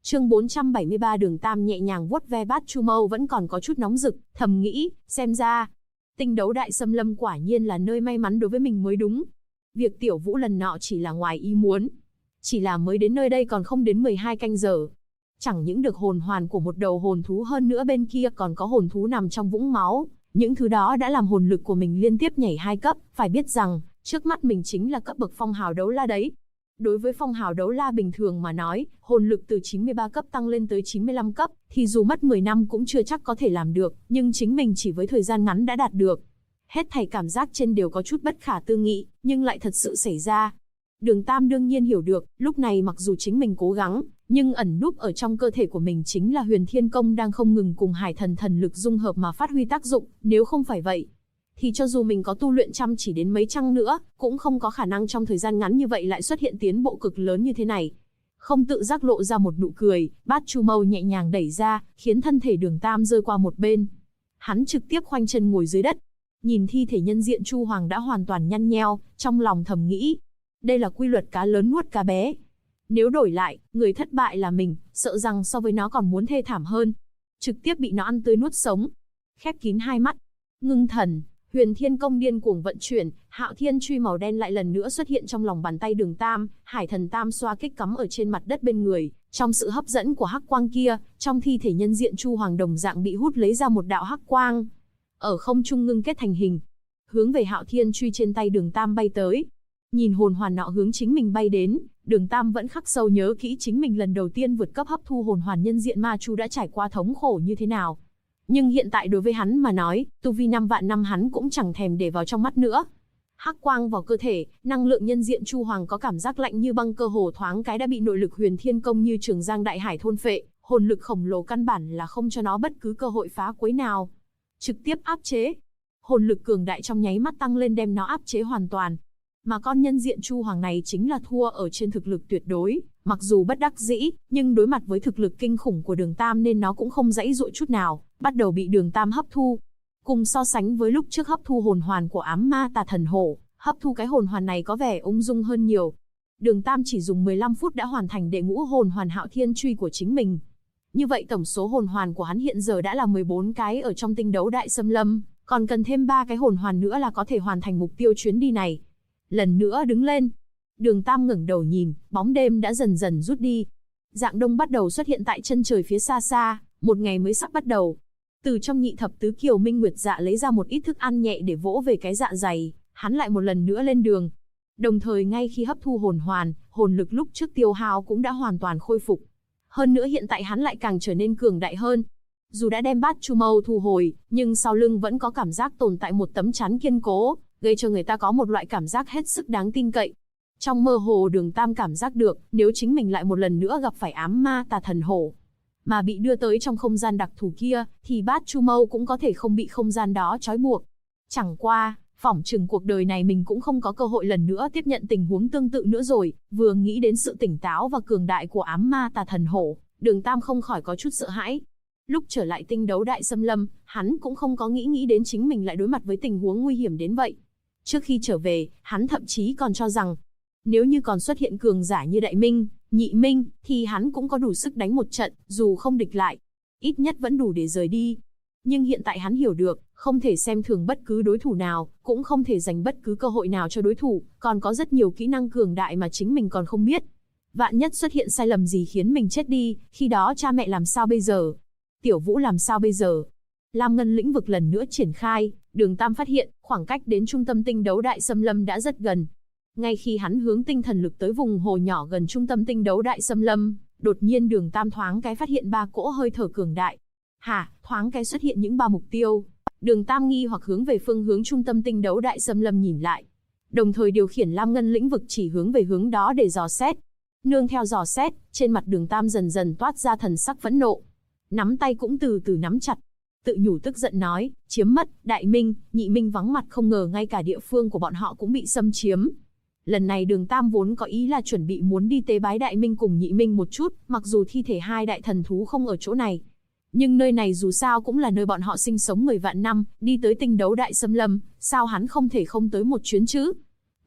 Chương 473 Đường Tam nhẹ nhàng vuốt ve bát chu mâu vẫn còn có chút nóng rực, thầm nghĩ, xem ra, Tinh Đấu Đại Xâm Lâm quả nhiên là nơi may mắn đối với mình mới đúng. Việc Tiểu Vũ lần nọ chỉ là ngoài ý muốn. Chỉ là mới đến nơi đây còn không đến 12 canh giờ. Chẳng những được hồn hoàn của một đầu hồn thú, hơn nữa bên kia còn có hồn thú nằm trong vũng máu. Những thứ đó đã làm hồn lực của mình liên tiếp nhảy 2 cấp, phải biết rằng, trước mắt mình chính là cấp bậc phong hào đấu la đấy. Đối với phong hào đấu la bình thường mà nói, hồn lực từ 93 cấp tăng lên tới 95 cấp, thì dù mất 10 năm cũng chưa chắc có thể làm được, nhưng chính mình chỉ với thời gian ngắn đã đạt được. Hết thảy cảm giác trên đều có chút bất khả tư nghị, nhưng lại thật sự xảy ra. Đường Tam đương nhiên hiểu được, lúc này mặc dù chính mình cố gắng, nhưng ẩn núp ở trong cơ thể của mình chính là Huyền Thiên Công đang không ngừng cùng Hải Thần thần lực dung hợp mà phát huy tác dụng, nếu không phải vậy, thì cho dù mình có tu luyện chăm chỉ đến mấy chăng nữa, cũng không có khả năng trong thời gian ngắn như vậy lại xuất hiện tiến bộ cực lớn như thế này. Không tự giác lộ ra một nụ cười, bát chu mâu nhẹ nhàng đẩy ra, khiến thân thể Đường Tam rơi qua một bên. Hắn trực tiếp khoanh chân ngồi dưới đất. Nhìn thi thể nhân diện Chu Hoàng đã hoàn toàn nhăn nheo, trong lòng thầm nghĩ, đây là quy luật cá lớn nuốt cá bé. Nếu đổi lại, người thất bại là mình, sợ rằng so với nó còn muốn thê thảm hơn. Trực tiếp bị nó ăn tươi nuốt sống. Khép kín hai mắt, ngưng thần, Huyền Thiên Công điên cuồng vận chuyển, Hạo Thiên truy màu đen lại lần nữa xuất hiện trong lòng bàn tay Đường Tam, Hải Thần tam xoa kích cắm ở trên mặt đất bên người, trong sự hấp dẫn của hắc quang kia, trong thi thể nhân diện Chu Hoàng đồng dạng bị hút lấy ra một đạo hắc quang, ở không trung ngưng kết thành hình, hướng về Hạo Thiên truy trên tay Đường Tam bay tới. Nhìn hồn hoàn nọ hướng chính mình bay đến, Đường Tam vẫn khắc sâu nhớ kỹ chính mình lần đầu tiên vượt cấp hấp thu hồn hoàn nhân diện ma chu đã trải qua thống khổ như thế nào. Nhưng hiện tại đối với hắn mà nói, tu vi 5 vạn năm hắn cũng chẳng thèm để vào trong mắt nữa. Hắc quang vào cơ thể, năng lượng nhân diện Chu Hoàng có cảm giác lạnh như băng, cơ hồ thoáng cái đã bị nội lực Huyền Thiên Công như Trường Giang đại hải thôn phệ, hồn lực khổng lồ căn bản là không cho nó bất cứ cơ hội phá quấy nào. Trực tiếp áp chế. Hồn lực cường đại trong nháy mắt tăng lên đem nó áp chế hoàn toàn. Mà con nhân diện Chu Hoàng này chính là thua ở trên thực lực tuyệt đối, mặc dù bất đắc dĩ, nhưng đối mặt với thực lực kinh khủng của Đường Tam nên nó cũng không giãy giụa chút nào, bắt đầu bị Đường Tam hấp thu. Cùng so sánh với lúc trước hấp thu hồn hoàn của ám ma tà thần hổ, hấp thu cái hồn hoàn này có vẻ ung dung hơn nhiều. Đường Tam chỉ dùng 15 phút đã hoàn thành đệ ngũ hồn hoàn Hạo Thiên truy của chính mình. Như vậy tổng số hồn hoàn của hắn hiện giờ đã là 14 cái ở trong Tinh Đấu Đại Xâm Lâm, còn cần thêm 3 cái hồn hoàn nữa là có thể hoàn thành mục tiêu chuyến đi này. Lần nữa đứng lên, Đường Tam ngẩng đầu nhìn, bóng đêm đã dần dần rút đi. Dạng đông bắt đầu xuất hiện tại chân trời phía xa xa, một ngày mới sắp bắt đầu. Từ trong nhị thập tứ kiều Minh Nguyệt Dạ lấy ra một ít thức ăn nhẹ để vỗ về cái dạ dày, hắn lại một lần nữa lên đường. Đồng thời ngay khi hấp thu hồn hoàn, hồn lực lúc trước tiêu hao cũng đã hoàn toàn khôi phục. Hơn nữa hiện tại hắn lại càng trở nên cường đại hơn. Dù đã đem bát chu mâu thu hồi, nhưng sau lưng vẫn có cảm giác tồn tại một tấm chắn kiên cố, gây cho người ta có một loại cảm giác hết sức đáng tin cậy. Trong mơ hồ Đường Tam cảm giác được, nếu chính mình lại một lần nữa gặp phải ám ma tà thần hổ, mà bị đưa tới trong không gian đặc thù kia, thì bát chu mâu cũng có thể không bị không gian đó trói buộc. Chẳng qua, phỏng chừng cuộc đời này mình cũng không có cơ hội lần nữa tiếp nhận tình huống tương tự nữa rồi. Vừa nghĩ đến sự tỉnh táo và cường đại của ám ma tà thần hổ, Đường Tam không khỏi có chút sợ hãi. Lúc trở lại Tinh Đấu Đại Xâm Lâm, hắn cũng không có nghĩ đến chính mình lại đối mặt với tình huống nguy hiểm đến vậy. Trước khi trở về, hắn thậm chí còn cho rằng, nếu như còn xuất hiện cường giả như Đại Minh, Nhị Minh, thì hắn cũng có đủ sức đánh một trận, dù không địch lại, ít nhất vẫn đủ để rời đi. Nhưng hiện tại hắn hiểu được, không thể xem thường bất cứ đối thủ nào, cũng không thể dành bất cứ cơ hội nào cho đối thủ, còn có rất nhiều kỹ năng cường đại mà chính mình còn không biết. Vạn nhất xuất hiện sai lầm gì khiến mình chết đi, khi đó cha mẹ làm sao bây giờ? Tiểu Vũ làm sao bây giờ? Lam Ngân lĩnh vực lần nữa triển khai, Đường Tam phát hiện, khoảng cách đến trung tâm Tinh Đấu Đại Xâm Lâm đã rất gần. Ngay khi hắn hướng tinh thần lực tới vùng hồ nhỏ gần trung tâm Tinh Đấu Đại Xâm Lâm, đột nhiên Đường Tam thoáng cái phát hiện 3 cỗ hơi thở cường đại. Thoáng cái xuất hiện những 3 mục tiêu. Đường Tam nghi hoặc hướng về phương hướng trung tâm Tinh Đấu Đại Xâm Lâm nhìn lại, đồng thời điều khiển Lam Ngân lĩnh vực chỉ hướng về hướng đó để dò xét. Nương theo dò xét, trên mặt Đường Tam dần dần toát ra thần sắc phẫn nộ. Nắm tay cũng từ từ nắm chặt. Tự nhủ tức giận nói, chiếm mất, Đại Minh, Nhị Minh vắng mặt, không ngờ ngay cả địa phương của bọn họ cũng bị xâm chiếm. Lần này Đường Tam vốn có ý là chuẩn bị muốn đi tế bái Đại Minh cùng Nhị Minh một chút, mặc dù thi thể 2 đại thần thú không ở chỗ này. Nhưng nơi này dù sao cũng là nơi bọn họ sinh sống 10 vạn năm, đi tới Tinh Đấu Đại Xâm Lâm, sao hắn không thể không tới một chuyến chứ?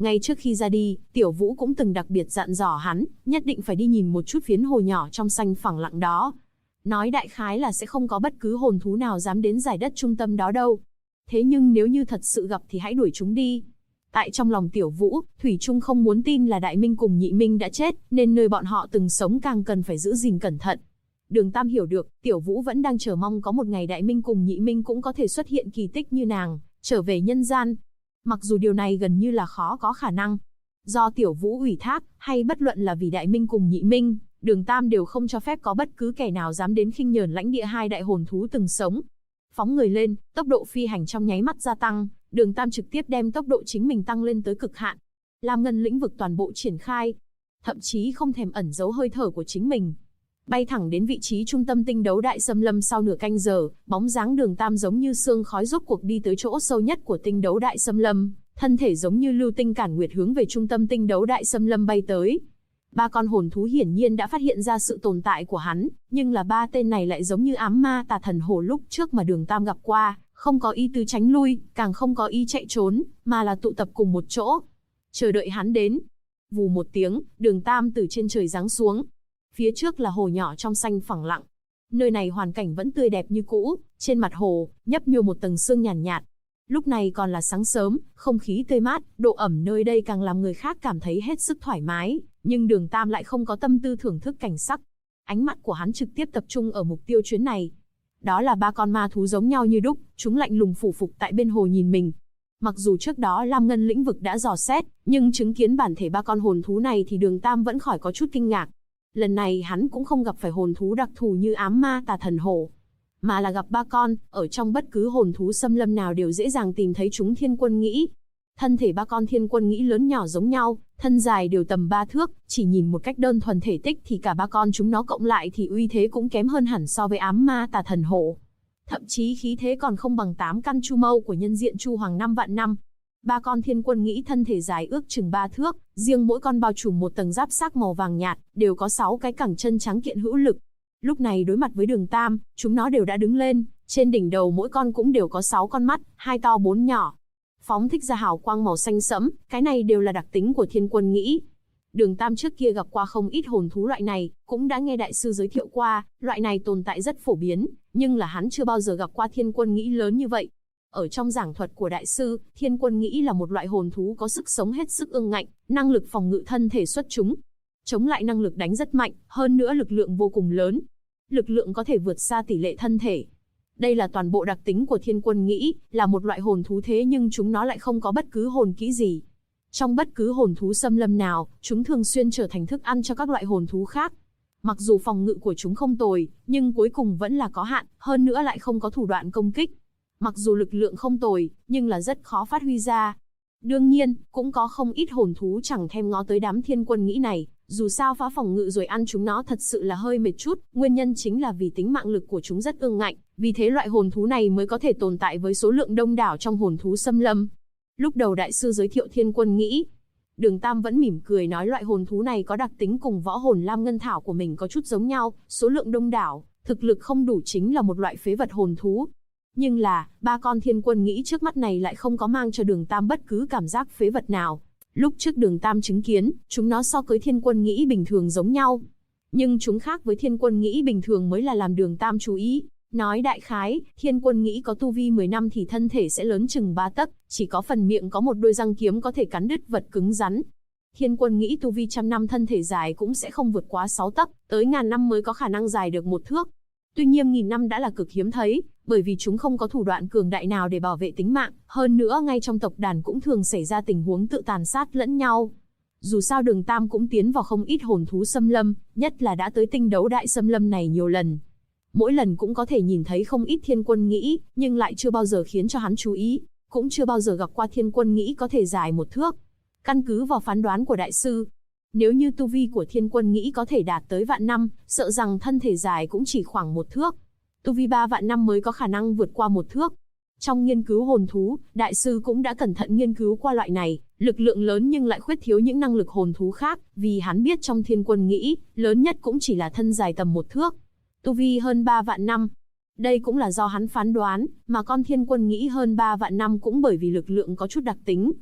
Ngay trước khi ra đi, Tiểu Vũ cũng từng đặc biệt dặn dò hắn, nhất định phải đi nhìn một chút phiến hồ nhỏ trong xanh phẳng lặng đó. Nói đại khái là sẽ không có bất cứ hồn thú nào dám đến giải đất trung tâm đó đâu. Thế nhưng nếu như thật sự gặp thì hãy đuổi chúng đi. Tại trong lòng Tiểu Vũ, thủy chung không muốn tin là Đại Minh cùng Nhị Minh đã chết, nên nơi bọn họ từng sống càng cần phải giữ gìn cẩn thận. Đường Tam hiểu được, Tiểu Vũ vẫn đang chờ mong có một ngày Đại Minh cùng Nhị Minh cũng có thể xuất hiện kỳ tích như nàng, trở về nhân gian. Mặc dù điều này gần như là khó có khả năng. Do Tiểu Vũ ủy thác, hay bất luận là vì Đại Minh cùng Nhị Minh, Đường Tam đều không cho phép có bất cứ kẻ nào dám đến khinh nhờn lãnh địa hai đại hồn thú từng sống. Phóng người lên, tốc độ phi hành trong nháy mắt gia tăng, Đường Tam trực tiếp đem tốc độ chính mình tăng lên tới cực hạn. Lam ngân lĩnh vực toàn bộ triển khai, thậm chí không thèm ẩn giấu hơi thở của chính mình. Bay thẳng đến vị trí trung tâm tinh đấu đại xâm lâm sau nửa canh giờ, bóng dáng Đường Tam giống như sương khói rốt cuộc đi tới chỗ sâu nhất của tinh đấu đại xâm lâm, thân thể giống như lưu tinh cản nguyệt hướng về trung tâm tinh đấu đại xâm lâm bay tới. Ba con hồn thú hiển nhiên đã phát hiện ra sự tồn tại của hắn, nhưng là ba tên này lại giống như ám ma tà thần hổ lúc trước mà Đường Tam gặp qua, không có ý tứ tránh lui, càng không có ý chạy trốn, mà là tụ tập cùng một chỗ, chờ đợi hắn đến. Vù một tiếng, Đường Tam từ trên trời giáng xuống. Phía trước là hồ nhỏ trong xanh phẳng lặng. Nơi này hoàn cảnh vẫn tươi đẹp như cũ, trên mặt hồ nhấp nhô một tầng sương nhàn nhạt. Lúc này còn là sáng sớm, không khí tươi mát, độ ẩm nơi đây càng làm người khác cảm thấy hết sức thoải mái, nhưng Đường Tam lại không có tâm tư thưởng thức cảnh sắc. Ánh mắt của hắn trực tiếp tập trung ở mục tiêu chuyến này. Đó là ba con ma thú giống nhau như đúc, chúng lạnh lùng phủ phục tại bên hồ nhìn mình. Mặc dù trước đó Lam Ngân lĩnh vực đã dò xét, nhưng chứng kiến bản thể ba con hồn thú này thì Đường Tam vẫn khỏi có chút kinh ngạc. Lần này hắn cũng không gặp phải hồn thú đặc thù như ám ma tà thần hổ, mà là gặp ba con, ở trong bất cứ hồn thú xâm lâm nào đều dễ dàng tìm thấy chúng thiên quân nghĩ. Thân thể ba con thiên quân nghĩ lớn nhỏ giống nhau, thân dài đều tầm 3 thước, chỉ nhìn một cách đơn thuần thể tích thì cả ba con chúng nó cộng lại thì uy thế cũng kém hơn hẳn so với ám ma tà thần hổ. Thậm chí khí thế còn không bằng 8 căn chu mâu của nhân diện chu hoàng 5 vạn năm. Ba con thiên quân nghĩ thân thể dài ước chừng 3 thước, riêng mỗi con bao trùm một tầng giáp xác màu vàng nhạt, đều có 6 cái cẳng chân trắng kiện hữu lực. Lúc này đối mặt với Đường Tam, chúng nó đều đã đứng lên, trên đỉnh đầu mỗi con cũng đều có 6 con mắt, 2 to 4 nhỏ, phóng thích ra hào quang màu xanh sẫm, cái này đều là đặc tính của thiên quân nghĩ. Đường Tam trước kia gặp qua không ít hồn thú loại này, cũng đã nghe đại sư giới thiệu qua, loại này tồn tại rất phổ biến, nhưng là hắn chưa bao giờ gặp qua thiên quân nghĩ lớn như vậy. Ở trong giảng thuật của đại sư, thiên quân nghĩ là một loại hồn thú có sức sống hết sức ương ngạnh, năng lực phòng ngự thân thể xuất chúng, chống lại năng lực đánh rất mạnh, hơn nữa lực lượng vô cùng lớn. Lực lượng có thể vượt xa tỷ lệ thân thể. Đây là toàn bộ đặc tính của thiên quân nghĩ, là một loại hồn thú thế nhưng chúng nó lại không có bất cứ hồn kỹ gì. Trong bất cứ hồn thú xâm lâm nào, chúng thường xuyên trở thành thức ăn cho các loại hồn thú khác. Mặc dù phòng ngự của chúng không tồi, nhưng cuối cùng vẫn là có hạn, hơn nữa lại không có thủ đoạn công kích. Mặc dù lực lượng không tồi, nhưng là rất khó phát huy ra. Đương nhiên, cũng có không ít hồn thú chẳng thèm ngó tới đám thiên quân nghĩ này, dù sao phá phòng ngự rồi ăn chúng nó thật sự là hơi mệt chút, nguyên nhân chính là vì tính mạng lực của chúng rất ương ngạnh, vì thế loại hồn thú này mới có thể tồn tại với số lượng đông đảo trong hồn thú xâm lâm. Lúc đầu đại sư giới thiệu thiên quân nghĩ, Đường Tam vẫn mỉm cười nói loại hồn thú này có đặc tính cùng võ hồn Lam Ngân Thảo của mình có chút giống nhau, số lượng đông đảo, thực lực không đủ chính là một loại phế vật hồn thú. Nhưng là, ba con thiên quân nghĩ trước mắt này lại không có mang cho Đường Tam bất cứ cảm giác phế vật nào. Lúc trước Đường Tam chứng kiến, chúng nó so với thiên quân nghĩ bình thường giống nhau. Nhưng chúng khác với thiên quân nghĩ bình thường mới là làm Đường Tam chú ý. Nói đại khái, thiên quân nghĩ có tu vi 10 năm thì thân thể sẽ lớn chừng 3 tấc, chỉ có phần miệng có một đôi răng kiếm có thể cắn đứt vật cứng rắn. Thiên quân nghĩ tu vi 100 năm thân thể dài cũng sẽ không vượt quá 6 tấc, tới 1000 năm mới có khả năng dài được 1 thước. Tuy nhiên 1000 năm đã là cực hiếm thấy, bởi vì chúng không có thủ đoạn cường đại nào để bảo vệ tính mạng, hơn nữa ngay trong tộc đàn cũng thường xảy ra tình huống tự tàn sát lẫn nhau. Dù sao Đường Tam cũng tiến vào không ít hồn thú xâm lâm, nhất là đã tới tinh đấu đại xâm lâm này nhiều lần. Mỗi lần cũng có thể nhìn thấy không ít thiên quân nghĩ, nhưng lại chưa bao giờ khiến cho hắn chú ý, cũng chưa bao giờ gặp qua thiên quân nghĩ có thể dài 1 thước. Căn cứ vào phán đoán của đại sư, nếu như tu vi của thiên quân nghĩ có thể đạt tới vạn năm, sợ rằng thân thể dài cũng chỉ khoảng 1 thước. Tu vi 3 vạn năm mới có khả năng vượt qua 1 thước. Trong nghiên cứu hồn thú, đại sư cũng đã cẩn thận nghiên cứu qua loại này, lực lượng lớn nhưng lại khuyết thiếu những năng lực hồn thú khác, vì hắn biết trong thiên quân nghĩ, lớn nhất cũng chỉ là thân dài tầm 1 thước. Tu vi hơn 3 vạn năm. Đây cũng là do hắn phán đoán, mà con thiên quân nghĩ hơn 3 vạn năm cũng bởi vì lực lượng có chút đặc tính.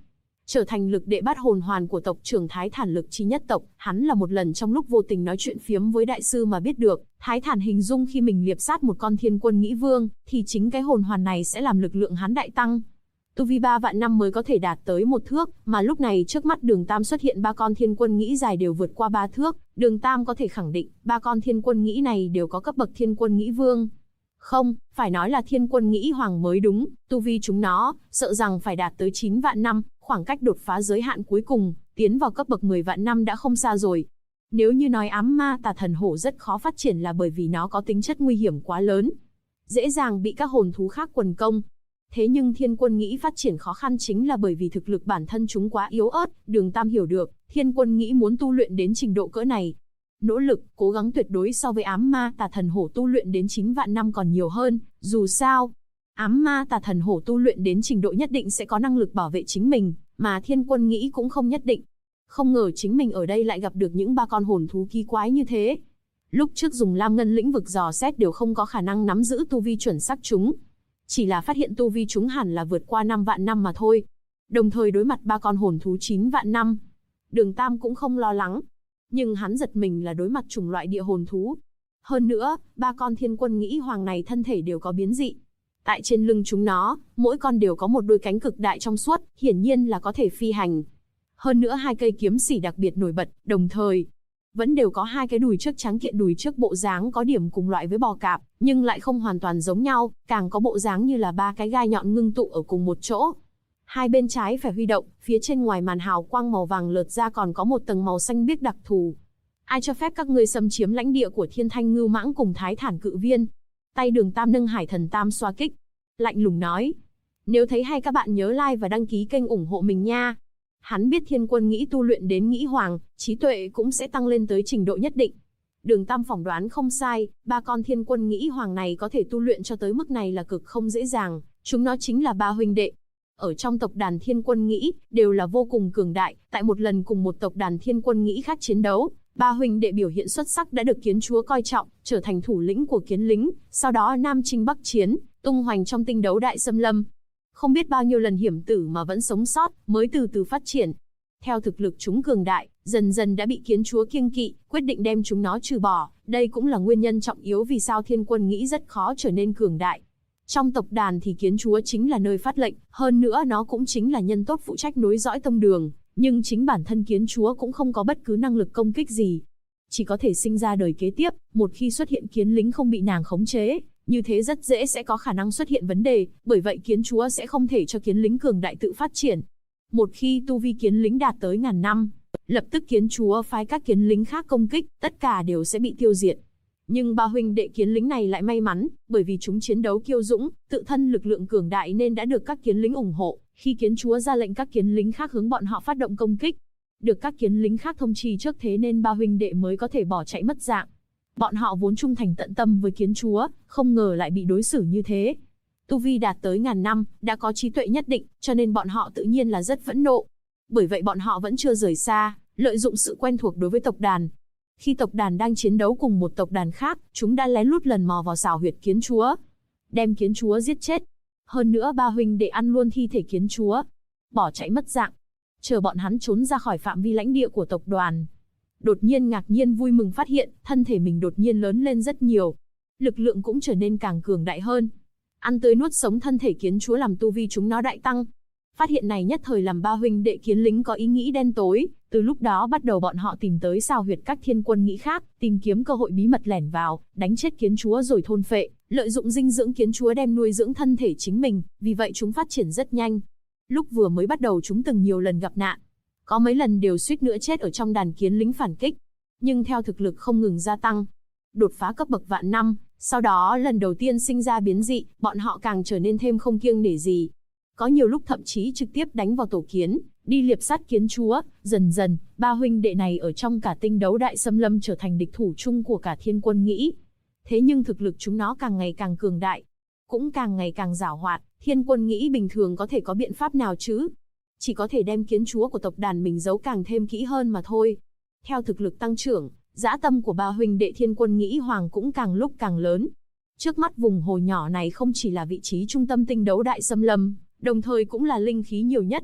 trở thành lực đệ bát hồn hoàn của tộc trưởng Thái Thản lực chi nhất tộc. Hắn là một lần trong lúc vô tình nói chuyện phiếm với đại sư mà biết được, Thái Thản hình dung khi mình liệp sát một con thiên quân nghĩ vương, thì chính cái hồn hoàn này sẽ làm lực lượng hắn đại tăng. Tu vi 3 vạn năm mới có thể đạt tới 1 thước, mà lúc này trước mắt Đường Tam xuất hiện 3 con thiên quân nghĩ dài đều vượt qua 3 thước, Đường Tam có thể khẳng định, 3 con thiên quân nghĩ này đều có cấp bậc thiên quân nghĩ vương. Không, phải nói là thiên quân nghĩ hoàng mới đúng, tu vi chúng nó, sợ rằng phải đạt tới 9 vạn năm, khoảng cách đột phá giới hạn cuối cùng, tiến vào cấp bậc 10 vạn năm đã không xa rồi. Nếu như nói ám ma tà thần hổ rất khó phát triển là bởi vì nó có tính chất nguy hiểm quá lớn, dễ dàng bị các hồn thú khác quần công. Thế nhưng thiên quân nghĩ phát triển khó khăn chính là bởi vì thực lực bản thân chúng quá yếu ớt, Đường Tam hiểu được, thiên quân nghĩ muốn tu luyện đến trình độ cỡ này, nỗ lực, cố gắng tuyệt đối so với ám ma tà thần hổ tu luyện đến 9 vạn năm còn nhiều hơn, dù sao, ám ma tà thần hổ tu luyện đến trình độ nhất định sẽ có năng lực bảo vệ chính mình, mà thiên quân nghĩ cũng không nhất định. Không ngờ chính mình ở đây lại gặp được những 3 con hồn thú kỳ quái như thế. Lúc trước dùng Lam Ngân lĩnh vực dò xét đều không có khả năng nắm giữ tu vi chuẩn xác chúng. Chỉ là phát hiện tu vi chúng hẳn là vượt qua 5 vạn năm mà thôi. Đồng thời đối mặt 3 con hồn thú 9 vạn năm, Đường Tam cũng không lo lắng. Nhưng hắn giật mình là đối mặt chủng loại địa hồn thú. Hơn nữa, 3 con thiên quân nghĩ hoàng này thân thể đều có biến dị. Tại trên lưng chúng nó, mỗi con đều có một đôi cánh cực đại trong suốt, hiển nhiên là có thể phi hành. Hơn nữa 2 cây kiếm xỉ đặc biệt nổi bật, đồng thời vẫn đều có 2 cái đùi trước trắng kiện, đùi trước bộ dáng có điểm cùng loại với bò cạp, nhưng lại không hoàn toàn giống nhau, càng có bộ dáng như là 3 cái gai nhọn ngưng tụ ở cùng một chỗ. Hai bên trái phải huy động, phía trên ngoài màn hào quang màu vàng lợt ra còn có một tầng màu xanh biếc đặc thù. Ai cho phép các ngươi xâm chiếm lãnh địa của Thiên Thanh Ngưu Mãng cùng Thái Thản Cự Viên? Tay Đường Tam nâng Hải Thần Tam xoa kích, lạnh lùng nói. Nếu thấy hay các bạn nhớ like và đăng ký kênh ủng hộ mình nha. Hắn biết thiên quân nghĩ tu luyện đến nghĩ hoàng, trí tuệ cũng sẽ tăng lên tới trình độ nhất định. Đường Tam phỏng đoán không sai, 3 con thiên quân nghĩ hoàng này có thể tu luyện cho tới mức này là cực không dễ dàng, chúng nó chính là 3 huynh đệ. Ở trong tộc đàn thiên quân nghĩ, đều là vô cùng cường đại, tại một lần cùng một tộc đàn thiên quân nghĩ khác chiến đấu, 3 huynh đệ biểu hiện xuất sắc đã được kiến chúa coi trọng, trở thành thủ lĩnh của kiến lính, sau đó Nam Chinh Bắc Chiến, tung hoành trong tinh đấu đại xâm lâm. Không biết bao nhiêu lần hiểm tử mà vẫn sống sót, mới từ từ phát triển. Theo thực lực chúng cường đại, dần dần đã bị kiến chúa kiêng kỵ, quyết định đem chúng nó trừ bỏ, đây cũng là nguyên nhân trọng yếu vì sao thiên quân nghĩ rất khó trở nên cường đại. Trong tộc đàn thì kiến chúa chính là nơi phát lệnh, hơn nữa nó cũng chính là nhân tốt phụ trách nối dõi tông đường, nhưng chính bản thân kiến chúa cũng không có bất cứ năng lực công kích gì. Chỉ có thể sinh ra đời kế tiếp, một khi xuất hiện kiến lính không bị nàng khống chế, như thế rất dễ sẽ có khả năng xuất hiện vấn đề, bởi vậy kiến chúa sẽ không thể cho kiến lính cường đại tự phát triển. Một khi tu vi kiến lính đạt tới 1000 năm, lập tức kiến chúa phái các kiến lính khác công kích, tất cả đều sẽ bị tiêu diệt. Nhưng 3 huynh đệ kiến lính này lại may mắn, bởi vì chúng chiến đấu kiêu dũng, tự thân lực lượng cường đại nên đã được các kiến lính ủng hộ, khi kiến chúa ra lệnh các kiến lính khác hướng bọn họ phát động công kích. Được các kiến lính khác thông trì trước thế nên 3 huynh đệ mới có thể bỏ chạy mất dạng. Bọn họ vốn trung thành tận tâm với kiến chúa, không ngờ lại bị đối xử như thế. Tu vi đạt tới 1000 năm, đã có trí tuệ nhất định, cho nên bọn họ tự nhiên là rất phẫn nộ. Bởi vậy bọn họ vẫn chưa rời xa, lợi dụng sự quen thuộc đối với tộc đàn. Khi tộc đàn đang chiến đấu cùng một tộc đàn khác, chúng đã lén lút lần mò vào xào huyệt kiến chúa, đem kiến chúa giết chết. Hơn nữa 3 huynh đệ ăn luôn thi thể kiến chúa, bỏ chạy mất dạng. Chờ bọn hắn trốn ra khỏi phạm vi lãnh địa của tộc đoàn, đột nhiên ngạc nhiên vui mừng phát hiện, thân thể mình đột nhiên lớn lên rất nhiều. Lực lượng cũng trở nên càng cường đại hơn. Ăn tươi nuốt sống thân thể kiến chúa làm tu vi chúng nó đại tăng. Phát hiện này nhất thời làm 3 huynh đệ kiến lính có ý nghĩ đen tối, từ lúc đó bắt đầu bọn họ tìm tới xào huyệt các thiên quân nghĩ khác, tìm kiếm cơ hội bí mật lẻn vào, đánh chết kiến chúa rồi thôn phệ, lợi dụng dinh dưỡng kiến chúa đem nuôi dưỡng thân thể chính mình, vì vậy chúng phát triển rất nhanh. Lúc vừa mới bắt đầu chúng từng nhiều lần gặp nạn, có mấy lần đều suýt nữa chết ở trong đàn kiến lính phản kích. Nhưng theo thực lực không ngừng gia tăng, đột phá cấp bậc vạn năm, sau đó lần đầu tiên sinh ra biến dị, bọn họ càng trở nên thêm không kiêng nể gì. Có nhiều lúc thậm chí trực tiếp đánh vào tổ kiến, đi liệp sát kiến chúa, dần dần, 3 huynh đệ này ở trong cả tinh đấu đại xâm lâm trở thành địch thủ chung của cả thiên quân nghĩ. Thế nhưng thực lực chúng nó càng ngày càng cường đại, cũng càng ngày càng giảo hoạt, thiên quân nghĩ bình thường có thể có biện pháp nào chứ? Chỉ có thể đem kiến chúa của tộc đàn mình giấu càng thêm kỹ hơn mà thôi. Theo thực lực tăng trưởng, dã tâm của 3 huynh đệ thiên quân nghĩ hoàng cũng càng lúc càng lớn. Trước mắt vùng hồ nhỏ này không chỉ là vị trí trung tâm tinh đấu đại xâm lâm, đồng thời cũng là linh khí nhiều nhất.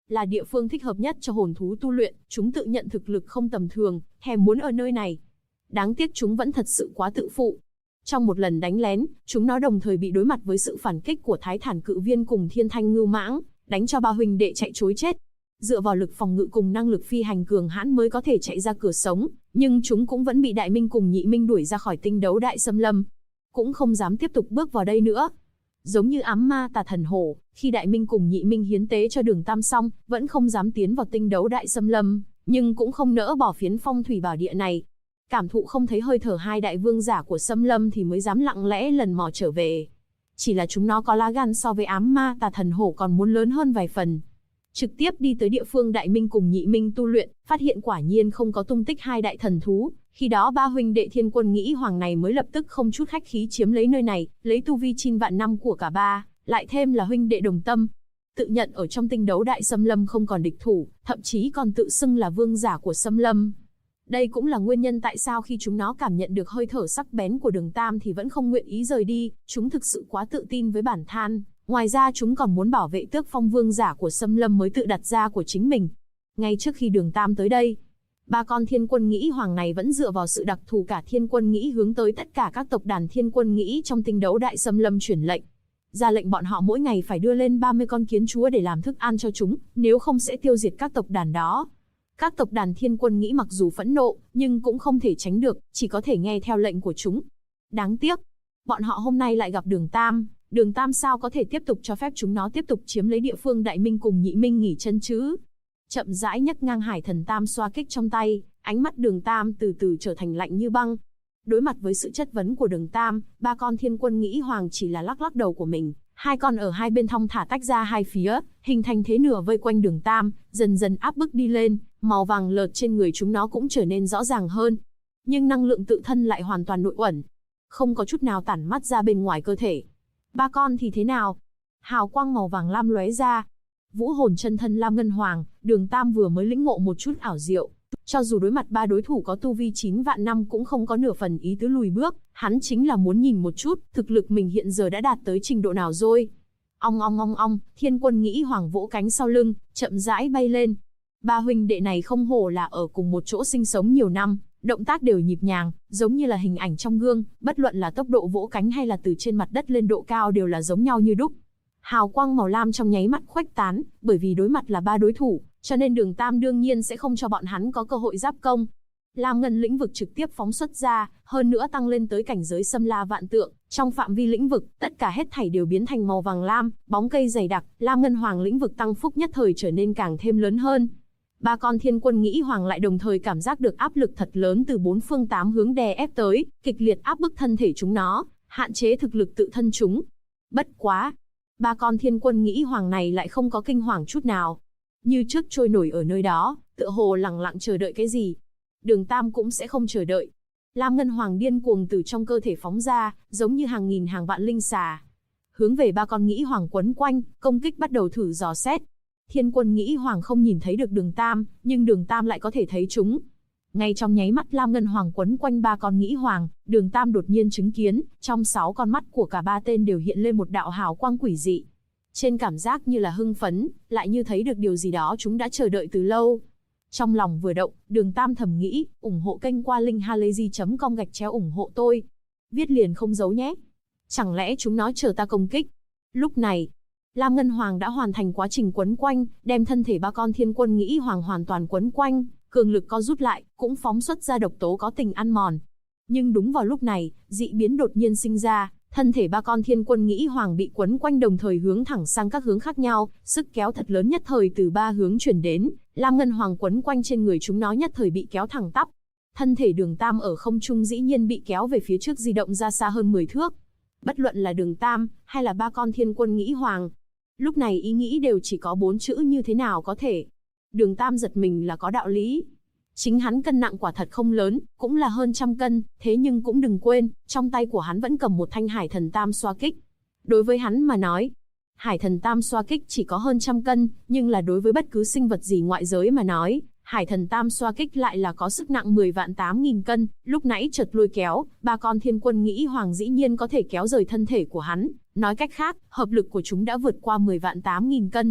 là địa phương thích hợp nhất cho hồn thú tu luyện, chúng tự nhận thực lực không tầm thường, thèm muốn ở nơi này. Đáng tiếc chúng vẫn thật sự quá tự phụ. Trong một lần đánh lén, chúng nó đồng thời bị đối mặt với sự phản kích của Thái Thản Cự Viên cùng Thiên Thanh Ngưu Mãng, đánh cho ba huynh đệ chạy trối chết. Dựa vào lực phòng ngự cùng năng lực phi hành cường hãn mới có thể chạy ra cửa sống, nhưng chúng cũng vẫn bị Đại Minh cùng Nhị Minh đuổi ra khỏi Tinh Đấu Đại Xâm Lâm. Cũng không dám tiếp tục bước vào đây nữa. Giống như ám ma tà thần hổ, khi Đại Minh cùng Nhị Minh hiến tế cho Đường Tam xong, vẫn không dám tiến vào Tinh Đấu Đại Xâm Lâm, nhưng cũng không nỡ bỏ phiến phong thủy bảo địa này. Cảm thụ không thấy hơi thở hai đại vương giả của xâm lâm thì mới dám lặng lẽ lần mò trở về. Chỉ là chúng nó có lá gan so với ám ma tà thần hổ còn muốn lớn hơn vài phần. Trực tiếp đi tới địa phương Đại Minh cùng Nhị Minh tu luyện, phát hiện quả nhiên không có tung tích hai đại thần thú. Khi đó ba huynh đệ Thiên Quân Nghĩ Hoàng này mới lập tức không chút khách khí chiếm lấy nơi này, lấy tu vi 9 vạn năm của cả ba, lại thêm là huynh đệ đồng tâm. Tự nhận ở trong Tinh Đấu Đại Xâm Lâm không còn địch thủ, thậm chí còn tự xưng là vương giả của xâm lâm. Đây cũng là nguyên nhân tại sao khi chúng nó cảm nhận được hơi thở sắc bén của Đường Tam thì vẫn không nguyện ý rời đi, chúng thực sự quá tự tin với bản thân. Ngoài ra chúng còn muốn bảo vệ Tước Phong vương giả của xâm lâm mới tự đặt ra của chính mình. Ngay trước khi Đường Tam tới đây, ba con Thiên Quân Nghĩ Hoàng này vẫn dựa vào sự đặc thù cả Thiên Quân Nghĩ hướng tới tất cả các tộc đàn Thiên Quân Nghĩ trong Tinh Đấu Đại Xâm Lâm truyền lệnh. Ra lệnh bọn họ mỗi ngày phải đưa lên 30 con kiến chúa để làm thức ăn cho chúng, nếu không sẽ tiêu diệt các tộc đàn đó. Các tộc đàn Thiên Quân Nghĩ mặc dù phẫn nộ, nhưng cũng không thể tránh được, chỉ có thể nghe theo lệnh của chúng. Đáng tiếc, bọn họ hôm nay lại gặp Đường Tam sao có thể tiếp tục cho phép chúng nó tiếp tục chiếm lấy địa phương Đại Minh cùng Nhị Minh nghỉ chân chứ? Chậm rãi nhấc ngang Hải Thần Tam xoa kích trong tay, ánh mắt Đường Tam từ từ trở thành lạnh như băng. Đối mặt với sự chất vấn của Đường Tam, ba con Thiên Quân Nghĩ Hoàng chỉ là lắc lắc đầu của mình. Hai con ở hai bên thong thả tách ra hai phía, hình thành thế nửa vây quanh Đường Tam, dần dần áp bức đi lên, màu vàng lợt trên người chúng nó cũng trở nên rõ ràng hơn. Nhưng năng lượng tự thân lại hoàn toàn nội uẩn, không có chút nào tản mắt ra bên ngoài cơ thể. Ba con thì thế nào? Hào quang màu vàng lam lóe ra. Vũ hồn chân thân Lam Ngân Hoàng, Đường Tam vừa mới lĩnh ngộ một chút ảo diệu. Cho dù đối mặt ba đối thủ có tu vi 9 vạn năm cũng không có nửa phần ý tứ lùi bước, hắn chính là muốn nhìn một chút, thực lực mình hiện giờ đã đạt tới trình độ nào rồi. Ong ong ong ong, Thiên Quân Nghĩ Hoàng vỗ cánh sau lưng, chậm rãi bay lên. Ba huynh đệ này không hổ là ở cùng một chỗ sinh sống nhiều năm, động tác đều nhịp nhàng, giống như là hình ảnh trong gương, bất luận là tốc độ vỗ cánh hay là từ trên mặt đất lên độ cao đều là giống nhau như đúc. Hào quang màu lam trong nháy mắt khuếch tán, bởi vì đối mặt là ba đối thủ, cho nên Đường Tam đương nhiên sẽ không cho bọn hắn có cơ hội giáp công. Lam Ngân lĩnh vực trực tiếp phóng xuất ra, hơn nữa tăng lên tới cảnh giới xâm la vạn tượng, trong phạm vi lĩnh vực, tất cả hết thảy đều biến thành màu vàng lam, bóng cây dày đặc, Lam Ngân Hoàng lĩnh vực tăng phúc nhất thời trở nên càng thêm lớn hơn. Ba con Thiên Quân Nghĩ Hoàng lại đồng thời cảm giác được áp lực thật lớn từ bốn phương tám hướng đè ép tới, kịch liệt áp bức thân thể chúng nó, hạn chế thực lực tự thân chúng. Bất quá, ba con Thiên Quân Nghĩ Hoàng này lại không có kinh hoàng chút nào, như trước trôi nổi ở nơi đó, tựa hồ lặng lặng chờ đợi cái gì. Đường Tam cũng sẽ không chờ đợi. Lam Ngân Hoàng điên cuồng từ trong cơ thể phóng ra, giống như hàng nghìn hàng vạn linh xà, hướng về ba con Nghĩ Hoàng quấn quanh, công kích bắt đầu thử dò xét. Thiên Quân Nghĩ Hoàng không nhìn thấy được Đường Tam, nhưng Đường Tam lại có thể thấy chúng. Ngay trong nháy mắt Lam Ngân Hoàng quấn quanh ba con Nghĩ Hoàng, Đường Tam đột nhiên chứng kiến, trong 6 con mắt của cả ba tên đều hiện lên một đạo hào quang quỷ dị. Trên cảm giác như là hưng phấn, lại như thấy được điều gì đó chúng đã chờ đợi từ lâu. Trong lòng vừa động, Đường Tam thầm nghĩ, ủng hộ kênh qua link halayzi.com ủng hộ tôi. Viết liền không giấu nhé. Chẳng lẽ chúng nó chờ ta công kích? Lúc này, Lam Ngân Hoàng đã hoàn thành quá trình quấn quanh, đem thân thể ba con Thiên Quân Nghĩ Hoàng hoàn toàn quấn quanh, cường lực co rút lại, cũng phóng xuất ra độc tố có tình ăn mòn. Nhưng đúng vào lúc này, dị biến đột nhiên sinh ra, thân thể ba con Thiên Quân Nghĩ Hoàng bị quấn quanh đồng thời hướng thẳng sang các hướng khác nhau, sức kéo thật lớn nhất thời từ ba hướng chuyển đến, Lam Ngân Hoàng quấn quanh trên người chúng nó nhất thời bị kéo thẳng tắp. Thân thể Đường Tam ở không trung dĩ nhiên bị kéo về phía trước di động ra xa hơn 10 thước. Bất luận là Đường Tam, hay là ba con Thiên Quân Nghĩ Hoàng, lúc này ý nghĩ đều chỉ có 4 chữ như thế nào có thể. Đường Tam giật mình là có đạo lý. Chính hắn cân nặng quả thật không lớn, cũng là hơn 100 cân, thế nhưng cũng đừng quên, trong tay của hắn vẫn cầm một thanh Hải Thần Tam xoa kích. Đối với hắn mà nói, Hải Thần Tam xoa kích chỉ có hơn 100 cân, nhưng là đối với bất cứ sinh vật gì ngoại giới mà nói, Hải Thần Tam xoa kích lại là có sức nặng 10 vạn 8.000 cân, lúc nãy chợt lôi kéo, ba con Thiên Quân Nghĩ Hoàng dĩ nhiên có thể kéo rời thân thể của hắn, nói cách khác, hợp lực của chúng đã vượt qua 10 vạn 8.000 cân.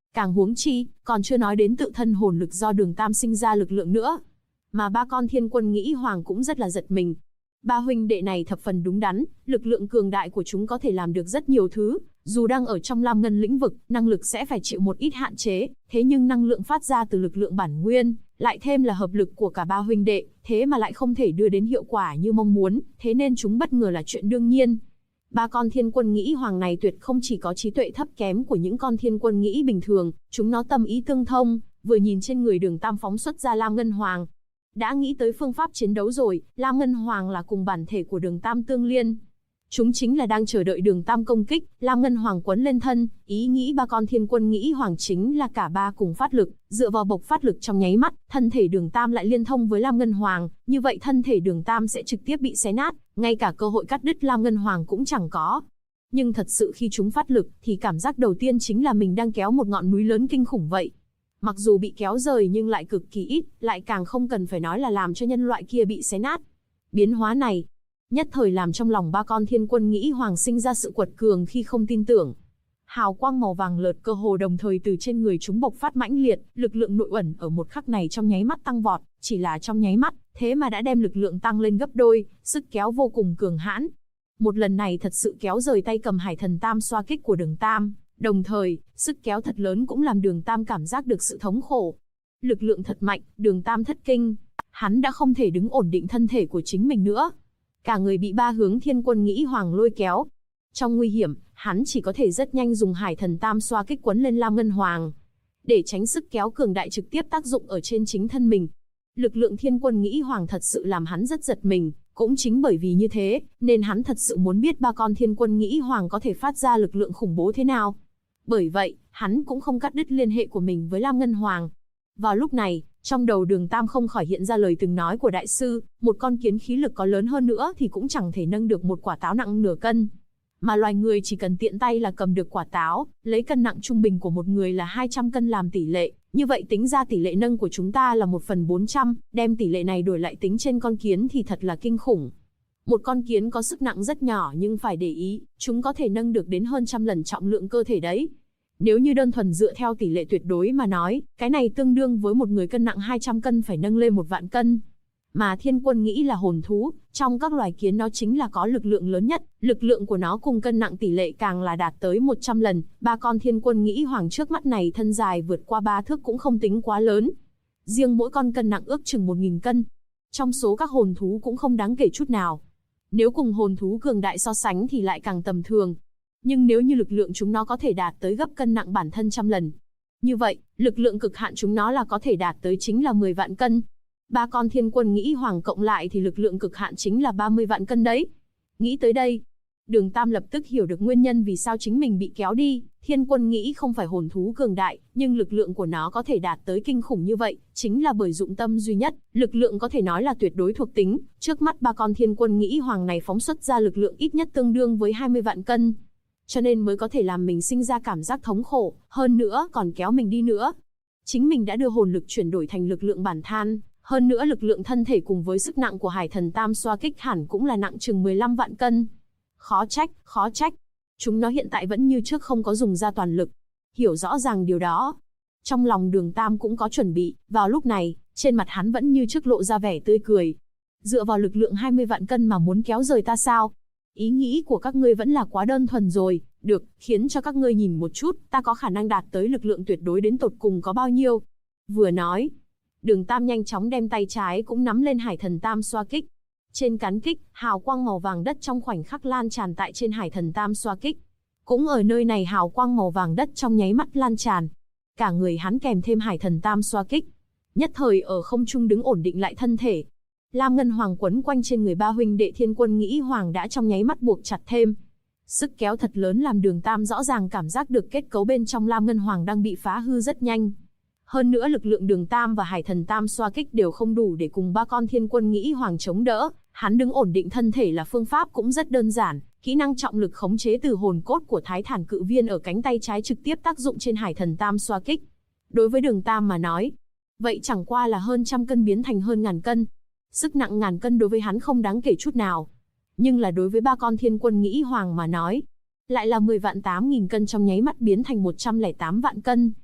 Càng huống chi, còn chưa nói đến tự thân hồn lực do Đường Tam sinh ra lực lượng nữa. Mà ba con Thiên Quân Nghĩ Hoàng cũng rất là giật mình. Ba huynh đệ này thập phần đúng đắn, lực lượng cường đại của chúng có thể làm được rất nhiều thứ, dù đang ở trong Lam Ngân lĩnh vực, năng lực sẽ phải chịu một ít hạn chế, thế nhưng năng lượng phát ra từ lực lượng bản nguyên, lại thêm là hợp lực của cả ba huynh đệ, thế mà lại không thể đưa đến hiệu quả như mong muốn, thế nên chúng bất ngờ là chuyện đương nhiên. Ba con Thiên Quân Nghĩ Hoàng này tuyệt không chỉ có trí tuệ thấp kém của những con Thiên Quân Nghĩ bình thường, chúng nó tâm ý tương thông, vừa nhìn trên người Đường Tam phóng xuất ra Lam Ngân Hoàng. Đã nghĩ tới phương pháp chiến đấu rồi, Lam Ngân Hoàng là cùng bản thể của Đường Tam tương liên. Chúng chính là đang chờ đợi Đường Tam công kích, Lam Ngân Hoàng quấn lên thân, ý nghĩ ba con Thiên Quân Nghĩ Hoàng chính là cả ba cùng phát lực, dựa vào bộc phát lực trong nháy mắt, thân thể Đường Tam lại liên thông với Lam Ngân Hoàng, như vậy thân thể Đường Tam sẽ trực tiếp bị xé nát, ngay cả cơ hội cắt đứt Lam Ngân Hoàng cũng chẳng có. Nhưng thật sự khi chúng phát lực, thì cảm giác đầu tiên chính là mình đang kéo một ngọn núi lớn kinh khủng vậy. Mặc dù bị kéo rời nhưng lại cực kỳ ít, lại càng không cần phải nói là làm cho nhân loại kia bị xé nát. Biến hóa này, nhất thời làm trong lòng ba con Thiên Quân Nghĩ Hoàng sinh ra sự quật cường khi không tin tưởng. Hào quang màu vàng lợt cơ hồ đồng thời từ trên người chúng bộc phát mãnh liệt, lực lượng nội ẩn ở một khắc này trong nháy mắt tăng vọt, chỉ là trong nháy mắt, thế mà đã đem lực lượng tăng lên gấp đôi, sức kéo vô cùng cường hãn. Một lần này thật sự kéo rời tay cầm Hải Thần Tam xoa kích của Đường Tam, đồng thời, sức kéo thật lớn cũng làm Đường Tam cảm giác được sự thống khổ. Lực lượng thật mạnh, Đường Tam thất kinh, hắn đã không thể đứng ổn định thân thể của chính mình nữa. Cả người bị ba hướng Thiên Quân Nghĩ Hoàng lôi kéo. Trong nguy hiểm, hắn chỉ có thể rất nhanh dùng Hải Thần Tam xoa kích quấn lên Lam Ngân Hoàng, để tránh sức kéo cường đại trực tiếp tác dụng ở trên chính thân mình. Lực lượng Thiên Quân Nghĩ Hoàng thật sự làm hắn rất giật mình, cũng chính bởi vì như thế, nên hắn thật sự muốn biết ba con Thiên Quân Nghĩ Hoàng có thể phát ra lực lượng khủng bố thế nào. Bởi vậy, hắn cũng không cắt đứt liên hệ của mình với Lam Ngân Hoàng. Vào lúc này, trong đầu Đường Tam không khỏi hiện ra lời từng nói của đại sư, một con kiến khí lực có lớn hơn nữa thì cũng chẳng thể nâng được một quả táo nặng nửa cân. Mà loài người chỉ cần tiện tay là cầm được quả táo, lấy cân nặng trung bình của một người là 200 cân làm tỷ lệ, như vậy tính ra tỷ lệ nâng của chúng ta là 1/400, đem tỷ lệ này đổi lại tính trên con kiến thì thật là kinh khủng. Một con kiến có sức nặng rất nhỏ nhưng phải để ý, chúng có thể nâng được đến hơn trăm lần trọng lượng cơ thể đấy. Nếu như đơn thuần dựa theo tỷ lệ tuyệt đối mà nói, cái này tương đương với một người cân nặng 200 cân phải nâng lên 1.000.000 cân. Mà Thiên Quân Nghĩ là hồn thú, trong các loài kiến nó chính là có lực lượng lớn nhất, lực lượng của nó cùng cân nặng tỷ lệ càng là đạt tới 100 lần. Ba con Thiên Quân Nghĩ Hoàng trước mắt này thân dài vượt qua 3 thước cũng không tính quá lớn. Riêng mỗi con cân nặng ước chừng 1.000 cân. Trong số các hồn thú cũng không đáng kể chút nào. Nếu cùng hồn thú cường đại so sánh thì lại càng tầm thường. Nhưng nếu như lực lượng chúng nó có thể đạt tới gấp cân nặng bản thân trăm lần, như vậy, lực lượng cực hạn chúng nó là có thể đạt tới chính là 10 vạn cân. Ba con Thiên Quân Nghĩ Hoàng cộng lại thì lực lượng cực hạn chính là 30 vạn cân đấy. Nghĩ tới đây, Đường Tam lập tức hiểu được nguyên nhân vì sao chính mình bị kéo đi. Thiên Quân Nghĩ không phải hồn thú cường đại, nhưng lực lượng của nó có thể đạt tới kinh khủng như vậy, chính là bởi dụng tâm duy nhất, lực lượng có thể nói là tuyệt đối thuộc tính. Trước mắt ba con Thiên Quân Nghĩ Hoàng này phóng xuất ra lực lượng ít nhất tương đương với 20 vạn cân. Cho nên mới có thể làm mình sinh ra cảm giác thống khổ, hơn nữa còn kéo mình đi nữa. Chính mình đã đưa hồn lực chuyển đổi thành lực lượng bản than, hơn nữa lực lượng thân thể cùng với sức nặng của Hải Thần Tam xoa kích hẳn cũng là nặng chừng 15 vạn cân. Khó trách. Chúng nó hiện tại vẫn như trước không có dùng ra toàn lực. Hiểu rõ ràng điều đó, trong lòng Đường Tam cũng có chuẩn bị, vào lúc này, trên mặt hắn vẫn như trước lộ ra vẻ tươi cười. Dựa vào lực lượng 20 vạn cân mà muốn kéo rời ta sao? Ý nghĩ của các ngươi vẫn là quá đơn thuần rồi, được, khiến cho các ngươi nhìn một chút, ta có khả năng đạt tới lực lượng tuyệt đối đến tột cùng có bao nhiêu. Vừa nói, Đường Tam nhanh chóng đem tay trái cũng nắm lên Hải Thần Tam xoa kích. Trên cán kích, hào quang màu vàng đất trong khoảnh khắc lan tràn tại trên Hải Thần Tam xoa kích. Cũng ở nơi này hào quang màu vàng đất trong nháy mắt lan tràn. Cả người hắn kèm thêm Hải Thần Tam xoa kích, nhất thời ở không trung đứng ổn định lại thân thể. Lam Ngân Hoàng quấn quanh trên người ba huynh đệ Thiên Quân Nghĩ Hoàng đã trong nháy mắt buộc chặt thêm. Sức kéo thật lớn làm Đường Tam rõ ràng cảm giác được kết cấu bên trong Lam Ngân Hoàng đang bị phá hư rất nhanh. Hơn nữa lực lượng Đường Tam và Hải Thần Tam xoa kích đều không đủ để cùng ba con Thiên Quân Nghĩ Hoàng chống đỡ. Hắn đứng ổn định thân thể là phương pháp cũng rất đơn giản, kỹ năng trọng lực khống chế từ hồn cốt của Thái Thản Cự Viên ở cánh tay trái trực tiếp tác dụng trên Hải Thần Tam xoa kích. Đối với Đường Tam mà nói, vậy chẳng qua là hơn trăm cân biến thành hơn ngàn cân. Sức nặng ngàn cân đối với hắn không đáng kể chút nào. Nhưng là đối với ba con Thiên Quân Nghĩ Hoàng mà nói, lại là 10 vạn 8.000 cân trong nháy mắt biến thành 108 vạn cân.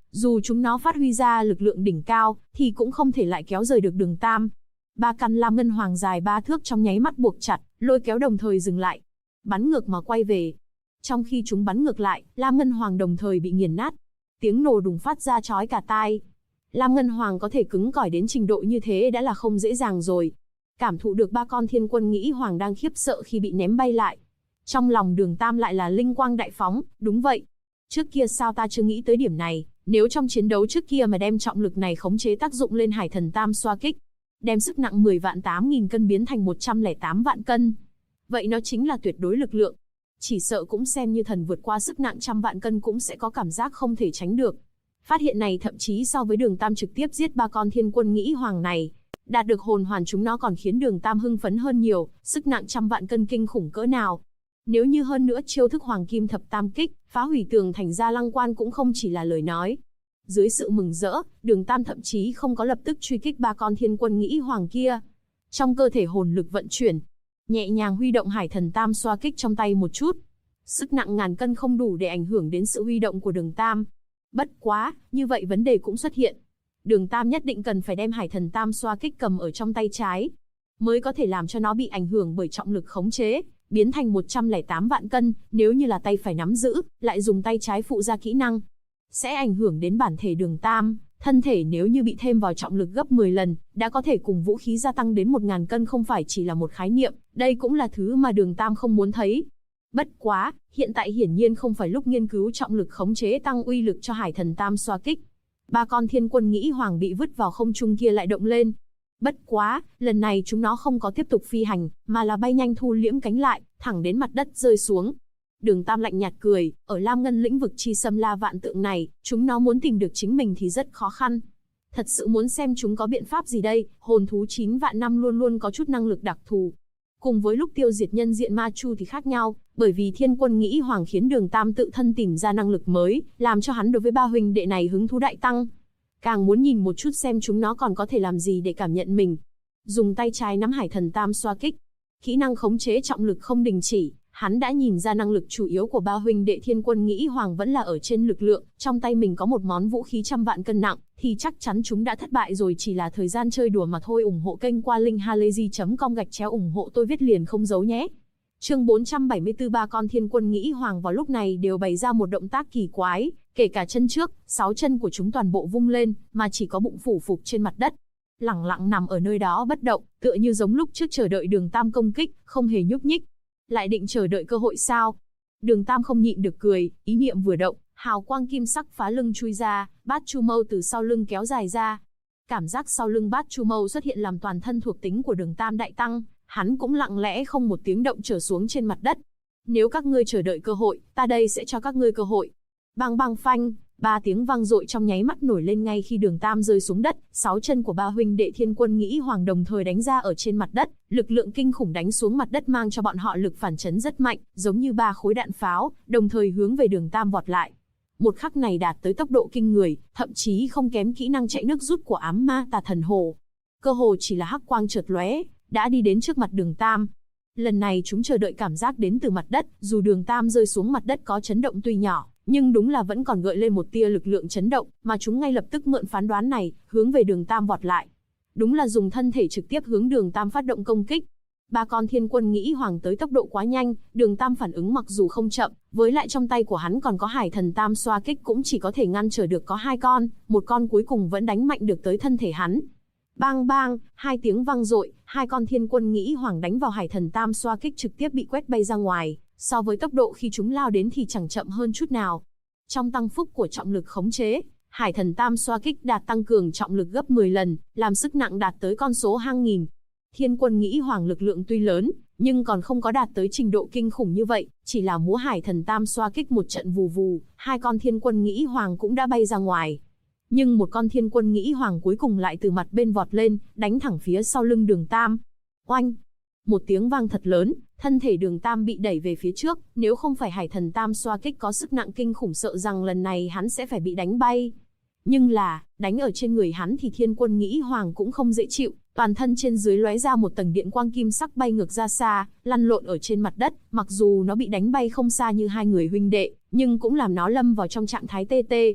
dù chúng nó phát huy ra lực lượng đỉnh cao, thì cũng không thể lại kéo rời được Đường Tam. Ba căn lam ngân hoàng dài 3 thước trong nháy mắt buộc chặt, lôi kéo đồng thời dừng lại, bắn ngược mà quay về. Trong khi chúng bắn ngược lại, lam ngân hoàng đồng thời bị nghiền nát. Tiếng nổ đùng phát ra chói cả tai. Lam ngân hoàng có thể cứng cỏi đến trình độ như thế đã là không dễ dàng rồi. Cảm thụ được ba con thiên quân nghĩ hoàng đang khiếp sợ khi bị ném bay lại. Trong lòng Đường Tam lại là linh quang đại phóng, đúng vậy. Trước kia sao ta chưa nghĩ tới điểm này, nếu trong chiến đấu trước kia mà đem trọng lực này khống chế tác dụng lên Hải Thần Tam xoa kích, đem sức nặng 10 vạn 8.000 cân biến thành 108 vạn cân. Vậy nó chính là tuyệt đối lực lượng. Chỉ sợ cũng xem như thần vượt qua sức nặng trăm vạn cân cũng sẽ có cảm giác không thể tránh được. Phát hiện này thậm chí so với Đường Tam trực tiếp giết ba con thiên quân nghĩ hoàng này, đạt được hồn hoàn chúng nó còn khiến Đường Tam hưng phấn hơn nhiều, sức nặng trăm vạn cân kinh khủng cỡ nào. Nếu như hơn nữa chiêu thức Hoàng Kim Thập Tam Kích, phá hủy tường thành Gia Lăng Quan cũng không chỉ là lời nói. Dưới sự mừng rỡ, Đường Tam thậm chí không có lập tức truy kích ba con thiên quân nghĩ hoàng kia. Trong cơ thể hồn lực vận chuyển, nhẹ nhàng huy động Hải Thần Tam xoa kích trong tay một chút. Sức nặng ngàn cân không đủ để ảnh hưởng đến sự huy động của Đường Tam. Bất quá, như vậy vấn đề cũng xuất hiện. Đường Tam nhất định cần phải đem Hải Thần Tam xoa kích cầm ở trong tay trái, mới có thể làm cho nó bị ảnh hưởng bởi trọng lực khống chế, biến thành 108 vạn cân. Nếu như là tay phải nắm giữ, lại dùng tay trái phụ ra kỹ năng, sẽ ảnh hưởng đến bản thể Đường Tam. Thân thể nếu như bị thêm vào trọng lực gấp 10 lần, đã có thể cùng vũ khí gia tăng đến 1.000 cân không phải chỉ là một khái niệm, đây cũng là thứ mà Đường Tam không muốn thấy. Bất quá, hiện tại hiển nhiên không phải lúc nghiên cứu trọng lực khống chế tăng uy lực cho Hải Thần Tam xoa kích. Ba con thiên quân nghĩ hoàng bị vứt vào không trung kia lại động lên. Bất quá, lần này chúng nó không có tiếp tục phi hành, mà là bay nhanh thu liễm cánh lại, thẳng đến mặt đất rơi xuống. Đường Tam lạnh nhạt cười, ở Lam Ngân lĩnh vực chi xâm la vạn tượng này, chúng nó muốn tìm được chính mình thì rất khó khăn. Thật sự muốn xem chúng có biện pháp gì đây, hồn thú 9 vạn năm luôn luôn có chút năng lực đặc thù. Cùng với lúc tiêu diệt nhân diện ma chu thì khác nhau, bởi vì thiên quân nghĩ hoàng khiến Đường Tam tự thân tìm ra năng lực mới, làm cho hắn đối với ba huynh đệ này hứng thú đại tăng. Càng muốn nhìn một chút xem chúng nó còn có thể làm gì để cảm nhận mình. Dùng tay trái nắm Hải Thần Tam xoa kích, kỹ năng khống chế trọng lực không đình chỉ. Hắn đã nhìn ra năng lực chủ yếu của ba huynh đệ thiên quân nghĩ hoàng vẫn là ở trên lực lượng, trong tay mình có một món vũ khí trăm vạn cân nặng, thì chắc chắn chúng đã thất bại rồi, chỉ là thời gian chơi đùa mà thôi. Ủng hộ kênh qua linkhalazy.com/ủng hộ tôi viết liền không giấu nhé. Chương 474. Ba con thiên quân nghĩ hoàng vào lúc này đều bày ra một động tác kỳ quái, kể cả chân trước, 6 chân của chúng toàn bộ vung lên, mà chỉ có bụng phủ phục trên mặt đất, lẳng lặng nằm ở nơi đó bất động, tựa như giống lúc trước chờ đợi Đường Tam công kích, không hề nhúc nhích. Lại định chờ đợi cơ hội sao? Đường Tam không nhịn được cười, ý niệm vừa động, hào quang kim sắc phá lưng chui ra, bát chu mâu từ sau lưng kéo dài ra. Cảm giác sau lưng bát chu mâu xuất hiện làm toàn thân thuộc tính của Đường Tam đại tăng, hắn cũng lặng lẽ không một tiếng động trở xuống trên mặt đất. Nếu các ngươi chờ đợi cơ hội, ta đây sẽ cho các ngươi cơ hội. Bang bang phanh, 3 tiếng vang dội trong nháy mắt nổi lên ngay khi Đường Tam rơi xuống đất, 6 chân của ba huynh đệ thiên quân nghĩ hoàng đồng thời đánh ra ở trên mặt đất, lực lượng kinh khủng đánh xuống mặt đất mang cho bọn họ lực phản chấn rất mạnh, giống như 3 khối đạn pháo, đồng thời hướng về Đường Tam vọt lại. Một khắc này đạt tới tốc độ kinh người, thậm chí không kém kỹ năng chạy nước rút của ám ma tà thần hồ. Cơ hồ chỉ là hắc quang chợt lóe, đã đi đến trước mặt Đường Tam. Lần này chúng chờ đợi cảm giác đến từ mặt đất, dù Đường Tam rơi xuống mặt đất có chấn động tuy nhỏ, nhưng đúng là vẫn còn gợi lên một tia lực lượng chấn động, mà chúng ngay lập tức mượn phán đoán này, hướng về Đường Tam vọt lại. Đúng là dùng thân thể trực tiếp hướng Đường Tam phát động công kích. Ba con thiên quân nghĩ hoàng tới tốc độ quá nhanh, Đường Tam phản ứng mặc dù không chậm, với lại trong tay của hắn còn có Hải Thần Tam xoa kích cũng chỉ có thể ngăn trở được có 2 con, một con cuối cùng vẫn đánh mạnh được tới thân thể hắn. Bang bang, 2 tiếng vang dội, 2 con thiên quân nghĩ hoàng đánh vào Hải Thần Tam xoa kích trực tiếp bị quét bay ra ngoài. So với tốc độ khi chúng lao đến thì chẳng chậm hơn chút nào. Trong tăng phúc của trọng lực khống chế, Hải Thần Tam xoa kích đạt tăng cường trọng lực gấp 10 lần, làm sức nặng đạt tới con số hàng nghìn. Thiên quân nghĩ hoàng lực lượng tuy lớn, nhưng còn không có đạt tới trình độ kinh khủng như vậy, chỉ là múa Hải Thần Tam xoa kích một trận vù vù, 2 con thiên quân nghĩ hoàng cũng đã bay ra ngoài. Nhưng một con thiên quân nghĩ hoàng cuối cùng lại từ mặt bên vọt lên, đánh thẳng phía sau lưng Đường Tam. Oanh! Một tiếng vang thật lớn, thân thể Đường Tam bị đẩy về phía trước, nếu không phải Hải Thần Tam xoa kích có sức nặng kinh khủng sợ rằng lần này hắn sẽ phải bị đánh bay. Nhưng là, đánh ở trên người hắn thì thiên quân nghĩ hoàng cũng không dễ chịu, toàn thân trên dưới lóe ra một tầng điện quang kim sắc bay ngược ra xa, lăn lộn ở trên mặt đất, mặc dù nó bị đánh bay không xa như 2 người huynh đệ, nhưng cũng làm nó lâm vào trong trạng thái tê tê.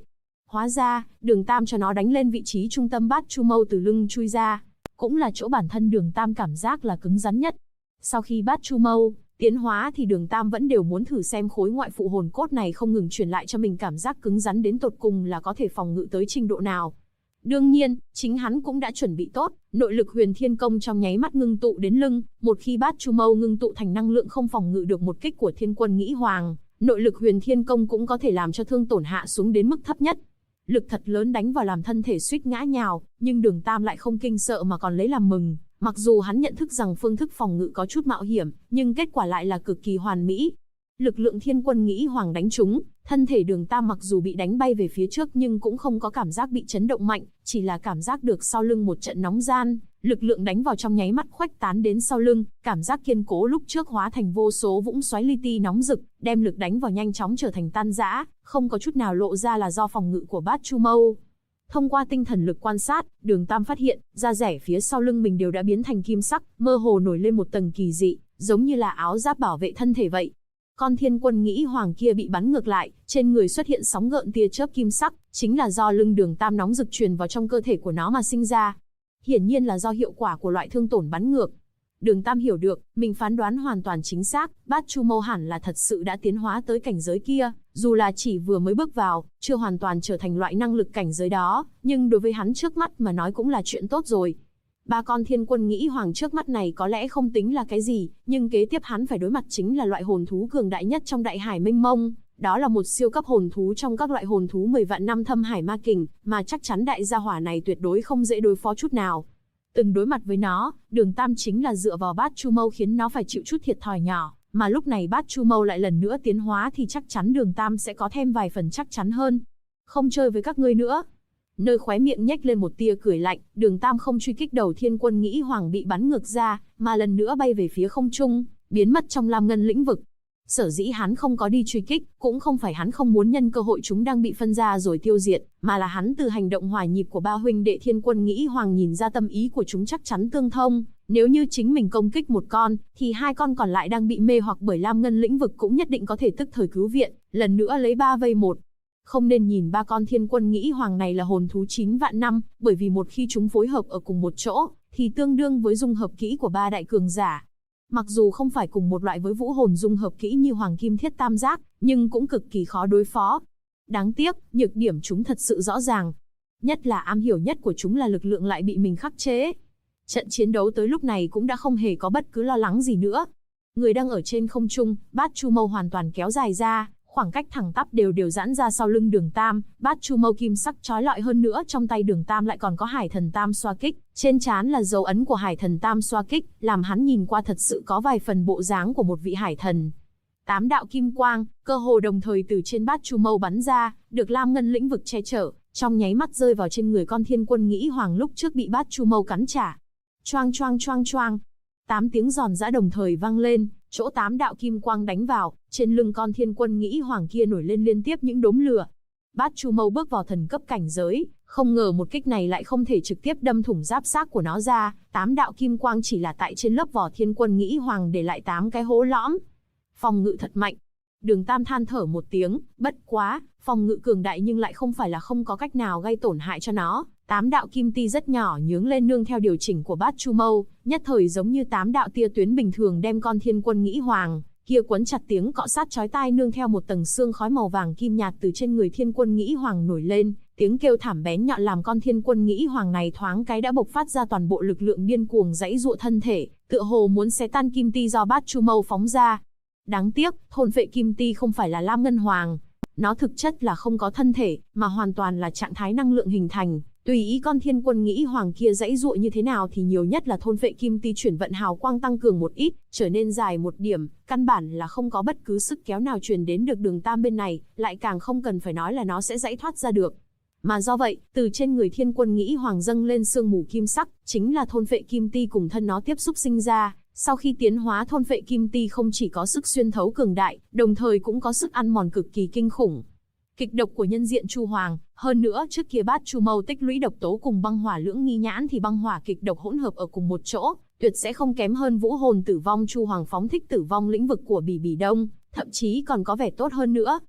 Hóa ra, Đường Tam cho nó đánh lên vị trí trung tâm Bát Chu Mâu từ lưng chui ra, cũng là chỗ bản thân Đường Tam cảm giác là cứng rắn nhất. Sau khi Bát Chu Mâu tiến hóa thì Đường Tam vẫn đều muốn thử xem khối ngoại phụ hồn cốt này không ngừng truyền lại cho mình cảm giác cứng rắn đến tột cùng là có thể phòng ngự tới trình độ nào. Đương nhiên, chính hắn cũng đã chuẩn bị tốt, nội lực Huyền Thiên Công trong nháy mắt ngưng tụ đến lưng, một khi Bát Chu Mâu ngưng tụ thành năng lượng không phòng ngự được một kích của Thiên Quân Nghĩ Hoàng, nội lực Huyền Thiên Công cũng có thể làm cho thương tổn hạ xuống đến mức thấp nhất. Lực thật lớn đánh vào làm thân thể suýt ngã nhào, nhưng Đường Tam lại không kinh sợ mà còn lấy làm mừng. Mặc dù hắn nhận thức rằng phương thức phòng ngự có chút mạo hiểm, nhưng kết quả lại là cực kỳ hoàn mỹ. Lực lượng Thiên Quân Nghĩ Hoàng đánh trúng, thân thể Đường Tam mặc dù bị đánh bay về phía trước nhưng cũng không có cảm giác bị chấn động mạnh, chỉ là cảm giác được sau lưng một trận nóng gian, lực lượng đánh vào trong nháy mắt khuếch tán đến sau lưng, cảm giác kiên cố lúc trước hóa thành vô số vũng xoáy li ti nóng rực, đem lực đánh vào nhanh chóng trở thành tan rã, không có chút nào lộ ra là do phòng ngự của Bát Chu Mâu. Thông qua tinh thần lực quan sát, Đường Tam phát hiện, da rẻ phía sau lưng mình đều đã biến thành kim sắc, mơ hồ nổi lên một tầng kỳ dị, giống như là áo giáp bảo vệ thân thể vậy. Con Thiên Quân Nghĩ Hoàng kia bị bắn ngược lại, trên người xuất hiện sóng gợn tia chớp kim sắc, chính là do lưng Đường Tam nóng rực truyền vào trong cơ thể của nó mà sinh ra. Hiển nhiên là do hiệu quả của loại thương tổn bắn ngược. Đường Tam hiểu được, mình phán đoán hoàn toàn chính xác, Bát Chu Mâu hẳn là thật sự đã tiến hóa tới cảnh giới kia, dù là chỉ vừa mới bước vào, chưa hoàn toàn trở thành loại năng lực cảnh giới đó, nhưng đối với hắn trước mắt mà nói cũng là chuyện tốt rồi. Ba con Thiên Quân Nghĩ Hoàng trước mắt này có lẽ không tính là cái gì, nhưng kế tiếp hắn phải đối mặt chính là loại hồn thú cường đại nhất trong đại hải mênh mông, đó là một siêu cấp hồn thú trong các loại hồn thú 10 vạn năm Thâm Hải Ma Kình, mà chắc chắn đại gia hỏa này tuyệt đối không dễ đối phó chút nào. Từng đối mặt với nó, Đường Tam chính là dựa vào Bát Chu Mâu khiến nó phải chịu chút thiệt thòi nhỏ, mà lúc này Bát Chu Mâu lại lần nữa tiến hóa thì chắc chắn Đường Tam sẽ có thêm vài phần chắc chắn hơn. Không chơi với các ngươi nữa. Nơi khóe miệng nhếch lên một tia cười lạnh, Đường Tam không truy kích đầu Thiên Quân Nghĩ Hoàng bị bắn ngược ra, mà lần nữa bay về phía không trung, biến mất trong lam ngân lĩnh vực. Sở dĩ hắn không có đi truy kích, cũng không phải hắn không muốn nhân cơ hội chúng đang bị phân ra rồi tiêu diệt, mà là hắn từ hành động hòa nhịp của ba huynh đệ Thiên Quân Nghĩ Hoàng nhìn ra tâm ý của chúng chắc chắn tương thông. Nếu như chính mình công kích một con, thì hai con còn lại đang bị mê hoặc bởi lam ngân lĩnh vực cũng nhất định có thể tức thời cứu viện, lần nữa lấy 3 vây 1. Không nên nhìn ba con Thiên Quân Nghĩ Hoàng này là hồn thú 9 vạn năm, bởi vì một khi chúng phối hợp ở cùng một chỗ, thì tương đương với dung hợp kỹ của ba đại cường giả. Mặc dù không phải cùng một loại với vũ hồn dung hợp kỹ như Hoàng Kim Thiết Tam Giác, nhưng cũng cực kỳ khó đối phó. Đáng tiếc, nhược điểm chúng thật sự rõ ràng. Nhất là am hiểu nhất của chúng là lực lượng lại bị mình khắc chế. Trận chiến đấu tới lúc này cũng đã không hề có bất cứ lo lắng gì nữa. Người đang ở trên không trung, Bát Chu Mâu hoàn toàn kéo dài ra, khoảng cách thẳng tắp đều giãn ra sau lưng Đường Tam, Bát Chu Mâu kim sắc chói lọi hơn nữa, trong tay Đường Tam lại còn có Hải Thần Tam Xoa Kích, trên trán là dấu ấn của Hải Thần Tam Xoa Kích, làm hắn nhìn qua thật sự có vài phần bộ dáng của một vị hải thần. 8 đạo kim quang, cơ hồ đồng thời từ trên Bát Chu Mâu bắn ra, được lam ngân lĩnh vực che chở, trong nháy mắt rơi vào trên người con Thiên Quân Nghĩ Hoàng lúc trước bị Bát Chu Mâu cắn trả. Choang choang choang choang. 8 tiếng giòn giã đồng thời vang lên, chỗ 8 đạo kim quang đánh vào, trên lưng con Thiên Quân Nghĩ Hoàng kia nổi lên liên tiếp những đốm lửa. Bát Chu Mâu bước vào thần cấp cảnh giới, không ngờ một kích này lại không thể trực tiếp đâm thủng giáp xác của nó ra, 8 đạo kim quang chỉ là tại trên lớp vỏ Thiên Quân Nghĩ Hoàng để lại 8 cái hố lõm. Phòng ngự thật mạnh. Đường Tam than thở một tiếng, bất quá, phòng ngự cường đại nhưng lại không phải là không có cách nào gây tổn hại cho nó. 8 đạo kim ti rất nhỏ nhướng lên nương theo điều chỉnh của Bát Chu Mâu, nhất thời giống như 8 đạo tia tuyến bình thường đem con Thiên Quân Nghĩ Hoàng kia quấn chặt, tiếng cọ sát chói tai nương theo một tầng xương khói màu vàng kim nhạt từ trên người Thiên Quân Nghĩ Hoàng nổi lên, tiếng kêu thảm bén nhọn làm con Thiên Quân Nghĩ Hoàng này thoáng cái đã bộc phát ra toàn bộ lực lượng điên cuồng giãy giụa thân thể, tựa hồ muốn xé tan kim ti do Bát Chu Mâu phóng ra. Đáng tiếc, thôn phệ kim ti không phải là Lam Ngân Hoàng, nó thực chất là không có thân thể, mà hoàn toàn là trạng thái năng lượng hình thành. Tùy ý con Thiên Quân Nghĩ Hoàng kia giãy giụa như thế nào thì nhiều nhất là thôn phệ kim ti chuyển vận hào quang tăng cường một ít, trở nên dài một điểm, căn bản là không có bất cứ sức kéo nào truyền đến được Đường Tam bên này, lại càng không cần phải nói là nó sẽ giãy thoát ra được. Mà do vậy, từ trên người Thiên Quân Nghĩ Hoàng dâng lên sương mù kim sắc, chính là thôn phệ kim ti cùng thân nó tiếp xúc sinh ra. Sau khi tiến hóa, thôn phệ kim ti không chỉ có sức xuyên thấu cường đại, đồng thời cũng có sức ăn mòn cực kỳ kinh khủng. Kịch độc của nhân diện Chu Hoàng, hơn nữa trước kia Bát Chu Mâu tích lũy độc tố cùng băng hỏa lưỡng nghi nhãn thì băng hỏa kịch độc hỗn hợp ở cùng một chỗ, tuyệt sẽ không kém hơn vũ hồn tử vong Chu Hoàng phóng thích tử vong lĩnh vực của Bỉ Bỉ Đông, thậm chí còn có vẻ tốt hơn nữa.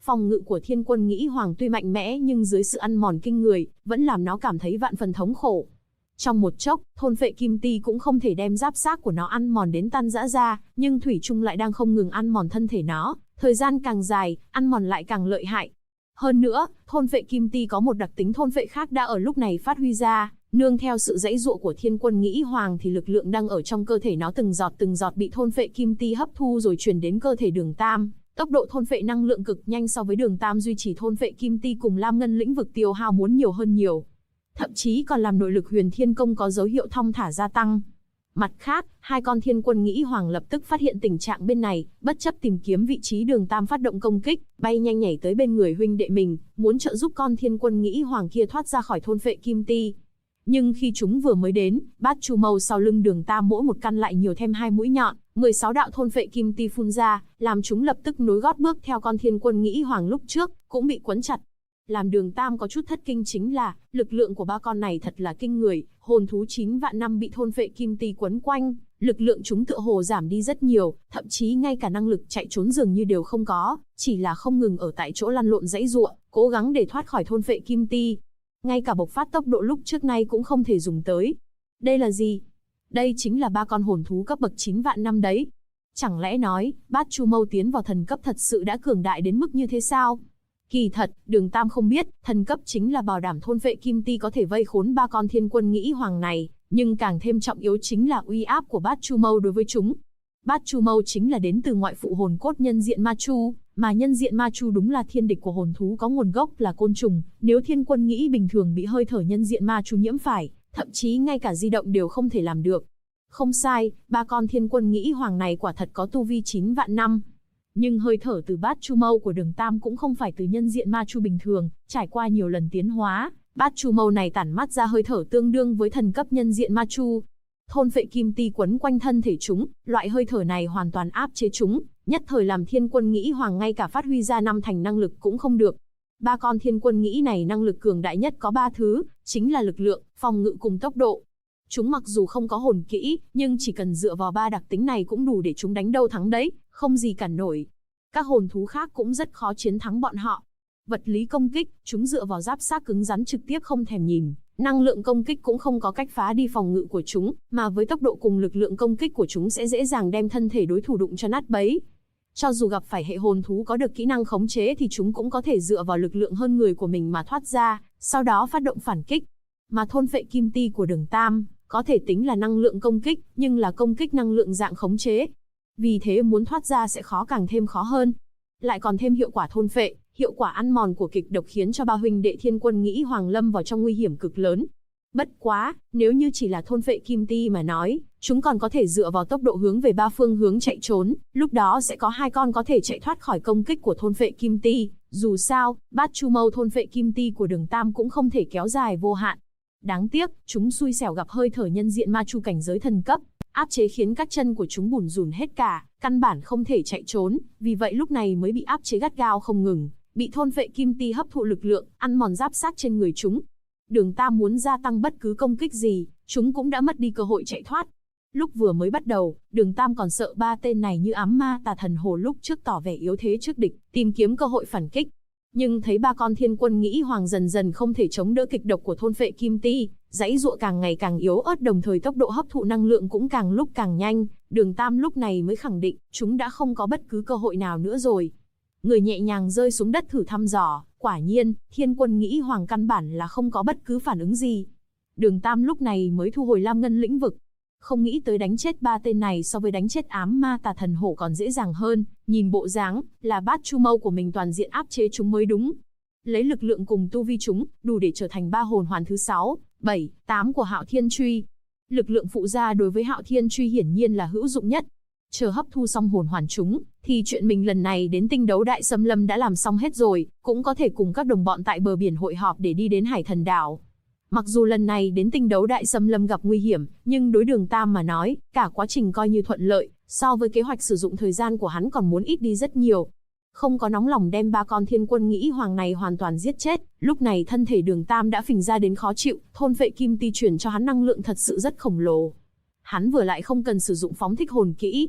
Phòng ngự của Thiên Quân Nghĩ Hoàng tuy mạnh mẽ nhưng dưới sự ăn mòn kinh người, vẫn làm nó cảm thấy vạn phần thống khổ. Trong một chốc, thôn phệ kim ti cũng không thể đem giáp xác của nó ăn mòn đến tan rã ra, nhưng thủy chung lại đang không ngừng ăn mòn thân thể nó, thời gian càng dài, ăn mòn lại càng lợi hại. Hơn nữa, thôn phệ kim ti có một đặc tính thôn phệ khác đã ở lúc này phát huy ra, nương theo sự giãy giụa của Thiên Quân Nghĩ Hoàng thì lực lượng đang ở trong cơ thể nó từng giọt bị thôn phệ kim ti hấp thu rồi truyền đến cơ thể Đường Tam. Tốc độ thôn phệ năng lượng cực nhanh so với Đường Tam duy trì thôn phệ kim ti cùng Lam Ngân lĩnh vực tiêu hao muốn nhiều hơn nhiều. Thậm chí còn làm nội lực Huyền Thiên Công có dấu hiệu thong thả gia tăng. Mặt khác, hai con Thiên Quân Nghĩ Hoàng lập tức phát hiện tình trạng bên này, bất chấp tìm kiếm vị trí Đường Tam phát động công kích, bay nhanh nhảy tới bên người huynh đệ mình, muốn trợ giúp con Thiên Quân Nghĩ Hoàng kia thoát ra khỏi thôn phệ kim ti. Nhưng khi chúng vừa mới đến, Bát Chu Mâu sau lưng Đường Tam mỗi một căn lại nhiều thêm 2 mũi nhọn, 16 đạo thôn phệ kim ti phun ra, làm chúng lập tức nối gót bước theo con Thiên Quân Nghĩ Hoàng lúc trước, cũng bị quấn chặt. Làm Đường Tam có chút thất kinh chính là, lực lượng của ba con này thật là kinh người, hồn thú 9 vạn năm bị thôn phệ kim ti quấn quanh, lực lượng chúng tựa hồ giảm đi rất nhiều, thậm chí ngay cả năng lực chạy trốn dường như đều không có, chỉ là không ngừng ở tại chỗ lăn lộn giãy giụa, cố gắng để thoát khỏi thôn phệ kim ti. Ngay cả bộc phát tốc độ lúc trước nay cũng không thể dùng tới. Đây là gì? Đây chính là ba con hồn thú cấp bậc 9 vạn năm đấy. Chẳng lẽ nói, Bát Chu Mâu tiến vào thần cấp thật sự đã cường đại đến mức như thế sao? Kỳ thật, Đường Tam không biết, thần cấp chính là bảo đảm thôn phệ kim ti có thể vây khốn ba con Thiên Quân Nghĩ Hoàng này, nhưng càng thêm trọng yếu chính là uy áp của Bát Chu Mâu đối với chúng. Bát Chu Mâu chính là đến từ ngoại phụ hồn cốt nhân diện ma chu, mà nhân diện ma chu đúng là thiên địch của hồn thú có nguồn gốc là côn trùng, nếu Thiên Quân Nghĩ bình thường bị hơi thở nhân diện ma chu nhiễm phải, thậm chí ngay cả di động đều không thể làm được. Không sai, ba con Thiên Quân Nghĩ Hoàng này quả thật có tu vi 9 vạn năm. Nhưng hơi thở từ Bát Chu Mâu của Đường Tam cũng không phải từ nhân diện ma chu bình thường, trải qua nhiều lần tiến hóa, Bát Chu Mâu này tản mát ra hơi thở tương đương với thần cấp nhân diện ma chu. Thôn phệ kim ti quấn quanh thân thể chúng, loại hơi thở này hoàn toàn áp chế chúng, nhất thời làm Thiên Quân Nghĩ Hoàng ngay cả phát huy ra 5 thành năng lực cũng không được. Ba con Thiên Quân Nghĩ này năng lực cường đại nhất có 3 thứ, chính là lực lượng, phòng ngự cùng tốc độ. Chúng mặc dù không có hồn kỹ, nhưng chỉ cần dựa vào 3 đặc tính này cũng đủ để chúng đánh đâu thắng đấy, không gì cản nổi. Các hồn thú khác cũng rất khó chiến thắng bọn họ. Vật lý công kích, chúng dựa vào giáp xác cứng rắn trực tiếp không thèm nhìn. Năng lượng công kích cũng không có cách phá đi phòng ngự của chúng, mà với tốc độ cùng lực lượng công kích của chúng sẽ dễ dàng đem thân thể đối thủ đụng cho nát bấy. Cho dù gặp phải hệ hồn thú có được kỹ năng khống chế thì chúng cũng có thể dựa vào lực lượng hơn người của mình mà thoát ra, sau đó phát động phản kích. Mà thôn phệ kim ti của Đường Tam, có thể tính là năng lượng công kích, nhưng là công kích năng lượng dạng khống chế. Vì thế muốn thoát ra sẽ càng thêm khó hơn. Lại còn thêm hiệu quả thôn phệ, hiệu quả ăn mòn của kịch độc khiến cho ba huynh đệ Thiên Quân Nghĩ Hoàng lâm vào trong nguy hiểm cực lớn. Bất quá, nếu như chỉ là thôn phệ kim ti mà nói, chúng còn có thể dựa vào tốc độ hướng về 3 phương hướng chạy trốn, lúc đó sẽ có 2 con có thể chạy thoát khỏi công kích của thôn phệ kim ti. Dù sao, Bát Chu Mâu thôn phệ kim ti của Đường Tam cũng không thể kéo dài vô hạn. Đáng tiếc, chúng xui xẻo gặp hơi thở nhân diện ma chu cảnh giới thần cấp, áp chế khiến các chân của chúng bủn rủn hết cả, căn bản không thể chạy trốn, vì vậy lúc này mới bị áp chế gắt gao không ngừng, bị thôn phệ kim ti hấp thụ lực lượng, ăn mòn giáp xác trên người chúng. Đường Tam muốn gia tăng bất cứ công kích gì, chúng cũng đã mất đi cơ hội chạy thoát. Lúc vừa mới bắt đầu, Đường Tam còn sợ 3 tên này như ám ma tà thần hồ lúc trước tỏ vẻ yếu thế trước địch, tìm kiếm cơ hội phản kích. Nhưng thấy 3 con Thiên Quân Nghĩ Hoàng dần dần không thể chống đỡ kịch độc của thôn phệ kim ti, giãy giụa càng ngày càng yếu ớt, đồng thời tốc độ hấp thụ năng lượng cũng càng lúc càng nhanh, Đường Tam lúc này mới khẳng định, chúng đã không có bất cứ cơ hội nào nữa rồi. Người nhẹ nhàng rơi xuống đất thử thăm dò, quả nhiên, Thiên Quân Nghĩ Hoàng căn bản là không có bất cứ phản ứng gì. Đường Tam lúc này mới thu hồi Lam Ngân lĩnh vực. Không nghĩ tới đánh chết 3 tên này so với đánh chết ám ma tà thần hổ còn dễ dàng hơn, nhìn bộ dáng, là Bát Chu Mâu của mình toàn diện áp chế chúng mới đúng. Lấy lực lượng cùng tu vi chúng, đủ để trở thành 3 hồn hoàn thứ 6, 7, 8 của Hạo Thiên Truy. Lực lượng phụ gia đối với Hạo Thiên Truy hiển nhiên là hữu dụng nhất. Chờ hấp thu xong hồn hoàn chúng, thì chuyện mình lần này đến Tinh Đấu Đại Xâm Lâm đã làm xong hết rồi, cũng có thể cùng các đồng bọn tại bờ biển hội họp để đi đến Hải Thần Đảo. Mặc dù lần này đến Tinh Đấu Đại Xâm Lâm gặp nguy hiểm, nhưng đối Đường Tam mà nói, cả quá trình coi như thuận lợi, so với kế hoạch sử dụng thời gian của hắn còn muốn ít đi rất nhiều. Không có nóng lòng đem 3 con Thiên Quân Nghĩ Hoàng này hoàn toàn giết chết, lúc này thân thể Đường Tam đã phình ra đến khó chịu, thôn phệ kim ti chuyển cho hắn năng lượng thật sự rất khổng lồ. Hắn vừa lại không cần sử dụng phóng thích hồn kỹ.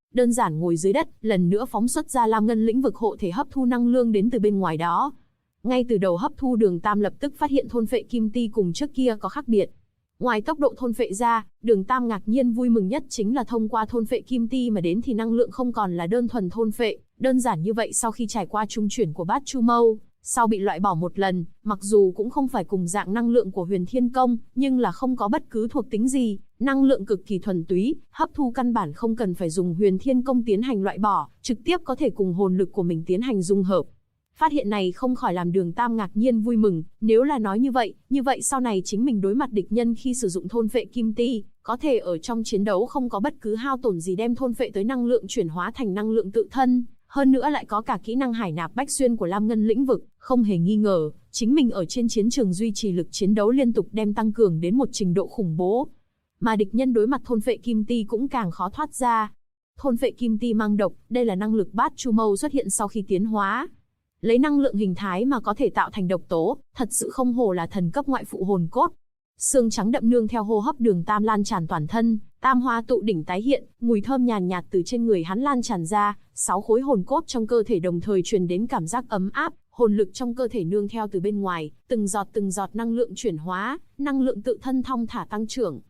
Đơn giản ngồi dưới đất, lần nữa phóng xuất ra lam ngân lĩnh vực hộ thể hấp thu năng lượng đến từ bên ngoài đó. Ngay từ đầu hấp thu, Đường Tam lập tức phát hiện thôn phệ kim ti cùng trước kia có khác biệt. Ngoài tốc độ thôn phệ ra, Đường Tam ngạc nhiên vui mừng nhất chính là thông qua thôn phệ kim ti mà đến thì năng lượng không còn là đơn thuần thôn phệ, đơn giản như vậy. Sau khi trải qua trung chuyển của Bát Chu Mâu, sau bị loại bỏ một lần, mặc dù cũng không phải cùng dạng năng lượng của Huyền Thiên Công, nhưng là không có bất cứ thuộc tính gì, năng lượng cực kỳ thuần túy, hấp thu căn bản không cần phải dùng Huyền Thiên Công tiến hành loại bỏ, trực tiếp có thể cùng hồn lực của mình tiến hành dung hợp. Phát hiện này không khỏi làm Đường Tam ngạc nhiên vui mừng, nếu là nói như vậy sau này chính mình đối mặt địch nhân khi sử dụng thôn phệ kim ti, có thể ở trong chiến đấu không có bất cứ hao tổn gì, đem thôn phệ tới năng lượng chuyển hóa thành năng lượng tự thân, hơn nữa lại có cả kỹ năng hải nạp bách xuyên của lam ngân lĩnh vực, không hề nghi ngờ, chính mình ở trên chiến trường duy trì lực chiến đấu liên tục đem tăng cường đến một trình độ khủng bố. Mà địch nhân đối mặt thôn phệ kim ti cũng càng khó thoát ra. Thôn phệ kim ti mang độc, đây là năng lực Bát Chu Mâu xuất hiện sau khi tiến hóa. Lấy năng lượng hình thái mà có thể tạo thành độc tố, thật sự không hổ là thần cấp ngoại phụ hồn cốt. Xương trắng đậm nương theo hô hấp Đường Tam lan tràn toàn thân, tam hoa tụ đỉnh tái hiện, mùi thơm nhàn nhạt từ trên người hắn lan tràn ra, 6 khối hồn cốt trong cơ thể đồng thời truyền đến cảm giác ấm áp, hồn lực trong cơ thể nương theo từ bên ngoài, từng giọt năng lượng chuyển hóa, năng lượng tự thân thong thả tăng trưởng.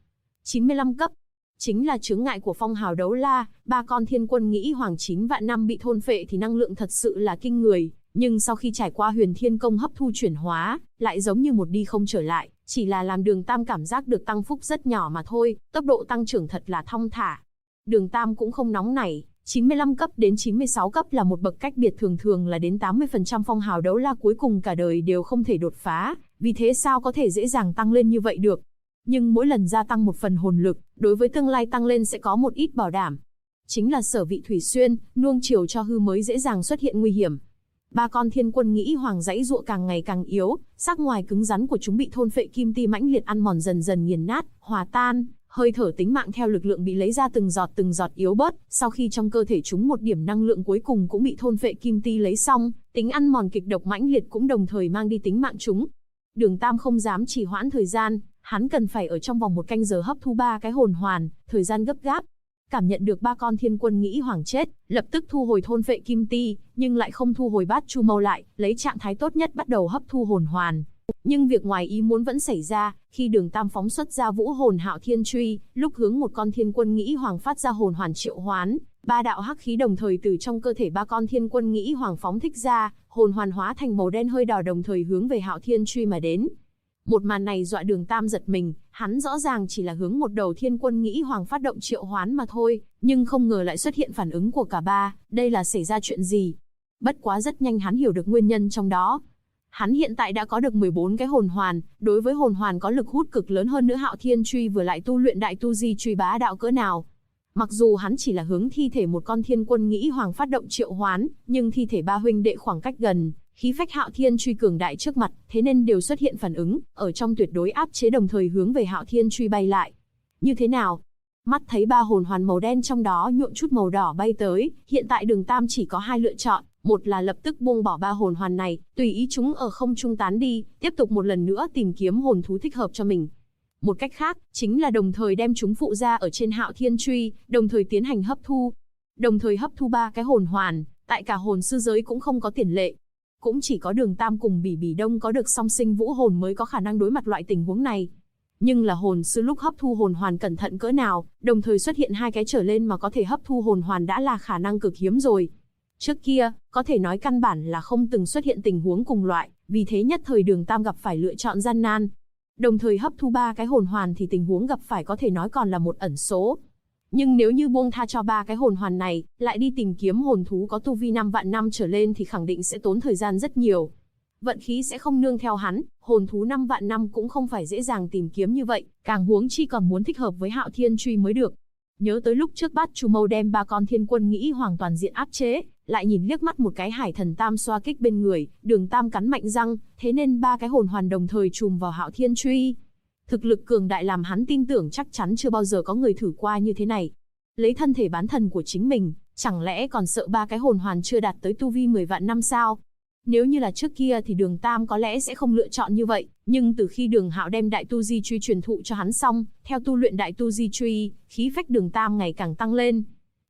95 cấp, chính là chướng ngại của phong hào đấu la, ba con thiên quân nghĩ hoàng 9 vạn năm bị thôn phệ thì năng lượng thật sự là kinh người. Nhưng sau khi trải qua Huyền Thiên Công hấp thu chuyển hóa, lại giống như một đi không trở lại, chỉ là làm Đường Tam cảm giác được tăng phúc rất nhỏ mà thôi, tốc độ tăng trưởng thật là thong thả. Đường Tam cũng không nóng nảy, 95 cấp đến 96 cấp là một bậc cách biệt, thường là đến 80% phong hào đấu la cuối cùng cả đời đều không thể đột phá, vì thế sao có thể dễ dàng tăng lên như vậy được. Nhưng mỗi lần gia tăng một phần hồn lực, đối với tương lai tăng lên sẽ có một ít bảo đảm. Chính là sở vị Thủy Xuyên, nuông chiều cho hư mới dễ dàng xuất hiện nguy hiểm. Ba con thiên quân nghĩ hoàng dãy dụa càng ngày càng yếu, sắc ngoài cứng rắn của chúng bị thôn phệ kim ti mãnh liệt ăn mòn, dần dần nghiền nát, hòa tan, hơi thở tính mạng theo lực lượng bị lấy ra từng giọt yếu bớt, sau khi trong cơ thể chúng một điểm năng lượng cuối cùng cũng bị thôn phệ kim ti lấy xong, tính ăn mòn kịch độc mãnh liệt cũng đồng thời mang đi tính mạng chúng. Đường Tam không dám trì hoãn thời gian, hắn cần phải ở trong vòng 1 canh giờ hấp thu 3 cái hồn hoàn, thời gian gấp gáp. Cảm nhận được ba con thiên quân nghĩ hoàng chết, lập tức thu hồi thôn phệ kim ti, nhưng lại không thu hồi Bát Chu Mâu lại, lấy trạng thái tốt nhất bắt đầu hấp thu hồn hoàn. Nhưng việc ngoài ý muốn vẫn xảy ra, khi Đường Tam phóng xuất ra Vũ Hồn Hạo Thiên Truy, lúc hướng một con thiên quân nghĩ hoàng phát ra hồn hoàn triệu hoán, 3 đạo hắc khí đồng thời từ trong cơ thể ba con thiên quân nghĩ hoàng phóng thích ra, hồn hoàn hóa thành màu đen hơi đỏ đồng thời hướng về Hạo Thiên Truy mà đến. Một màn này dọa Đường Tam giật mình, hắn rõ ràng chỉ là hướng một đầu thiên quân nghĩ hoàng phát động triệu hoán mà thôi, nhưng không ngờ lại xuất hiện phản ứng của cả ba, đây là xảy ra chuyện gì? Bất quá rất nhanh hắn hiểu được nguyên nhân trong đó. Hắn hiện tại đã có được 14 cái hồn hoàn, đối với hồn hoàn có lực hút cực lớn, hơn nữa Hạo Thiên Truy vừa lại tu luyện đại tu di truy bá đạo cỡ nào. Mặc dù hắn chỉ là hướng thi thể một con thiên quân nghĩ hoàng phát động triệu hoán, nhưng thi thể ba huynh đệ khoảng cách gần, khí phách Hạo Thiên Truy cường đại trước mặt, thế nên đều xuất hiện phản ứng, ở trong tuyệt đối áp chế đồng thời hướng về Hạo Thiên Truy bay lại. Như thế nào? Mắt thấy ba hồn hoàn màu đen trong đó nhuộm chút màu đỏ bay tới, hiện tại Đường Tam chỉ có 2 lựa chọn, một là lập tức buông bỏ ba hồn hoàn này, tùy ý chúng ở không trung tán đi, tiếp tục một lần nữa tìm kiếm hồn thú thích hợp cho mình. Một cách khác, chính là đồng thời đem chúng phụ ra ở trên Hạo Thiên Truy, đồng thời tiến hành hấp thu. Đồng thời hấp thu 3 cái hồn hoàn, tại cả hồn sư giới cũng không có tiền lệ. Cũng chỉ có Đường Tam cùng Bỉ Bỉ Đông có được song sinh vũ hồn mới có khả năng đối mặt loại tình huống này. Nhưng là hồn sư lúc hấp thu hồn hoàn cẩn thận cỡ nào, đồng thời xuất hiện 2 cái trở lên mà có thể hấp thu hồn hoàn đã là khả năng cực hiếm rồi. Trước kia, có thể nói căn bản là không từng xuất hiện tình huống cùng loại, vì thế nhất thời Đường Tam gặp phải lựa chọn gian nan. Đồng thời hấp thu 3 cái hồn hoàn thì tình huống gặp phải có thể nói còn là một ẩn số. Nhưng nếu như buông tha cho 3 cái hồn hoàn này, lại đi tìm kiếm hồn thú có tu vi 5 vạn năm trở lên thì khẳng định sẽ tốn thời gian rất nhiều. Vận khí sẽ không nương theo hắn, hồn thú 5 vạn năm cũng không phải dễ dàng tìm kiếm như vậy, càng huống chi còn muốn thích hợp với Hạo Thiên Truy mới được. Nhớ tới lúc trước Bát Chu Mâu đem 3 con thiên quân nghĩ hoàng toàn diện áp chế, lại nhìn liếc mắt một cái Hải Thần Tam xoa kích bên người, Đường Tam cắn mạnh răng, thế nên 3 cái hồn hoàn đồng thời chùm vào Hạo Thiên Truy. Thực lực cường đại làm hắn tin tưởng chắc chắn chưa bao giờ có người thử qua như thế này. Lấy thân thể bán thần của chính mình, chẳng lẽ còn sợ 3 cái hồn hoàn chưa đạt tới tu vi 10 vạn năm sao? Nếu như là trước kia thì Đường Tam có lẽ sẽ không lựa chọn như vậy, nhưng từ khi Đường Hạo đem đại tu di truy truyền thụ cho hắn xong, theo tu luyện đại tu di truy, khí phách Đường Tam ngày càng tăng lên.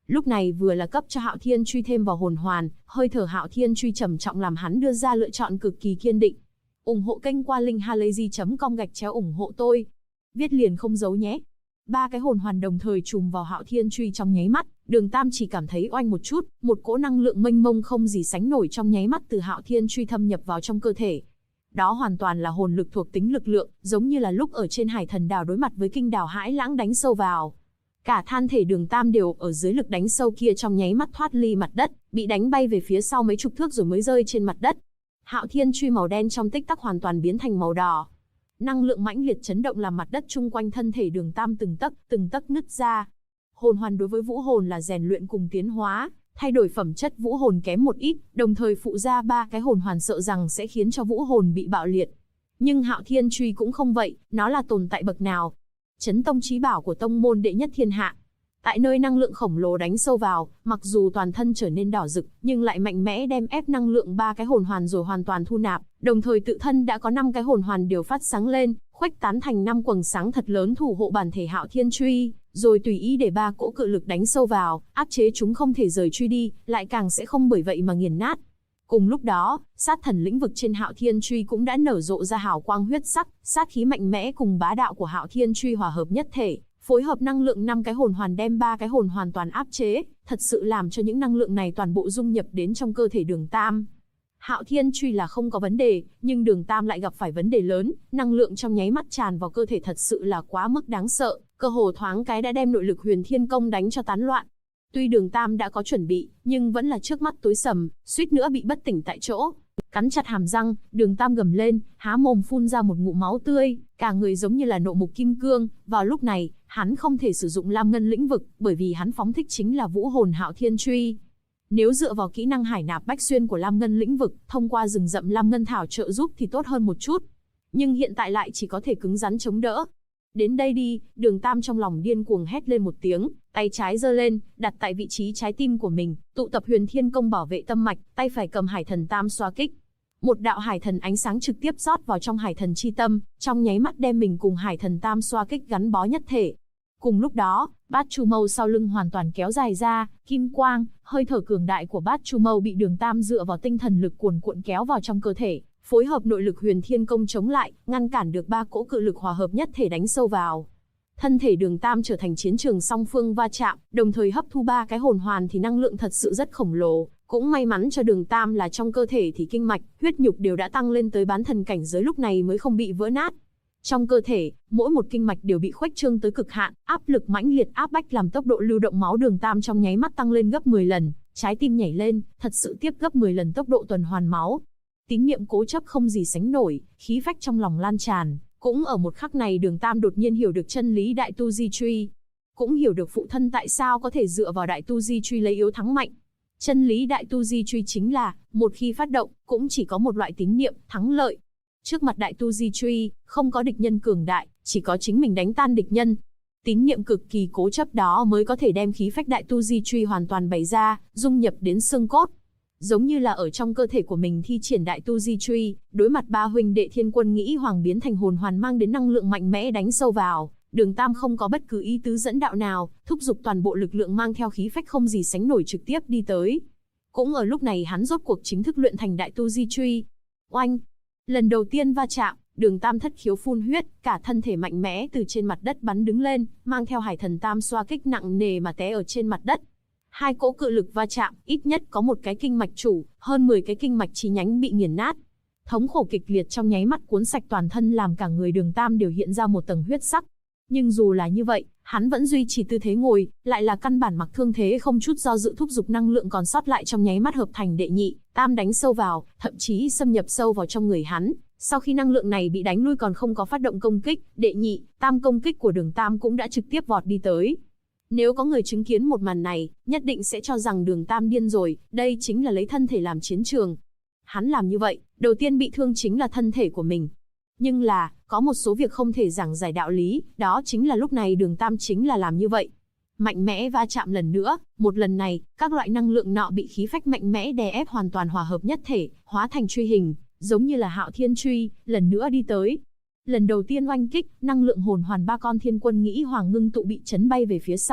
Lúc này vừa là cấp cho Hạo Thiên Truy thêm vào hồn hoàn, hơi thở Hạo Thiên Truy trầm trọng làm hắn đưa ra lựa chọn cực kỳ kiên định. Ủng hộ kênh qua linkhalazy.com/ủng hộ tôi. Viết liền không giấu nhé. Ba cái hồn hoàn đồng thời trùm vào Hạo Thiên Truy trong nháy mắt, Đường Tam chỉ cảm thấy oanh một chút, một cỗ năng lượng mênh mông không gì sánh nổi trong nháy mắt từ Hạo Thiên Truy thâm nhập vào trong cơ thể. Đó hoàn toàn là hồn lực thuộc tính lực lượng, giống như là lúc ở trên Hải Thần Đảo đối mặt với Kinh Đảo Hải Lãng đánh sâu vào. Cả thân thể Đường Tam đều ở dưới lực đánh sâu kia trong nháy mắt thoát ly mặt đất, bị đánh bay về phía sau mấy chục thước rồi mới rơi trên mặt đất. Hạo Thiên Truy màu đen trong tích tắc hoàn toàn biến thành màu đỏ. Năng lượng mãnh liệt chấn động làm mặt đất chung quanh thân thể Đường Tam từng tấc nứt ra. Hồn hoàn đối với vũ hồn là rèn luyện cùng tiến hóa, thay đổi phẩm chất vũ hồn kém một ít, đồng thời phụ ra ba cái hồn hoàn sợ rằng sẽ khiến cho vũ hồn bị bạo liệt. Nhưng Hạo Thiên Truy cũng không vậy, nó là tồn tại bậc nào? Chấn tông chí bảo của tông môn đệ nhất thiên hạ. Tại nơi năng lượng khổng lồ đánh sâu vào, mặc dù toàn thân trở nên đỏ rực, nhưng lại mạnh mẽ đem ép năng lượng ba cái hồn hoàn rồi hoàn toàn thu nạp, đồng thời tự thân đã có 5 cái hồn hoàn đều phát sáng lên, khuếch tán thành 5 quầng sáng thật lớn thủ hộ bản thể Hạo Thiên Truy, rồi tùy ý để ba cỗ cự lực đánh sâu vào, áp chế chúng không thể rời truy đi, lại càng sẽ không bởi vậy mà nghiền nát. Cùng lúc đó, sát thần lĩnh vực trên Hạo Thiên Truy cũng đã nở rộ ra hào quang huyết sắc, sát khí mạnh mẽ cùng bá đạo của Hạo Thiên Truy hòa hợp nhất thể, phối hợp năng lượng 5 cái hồn hoàn đem 3 cái hồn hoàn toàn áp chế, thật sự làm cho những năng lượng này toàn bộ dung nhập đến trong cơ thể Đường Tam. Hạo Thiên Truy là không có vấn đề, nhưng Đường Tam lại gặp phải vấn đề lớn, năng lượng trong nháy mắt tràn vào cơ thể thật sự là quá mức đáng sợ, cơ hồ thoáng cái đã đem nội lực Huyền Thiên Công đánh cho tán loạn. Tuy Đường Tam đã có chuẩn bị, nhưng vẫn là trước mắt tối sầm, suýt nữa bị bất tỉnh tại chỗ. Cắn chặt hàm răng, Đường Tam gầm lên, há mồm phun ra một ngụm máu tươi, cả người giống như là nộ mục kim cương. Vào lúc này, hắn không thể sử dụng Lam Ngân lĩnh vực, bởi vì hắn phóng thích chính là vũ hồn Hạo Thiên Truy. Nếu dựa vào kỹ năng hải nạp bách xuyên của Lam Ngân lĩnh vực, thông qua rừng rậm Lam Ngân thảo trợ giúp thì tốt hơn một chút. Nhưng hiện tại lại chỉ có thể cứng rắn chống đỡ. Đến đây đi, Đường Tam trong lòng điên cuồng hét lên một tiếng, tay trái giơ lên, đặt tại vị trí trái tim của mình, tụ tập Huyền Thiên Công bảo vệ tâm mạch, tay phải cầm Hải Thần Tam xoa kích. Một đạo Hải Thần ánh sáng trực tiếp rót vào trong Hải Thần chi tâm, trong nháy mắt đem mình cùng Hải Thần Tam xoa kích gắn bó nhất thể. Cùng lúc đó, Bát Chu Mâu sau lưng hoàn toàn kéo dài ra, kim quang, hơi thở cường đại của Bát Chu Mâu bị Đường Tam dựa vào tinh thần lực cuồn cuộn kéo vào trong cơ thể, phối hợp nội lực Huyền Thiên Công chống lại, ngăn cản được 3 cỗ cự lực hòa hợp nhất thể đánh sâu vào. Thân thể Đường Tam trở thành chiến trường song phương va chạm, đồng thời hấp thu 3 cái hồn hoàn thì năng lượng thật sự rất khổng lồ. Cũng may mắn cho Đường Tam là trong cơ thể thì kinh mạch, huyết nhục đều đã tăng lên tới bán thần cảnh giới lúc này mới không bị vỡ nát. Trong cơ thể, mỗi một kinh mạch đều bị khuếch trương tới cực hạn, áp lực mãnh liệt áp bách làm tốc độ lưu động máu Đường Tam trong nháy mắt tăng lên gấp 10 lần, trái tim nhảy lên, thật sự tiếp gấp 10 lần tốc độ tuần hoàn máu. Tín niệm cố chấp không gì sánh nổi, khí phách trong lòng lan tràn. Cũng ở một khắc này Đường Tam đột nhiên hiểu được chân lý Đại Tu Di Truy. Cũng hiểu được phụ thân tại sao có thể dựa vào Đại Tu Di Truy lấy yếu thắng mạnh. Chân lý Đại Tu Di Truy chính là, một khi phát động, cũng chỉ có một loại tín niệm, thắng lợi. Trước mặt Đại Tu Di Truy, không có địch nhân cường đại, chỉ có chính mình đánh tan địch nhân. Tín niệm cực kỳ cố chấp đó mới có thể đem khí phách Đại Tu Di Truy hoàn toàn bày ra, dung nhập đến xương cốt. Giống như là ở trong cơ thể của mình thi triển Đại Tu Di Truy, đối mặt 3 huynh đệ Thiên Quân Nghĩ Hoàng biến thành hồn hoàn mang đến năng lượng mạnh mẽ đánh sâu vào. Đường Tam không có bất cứ ý tứ dẫn đạo nào, thúc giục toàn bộ lực lượng mang theo khí phách không gì sánh nổi trực tiếp đi tới. Cũng ở lúc này hắn rốt cuộc chính thức luyện thành Đại Tu Di Truy. Oanh! Lần đầu tiên va chạm, Đường Tam thất khiếu phun huyết, cả thân thể mạnh mẽ từ trên mặt đất bắn đứng lên, mang theo Hải Thần Tam xoa kích nặng nề mà té ở trên mặt đất. 2 cỗ cự lực va chạm, ít nhất có một cái kinh mạch chủ, hơn 10 cái kinh mạch chi nhánh bị nghiền nát. Thống khổ kịch liệt trong nháy mắt cuốn sạch toàn thân làm cả người Đường Tam đều hiện ra một tầng huyết sắc. Nhưng dù là như vậy, hắn vẫn duy trì tư thế ngồi, lại là căn bản mặc thương thế không chút do dự thúc giục năng lượng còn sót lại trong nháy mắt hợp thành đệ nhị, tam đánh sâu vào, thậm chí xâm nhập sâu vào trong người hắn. Sau khi năng lượng này bị đánh lui còn không có phát động công kích, đệ nhị, tam công kích của Đường Tam cũng đã trực tiếp vọt đi tới. Nếu có người chứng kiến một màn này, nhất định sẽ cho rằng Đường Tam điên rồi, đây chính là lấy thân thể làm chiến trường. Hắn làm như vậy, đầu tiên bị thương chính là thân thể của mình. Nhưng là, có một số việc không thể giảng giải đạo lý, đó chính là lúc này Đường Tam chính là làm như vậy. Mạnh mẽ va chạm lần nữa, một lần này, các loại năng lượng nọ bị khí phách mạnh mẽ đè ép hoàn toàn hòa hợp nhất thể, hóa thành truy hình, giống như là Hạo Thiên Truy, lần nữa đi tới. Lần đầu tiên oanh kích, năng lượng hồn hoàn 3 con Thiên Quân Nghĩ Hoàng ngưng tụ bị chấn bay về phía sau,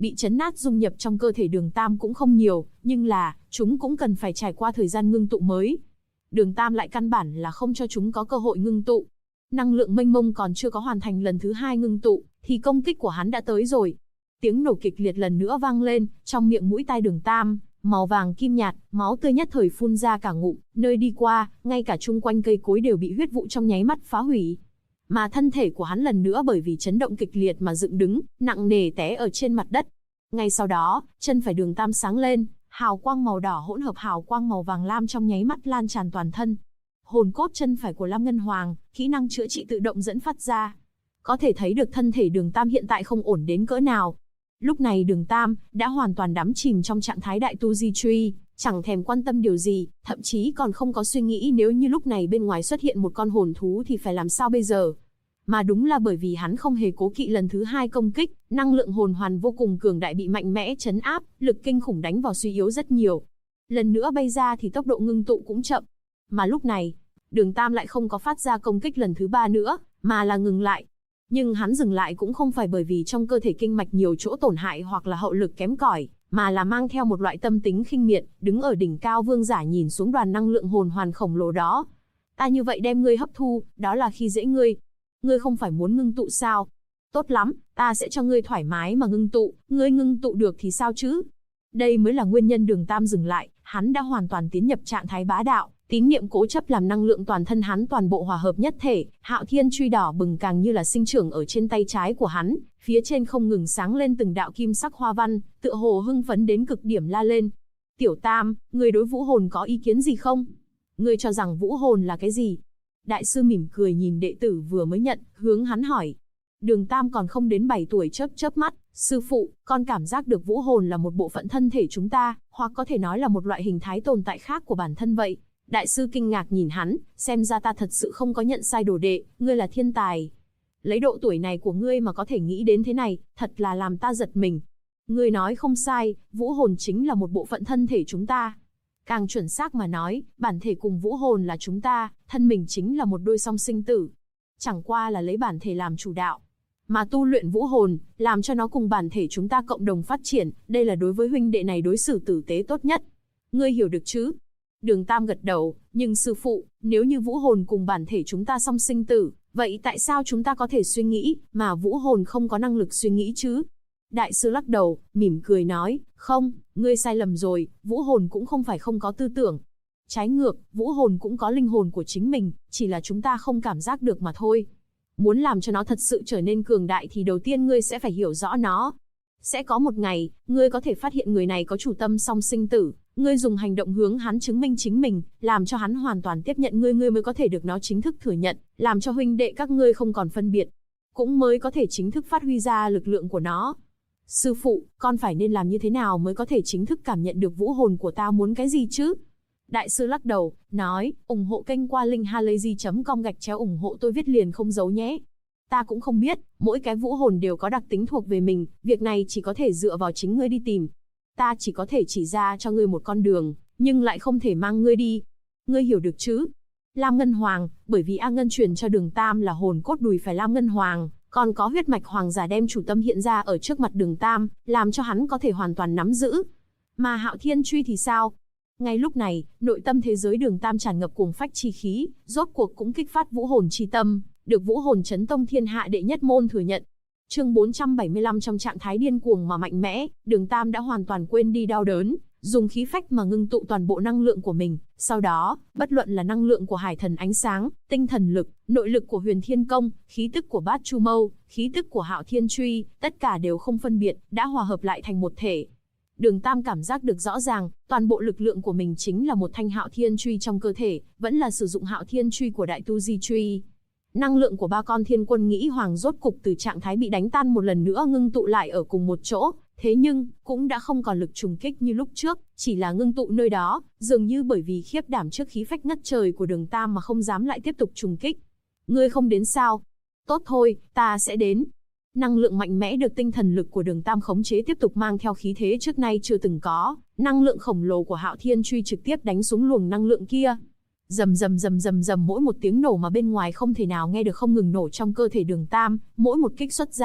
Bị chấn nát dung nhập trong cơ thể Đường Tam cũng không nhiều, nhưng là, chúng cũng cần phải trải qua thời gian ngưng tụ mới. Đường Tam lại căn bản là không cho chúng có cơ hội ngưng tụ. Năng lượng mênh mông còn chưa có hoàn thành lần thứ 2 ngưng tụ, thì công kích của hắn đã tới rồi. Tiếng nổ kịch liệt lần nữa vang lên, trong miệng mũi tai Đường Tam, màu vàng kim nhạt, máu tươi nhất thời phun ra cả ngụm, nơi đi qua, ngay cả chung quanh cây cối đều bị huyết vụ trong nháy mắt phá hủy. Mà thân thể của hắn lần nữa bởi vì chấn động kịch liệt mà dựng đứng, nặng nề té ở trên mặt đất. Ngay sau đó, chân phải Đường Tam sáng lên, hào quang màu đỏ hỗn hợp hào quang màu vàng lam trong nháy mắt lan tràn toàn thân. Hồn cốt chân phải của Lam Ngân Hoàng, kỹ năng chữa trị tự động dẫn phát ra. Có thể thấy được thân thể Đường Tam hiện tại không ổn đến cỡ nào. Lúc này Đường Tam đã hoàn toàn đắm chìm trong trạng thái đại tu di truy, chẳng thèm quan tâm điều gì, thậm chí còn không có suy nghĩ nếu như lúc này bên ngoài xuất hiện một con hồn thú thì phải làm sao bây giờ. Mà đúng là bởi vì hắn không hề cố kỵ lần thứ 2 công kích, năng lượng hồn hoàn vô cùng cường đại bị mạnh mẽ chấn áp, lực kinh khủng đánh vào suy yếu rất nhiều. Lần nữa bay ra thì tốc độ ngưng tụ cũng chậm. Mà lúc này, Đường Tam lại không có phát ra công kích lần thứ 3 nữa, mà là ngừng lại. Nhưng hắn dừng lại cũng không phải bởi vì trong cơ thể kinh mạch nhiều chỗ tổn hại hoặc là hậu lực kém cỏi, mà là mang theo một loại tâm tính khinh miệt, đứng ở đỉnh cao vương giả nhìn xuống đoàn năng lượng hồn hoàn khổng lồ đó. Ta như vậy đem ngươi hấp thu, đó là khi dễ ngươi. Ngươi không phải muốn ngưng tụ sao? Tốt lắm, ta sẽ cho ngươi thoải mái mà ngưng tụ, ngươi ngưng tụ được thì sao chứ? Đây mới là nguyên nhân Đường Tam dừng lại, hắn đã hoàn toàn tiến nhập trạng thái bá đạo, tín niệm cố chấp làm năng lượng toàn thân hắn toàn bộ hòa hợp nhất thể, Hạo Thiên truy đỏ bừng càng như là sinh trưởng ở trên tay trái của hắn, phía trên không ngừng sáng lên từng đạo kim sắc hoa văn, tựa hồ hưng phấn đến cực điểm la lên. Tiểu Tam, ngươi đối vũ hồn có ý kiến gì không? Ngươi cho rằng vũ hồn là cái gì? Đại sư mỉm cười nhìn đệ tử vừa mới nhận, hướng hắn hỏi. Đường Tam còn không đến 7 tuổi chớp chớp mắt, sư phụ, con cảm giác được vũ hồn là một bộ phận thân thể chúng ta, hoặc có thể nói là một loại hình thái tồn tại khác của bản thân vậy. Đại sư kinh ngạc nhìn hắn, xem ra ta thật sự không có nhận sai đồ đệ, ngươi là thiên tài. Lấy độ tuổi này của ngươi mà có thể nghĩ đến thế này, thật là làm ta giật mình. Ngươi nói không sai, vũ hồn chính là một bộ phận thân thể chúng ta. Càng chuẩn xác mà nói, bản thể cùng vũ hồn là chúng ta, thân mình chính là một đôi song sinh tử. Chẳng qua là lấy bản thể làm chủ đạo, mà tu luyện vũ hồn, làm cho nó cùng bản thể chúng ta cộng đồng phát triển, đây là đối với huynh đệ này đối xử tử tế tốt nhất. Ngươi hiểu được chứ? Đường Tam gật đầu, nhưng sư phụ, nếu như vũ hồn cùng bản thể chúng ta song sinh tử, vậy tại sao chúng ta có thể suy nghĩ, mà vũ hồn không có năng lực suy nghĩ chứ? Đại sư lắc đầu, mỉm cười nói, không, ngươi sai lầm rồi, vũ hồn cũng không phải không có tư tưởng. Trái ngược, vũ hồn cũng có linh hồn của chính mình, chỉ là chúng ta không cảm giác được mà thôi. Muốn làm cho nó thật sự trở nên cường đại thì đầu tiên ngươi sẽ phải hiểu rõ nó. Sẽ có một ngày, ngươi có thể phát hiện người này có chủ tâm song sinh tử, ngươi dùng hành động hướng hắn chứng minh chính mình, làm cho hắn hoàn toàn tiếp nhận ngươi, ngươi mới có thể được nó chính thức thừa nhận, làm cho huynh đệ các ngươi không còn phân biệt, cũng mới có thể chính thức phát huy ra lực lượng của nó. Sư phụ, con phải nên làm như thế nào mới có thể chính thức cảm nhận được vũ hồn của ta muốn cái gì chứ? Đại sư lắc đầu, nói, ủng hộ kênh qua link halayzi.com/ủng hộ tôi viết liền không giấu nhé. Ta cũng không biết, mỗi cái vũ hồn đều có đặc tính thuộc về mình, việc này chỉ có thể dựa vào chính ngươi đi tìm. Ta chỉ có thể chỉ ra cho ngươi một con đường, nhưng lại không thể mang ngươi đi. Ngươi hiểu được chứ? Lam Ngân Hoàng, bởi vì A Ngân truyền cho Đường Tam là hồn cốt đùi phải Lam Ngân Hoàng, còn có huyết mạch hoàng giả đem chủ tâm hiện ra ở trước mặt Đường Tam, làm cho hắn có thể hoàn toàn nắm giữ. Mà Hạo Thiên truy thì sao? Ngay lúc này, nội tâm thế giới Đường Tam tràn ngập cuồng phách chi khí, rốt cuộc cũng kích phát vũ hồn chi tâm, được vũ hồn chấn tông thiên hạ đệ nhất môn thừa nhận. Chương 475 trong trạng thái điên cuồng mà mạnh mẽ, Đường Tam đã hoàn toàn quên đi đau đớn, dùng khí phách mà ngưng tụ toàn bộ năng lượng của mình, sau đó, bất luận là năng lượng của Hải Thần Ánh Sáng, tinh thần lực, nội lực của Huyền Thiên Công, khí tức của Bát Chu Mâu, khí tức của Hạo Thiên Truy, tất cả đều không phân biệt, đã hòa hợp lại thành một thể. Đường Tam cảm giác được rõ ràng, toàn bộ lực lượng của mình chính là một thanh Hạo Thiên Truy trong cơ thể, vẫn là sử dụng Hạo Thiên Truy của Đại Tu Di Truy. Năng lượng của ba con Thiên Quân Nghĩ Hoàng rốt cục từ trạng thái bị đánh tan một lần nữa ngưng tụ lại ở cùng một chỗ, thế nhưng, cũng đã không còn lực trùng kích như lúc trước, chỉ là ngưng tụ nơi đó, dường như bởi vì khiếp đảm trước khí phách ngất trời của Đường Tam mà không dám lại tiếp tục trùng kích. Ngươi không đến sao? Tốt thôi, ta sẽ đến. Năng lượng mạnh mẽ được tinh thần lực của Đường Tam khống chế tiếp tục mang theo khí thế trước nay chưa từng có, năng lượng khổng lồ của Hạo Thiên Truy trực tiếp đánh xuống luồng năng lượng kia. Rầm rầm rầm rầm rầm, mỗi một tiếng nổ mà bên ngoài không thể nào nghe được không ngừng nổ trong cơ thể Đường Tam, mỗi một kích xuất ra,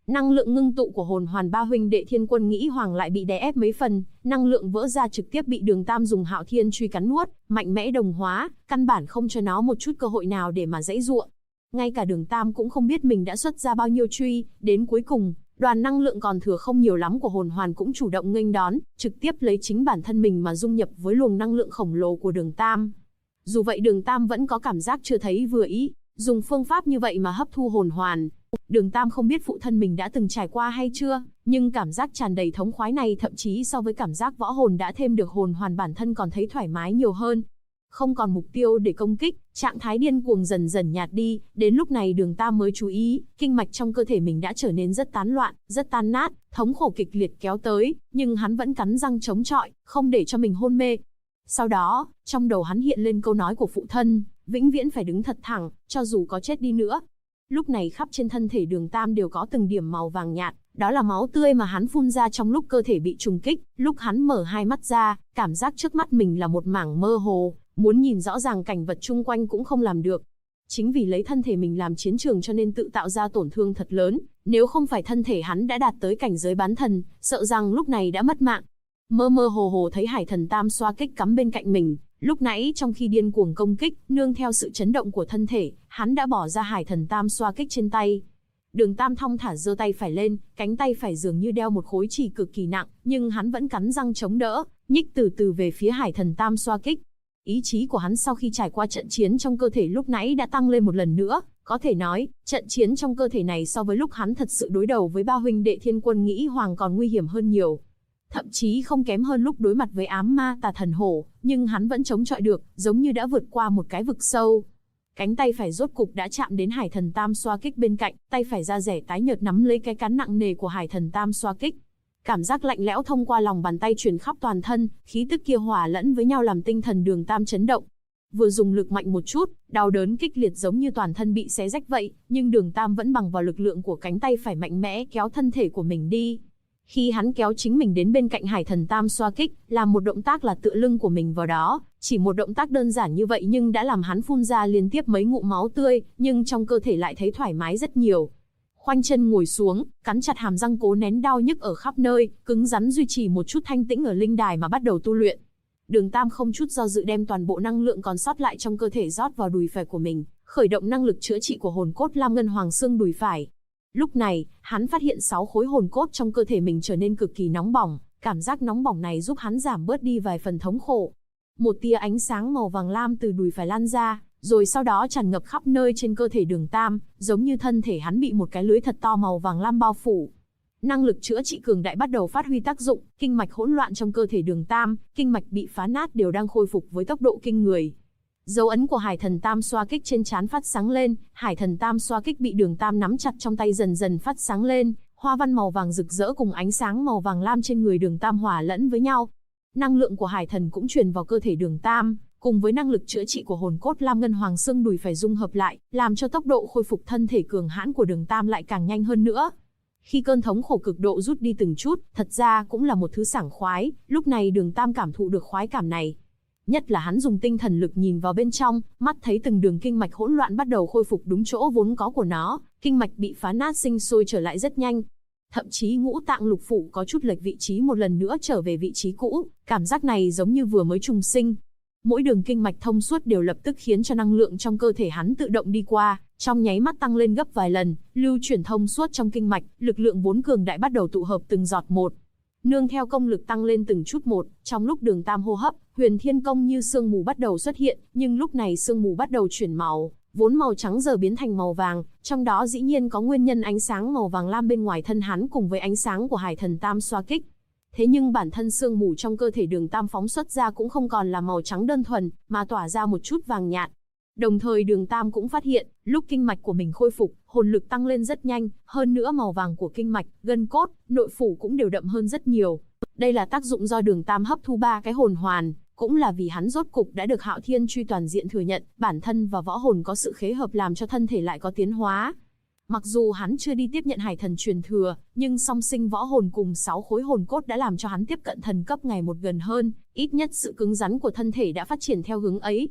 Năng lượng ngưng tụ của hồn hoàn ba huynh đệ Thiên Quân Nghĩ Hoàng lại bị đè ép mấy phần, năng lượng vỡ ra trực tiếp bị Đường Tam dùng Hạo Thiên Truy cắn nuốt, mạnh mẽ đồng hóa, căn bản không cho nó một chút cơ hội nào để mà giãy giụa. Ngay cả Đường Tam cũng không biết mình đã xuất ra bao nhiêu truy, đến cuối cùng, đoàn năng lượng còn thừa không nhiều lắm của hồn hoàn cũng chủ động nghênh đón, trực tiếp lấy chính bản thân mình mà dung nhập với luồng năng lượng khổng lồ của Đường Tam. Dù vậy Đường Tam vẫn có cảm giác chưa thấy vừa ý, dùng phương pháp như vậy mà hấp thu hồn hoàn. Đường Tam không biết phụ thân mình đã từng trải qua hay chưa, nhưng cảm giác tràn đầy thống khoái này thậm chí so với cảm giác võ hồn đã thêm được hồn hoàn bản thân còn thấy thoải mái nhiều hơn. Không còn mục tiêu để công kích, trạng thái điên cuồng dần dần nhạt đi, đến lúc này Đường Tam mới chú ý, kinh mạch trong cơ thể mình đã trở nên rất tán loạn, rất tan nát, thống khổ kịch liệt kéo tới, nhưng hắn vẫn cắn răng chống chọi, không để cho mình hôn mê. Sau đó, trong đầu hắn hiện lên câu nói của phụ thân, vĩnh viễn phải đứng thật thẳng, cho dù có chết đi nữa. Lúc này khắp trên thân thể Đường Tam đều có từng điểm màu vàng nhạt, đó là máu tươi mà hắn phun ra trong lúc cơ thể bị trùng kích. Lúc hắn mở hai mắt ra, cảm giác trước mắt mình là một mảng mơ hồ, muốn nhìn rõ ràng cảnh vật chung quanh cũng không làm được. Chính vì lấy thân thể mình làm chiến trường cho nên tự tạo ra tổn thương thật lớn, nếu không phải thân thể hắn đã đạt tới cảnh giới bán thần, sợ rằng lúc này đã mất mạng. Mơ mơ hồ hồ thấy Hải Thần Tam xoa kích cắm bên cạnh mình, lúc nãy trong khi điên cuồng công kích, nương theo sự chấn động của thân thể, hắn đã bỏ ra Hải Thần Tam xoa kích trên tay. Đường Tam thong thả giơ tay phải lên, cánh tay phải dường như đeo một khối chì cực kỳ nặng, nhưng hắn vẫn cắn răng chống đỡ, nhích từ từ về phía Hải Thần Tam xoa kích. Ý chí của hắn sau khi trải qua trận chiến trong cơ thể lúc nãy đã tăng lên một lần nữa, có thể nói, trận chiến trong cơ thể này so với lúc hắn thật sự đối đầu với ba huynh đệ Thiên Quân Nghĩ Hoàng còn nguy hiểm hơn nhiều. Thậm chí không kém hơn lúc đối mặt với ám ma tà thần hổ, nhưng hắn vẫn chống chọi được, giống như đã vượt qua một cái vực sâu. Cánh tay phải rốt cục đã chạm đến Hải Thần Tam xoa kích bên cạnh, tay phải da rẻ tái nhợt nắm lấy cái cán nặng nề của Hải Thần Tam xoa kích. Cảm giác lạnh lẽo thông qua lòng bàn tay truyền khắp toàn thân, khí tức kia hòa lẫn với nhau làm tinh thần Đường Tam chấn động. Vừa dùng lực mạnh một chút, đau đớn kịch liệt giống như toàn thân bị xé rách vậy, nhưng Đường Tam vẫn bằng vào lực lượng của cánh tay phải mạnh mẽ kéo thân thể của mình đi. Khi hắn kéo chính mình đến bên cạnh Hải Thần Tam xoa kích, làm một động tác là tựa lưng của mình vào đó, chỉ một động tác đơn giản như vậy nhưng đã làm hắn phun ra liên tiếp mấy ngụm máu tươi, nhưng trong cơ thể lại thấy thoải mái rất nhiều. Khoanh chân ngồi xuống, cắn chặt hàm răng cố nén đau nhức ở khắp nơi, cứng rắn duy trì một chút thanh tĩnh ở linh đài mà bắt đầu tu luyện. Đường Tam không chút do dự đem toàn bộ năng lượng còn sót lại trong cơ thể rót vào đùi phải của mình, khởi động năng lực chữa trị của hồn cốt Lam Ngân Hoàng xương đùi phải. Lúc này, hắn phát hiện 6 khối hồn cốt trong cơ thể mình trở nên cực kỳ nóng bỏng, cảm giác nóng bỏng này giúp hắn giảm bớt đi vài phần thống khổ. Một tia ánh sáng màu vàng lam từ đùi phải lan ra, rồi sau đó tràn ngập khắp nơi trên cơ thể Đường Tam, giống như thân thể hắn bị một cái lưới thật to màu vàng lam bao phủ. Năng lực chữa trị cường đại bắt đầu phát huy tác dụng, kinh mạch hỗn loạn trong cơ thể Đường Tam, kinh mạch bị phá nát đều đang khôi phục với tốc độ kinh người. Dấu ấn của Hải Thần Tam xoa kích trên trán phát sáng lên, Hải Thần Tam xoa kích bị Đường Tam nắm chặt trong tay dần dần phát sáng lên, hoa văn màu vàng rực rỡ cùng ánh sáng màu vàng lam trên người Đường Tam hòa lẫn với nhau. Năng lượng của Hải Thần cũng truyền vào cơ thể Đường Tam, cùng với năng lực chữa trị của hồn cốt Lam Ngân Hoàng xương đùi phải dung hợp lại, làm cho tốc độ khôi phục thân thể cường hãn của Đường Tam lại càng nhanh hơn nữa. Khi cơn thống khổ cực độ rút đi từng chút, thật ra cũng là một thứ sảng khoái, lúc này Đường Tam cảm thụ được khoái cảm này. Nhất là hắn dùng tinh thần lực nhìn vào bên trong, mắt thấy từng đường kinh mạch hỗn loạn bắt đầu khôi phục đúng chỗ vốn có của nó, kinh mạch bị phá nát sinh sôi trở lại rất nhanh. Thậm chí ngũ tạng lục phủ có chút lệch vị trí một lần nữa trở về vị trí cũ, cảm giác này giống như vừa mới trùng sinh. Mỗi đường kinh mạch thông suốt đều lập tức khiến cho năng lượng trong cơ thể hắn tự động đi qua, trong nháy mắt tăng lên gấp vài lần, lưu chuyển thông suốt trong kinh mạch, lực lượng vốn cường đại bắt đầu tụ hợp từng giọt một. Nương theo công lực tăng lên từng chút một, trong lúc Đường Tam hô hấp, Huyền Thiên Công như sương mù bắt đầu xuất hiện, nhưng lúc này sương mù bắt đầu chuyển màu, vốn màu trắng giờ biến thành màu vàng, trong đó dĩ nhiên có nguyên nhân ánh sáng màu vàng lam bên ngoài thân hắn cùng với ánh sáng của Hải Thần Tam xoa kích. Thế nhưng bản thân sương mù trong cơ thể Đường Tam phóng xuất ra cũng không còn là màu trắng đơn thuần, mà tỏa ra một chút vàng nhạt. Đồng thời Đường Tam cũng phát hiện, lúc kinh mạch của mình khôi phục, hồn lực tăng lên rất nhanh, hơn nữa màu vàng của kinh mạch, gân cốt, nội phủ cũng đều đậm hơn rất nhiều. Đây là tác dụng do Đường Tam hấp thu 3 cái hồn hoàn, cũng là vì hắn rốt cục đã được Hạo Thiên Truy toàn diện thừa nhận, bản thân và võ hồn có sự khế hợp làm cho thân thể lại có tiến hóa. Mặc dù hắn chưa đi tiếp nhận Hải Thần truyền thừa, nhưng song sinh võ hồn cùng 6 khối hồn cốt đã làm cho hắn tiếp cận thần cấp ngày một gần hơn, ít nhất sự cứng rắn của thân thể đã phát triển theo hướng ấy.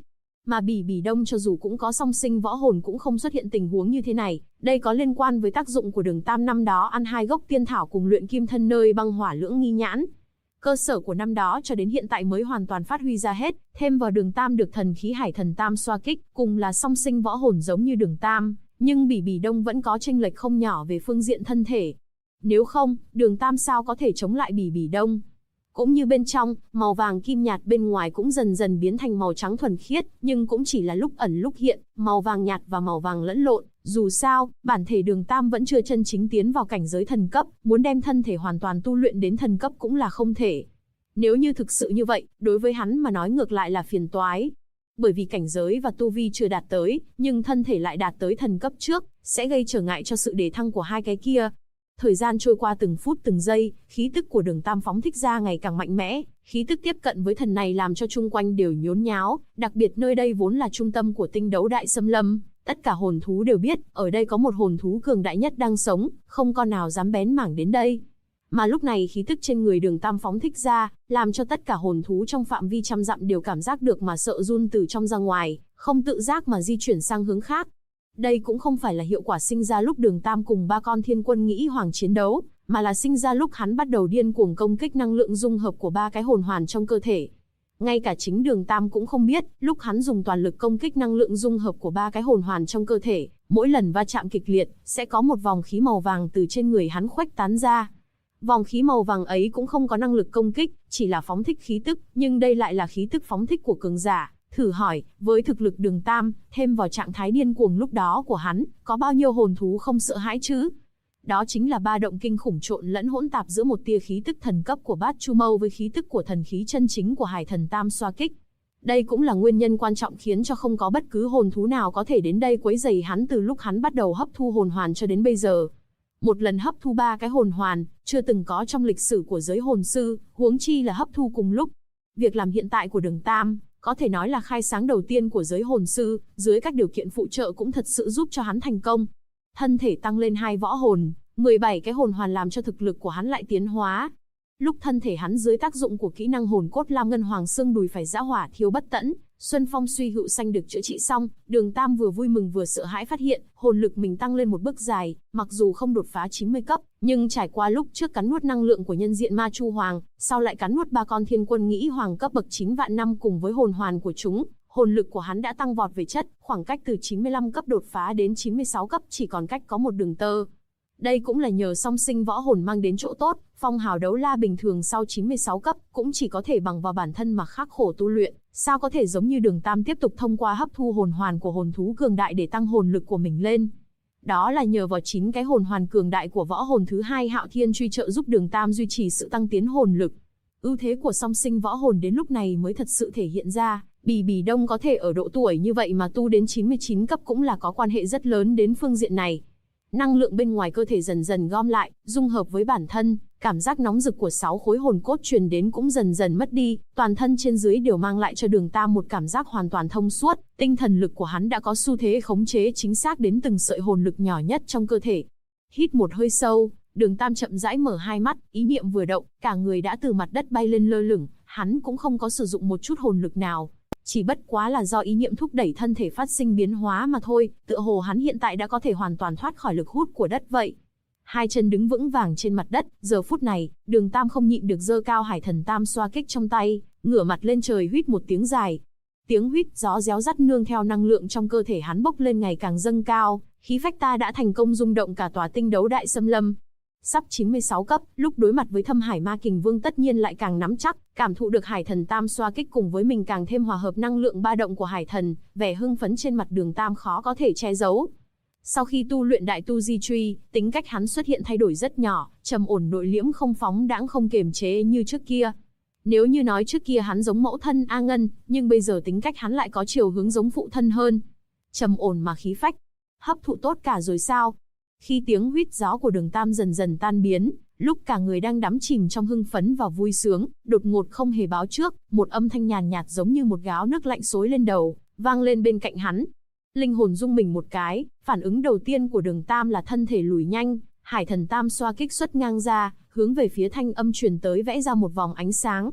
Mà Bỉ Bỉ Đông cho dù cũng có song sinh võ hồn cũng không xuất hiện tình huống như thế này, đây có liên quan với tác dụng của Đường Tam năm đó ăn 2 gốc tiên thảo cùng luyện kim thân nơi băng hỏa lưỡng nghi nhãn. Cơ sở của năm đó cho đến hiện tại mới hoàn toàn phát huy ra hết, thêm vào Đường Tam được thần khí Hải Thần Tam xoa kích, cùng là song sinh võ hồn giống như Đường Tam, nhưng Bỉ Bỉ Đông vẫn có chênh lệch không nhỏ về phương diện thân thể. Nếu không, Đường Tam sao có thể chống lại Bỉ Bỉ Đông? Cũng như bên trong, màu vàng kim nhạt bên ngoài cũng dần dần biến thành màu trắng thuần khiết, nhưng cũng chỉ là lúc ẩn lúc hiện, màu vàng nhạt và màu vàng lẫn lộn. Dù sao, bản thể Đường Tam vẫn chưa chân chính tiến vào cảnh giới thần cấp, muốn đem thân thể hoàn toàn tu luyện đến thần cấp cũng là không thể. Nếu như thực sự như vậy, đối với hắn mà nói ngược lại là phiền toái. Bởi vì cảnh giới và tu vi chưa đạt tới, nhưng thân thể lại đạt tới thần cấp trước, sẽ gây trở ngại cho sự đề thăng của hai cái kia. Thời gian trôi qua từng phút từng giây, khí tức của Đường Tam phóng thích ra ngày càng mạnh mẽ, khí tức tiếp cận với thần này làm cho chung quanh đều nhốn nháo, đặc biệt nơi đây vốn là trung tâm của tinh đấu đại xâm lâm, tất cả hồn thú đều biết, ở đây có một hồn thú cường đại nhất đang sống, không con nào dám bén mảng đến đây. Mà lúc này khí tức trên người Đường Tam phóng thích ra, làm cho tất cả hồn thú trong phạm vi trăm dặm đều cảm giác được mà sợ run từ trong ra ngoài, không tự giác mà di chuyển sang hướng khác. Đây cũng không phải là hiệu quả sinh ra lúc Đường Tam cùng 3 con thiên quân nghĩ hoàng chiến đấu, mà là sinh ra lúc hắn bắt đầu điên cuồng công kích năng lượng dung hợp của 3 cái hồn hoàn trong cơ thể. Ngay cả chính Đường Tam cũng không biết, lúc hắn dùng toàn lực công kích năng lượng dung hợp của 3 cái hồn hoàn trong cơ thể, mỗi lần va chạm kịch liệt, sẽ có một vòng khí màu vàng từ trên người hắn khuếch tán ra. Vòng khí màu vàng ấy cũng không có năng lực công kích, chỉ là phóng thích khí tức, nhưng đây lại là khí tức phóng thích của cường giả. Thử hỏi, với thực lực Đường Tam, thêm vào trạng thái điên cuồng lúc đó của hắn, có bao nhiêu hồn thú không sợ hãi chứ? Đó chính là ba động kinh khủng trộn lẫn hỗn tạp giữa một tia khí tức thần cấp của Bát Chu Mâu với khí tức của thần khí chân chính của Hải Thần Tam xoa kích. Đây cũng là nguyên nhân quan trọng khiến cho không có bất cứ hồn thú nào có thể đến đây quấy rầy hắn từ lúc hắn bắt đầu hấp thu hồn hoàn cho đến bây giờ. Một lần hấp thu 3 cái hồn hoàn, chưa từng có trong lịch sử của giới hồn sư, huống chi là hấp thu cùng lúc. Việc làm hiện tại của Đường Tam, có thể nói là khai sáng đầu tiên của giới hồn sư, dưới các điều kiện phụ trợ cũng thật sự giúp cho hắn thành công. Thân thể tăng lên 2 võ hồn, 17 cái hồn hoàn làm cho thực lực của hắn lại tiến hóa. Lúc thân thể hắn dưới tác dụng của kỹ năng hồn cốt Lam Ngân Hoàng xương đùi phải giã hỏa thiêu bất tẫn, Xuân Phong Suy Hữu Xanh được chữa trị xong, Đường Tam vừa vui mừng vừa sợ hãi phát hiện, hồn lực mình tăng lên một bước dài, mặc dù không đột phá 90 cấp, nhưng trải qua lúc trước cắn nuốt năng lượng của nhân diện Ma Chu Hoàng, sau lại cắn nuốt 3 con thiên quân nghĩ hoàng cấp bậc 9 vạn năm cùng với hồn hoàn của chúng, hồn lực của hắn đã tăng vọt về chất, khoảng cách từ 95 cấp đột phá đến 96 cấp chỉ còn cách có một đường tơ. Đây cũng là nhờ song sinh võ hồn mang đến chỗ tốt, phong hào đấu la bình thường sau 96 cấp cũng chỉ có thể bằng vào bản thân mà khắc khổ tu luyện, sao có thể giống như Đường Tam tiếp tục thông qua hấp thu hồn hoàn của hồn thú cường đại để tăng hồn lực của mình lên. Đó là nhờ vào 9 cái hồn hoàn cường đại của võ hồn thứ 2 Hạo Thiên Truy trợ giúp Đường Tam duy trì sự tăng tiến hồn lực. Ưu thế của song sinh võ hồn đến lúc này mới thật sự thể hiện ra, Bỉ Bỉ Đông có thể ở độ tuổi như vậy mà tu đến 99 cấp cũng là có quan hệ rất lớn đến phương diện này. Năng lượng bên ngoài cơ thể dần dần gom lại, dung hợp với bản thân, cảm giác nóng rực của 6 khối hồn cốt truyền đến cũng dần dần mất đi, toàn thân trên dưới đều mang lại cho Đường Tam một cảm giác hoàn toàn thông suốt, tinh thần lực của hắn đã có xu thế khống chế chính xác đến từng sợi hồn lực nhỏ nhất trong cơ thể. Hít một hơi sâu, Đường Tam chậm rãi mở hai mắt, ý niệm vừa động, cả người đã từ mặt đất bay lên lơ lửng, hắn cũng không có sử dụng một chút hồn lực nào. Chỉ bất quá là do ý niệm thúc đẩy thân thể phát sinh biến hóa mà thôi, tựa hồ hắn hiện tại đã có thể hoàn toàn thoát khỏi lực hút của đất vậy. Hai chân đứng vững vàng trên mặt đất, giờ phút này, Đường Tam không nhịn được giơ cao Hải Thần Tam xoa kích trong tay, ngửa mặt lên trời huýt một tiếng dài. Tiếng huýt gió réo rắt nương theo năng lượng trong cơ thể hắn bốc lên ngày càng dâng cao, khí phách ta đã thành công rung động cả tòa tinh đấu đại xâm lâm. Sắp 96 cấp, lúc đối mặt với Thâm Hải Ma Kình Vương tất nhiên lại càng nắm chắc, cảm thụ được Hải Thần Tam xoa kích cùng với mình càng thêm hòa hợp năng lượng ba động của Hải Thần, vẻ hưng phấn trên mặt Đường Tam khó có thể che giấu. Sau khi tu luyện Đại Tu Di Truy, tính cách hắn xuất hiện thay đổi rất nhỏ, trầm ổn nội liễm không phóng đãng không kiềm chế như trước kia. Nếu như nói trước kia hắn giống mẫu thân A Ngân, nhưng bây giờ tính cách hắn lại có chiều hướng giống phụ thân hơn. Trầm ổn mà khí phách. Hấp thụ tốt cả rồi sao? Khi tiếng huýt gió của Đường Tam dần dần tan biến, lúc cả người đang đắm chìm trong hưng phấn và vui sướng, đột ngột không hề báo trước, một âm thanh nhàn nhạt giống như một gáo nước lạnh xối lên đầu, vang lên bên cạnh hắn. Linh hồn rung mình một cái, phản ứng đầu tiên của Đường Tam là thân thể lùi nhanh, Hải Thần Tam xoa kích xuất ngang ra, hướng về phía thanh âm truyền tới vẽ ra một vòng ánh sáng.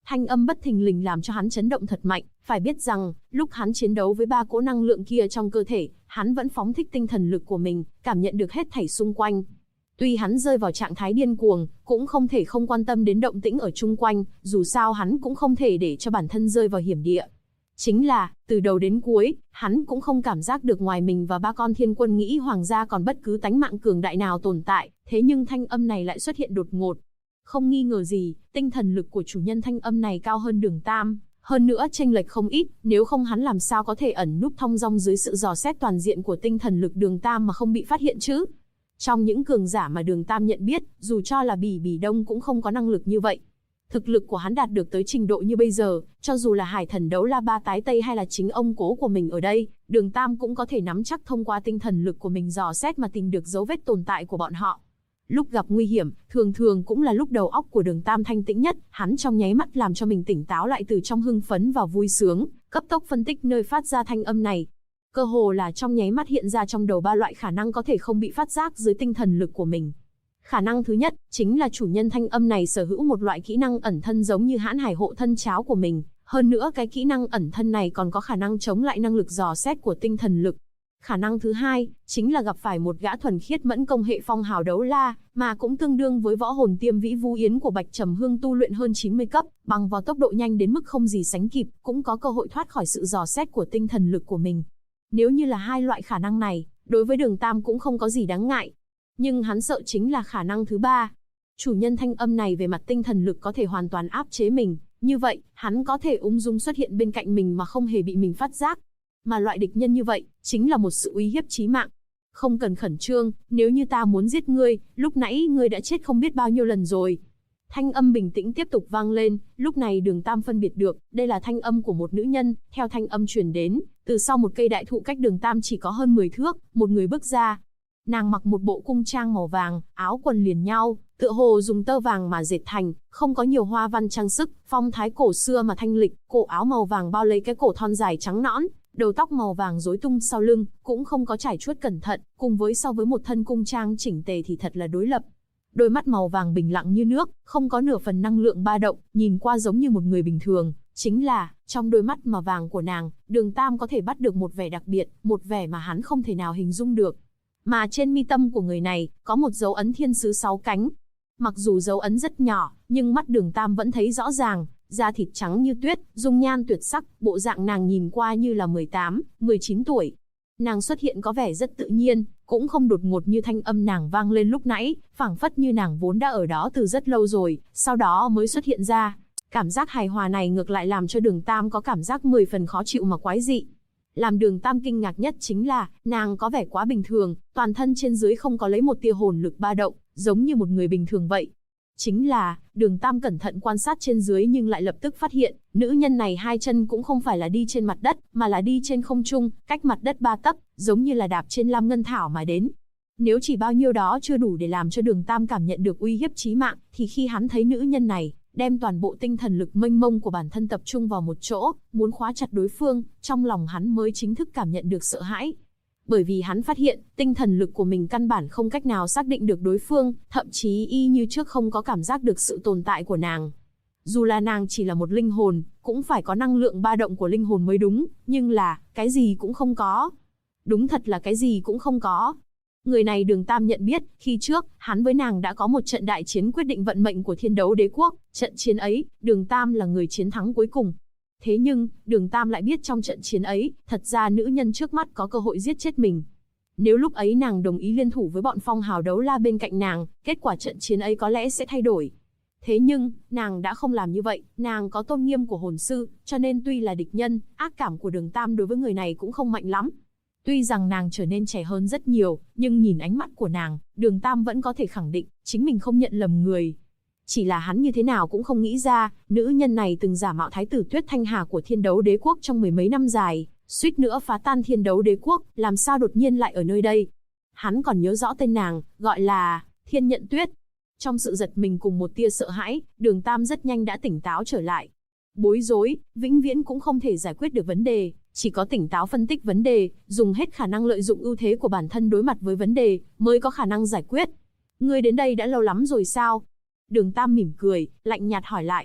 Thanh âm bất thình lình làm cho hắn chấn động thật mạnh, phải biết rằng, lúc hắn chiến đấu với 3 cỗ năng lượng kia trong cơ thể, hắn vẫn phóng thích tinh thần lực của mình, cảm nhận được hết thảy xung quanh. Tuy hắn rơi vào trạng thái điên cuồng, cũng không thể không quan tâm đến động tĩnh ở chung quanh, dù sao hắn cũng không thể để cho bản thân rơi vào hiểm địa. Chính là, từ đầu đến cuối, hắn cũng không cảm giác được ngoài mình và 3 con thiên quân nghĩ hoàng gia còn bất cứ tánh mạng cường đại nào tồn tại, thế nhưng thanh âm này lại xuất hiện đột ngột. Không nghi ngờ gì, tinh thần lực của chủ nhân thanh âm này cao hơn Đường Tam, hơn nữa chênh lệch không ít, nếu không hắn làm sao có thể ẩn núp thong dong dưới sự dò xét toàn diện của tinh thần lực Đường Tam mà không bị phát hiện chứ. Trong những cường giả mà Đường Tam nhận biết, dù cho là Bỉ Bỉ Đông cũng không có năng lực như vậy. Thực lực của hắn đạt được tới trình độ như bây giờ, cho dù là Hải Thần Đấu La Ba Tái Tây hay là chính ông cố của mình ở đây, Đường Tam cũng có thể nắm chắc thông qua tinh thần lực của mình dò xét mà tìm được dấu vết tồn tại của bọn họ. Lúc gặp nguy hiểm, thường thường cũng là lúc đầu óc của Đường Tam thanh tĩnh nhất, hắn trong nháy mắt làm cho mình tỉnh táo lại từ trong hưng phấn và vui sướng, cấp tốc phân tích nơi phát ra thanh âm này. Cơ hồ là trong nháy mắt hiện ra trong đầu 3 loại khả năng có thể không bị phát giác dưới tinh thần lực của mình. Khả năng thứ nhất, chính là chủ nhân thanh âm này sở hữu một loại kỹ năng ẩn thân giống như Hãn Hải hộ thân cháo của mình, hơn nữa cái kỹ năng ẩn thân này còn có khả năng chống lại năng lực dò xét của tinh thần lực. Khả năng thứ hai, chính là gặp phải một gã thuần khiết mẫn công hệ phong hào đấu la, mà cũng tương đương với võ hồn tiêm vĩ vu yến của Bạch Trầm Hương tu luyện hơn 90 cấp, bằng vào tốc độ nhanh đến mức không gì sánh kịp, cũng có cơ hội thoát khỏi sự dò xét của tinh thần lực của mình. Nếu như là 2 loại khả năng này, đối với Đường Tam cũng không có gì đáng ngại. Nhưng hắn sợ chính là khả năng thứ 3. Chủ nhân thanh âm này về mặt tinh thần lực có thể hoàn toàn áp chế mình, như vậy, hắn có thể ung dung xuất hiện bên cạnh mình mà không hề bị mình phát giác. Mà loại địch nhân như vậy, chính là một sự uy hiếp chí mạng. Không cần khẩn trương, nếu như ta muốn giết ngươi, lúc nãy ngươi đã chết không biết bao nhiêu lần rồi. Thanh âm bình tĩnh tiếp tục vang lên, lúc này Đường Tam phân biệt được, đây là thanh âm của một nữ nhân, theo thanh âm truyền đến, từ sau một cây đại thụ cách Đường Tam chỉ có hơn 10 thước, một người bước ra. Nàng mặc một bộ cung trang màu vàng, áo quần liền nhau, tựa hồ dùng tơ vàng mà dệt thành, không có nhiều hoa văn trang sức, phong thái cổ xưa mà thanh lịch, cổ áo màu vàng bao lấy cái cổ thon dài trắng nõn, đầu tóc màu vàng rối tung sau lưng, cũng không có trải chuốt cẩn thận, cùng với so với một thân cung trang chỉnh tề thì thật là đối lập. Đôi mắt màu vàng bình lặng như nước, không có nửa phần năng lượng ba động, nhìn qua giống như một người bình thường, chính là, trong đôi mắt mà vàng của nàng, Đường Tam có thể bắt được một vẻ đặc biệt, một vẻ mà hắn không thể nào hình dung được. Mà trên mi tâm của người này, có một dấu ấn thiên sứ 6 cánh. Mặc dù dấu ấn rất nhỏ, nhưng mắt Đường Tam vẫn thấy rõ ràng, da thịt trắng như tuyết, dung nhan tuyệt sắc, bộ dạng nàng nhìn qua như là 18, 19 tuổi. Nàng xuất hiện có vẻ rất tự nhiên, cũng không đột ngột như thanh âm nàng vang lên lúc nãy, phảng phất như nàng vốn đã ở đó từ rất lâu rồi, sau đó mới xuất hiện ra. Cảm giác hài hòa này ngược lại làm cho Đường Tam có cảm giác 10 phần khó chịu mà quái dị. Làm Đường Tam kinh ngạc nhất chính là, nàng có vẻ quá bình thường, toàn thân trên dưới không có lấy một tia hồn lực ba động, giống như một người bình thường vậy. Chính là, Đường Tam cẩn thận quan sát trên dưới nhưng lại lập tức phát hiện, nữ nhân này 2 chân cũng không phải là đi trên mặt đất, mà là đi trên không trung, cách mặt đất 3 tấc, giống như là đạp trên lam ngân thảo mà đến. Nếu chỉ bao nhiêu đó chưa đủ để làm cho Đường Tam cảm nhận được uy hiếp chí mạng, thì khi hắn thấy nữ nhân này, đem toàn bộ tinh thần lực mênh mông của bản thân tập trung vào một chỗ, muốn khóa chặt đối phương, trong lòng hắn mới chính thức cảm nhận được sợ hãi. Bởi vì hắn phát hiện, tinh thần lực của mình căn bản không cách nào xác định được đối phương, thậm chí y như trước không có cảm giác được sự tồn tại của nàng. Dù là nàng chỉ là một linh hồn, cũng phải có năng lượng ba động của linh hồn mới đúng, nhưng là, cái gì cũng không có. Đúng thật là cái gì cũng không có. Người này Đường Tam nhận biết, khi trước, hắn với nàng đã có một trận đại chiến quyết định vận mệnh của Thiên Đấu Đế Quốc, trận chiến ấy, Đường Tam là người chiến thắng cuối cùng. Thế nhưng, Đường Tam lại biết trong trận chiến ấy, thật ra nữ nhân trước mắt có cơ hội giết chết mình. Nếu lúc ấy nàng đồng ý liên thủ với bọn phong hào đấu la bên cạnh nàng, kết quả trận chiến ấy có lẽ sẽ thay đổi. Thế nhưng, nàng đã không làm như vậy, nàng có tôn nghiêm của hồn sư, cho nên tuy là địch nhân, ác cảm của Đường Tam đối với người này cũng không mạnh lắm. Tuy rằng nàng trở nên trẻ hơn rất nhiều, nhưng nhìn ánh mắt của nàng, Đường Tam vẫn có thể khẳng định, chính mình không nhận lầm người. Chỉ là hắn như thế nào cũng không nghĩ ra, nữ nhân này từng giả mạo thái tử Tuyết Thanh Hà của Thiên Đấu Đế Quốc trong 10 mấy năm dài, suýt nữa phá tan Thiên Đấu Đế Quốc, làm sao đột nhiên lại ở nơi đây. Hắn còn nhớ rõ tên nàng, gọi là Thiên Nhận Tuyết. Trong sự giật mình cùng một tia sợ hãi, Đường Tam rất nhanh đã tỉnh táo trở lại. Bối rối, vĩnh viễn cũng không thể giải quyết được vấn đề, chỉ có tỉnh táo phân tích vấn đề, dùng hết khả năng lợi dụng ưu thế của bản thân đối mặt với vấn đề, mới có khả năng giải quyết. Ngươi đến đây đã lâu lắm rồi sao? Đường Tam mỉm cười, lạnh nhạt hỏi lại.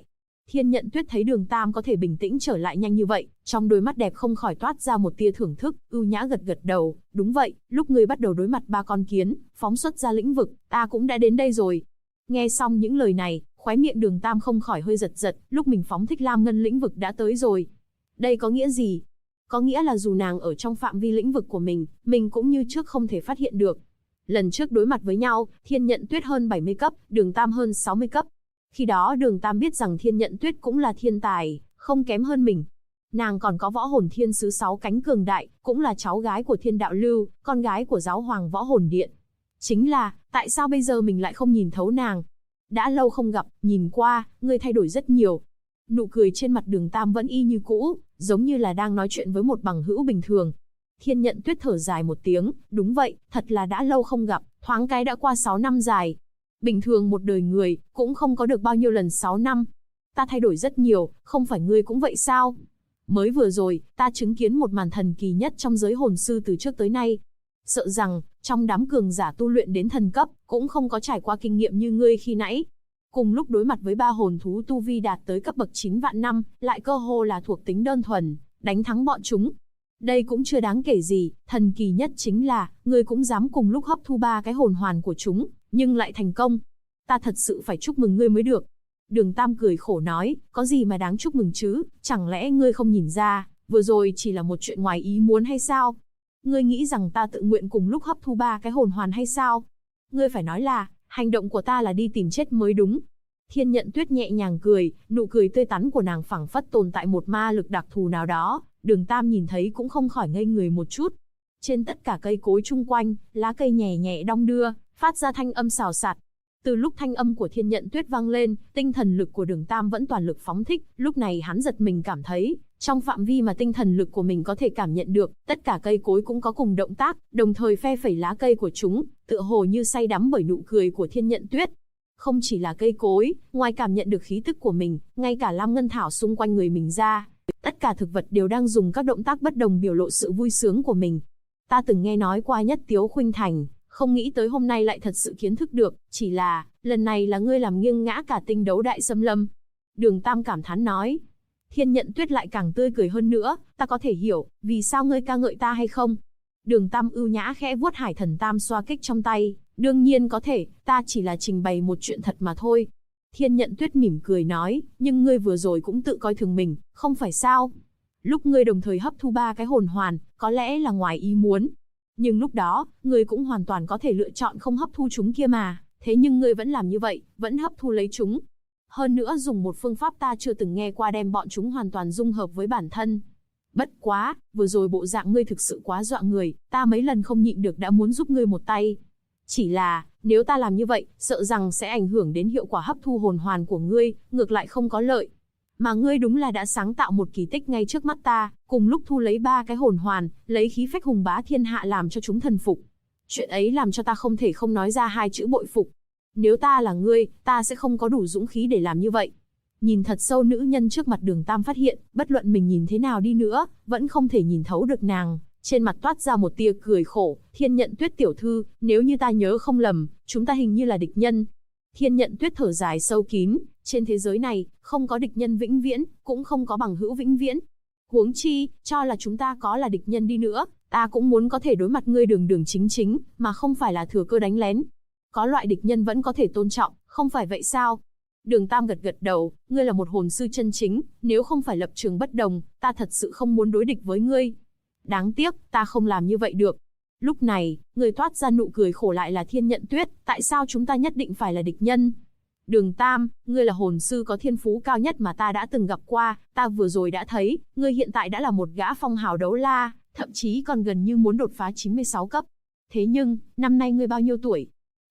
Thiên Nhận Tuyết thấy Đường Tam có thể bình tĩnh trở lại nhanh như vậy, trong đôi mắt đẹp không khỏi toát ra một tia thưởng thức, ưu nhã gật gật đầu, đúng vậy, lúc ngươi bắt đầu đối mặt ba con kiến, phóng xuất ra lĩnh vực, ta cũng đã đến đây rồi. Nghe xong những lời này, khóe miệng Đường Tam không khỏi hơi giật giật, lúc mình phóng thích Lam Ngân lĩnh vực đã tới rồi. Đây có nghĩa gì? Có nghĩa là dù nàng ở trong phạm vi lĩnh vực của mình cũng như trước không thể phát hiện được. Lần trước đối mặt với nhau, Thiên Nhận Tuyết hơn 70 cấp, Đường Tam hơn 60 cấp. Khi đó Đường Tam biết rằng Thiên Nhận Tuyết cũng là thiên tài, không kém hơn mình. Nàng còn có võ hồn thiên sứ 6 cánh cường đại, cũng là cháu gái của Thiên Đạo Lưu, con gái của giáo hoàng võ hồn điện. Chính là, tại sao bây giờ mình lại không nhìn thấu nàng? Đã lâu không gặp, nhìn qua, ngươi thay đổi rất nhiều. Nụ cười trên mặt Đường Tam vẫn y như cũ, giống như là đang nói chuyện với một bằng hữu bình thường. Thiên Nhận Tuyết thở dài một tiếng, đúng vậy, thật là đã lâu không gặp, thoáng cái đã qua 6 năm dài. Bình thường một đời người, cũng không có được bao nhiêu lần 6 năm. Ta thay đổi rất nhiều, không phải ngươi cũng vậy sao? Mới vừa rồi, ta chứng kiến một màn thần kỳ nhất trong giới hồn sư từ trước tới nay. Sợ rằng, trong đám cường giả tu luyện đến thần cấp, cũng không có trải qua kinh nghiệm như ngươi khi nãy. Cùng lúc đối mặt với ba hồn thú tu vi đạt tới cấp bậc 9 vạn năm, lại cơ hồ là thuộc tính đơn thuần, đánh thắng bọn chúng. Đây cũng chưa đáng kể gì, thần kỳ nhất chính là, ngươi cũng dám cùng lúc hấp thu 3 cái hồn hoàn của chúng, nhưng lại thành công. Ta thật sự phải chúc mừng ngươi mới được. Đường Tam cười khổ nói, có gì mà đáng chúc mừng chứ, chẳng lẽ ngươi không nhìn ra, vừa rồi chỉ là một chuyện ngoài ý muốn hay sao? Ngươi nghĩ rằng ta tự nguyện cùng lúc hấp thu 3 cái hồn hoàn hay sao? Ngươi phải nói là, hành động của ta là đi tìm chết mới đúng. Thiên Nhận Tuyết nhẹ nhàng cười, nụ cười tươi tắn của nàng phảng phất tồn tại một ma lực đặc thù nào đó, Đường Tam nhìn thấy cũng không khỏi ngây người một chút. Trên tất cả cây cối chung quanh, lá cây nhẹ nhẹ đong đưa, phát ra thanh âm xào xạc. Từ lúc thanh âm của Thiên Nhận Tuyết vang lên, tinh thần lực của Đường Tam vẫn toàn lực phóng thích, lúc này hắn giật mình cảm thấy, trong phạm vi mà tinh thần lực của mình có thể cảm nhận được, tất cả cây cối cũng có cùng động tác, đồng thời phe phẩy lá cây của chúng, tựa hồ như say đắm bởi nụ cười của Thiên Nhận Tuyết. Không chỉ là cây cối, ngoài cảm nhận được khí tức của mình, ngay cả Lam Ngân Thảo xung quanh người mình ra, tất cả thực vật đều đang dùng các động tác bất đồng biểu lộ sự vui sướng của mình. Ta từng nghe nói qua Nhất Tiếu Khuynh Thành, không nghĩ tới hôm nay lại thật sự kiến thức được, chỉ là, lần này là ngươi làm nghiêng ngã cả tinh đấu đại xâm lâm. Đường Tam cảm thán nói. Thiên Nhận Tuyết lại càng tươi cười hơn nữa, ta có thể hiểu, vì sao ngươi ca ngợi ta hay không? Đường Tam ưu nhã khẽ vuốt Hải Thần Tam xoa kích trong tay, đương nhiên có thể, ta chỉ là trình bày một chuyện thật mà thôi. Thiên Nhận Tuyết mỉm cười nói, nhưng ngươi vừa rồi cũng tự coi thường mình, không phải sao? Lúc ngươi đồng thời hấp thu 3 cái hồn hoàn, có lẽ là ngoài ý muốn. Nhưng lúc đó, ngươi cũng hoàn toàn có thể lựa chọn không hấp thu chúng kia mà, thế nhưng ngươi vẫn làm như vậy, vẫn hấp thu lấy chúng. Hơn nữa dùng một phương pháp ta chưa từng nghe qua đem bọn chúng hoàn toàn dung hợp với bản thân. Bất quá, vừa rồi bộ dạng ngươi thực sự quá dọa người, ta mấy lần không nhịn được đã muốn giúp ngươi một tay. Chỉ là, nếu ta làm như vậy, sợ rằng sẽ ảnh hưởng đến hiệu quả hấp thu hồn hoàn của ngươi, ngược lại không có lợi. Mà ngươi đúng là đã sáng tạo một kỳ tích ngay trước mắt ta, cùng lúc thu lấy 3 cái hồn hoàn, lấy khí phách hùng bá thiên hạ làm cho chúng thần phục. Chuyện ấy làm cho ta không thể không nói ra 2 chữ bội phục. Nếu ta là ngươi, ta sẽ không có đủ dũng khí để làm như vậy. Nhìn thật sâu nữ nhân trước mặt Đường Tam phát hiện, bất luận mình nhìn thế nào đi nữa, vẫn không thể nhìn thấu được nàng. Trên mặt toát ra một tia cười khổ, Thiên Nhận Tuyết tiểu thư, nếu như ta nhớ không lầm, chúng ta hình như là địch nhân. Thiên Nhận Tuyết thở dài sâu kín, trên thế giới này, không có địch nhân vĩnh viễn, cũng không có bằng hữu vĩnh viễn. Huống chi, cho là chúng ta có là địch nhân đi nữa, ta cũng muốn có thể đối mặt ngươi đường đường chính chính, mà không phải là thừa cơ đánh lén. Có loại địch nhân vẫn có thể tôn trọng, không phải vậy sao? Đường Tam gật gật đầu, ngươi là một hồn sư chân chính, nếu không phải lập trường bất đồng, ta thật sự không muốn đối địch với ngươi. Đáng tiếc, ta không làm như vậy được. Lúc này, người toát ra nụ cười khổ lại là Thiên Nhận Tuyết, tại sao chúng ta nhất định phải là địch nhân? Đường Tam, ngươi là hồn sư có thiên phú cao nhất mà ta đã từng gặp qua, ta vừa rồi đã thấy, ngươi hiện tại đã là một gã phong hào đấu la, thậm chí còn gần như muốn đột phá 96 cấp. Thế nhưng, năm nay ngươi bao nhiêu tuổi?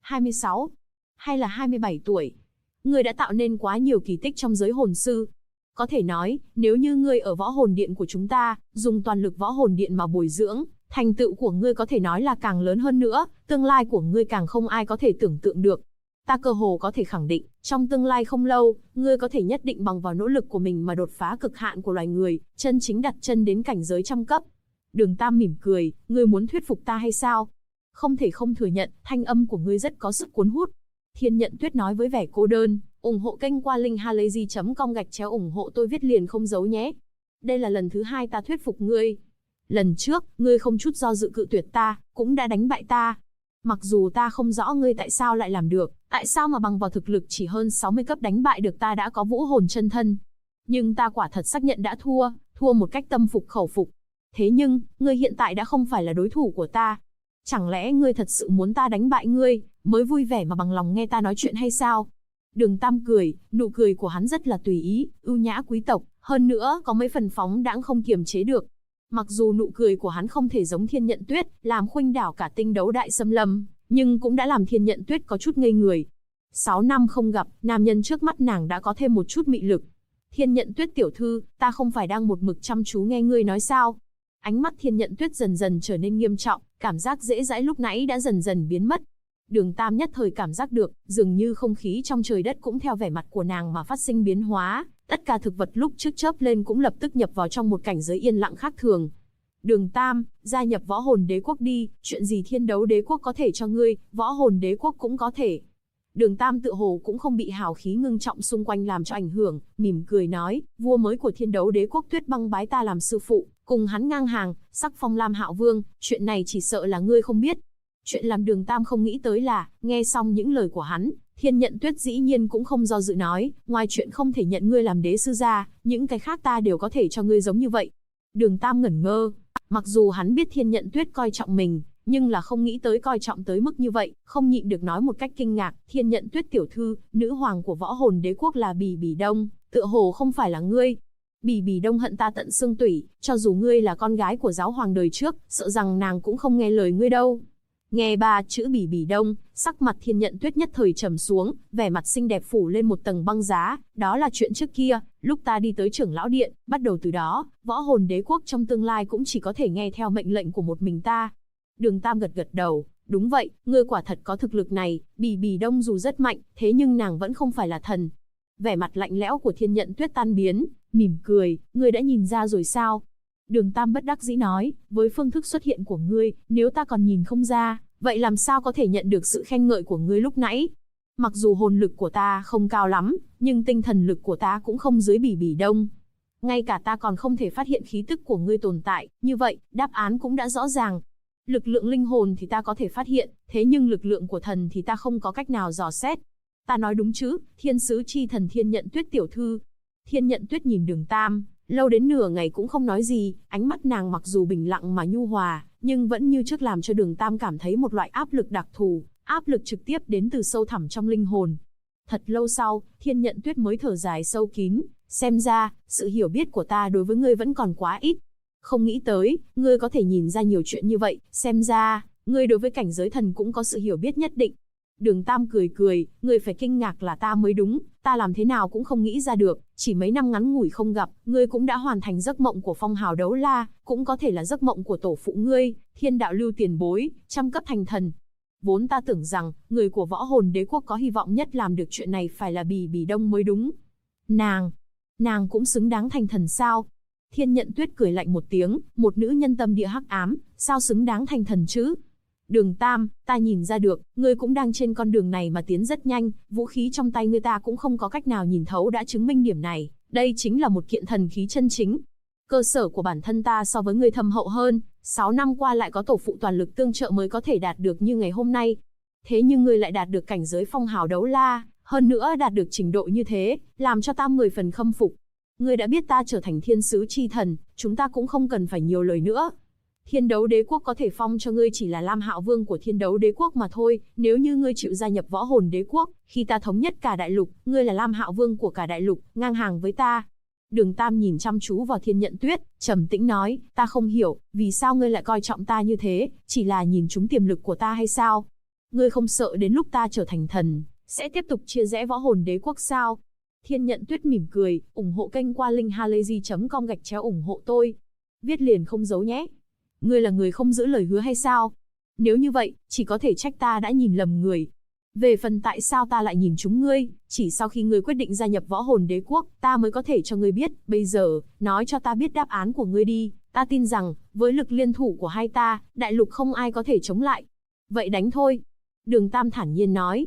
26? Hay là 27 tuổi? Ngươi đã tạo nên quá nhiều kỳ tích trong giới hồn sư. Có thể nói, nếu như ngươi ở võ hồn điện của chúng ta, dùng toàn lực võ hồn điện mà bồi dưỡng, thành tựu của ngươi có thể nói là càng lớn hơn nữa, tương lai của ngươi càng không ai có thể tưởng tượng được. Ta cơ hồ có thể khẳng định, trong tương lai không lâu, ngươi có thể nhất định bằng vào nỗ lực của mình mà đột phá cực hạn của loài người, chân chính đặt chân đến cảnh giới trăm cấp. Đường Tam mỉm cười, ngươi muốn thuyết phục ta hay sao? Không thể không thừa nhận, thanh âm của ngươi rất có sức cuốn hút. Thiên Nhận Tuyết nói với vẻ cô đơn, ủng hộ kênh qua link halayzi.com/ủng hộ tôi viết liền không giấu nhé. Đây là lần thứ 2 ta thuyết phục ngươi. Lần trước, ngươi không chút do dự cự tuyệt ta, cũng đã đánh bại ta. Mặc dù ta không rõ ngươi tại sao lại làm được, tại sao mà bằng vào thực lực chỉ hơn 60 cấp đánh bại được ta đã có vũ hồn chân thân. Nhưng ta quả thật xác nhận đã thua một cách tâm phục khẩu phục. Thế nhưng, ngươi hiện tại đã không phải là đối thủ của ta. Chẳng lẽ ngươi thật sự muốn ta đánh bại ngươi, mới vui vẻ mà bằng lòng nghe ta nói chuyện hay sao? Đường Tam cười, nụ cười của hắn rất là tùy ý, ưu nhã quý tộc, hơn nữa có mấy phần phóng đãng không kiềm chế được. Mặc dù nụ cười của hắn không thể giống Thiên Nhận Tuyết, làm khuynh đảo cả tinh đấu đại xâm lâm, nhưng cũng đã làm Thiên Nhận Tuyết có chút ngây người. 6 năm không gặp, nam nhân trước mắt nàng đã có thêm một chút mị lực. Thiên Nhận Tuyết tiểu thư, ta không phải đang một mực chăm chú nghe ngươi nói sao? Ánh mắt Thiên Nhận Tuyết dần dần trở nên nghiêm trọng, cảm giác dễ dãi lúc nãy đã dần dần biến mất. Đường Tam nhất thời cảm giác được, dường như không khí trong trời đất cũng theo vẻ mặt của nàng mà phát sinh biến hóa, tất cả thực vật lúc trước chớp lên cũng lập tức nhập vào trong một cảnh giới yên lặng khác thường. Đường Tam, gia nhập Võ Hồn Đế Quốc đi, chuyện gì Thiên Đấu Đế Quốc có thể cho ngươi, Võ Hồn Đế Quốc cũng có thể. Đường Tam tựa hồ cũng không bị hào khí ngưng trọng xung quanh làm cho ảnh hưởng, mỉm cười nói, vua mới của Thiên Đấu Đế Quốc Tuyết Băng bái ta làm sư phụ, cùng hắn ngang hàng, sắc phong Lam Hạo Vương, chuyện này chỉ sợ là ngươi không biết. Chuyện làm Đường Tam không nghĩ tới là, nghe xong những lời của hắn, Thiên Nhận Tuyết dĩ nhiên cũng không do dự nói, ngoài chuyện không thể nhận ngươi làm đế sư ra, những cái khác ta đều có thể cho ngươi giống như vậy. Đường Tam ngẩn ngơ, mặc dù hắn biết Thiên Nhận Tuyết coi trọng mình, nhưng là không nghĩ tới coi trọng tới mức như vậy, không nhịn được nói một cách kinh ngạc, Thiên Nhận Tuyết tiểu thư, nữ hoàng của Võ Hồn Đế Quốc là Bỉ Bỉ Đông, tựa hồ không phải là ngươi. Bỉ Bỉ Đông hận ta tận xương tủy, cho dù ngươi là con gái của giáo hoàng đời trước, sợ rằng nàng cũng không nghe lời ngươi đâu. Nghe ba chữ Bỉ Bỉ Đông, sắc mặt Thiên Nhận Tuyết nhất thời trầm xuống, vẻ mặt xinh đẹp phủ lên một tầng băng giá, đó là chuyện trước kia, lúc ta đi tới trưởng lão điện, bắt đầu từ đó, Võ Hồn Đế Quốc trong tương lai cũng chỉ có thể nghe theo mệnh lệnh của một mình ta. Đường Tam gật gật đầu, đúng vậy, ngươi quả thật có thực lực này, Bỉ Bỉ Đông dù rất mạnh, thế nhưng nàng vẫn không phải là thần. Vẻ mặt lạnh lẽo của Thiên Nhận Tuyết tan biến, mỉm cười, ngươi đã nhìn ra rồi sao? Đường Tam bất đắc dĩ nói, với phương thức xuất hiện của ngươi, nếu ta còn nhìn không ra, vậy làm sao có thể nhận được sự khen ngợi của ngươi lúc nãy? Mặc dù hồn lực của ta không cao lắm, nhưng tinh thần lực của ta cũng không dưới Bỉ Bỉ Đông. Ngay cả ta còn không thể phát hiện khí tức của ngươi tồn tại, như vậy, đáp án cũng đã rõ ràng. Lực lượng linh hồn thì ta có thể phát hiện, thế nhưng lực lượng của thần thì ta không có cách nào dò xét. Ta nói đúng chứ, thiên sứ chi thần Thiên Nhận Tuyết tiểu thư. Thiên Nhận Tuyết nhìn Đường Tam, lâu đến nửa ngày cũng không nói gì, ánh mắt nàng mặc dù bình lặng mà nhu hòa, nhưng vẫn như trước làm cho Đường Tam cảm thấy một loại áp lực đặc thù, áp lực trực tiếp đến từ sâu thẳm trong linh hồn. Thật lâu sau, Thiên Nhận Tuyết mới thở dài sâu kín, xem ra, sự hiểu biết của ta đối với ngươi vẫn còn quá ít. Không nghĩ tới, ngươi có thể nhìn ra nhiều chuyện như vậy, xem ra, ngươi đối với cảnh giới thần cũng có sự hiểu biết nhất định. Đường Tam cười cười, ngươi phải kinh ngạc là ta mới đúng, ta làm thế nào cũng không nghĩ ra được, chỉ mấy năm ngắn ngủi không gặp, ngươi cũng đã hoàn thành giấc mộng của phong hào đấu la, cũng có thể là giấc mộng của tổ phụ ngươi, Thiên Đạo Lưu tiền bối, trăm cấp thành thần. Vốn ta tưởng rằng, người của Võ Hồn Đế Quốc có hy vọng nhất làm được chuyện này phải là Bỉ Bỉ Đông mới đúng. Nàng cũng xứng đáng thành thần sao? Thiên Nhận Tuyết cười lạnh một tiếng, một nữ nhân tâm địa hắc ám, sao xứng đáng thành thần chứ? Đường Tam, ta nhìn ra được, ngươi cũng đang trên con đường này mà tiến rất nhanh, vũ khí trong tay ngươi ta cũng không có cách nào nhìn thấu đã chứng minh điểm này, đây chính là một kiện thần khí chân chính. Cơ sở của bản thân ta so với ngươi thâm hậu hơn, 6 năm qua lại có tổ phụ toàn lực tương trợ mới có thể đạt được như ngày hôm nay. Thế nhưng ngươi lại đạt được cảnh giới phong hào đấu la, hơn nữa đạt được trình độ như thế, làm cho ta 10 phần khâm phục. Ngươi đã biết ta trở thành thiên sứ chi thần, chúng ta cũng không cần phải nhiều lời nữa. Thiên Đấu Đế Quốc có thể phong cho ngươi chỉ là Lam Hạo Vương của Thiên Đấu Đế Quốc mà thôi, nếu như ngươi chịu gia nhập Võ Hồn Đế Quốc, khi ta thống nhất cả đại lục, ngươi là Lam Hạo Vương của cả đại lục, ngang hàng với ta. Đường Tam nhìn chăm chú vào Thiên Nhận Tuyết, trầm tĩnh nói, ta không hiểu, vì sao ngươi lại coi trọng ta như thế, chỉ là nhìn trúng tiềm lực của ta hay sao? Ngươi không sợ đến lúc ta trở thành thần, sẽ tiếp tục chia rẽ Võ Hồn Đế Quốc sao? Thiên Nhận Tuyết mỉm cười, ủng hộ kênh qua link halayzi.com/ủng hộ tôi. Viết liền không giấu nhé. Ngươi là người không giữ lời hứa hay sao? Nếu như vậy, chỉ có thể trách ta đã nhìn lầm người. Về phần tại sao ta lại nhìn chúng ngươi, chỉ sau khi ngươi quyết định gia nhập Võ Hồn Đế Quốc, ta mới có thể cho ngươi biết, bây giờ, nói cho ta biết đáp án của ngươi đi, ta tin rằng, với lực liên thủ của hai ta, đại lục không ai có thể chống lại. Vậy đánh thôi. Đường Tam thản nhiên nói.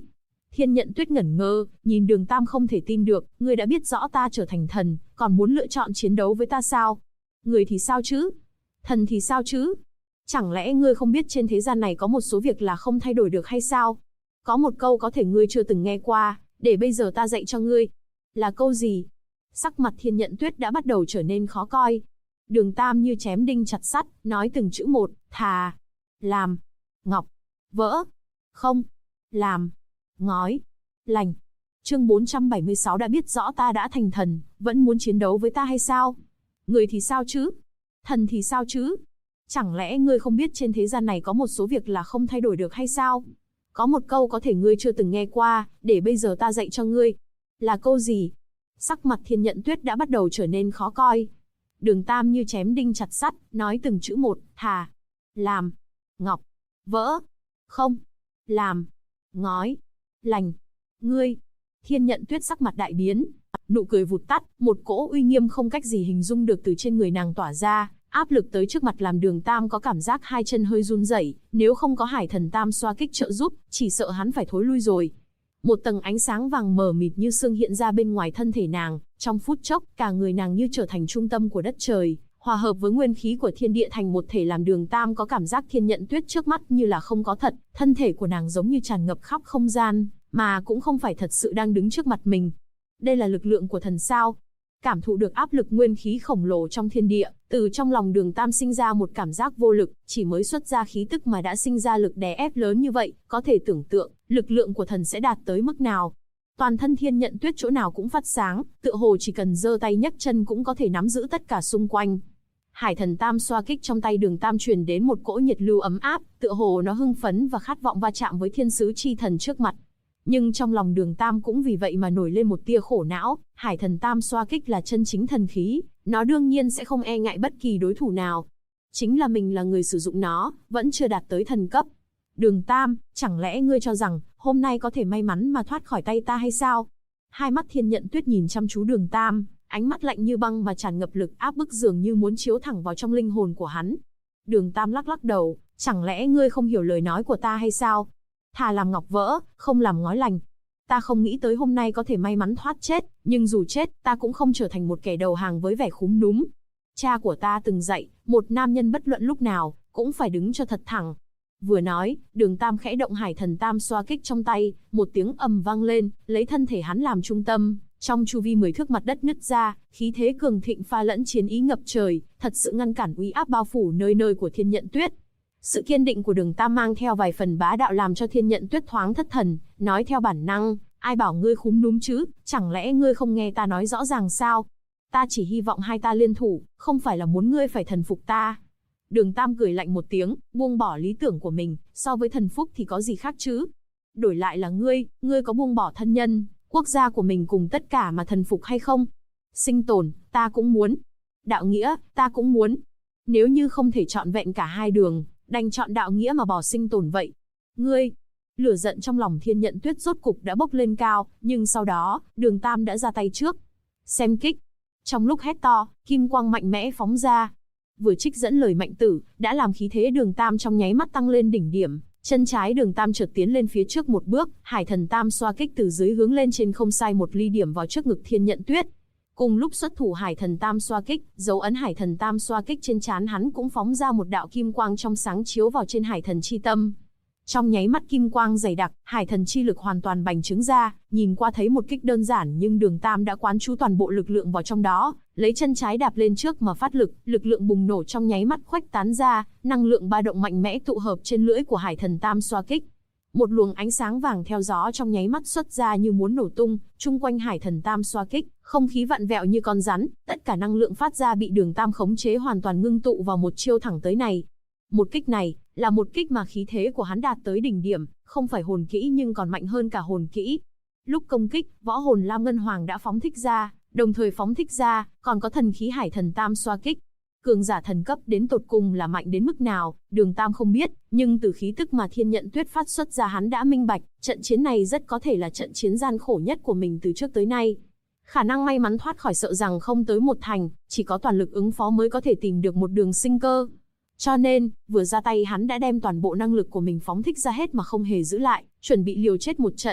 Thiên Nhận Tuyết ngẩn ngơ, nhìn Đường Tam không thể tin được, ngươi đã biết rõ ta trở thành thần, còn muốn lựa chọn chiến đấu với ta sao? Người thì sao chứ? Thần thì sao chứ? Chẳng lẽ ngươi không biết trên thế gian này có một số việc là không thay đổi được hay sao? Có một câu có thể ngươi chưa từng nghe qua, để bây giờ ta dạy cho ngươi. Là câu gì? Sắc mặt Thiên Nhận Tuyết đã bắt đầu trở nên khó coi. Đường Tam như chém đinh chặt sắt, nói từng chữ một, thà, làm, ngọc, vỡ, không, làm, ngói, lành. Chương 476 đã biết rõ ta đã thành thần, vẫn muốn chiến đấu với ta hay sao? Người thì sao chứ? Thần thì sao chứ? Chẳng lẽ ngươi không biết trên thế gian này có một số việc là không thay đổi được hay sao? Có một câu có thể ngươi chưa từng nghe qua, để bây giờ ta dạy cho ngươi. Là câu gì? Sắc mặt Thiên Nhận Tuyết đã bắt đầu trở nên khó coi. Đường Tam như chém đinh chặt sắt, nói từng chữ một, thà, làm, ngọc, vỡ, không, làm, ngói, lành. Ngươi. Thiên Nhận Tuyết sắc mặt đại biến, nụ cười vụt tắt, một cỗ uy nghiêm không cách gì hình dung được từ trên người nàng tỏa ra, áp lực tới trước mặt làm Đường Tam có cảm giác hai chân hơi run rẩy, nếu không có Hải Thần Tam xoa kích trợ giúp, chỉ sợ hắn phải thối lui rồi. Một tầng ánh sáng vàng mờ mịt như sương hiện ra bên ngoài thân thể nàng, trong phút chốc, cả người nàng như trở thành trung tâm của đất trời, hòa hợp với nguyên khí của thiên địa thành một thể làm Đường Tam có cảm giác Thiên Nhận Tuyết trước mắt như là không có thật, thân thể của nàng giống như tràn ngập khắp không gian, mà cũng không phải thật sự đang đứng trước mặt mình. Đây là lực lượng của thần sao? Cảm thụ được áp lực nguyên khí khổng lồ trong thiên địa, từ trong lòng Đường Tam sinh ra một cảm giác vô lực, chỉ mới xuất ra khí tức mà đã sinh ra lực đè ép lớn như vậy, có thể tưởng tượng, lực lượng của thần sẽ đạt tới mức nào. Toàn thân Thiên Nhận Tuyết chỗ nào cũng phát sáng, tựa hồ chỉ cần giơ tay nhấc chân cũng có thể nắm giữ tất cả xung quanh. Hải Thần Tam xoa kích trong tay Đường Tam truyền đến một cỗ nhiệt lưu ấm áp, tựa hồ nó hưng phấn và khát vọng va chạm với thiên sứ chi thần trước mặt. Nhưng trong lòng Đường Tam cũng vì vậy mà nổi lên một tia khổ não, Hải Thần Tam xoa kích là chân chính thần khí, nó đương nhiên sẽ không e ngại bất kỳ đối thủ nào. Chính là mình là người sử dụng nó, vẫn chưa đạt tới thần cấp. Đường Tam, chẳng lẽ ngươi cho rằng, hôm nay có thể may mắn mà thoát khỏi tay ta hay sao? Hai mắt Thiên Nhận Tuyết nhìn chăm chú Đường Tam, ánh mắt lạnh như băng mà tràn ngập lực áp bức dường như muốn chiếu thẳng vào trong linh hồn của hắn. Đường Tam lắc lắc đầu, chẳng lẽ ngươi không hiểu lời nói của ta hay sao? Thà làm ngọc vỡ, không làm ngói lành. Ta không nghĩ tới hôm nay có thể may mắn thoát chết, nhưng dù chết, ta cũng không trở thành một kẻ đầu hàng với vẻ khúm núm. Cha của ta từng dạy, một nam nhân bất luận lúc nào, cũng phải đứng cho thật thẳng. Vừa nói, Đường Tam khẽ động Hải Thần Tam xoa kích trong tay, một tiếng ầm vang lên, lấy thân thể hắn làm trung tâm, trong chu vi 10 thước mặt đất nứt ra, khí thế cường thịnh pha lẫn chiến ý ngập trời, thật sự ngăn cản uy áp bao phủ nơi nơi của Thiên Nhận Tuyết. Sự kiên định của Đường Tam mang theo vài phần bá đạo làm cho Thiên Nhận Tuyết thoáng thất thần, nói theo bản năng, ai bảo ngươi khúm núm chứ, chẳng lẽ ngươi không nghe ta nói rõ ràng sao? Ta chỉ hy vọng hai ta liên thủ, không phải là muốn ngươi phải thần phục ta. Đường Tam cười lạnh một tiếng, buông bỏ lý tưởng của mình, so với thần phục thì có gì khác chứ? Đổi lại là ngươi có buông bỏ thân nhân, quốc gia của mình cùng tất cả mà thần phục hay không? Sinh tồn, ta cũng muốn. Đạo nghĩa, ta cũng muốn. Nếu như không thể chọn vẹn cả hai đường, đành chọn đạo nghĩa mà bỏ sinh tồn vậy. Ngươi, lửa giận trong lòng Thiên Nhận Tuyết rốt cục đã bốc lên cao, nhưng sau đó, Đường Tam đã ra tay trước. Xem kích. Trong lúc hét to, kim quang mạnh mẽ phóng ra. Vừa trích dẫn lời mạnh tử, đã làm khí thế Đường Tam trong nháy mắt tăng lên đỉnh điểm. Chân trái Đường Tam chợt tiến lên phía trước một bước, Hải Thần Tam xoa kích từ dưới hướng lên trên không sai một ly điểm vào trước ngực Thiên Nhận Tuyết. Cùng lúc xuất thủ Hải Thần Tam xoa kích, dấu ấn Hải Thần Tam xoa kích trên trán hắn cũng phóng ra một đạo kim quang trong sáng chiếu vào trên Hải Thần chi tâm. Trong nháy mắt kim quang dày đặc, Hải Thần chi lực hoàn toàn bành trướng ra, nhìn qua thấy một kích đơn giản nhưng Đường Tam đã quán chú toàn bộ lực lượng vào trong đó, lấy chân trái đạp lên trước mà phát lực, lực lượng bùng nổ trong nháy mắt khuếch tán ra, năng lượng ba động mạnh mẽ tụ hợp trên lưỡi của Hải Thần Tam xoa kích. Một luồng ánh sáng vàng theo gió trong nháy mắt xuất ra như muốn nổ tung, chung quanh Hải Thần Tam xoa kích, không khí vặn vẹo như con rắn, tất cả năng lượng phát ra bị Đường Tam khống chế hoàn toàn ngưng tụ vào một chiêu thẳng tới này. Một kích này, là một kích mà khí thế của hắn đạt tới đỉnh điểm, không phải hồn kỹ nhưng còn mạnh hơn cả hồn kỹ. Lúc công kích, võ hồn Lam Ngân Hoàng đã phóng thích ra, đồng thời phóng thích ra, còn có thần khí Hải Thần Tam xoa kích. Cường giả thần cấp đến tột cùng là mạnh đến mức nào, Đường Tam không biết, nhưng từ khí tức mà Thiên Nhận Tuyết phát xuất ra hắn đã minh bạch, trận chiến này rất có thể là trận chiến gian khổ nhất của mình từ trước tới nay. Khả năng may mắn thoát khỏi sợ rằng không tới một thành, chỉ có toàn lực ứng phó mới có thể tìm được một đường sinh cơ. Cho nên, vừa ra tay hắn đã đem toàn bộ năng lực của mình phóng thích ra hết mà không hề giữ lại, chuẩn bị liều chết một trận.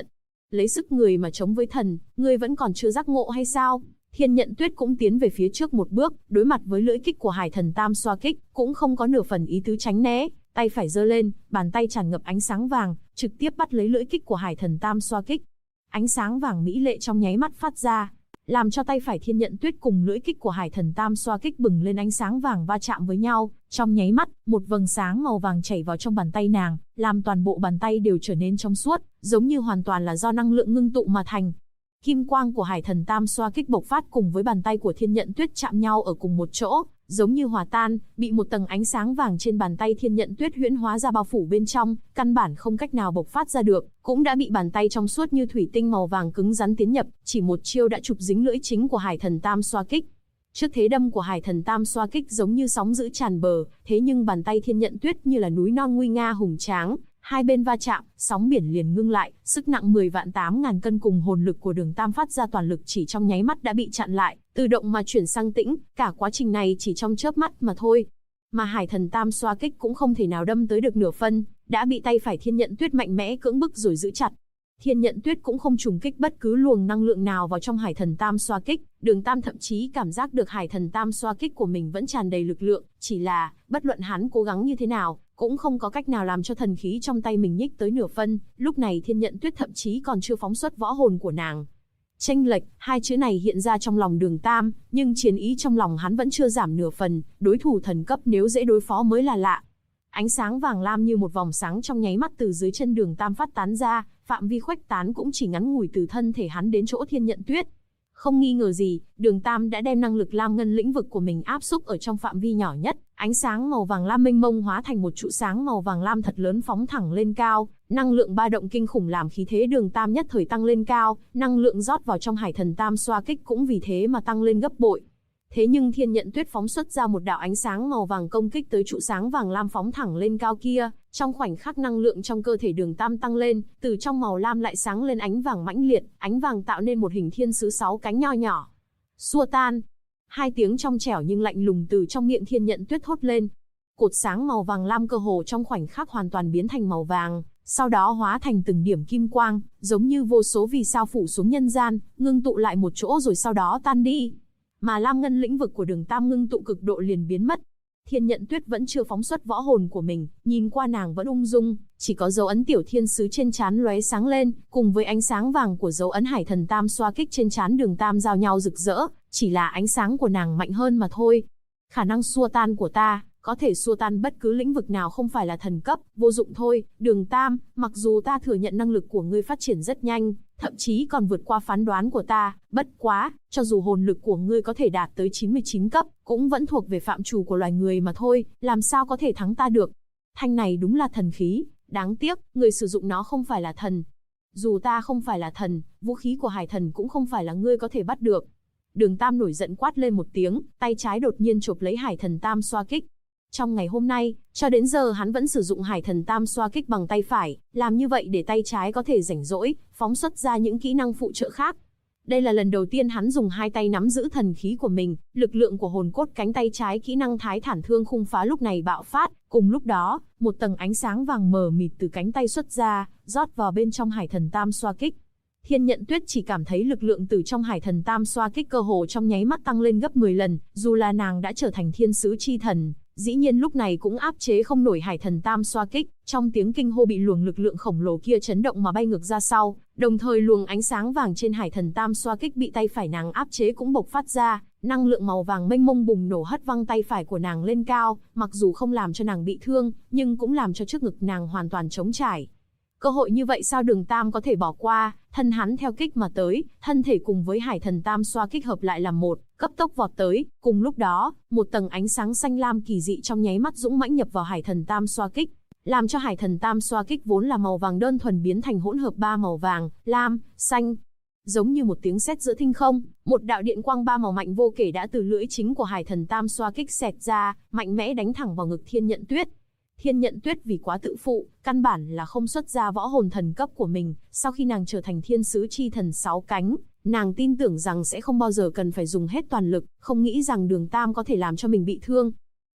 Lấy sức người mà chống với thần, ngươi vẫn còn chưa giác ngộ hay sao? Thiên Nhận Tuyết cũng tiến về phía trước một bước, đối mặt với lưỡi kích của Hải Thần Tam Xoa Kích, cũng không có nửa phần ý tứ tránh né, tay phải giơ lên, bàn tay tràn ngập ánh sáng vàng, trực tiếp bắt lấy lưỡi kích của Hải Thần Tam Xoa Kích. Ánh sáng vàng mỹ lệ trong nháy mắt phát ra, làm cho tay phải Thiên Nhận Tuyết cùng lưỡi kích của Hải Thần Tam Xoa Kích bừng lên ánh sáng vàng va chạm với nhau, trong nháy mắt, một vầng sáng màu vàng chảy vào trong bàn tay nàng, làm toàn bộ bàn tay đều trở nên trong suốt, giống như hoàn toàn là do năng lượng ngưng tụ mà thành. Kim quang của Hải Thần Tam Xoa Kích bộc phát cùng với bàn tay của Thiên Nhận Tuyết chạm nhau ở cùng một chỗ, giống như hòa tan, bị một tầng ánh sáng vàng trên bàn tay Thiên Nhận Tuyết huyễn hóa ra bao phủ bên trong, căn bản không cách nào bộc phát ra được, cũng đã bị bàn tay trong suốt như thủy tinh màu vàng cứng rắn tiến nhập, chỉ một chiêu đã chụp dính lưỡi chính của Hải Thần Tam Xoa Kích. Trước thế đâm của Hải Thần Tam Xoa Kích giống như sóng dữ tràn bờ, thế nhưng bàn tay Thiên Nhận Tuyết như là núi non nguy nga hùng tráng, hai bên va chạm, sóng biển liền ngưng lại, sức nặng 10 vạn 8.000 cân cùng hồn lực của Đường Tam phát ra toàn lực chỉ trong nháy mắt đã bị chặn lại, tự động mà chuyển sang tĩnh, cả quá trình này chỉ trong chớp mắt mà thôi. Mà Hải Thần Tam Xoa Kích cũng không thể nào đâm tới được nửa phân, đã bị tay phải Thiên Nhận Tuyết mạnh mẽ cưỡng bức rồi giữ chặt. Thiên Nhận Tuyết cũng không trùng kích bất cứ luồng năng lượng nào vào trong Hải Thần Tam Xoa Kích, Đường Tam thậm chí cảm giác được Hải Thần Tam Xoa Kích của mình vẫn tràn đầy lực lượng, chỉ là, bất luận hắn cố gắng như thế nào, cũng không có cách nào làm cho thần khí trong tay mình nhích tới nửa phân, lúc này Thiên Nhận Tuyết thậm chí còn chưa phóng xuất võ hồn của nàng. Chênh lệch, hai chữ này hiện ra trong lòng Đường Tam, nhưng chiến ý trong lòng hắn vẫn chưa giảm nửa phần, đối thủ thần cấp nếu dễ đối phó mới là lạ. Ánh sáng vàng lam như một vòng sáng trong nháy mắt từ dưới chân Đường Tam phát tán ra, phạm vi khuếch tán cũng chỉ ngắn ngủi từ thân thể hắn đến chỗ Thiên Nhận Tuyết. Không nghi ngờ gì, Đường Tam đã đem năng lực lam ngân lĩnh vực của mình áp xúc ở trong phạm vi nhỏ nhất, ánh sáng màu vàng lam mênh mông hóa thành một trụ sáng màu vàng lam thật lớn phóng thẳng lên cao, năng lượng ba động kinh khủng làm khí thế Đường Tam nhất thời tăng lên cao, năng lượng rót vào trong Hải Thần Tam Xoa Kích cũng vì thế mà tăng lên gấp bội. Thế nhưng Thiên Nhận Tuyết phóng xuất ra một đạo ánh sáng màu vàng công kích tới trụ sáng vàng lam phóng thẳng lên cao kia, trong khoảnh khắc năng lượng trong cơ thể Đường Tam tăng lên, từ trong màu lam lại sáng lên ánh vàng mãnh liệt, ánh vàng tạo nên một hình thiên sứ 6 cánh nho nhỏ. Xua tan. Hai tiếng trong trẻo nhưng lạnh lùng từ trong miệng Thiên Nhận Tuyết thốt lên. Cột sáng màu vàng lam cơ hồ trong khoảnh khắc hoàn toàn biến thành màu vàng, sau đó hóa thành từng điểm kim quang, giống như vô số vì sao phủ xuống nhân gian, ngưng tụ lại một chỗ rồi sau đó tan đi. Mà lam ngân lĩnh vực của Đường Tam ngưng tụ cực độ liền biến mất. Thiên Nhận Tuyết vẫn chưa phóng xuất võ hồn của mình, nhìn qua nàng vẫn ung dung, chỉ có dấu ấn tiểu thiên sứ trên trán lóe sáng lên, cùng với ánh sáng vàng của dấu ấn Hải Thần Tam Xoa Kích trên trán Đường Tam giao nhau rực rỡ, chỉ là ánh sáng của nàng mạnh hơn mà thôi. Khả năng xua tan của ta, có thể xua tan bất cứ lĩnh vực nào không phải là thần cấp, vô dụng thôi. Đường Tam, mặc dù ta thừa nhận năng lực của ngươi phát triển rất nhanh, thậm chí còn vượt qua phán đoán của ta, bất quá, cho dù hồn lực của ngươi có thể đạt tới 99 cấp, cũng vẫn thuộc về phạm trù của loài người mà thôi, làm sao có thể thắng ta được. Thanh này đúng là thần khí, đáng tiếc, người sử dụng nó không phải là thần. Dù ta không phải là thần, vũ khí của Hải Thần cũng không phải là ngươi có thể bắt được. Đường Tam nổi giận quát lên một tiếng, tay trái đột nhiên chộp lấy Hải Thần Tam Xoa Kích. Trong ngày hôm nay, cho đến giờ hắn vẫn sử dụng Hải Thần Tam Xoa Kích bằng tay phải, làm như vậy để tay trái có thể rảnh rỗi, phóng xuất ra những kỹ năng phụ trợ khác. Đây là lần đầu tiên hắn dùng hai tay nắm giữ thần khí của mình, lực lượng của hồn cốt cánh tay trái kỹ năng Thái Thản Thương Khung Phá lúc này bạo phát, cùng lúc đó, một tầng ánh sáng vàng mờ mịt từ cánh tay xuất ra, rót vào bên trong Hải Thần Tam Xoa Kích. Thiên Nhận Tuyết chỉ cảm thấy lực lượng từ trong Hải Thần Tam Xoa Kích cơ hồ trong nháy mắt tăng lên gấp 10 lần, dù là nàng đã trở thành thiên sứ chi thần, dĩ nhiên lúc này cũng áp chế không nổi Hải Thần Tam Xoa Kích, trong tiếng kinh hô bị luồng lực lượng khổng lồ kia chấn động mà bay ngược ra sau, đồng thời luồng ánh sáng vàng trên Hải Thần Tam Xoa Kích bị tay phải nàng áp chế cũng bộc phát ra, năng lượng màu vàng mênh mông bùng nổ hất văng tay phải của nàng lên cao, mặc dù không làm cho nàng bị thương, nhưng cũng làm cho trước ngực nàng hoàn toàn trống trải. Cơ hội như vậy sao Đường Tam có thể bỏ qua, thân hắn theo kích mà tới, thân thể cùng với Hải Thần Tam Xoa Kích hợp lại làm một, cấp tốc vọt tới, cùng lúc đó, một tầng ánh sáng xanh lam kỳ dị trong nháy mắt dũng mãnh nhập vào Hải Thần Tam Xoa Kích, làm cho Hải Thần Tam Xoa Kích vốn là màu vàng đơn thuần biến thành hỗn hợp ba màu vàng, lam, xanh. Giống như một tiếng sét giữa thinh không, một đạo điện quang ba màu mạnh vô kể đã từ lưỡi chính của Hải Thần Tam Xoa Kích xẹt ra, mạnh mẽ đánh thẳng vào ngực Thiên Nhận Tuyết. Thiên Nhận Tuyết vì quá tự phụ, căn bản là không xuất ra võ hồn thần cấp của mình, sau khi nàng trở thành thiên sứ chi thần 6 cánh, nàng tin tưởng rằng sẽ không bao giờ cần phải dùng hết toàn lực, không nghĩ rằng Đường Tam có thể làm cho mình bị thương.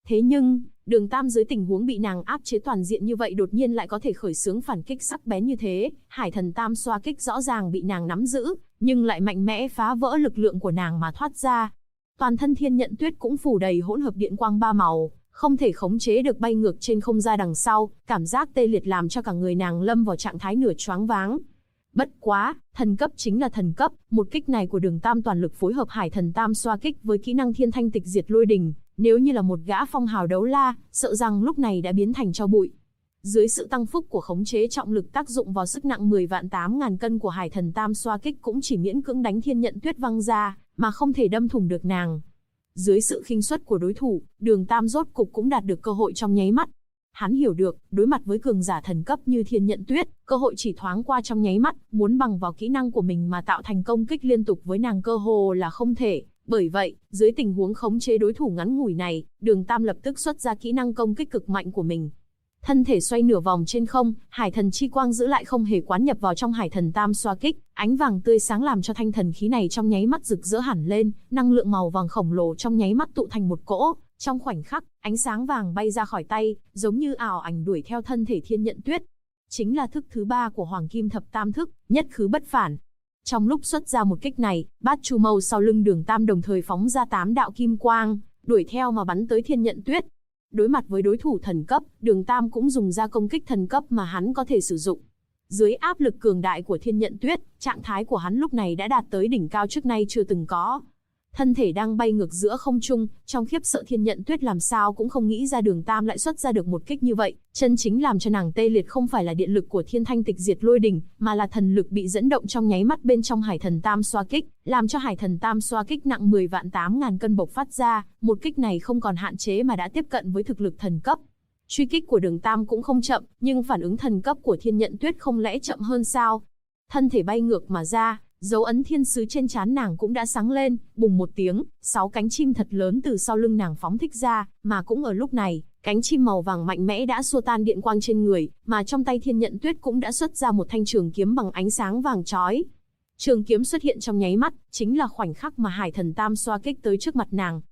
Thế nhưng, Đường Tam dưới tình huống bị nàng áp chế toàn diện như vậy đột nhiên lại có thể khởi xướng phản kích sắc bén như thế, Hải Thần Tam xoa kích rõ ràng bị nàng nắm giữ, nhưng lại mạnh mẽ phá vỡ lực lượng của nàng mà thoát ra. Toàn thân Thiên Nhận Tuyết cũng phủ đầy hỗn hợp điện quang ba màu, không thể khống chế được bay ngược trên không ra đằng sau, cảm giác tê liệt làm cho cả người nàng lâm vào trạng thái nửa choáng váng. Bất quá, thần cấp chính là thần cấp, một kích này của Đường Tam toàn lực phối hợp Hải Thần Tam xoa kích với kỹ năng Thiên Thanh Tịch Diệt Lôi Đình, nếu như là một gã phong hào đấu la, sợ rằng lúc này đã biến thành tro bụi. Dưới sự tăng phúc của khống chế trọng lực tác dụng vào sức nặng 10.800.000 cân của Hải Thần Tam xoa kích cũng chỉ miễn cưỡng đánh Thiên Nhận Tuyết văng ra, mà không thể đâm thủng được nàng. Dưới sự khinh suất của đối thủ, Đường Tam rốt cục cũng đạt được cơ hội trong nháy mắt. Hắn hiểu được, đối mặt với cường giả thần cấp như Thiên Nhận Tuyết, cơ hội chỉ thoáng qua trong nháy mắt, muốn bằng vào kỹ năng của mình mà tạo thành công kích liên tục với nàng cơ hồ là không thể. Bởi vậy, dưới tình huống khống chế đối thủ ngắn ngủi này, Đường Tam lập tức xuất ra kỹ năng công kích cực mạnh của mình. Thân thể xoay nửa vòng trên không, Hải Thần Chi Quang giữ lại không hề quán nhập vào trong Hải Thần Tam xoa kích, ánh vàng tươi sáng làm cho thanh thần khí này trong nháy mắt rực rỡ hẳn lên, năng lượng màu vàng khổng lồ trong nháy mắt tụ thành một cỗ. Trong khoảnh khắc, ánh sáng vàng bay ra khỏi tay, giống như ảo ảnh đuổi theo thân thể Thiên Nhận Tuyết. Chính là thức thứ 3 của Hoàng Kim Thập Tam Thức, nhất khứ bất phản. Trong lúc xuất ra một kích này, Bát Chu Mâu sau lưng Đường Tam đồng thời phóng ra 8 đạo kim quang, đuổi theo mà bắn tới Thiên Nhận Tuyết. Đối mặt với đối thủ thần cấp, Đường Tam cũng dùng ra công kích thần cấp mà hắn có thể sử dụng. Dưới áp lực cường đại của Thiên Nhận Tuyết, trạng thái của hắn lúc này đã đạt tới đỉnh cao trước nay chưa từng có. Thân thể đang bay ngược giữa không trung, trong khiếp sợ Thiên Nhận Tuyết làm sao cũng không nghĩ ra Đường Tam lại xuất ra được một kích như vậy, chân chính làm cho nàng tê liệt không phải là điện lực của Thiên Thanh Tịch Diệt Lôi Đình, mà là thần lực bị dẫn động trong nháy mắt bên trong Hải Thần Tam xoa kích, làm cho Hải Thần Tam xoa kích nặng 10.800.000 cân bộc phát ra, một kích này không còn hạn chế mà đã tiếp cận với thực lực thần cấp. Truy kích của Đường Tam cũng không chậm, nhưng phản ứng thần cấp của Thiên Nhận Tuyết không lẽ chậm hơn sao? Thân thể bay ngược mà ra, dấu ấn thiên sứ trên trán nàng cũng đã sáng lên, bùng một tiếng, 6 cánh chim thật lớn từ sau lưng nàng phóng thích ra, mà cũng ở lúc này, cánh chim màu vàng mạnh mẽ đã xua tan điện quang trên người, mà trong tay Thiên Nhận Tuyết cũng đã xuất ra một thanh trường kiếm bằng ánh sáng vàng chói. Trường kiếm xuất hiện trong nháy mắt, chính là khoảnh khắc mà Hải Thần Tam xoa kích tới trước mặt nàng.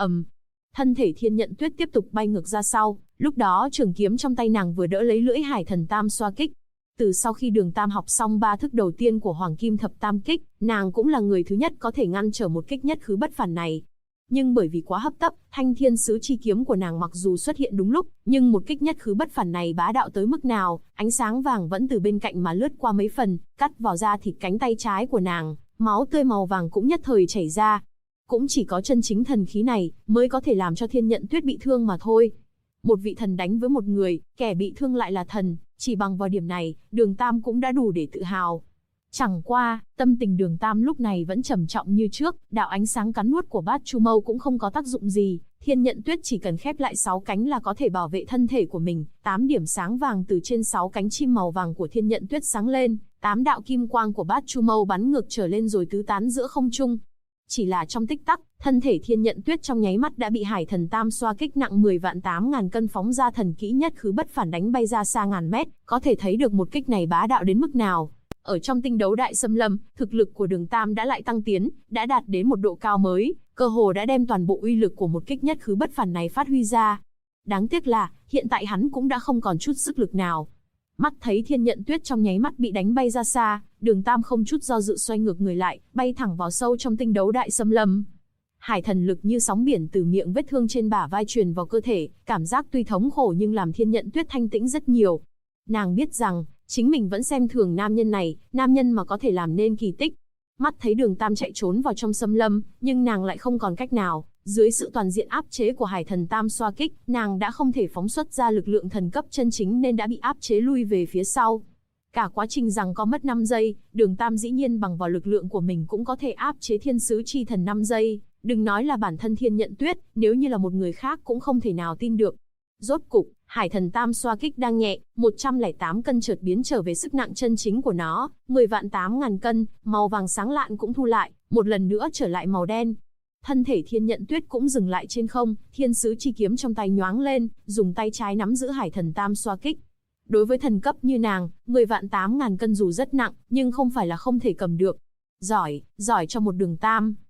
Thân thể Thiên Nhận Tuyết tiếp tục bay ngược ra sau, lúc đó trường kiếm trong tay nàng vừa đỡ lấy lưỡi Hải Thần Tam xoa kích. Từ sau khi Đường Tam học xong 3 thức đầu tiên của Hoàng Kim Thập Tam Kích, nàng cũng là người thứ nhất có thể ngăn trở một kích nhất khứ bất phản này. Nhưng bởi vì quá hấp tấp, thanh thiên sứ chi kiếm của nàng mặc dù xuất hiện đúng lúc, nhưng một kích nhất khứ bất phản này bá đạo tới mức nào, ánh sáng vàng vẫn từ bên cạnh mà lướt qua mấy phần, cắt vào da thịt cánh tay trái của nàng, máu tươi màu vàng cũng nhất thời chảy ra. Cũng chỉ có chân chính thần khí này mới có thể làm cho Thiên Nhận Tuyết bị thương mà thôi. Một vị thần đánh với một người, kẻ bị thương lại là thần, chỉ bằng vào điểm này, Đường Tam cũng đã đủ để tự hào. Chẳng qua, tâm tình Đường Tam lúc này vẫn trầm trọng như trước, đạo ánh sáng cắn nuốt của Bát Chu Mâu cũng không có tác dụng gì, Thiên Nhận Tuyết chỉ cần khép lại 6 cánh là có thể bảo vệ thân thể của mình. 8 điểm sáng vàng từ trên 6 cánh chim màu vàng của Thiên Nhận Tuyết sáng lên, 8 đạo kim quang của Bát Chu Mâu bắn ngược trở lên rồi tứ tán giữa không trung. Chỉ là trong tích tắc, thân thể Thiên Nhận Tuyết trong nháy mắt đã bị Hải Thần Tam xoa kích nặng 10.800.000 cân phóng ra thần kỹ nhất khứ bất phản đánh bay ra xa ngàn mét, có thể thấy được một kích này bá đạo đến mức nào. Ở trong tinh đấu đại xâm lâm, thực lực của Đường Tam đã lại tăng tiến, đã đạt đến một độ cao mới, cơ hồ đã đem toàn bộ uy lực của một kích nhất khứ bất phản này phát huy ra. Đáng tiếc là, hiện tại hắn cũng đã không còn chút sức lực nào. Mắt thấy Thiên Nhận Tuyết trong nháy mắt bị đánh bay ra xa, Đường Tam không chút do dự xoay ngược người lại, bay thẳng vào sâu trong tinh đấu đại xâm lâm. Hải thần lực như sóng biển từ miệng vết thương trên bả vai truyền vào cơ thể, cảm giác tuy thống khổ nhưng làm Thiên Nhận Tuyết thanh tĩnh rất nhiều. Nàng biết rằng, chính mình vẫn xem thường nam nhân này, nam nhân mà có thể làm nên kỳ tích. Mắt thấy Đường Tam chạy trốn vào trong xâm lâm, nhưng nàng lại không còn cách nào. Dưới sự toàn diện áp chế của Hải Thần Tam xoa kích, nàng đã không thể phóng xuất ra lực lượng thần cấp chân chính nên đã bị áp chế lui về phía sau. Cả quá trình giằng co mất 5 giây, Đường Tam dĩ nhiên bằng vào lực lượng của mình cũng có thể áp chế thiên sứ chi thần 5 giây. Đừng nói là bản thân Thiên Nhận Tuyết, nếu như là một người khác cũng không thể nào tin được. Rốt cục, Hải Thần Tam xoa kích đang nhẹ, 108 cân chợt biến trở về sức nặng chân chính của nó, 10.800.000 cân, màu vàng sáng lạn cũng thu lại, một lần nữa trở lại màu đen. Thân thể Thiên Nhận Tuyết cũng dừng lại trên không, thiên sứ chi kiếm trong tay nhoáng lên, dùng tay trái nắm giữ Hải Thần Tam xoa kích. Đối với thần cấp như nàng, 10.800.000 cân dù rất nặng, nhưng không phải là không thể cầm được. Giỏi cho một Đường Tam,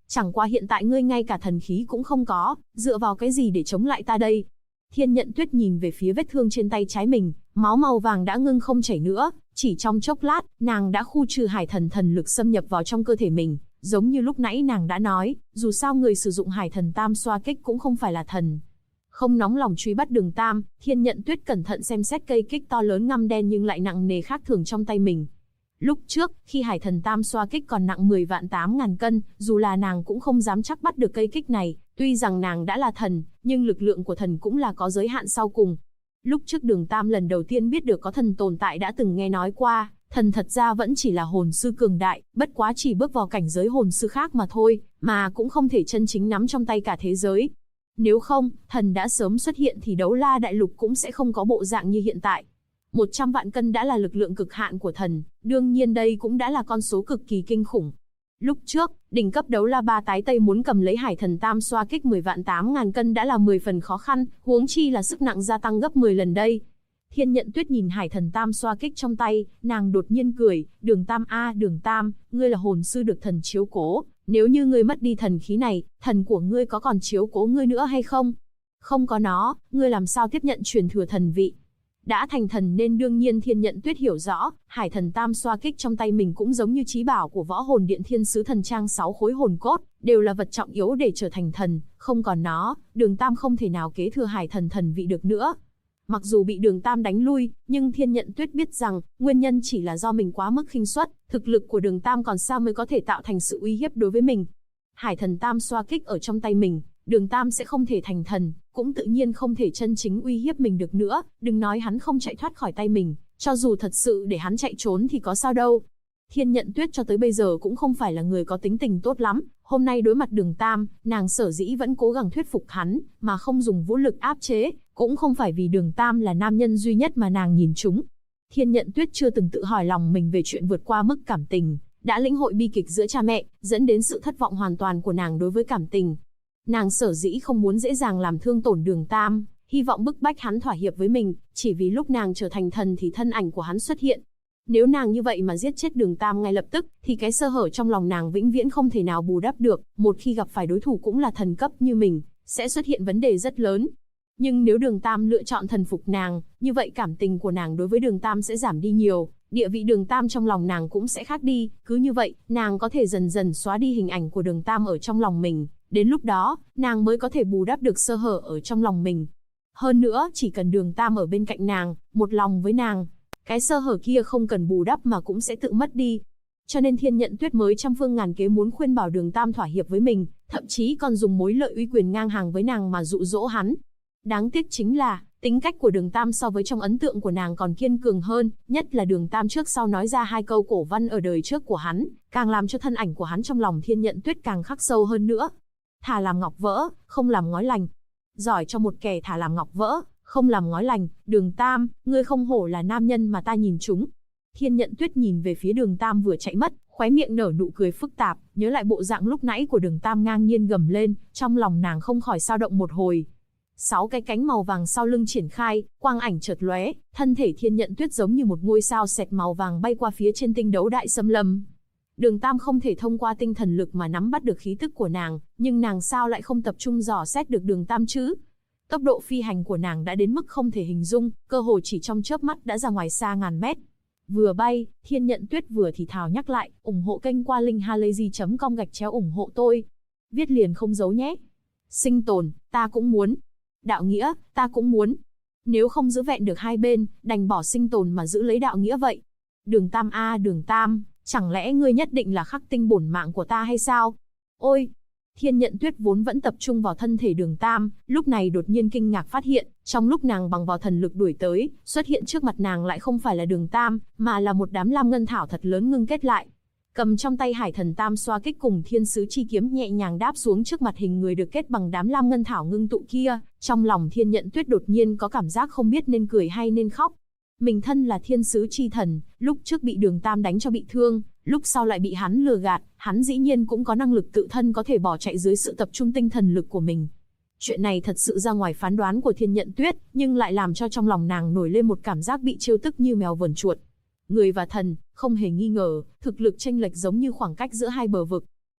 Chẳng qua hiện tại ngươi ngay cả thần khí cũng không có, dựa vào cái gì để chống lại ta đây? Thiên Nhận Tuyết nhìn về phía vết thương trên tay trái mình, máu màu vàng đã ngưng không chảy nữa, chỉ trong chốc lát, nàng đã khu trừ hải thần thần lực xâm nhập vào trong cơ thể mình, giống như lúc nãy nàng đã nói, dù sao người sử dụng hải thần tam xoa kích cũng không phải là thần. Không nóng lòng truy bắt Đường Tam, Thiên Nhận Tuyết cẩn thận xem xét cây kích to lớn ngăm đen nhưng lại nặng nề khác thường trong tay mình. Lúc trước, khi hải thần tam xoa kích còn nặng 10.800.000 cân, dù là nàng cũng không dám chắc bắt được cây kích này, tuy rằng nàng đã là thần, nhưng lực lượng của thần cũng là có giới hạn sau cùng. Lúc trước Đường Tam lần đầu tiên biết được có thần tồn tại đã từng nghe nói qua, thần thật ra vẫn chỉ là hồn sư cường đại, bất quá chỉ bước vào cảnh giới hồn sư khác mà thôi, mà cũng không thể chân chính nắm trong tay cả thế giới. Nếu không, thần đã sớm xuất hiện thì Đấu La Đại Lục cũng sẽ không có bộ dạng như hiện tại. 100 vạn cân đã là lực lượng cực hạn của thần, đương nhiên đây cũng đã là con số cực kỳ kinh khủng. Lúc trước, đỉnh cấp Đấu La Ba Tái Tây muốn cầm lấy hải thần tam xoa kích 10.800.000 cân đã là 10 phần khó khăn, huống chi là sức nặng gia tăng gấp 10 lần đây. Thiên Nhận Tuyết nhìn hải thần tam xoa kích trong tay, nàng đột nhiên cười, Đường Tam a, Đường Tam, ngươi là hồn sư được thần chiếu cố, nếu như ngươi mất đi thần khí này, thần của ngươi có còn chiếu cố ngươi nữa hay không? Không có nó, ngươi làm sao tiếp nhận truyền thừa thần vị? Đã thành thần nên đương nhiên Thiên Nhận Tuyết hiểu rõ, hải thần tam xoa kích trong tay mình cũng giống như chí bảo của Võ Hồn Điện Thiên Sứ Thần Trang 6 khối hồn cốt, đều là vật trọng yếu để trở thành thần, không còn nó, Đường Tam không thể nào kế thừa hải thần thần vị được nữa. Mặc dù bị Đường Tam đánh lui, nhưng Thiên Nhận Tuyết biết rằng, nguyên nhân chỉ là do mình quá mức khinh suất, thực lực của Đường Tam còn sao mới có thể tạo thành sự uy hiếp đối với mình. Hải thần tam xoa kích ở trong tay mình, Đường Tam sẽ không thể thành thần, cũng tự nhiên không thể chân chính uy hiếp mình được nữa, đừng nói hắn không chạy thoát khỏi tay mình, cho dù thật sự để hắn chạy trốn thì có sao đâu. Thiên Nhận Tuyết cho tới bây giờ cũng không phải là người có tính tình tốt lắm, hôm nay đối mặt Đường Tam, nàng sở dĩ vẫn cố gắng thuyết phục hắn, mà không dùng vũ lực áp chế, cũng không phải vì Đường Tam là nam nhân duy nhất mà nàng nhìn trúng. Thiên Nhận Tuyết chưa từng tự hỏi lòng mình về chuyện vượt qua mức cảm tình, đã lĩnh hội bi kịch giữa cha mẹ, dẫn đến sự thất vọng hoàn toàn của nàng đối với cảm tình. Nàng sở dĩ không muốn dễ dàng làm thương tổn Đường Tam, hy vọng bức bách hắn thỏa hiệp với mình, chỉ vì lúc nàng trở thành thần thì thân ảnh của hắn xuất hiện. Nếu nàng như vậy mà giết chết Đường Tam ngay lập tức, thì cái sơ hở trong lòng nàng vĩnh viễn không thể nào bù đắp được, một khi gặp phải đối thủ cũng là thần cấp như mình, sẽ xuất hiện vấn đề rất lớn. Nhưng nếu Đường Tam lựa chọn thần phục nàng, như vậy cảm tình của nàng đối với Đường Tam sẽ giảm đi nhiều, địa vị Đường Tam trong lòng nàng cũng sẽ khác đi, cứ như vậy, nàng có thể dần dần xóa đi hình ảnh của Đường Tam ở trong lòng mình, đến lúc đó, nàng mới có thể bù đắp được sơ hở ở trong lòng mình. Hơn nữa, chỉ cần Đường Tam ở bên cạnh nàng, một lòng với nàng, cái sơ hở kia không cần bù đắp mà cũng sẽ tự mất đi. Cho nên Thiên Nhận Tuyết mới trăm phương ngàn kế muốn khuyên bảo Đường Tam thỏa hiệp với mình, thậm chí còn dùng mối lợi uy quyền ngang hàng với nàng mà dụ dỗ hắn. Đáng tiếc chính là, tính cách của Đường Tam so với trong ấn tượng của nàng còn kiên cường hơn, nhất là Đường Tam trước sau nói ra 2 câu cổ văn ở đời trước của hắn, càng làm cho thân ảnh của hắn trong lòng Thiên Nhận Tuyết càng khắc sâu hơn nữa. Thà làm ngọc vỡ, không làm ngói lành. Giỏi cho một kẻ thà làm ngọc vỡ, không làm ngói lành, Đường Tam, ngươi không hổ là nam nhân mà ta nhìn trúng. Thiên Nhận Tuyết nhìn về phía Đường Tam vừa chạy mất, khóe miệng nở nụ cười phức tạp, nhớ lại bộ dạng lúc nãy của Đường Tam ngang nhiên gầm lên, trong lòng nàng không khỏi dao động một hồi. 6 cái cánh màu vàng sau lưng triển khai, quang ảnh chợt lóe, thân thể Thiên Nhận Tuyết giống như một ngôi sao sệt màu vàng bay qua phía trên tinh đấu đại xâm lâm. Đường Tam không thể thông qua tinh thần lực mà nắm bắt được khí tức của nàng, nhưng nàng sao lại không tập trung dò xét được Đường Tam chứ? Tốc độ phi hành của nàng đã đến mức không thể hình dung, cơ hồ chỉ trong chớp mắt đã ra ngoài xa ngàn mét. Vừa bay, Thiên Nhận Tuyết vừa thì thào nhắc lại, ủng hộ kênh qua link halayzi.com ủng hộ tôi. Viết liền không giấu nhé. Sinh tồn, ta cũng muốn. Đạo nghĩa, ta cũng muốn. Nếu không giữ vẹn được hai bên, đành bỏ sinh tồn mà giữ lấy đạo nghĩa vậy. Đường Tam a, Đường Tam, chẳng lẽ ngươi nhất định là khắc tinh bổn mạng của ta hay sao? Ôi! Thiên Nhận Tuyết vốn vẫn tập trung vào thân thể Đường Tam, lúc này đột nhiên kinh ngạc phát hiện, trong lúc nàng bằng vào thần lực đuổi tới, xuất hiện trước mặt nàng lại không phải là Đường Tam, mà là một đám lam ngân thảo thật lớn ngưng kết lại. Cầm trong tay hải thần tam xoa kích cùng thiên sứ chi kiếm nhẹ nhàng đáp xuống trước mặt hình người được kết bằng đám lam ngân thảo ngưng tụ kia, trong lòng Thiên Nhận Tuyết đột nhiên có cảm giác không biết nên cười hay nên khóc. Mình thân là thiên sứ chi thần, lúc trước bị Đường Tam đánh cho bị thương, lúc sau lại bị hắn lừa gạt, hắn dĩ nhiên cũng có năng lực tự thân có thể bỏ chạy dưới sự tập trung tinh thần lực của mình. Chuyện này thật sự ra ngoài phán đoán của Thiên Nhận Tuyết, nhưng lại làm cho trong lòng nàng nổi lên một cảm giác bị trêu tức như mèo vờn chuột. Người và thần, không hề nghi ngờ, thực lực chênh lệch giống như khoảng cách giữa hai bờ vực.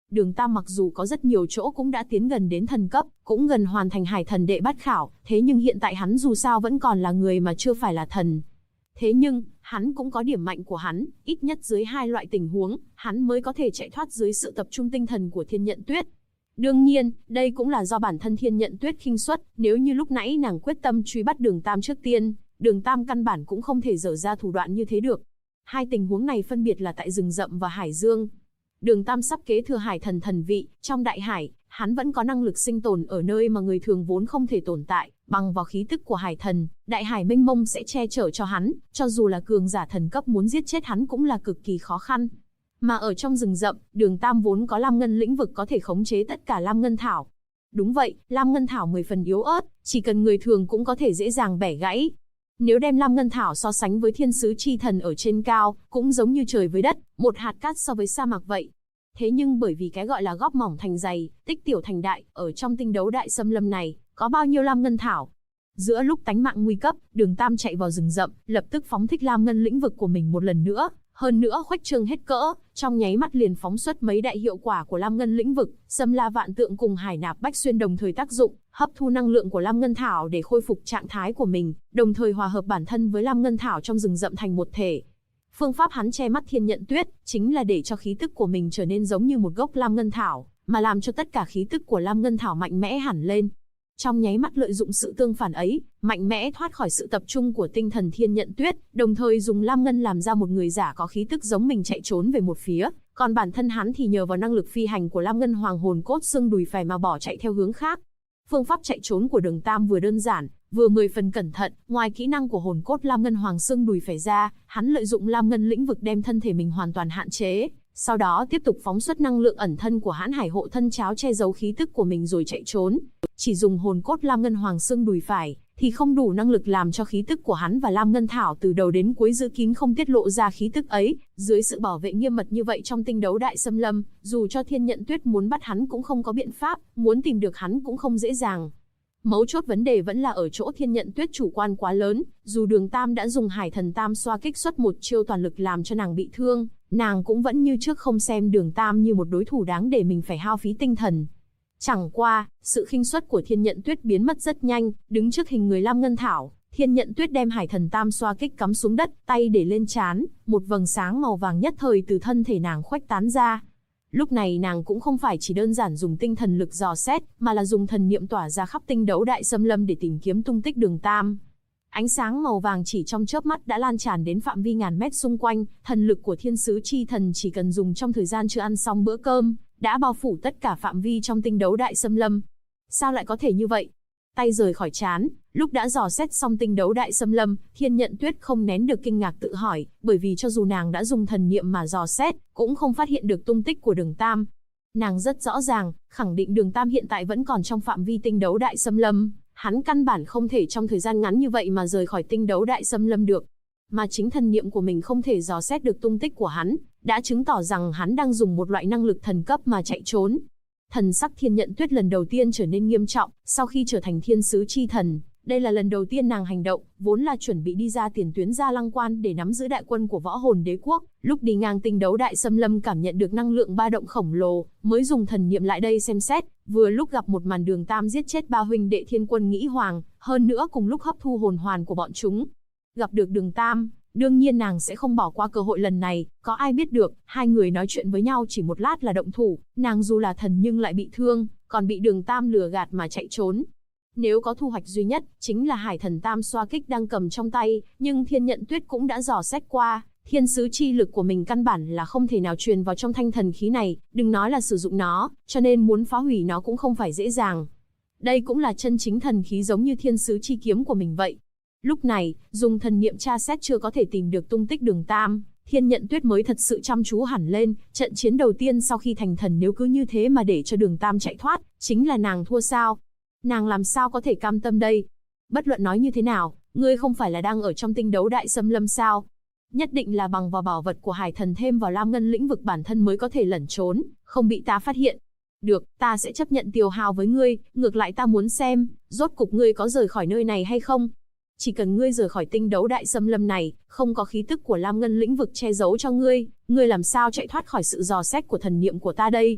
Đường Tam mặc dù có rất nhiều chỗ cũng đã tiến gần đến thần cấp, cũng gần hoàn thành hải thần đệ bát khảo, thế nhưng hiện tại hắn dù sao vẫn còn là người mà chưa phải là thần. Thế nhưng, hắn cũng có điểm mạnh của hắn, ít nhất dưới hai loại tình huống, hắn mới có thể chạy thoát dưới sự tập trung tinh thần của Thiên Nhận Tuyết. Đương nhiên, đây cũng là do bản thân Thiên Nhận Tuyết khinh suất, nếu như lúc nãy nàng quyết tâm truy bắt Đường Tam trước tiên, Đường Tam căn bản cũng không thể dở ra thủ đoạn như thế được. Hai tình huống này phân biệt là tại rừng rậm và hải dương. Đường Tam sắp kế thừa hải thần thần vị, trong đại hải, hắn vẫn có năng lực sinh tồn ở nơi mà người thường vốn không thể tồn tại, bằng vào khí tức của hải thần, đại hải mênh mông sẽ che chở cho hắn, cho dù là cường giả thần cấp muốn giết chết hắn cũng là cực kỳ khó khăn. Mà ở trong rừng rậm, Đường Tam vốn có Lam Ngân lĩnh vực có thể khống chế tất cả Lam Ngân thảo. Đúng vậy, Lam Ngân thảo 10 phần yếu ớt, chỉ cần người thường cũng có thể dễ dàng bẻ gãy. Nếu đem Lam Ngân thảo so sánh với thiên sứ chi thần ở trên cao, cũng giống như trời với đất, một hạt cát so với sa mạc vậy. Thế nhưng bởi vì cái gọi là góp mỏng thành dày, tích tiểu thành đại, ở trong tinh đấu đại xâm lâm này, có bao nhiêu Lam Ngân thảo? Giữa lúc tánh mạng nguy cấp, Đường Tam chạy vào rừng rậm, lập tức phóng thích Lam Ngân lĩnh vực của mình một lần nữa, hơn nữa khuếch trương hết cỡ, trong nháy mắt liền phóng xuất mấy đại hiệu quả của Lam Ngân lĩnh vực, Xâm La Vạn Tượng cùng Hải Nạp Bách Xuyên đồng thời tác dụng, hấp thu năng lượng của Lam Ngân thảo để khôi phục trạng thái của mình, đồng thời hòa hợp bản thân với Lam Ngân thảo trong rừng rậm thành một thể. Phương pháp hắn che mắt Thiên Nhận Tuyết, chính là để cho khí tức của mình trở nên giống như một gốc Lam Ngân thảo, mà làm cho tất cả khí tức của Lam Ngân thảo mạnh mẽ hẳn lên. Trong nháy mắt lợi dụng sự tương phản ấy, mạnh mẽ thoát khỏi sự tập trung của tinh thần Thiên Nhận Tuyết, đồng thời dùng Lam Ngân làm ra một người giả có khí tức giống mình chạy trốn về một phía, còn bản thân hắn thì nhờ vào năng lực phi hành của Lam Ngân Hoàng hồn cốt xương đùi phải mà bỏ chạy theo hướng khác. Phương pháp chạy trốn của Đường Tam vừa đơn giản, vừa 10 phần cẩn thận, ngoài kỹ năng của hồn cốt Lam Ngân Hoàng xương đùi phải ra, hắn lợi dụng Lam Ngân lĩnh vực đem thân thể mình hoàn toàn hạn chế, sau đó tiếp tục phóng xuất năng lượng ẩn thân của Hãn Hải hộ thân cháo che giấu khí tức của mình rồi chạy trốn. Chỉ dùng hồn cốt Lam Ngân Hoàng xương đùi phải thì không đủ năng lực làm cho khí tức của hắn và Lam Ngân thảo từ đầu đến cuối giữ kín không tiết lộ ra khí tức ấy. Dưới sự bảo vệ nghiêm mật như vậy trong tinh đấu đại xâm lâm, dù cho Thiên Nhận Tuyết muốn bắt hắn cũng không có biện pháp, muốn tìm được hắn cũng không dễ dàng. Mấu chốt vấn đề vẫn là ở chỗ Thiên Nhận Tuyết chủ quan quá lớn, dù Đường Tam đã dùng Hải Thần Tam xoa kích xuất một chiêu toàn lực làm cho nàng bị thương, nàng cũng vẫn như trước không xem Đường Tam như một đối thủ đáng để mình phải hao phí tinh thần. Chẳng qua, sự khinh suất của Thiên Nhận Tuyết biến mất rất nhanh, đứng trước hình người Lam Ngân thảo, Thiên Nhận Tuyết đem Hải Thần Tam xoa kích cắm xuống đất, tay để lên trán, một vầng sáng màu vàng nhất thời từ thân thể nàng khuếch tán ra. Lúc này nàng cũng không phải chỉ đơn giản dùng tinh thần lực dò xét, mà là dùng thần niệm tỏa ra khắp tinh đấu đại xâm lâm để tìm kiếm tung tích Đường Tam. Ánh sáng màu vàng chỉ trong chớp mắt đã lan tràn đến phạm vi ngàn mét xung quanh, thần lực của thiên sứ chi thần chỉ cần dùng trong thời gian chưa ăn xong bữa cơm, đã bao phủ tất cả phạm vi trong tinh đấu đại xâm lâm. Sao lại có thể như vậy? Tay rời khỏi trán, lúc đã dò xét xong tinh đấu đại xâm lâm, Thiên Nhận Tuyết không nén được kinh ngạc tự hỏi, bởi vì cho dù nàng đã dùng thần niệm mà dò xét, cũng không phát hiện được tung tích của Đường Tam. Nàng rất rõ ràng, khẳng định Đường Tam hiện tại vẫn còn trong phạm vi tinh đấu đại xâm lâm, hắn căn bản không thể trong thời gian ngắn như vậy mà rời khỏi tinh đấu đại xâm lâm được. Mà chính thần niệm của mình không thể dò xét được tung tích của hắn, đã chứng tỏ rằng hắn đang dùng một loại năng lực thần cấp mà chạy trốn. Thần sắc Thiên Nhận Tuyết lần đầu tiên trở nên nghiêm trọng, sau khi trở thành thiên sứ chi thần, đây là lần đầu tiên nàng hành động, vốn là chuẩn bị đi ra tiền tuyến Gia Lăng Quan để nắm giữ đại quân của Võ Hồn Đế Quốc, lúc đi ngang tinh đấu đại xâm lâm cảm nhận được năng lượng ba động khổng lồ, mới dùng thần niệm lại đây xem xét, vừa lúc gặp một màn Đường Tam giết chết ba huynh đệ Thiên Quân Nghĩ Hoàng, hơn nữa cùng lúc hấp thu hồn hoàn của bọn chúng. Gặp được Đường Tam, đương nhiên nàng sẽ không bỏ qua cơ hội lần này, có ai biết được, hai người nói chuyện với nhau chỉ một lát là động thủ, nàng dù là thần nhưng lại bị thương, còn bị Đường Tam lừa gạt mà chạy trốn. Nếu có thu hoạch duy nhất, chính là Hải Thần Tam xoa kích đang cầm trong tay, nhưng Thiên Nhận Tuyết cũng đã dò xét qua, thiên sứ chi lực của mình căn bản là không thể nào truyền vào trong thanh thần khí này, đừng nói là sử dụng nó, cho nên muốn phá hủy nó cũng không phải dễ dàng. Đây cũng là chân chính thần khí giống như thiên sứ chi kiếm của mình vậy. Lúc này, dùng thần niệm tra xét chưa có thể tìm được tung tích Đường Tam, Thiên Nhận Tuyết mới thật sự chăm chú hẳn lên, trận chiến đầu tiên sau khi thành thần nếu cứ như thế mà để cho Đường Tam chạy thoát, chính là nàng thua sao? Nàng làm sao có thể cam tâm đây? Bất luận nói như thế nào, ngươi không phải là đang ở trong tinh đấu đại xâm lâm sao? Nhất định là bằng vào bảo vật của Hải Thần thêm vào Lam Ngân lĩnh vực bản thân mới có thể lẩn trốn, không bị ta phát hiện. Được, ta sẽ chấp nhận tiêu hao với ngươi, ngược lại ta muốn xem, rốt cục ngươi có rời khỏi nơi này hay không? Chỉ cần ngươi rời khỏi tinh đấu đại xâm lâm này, không có khí tức của Lam Ngân lĩnh vực che giấu cho ngươi, ngươi làm sao chạy thoát khỏi sự dò xét của thần niệm của ta đây?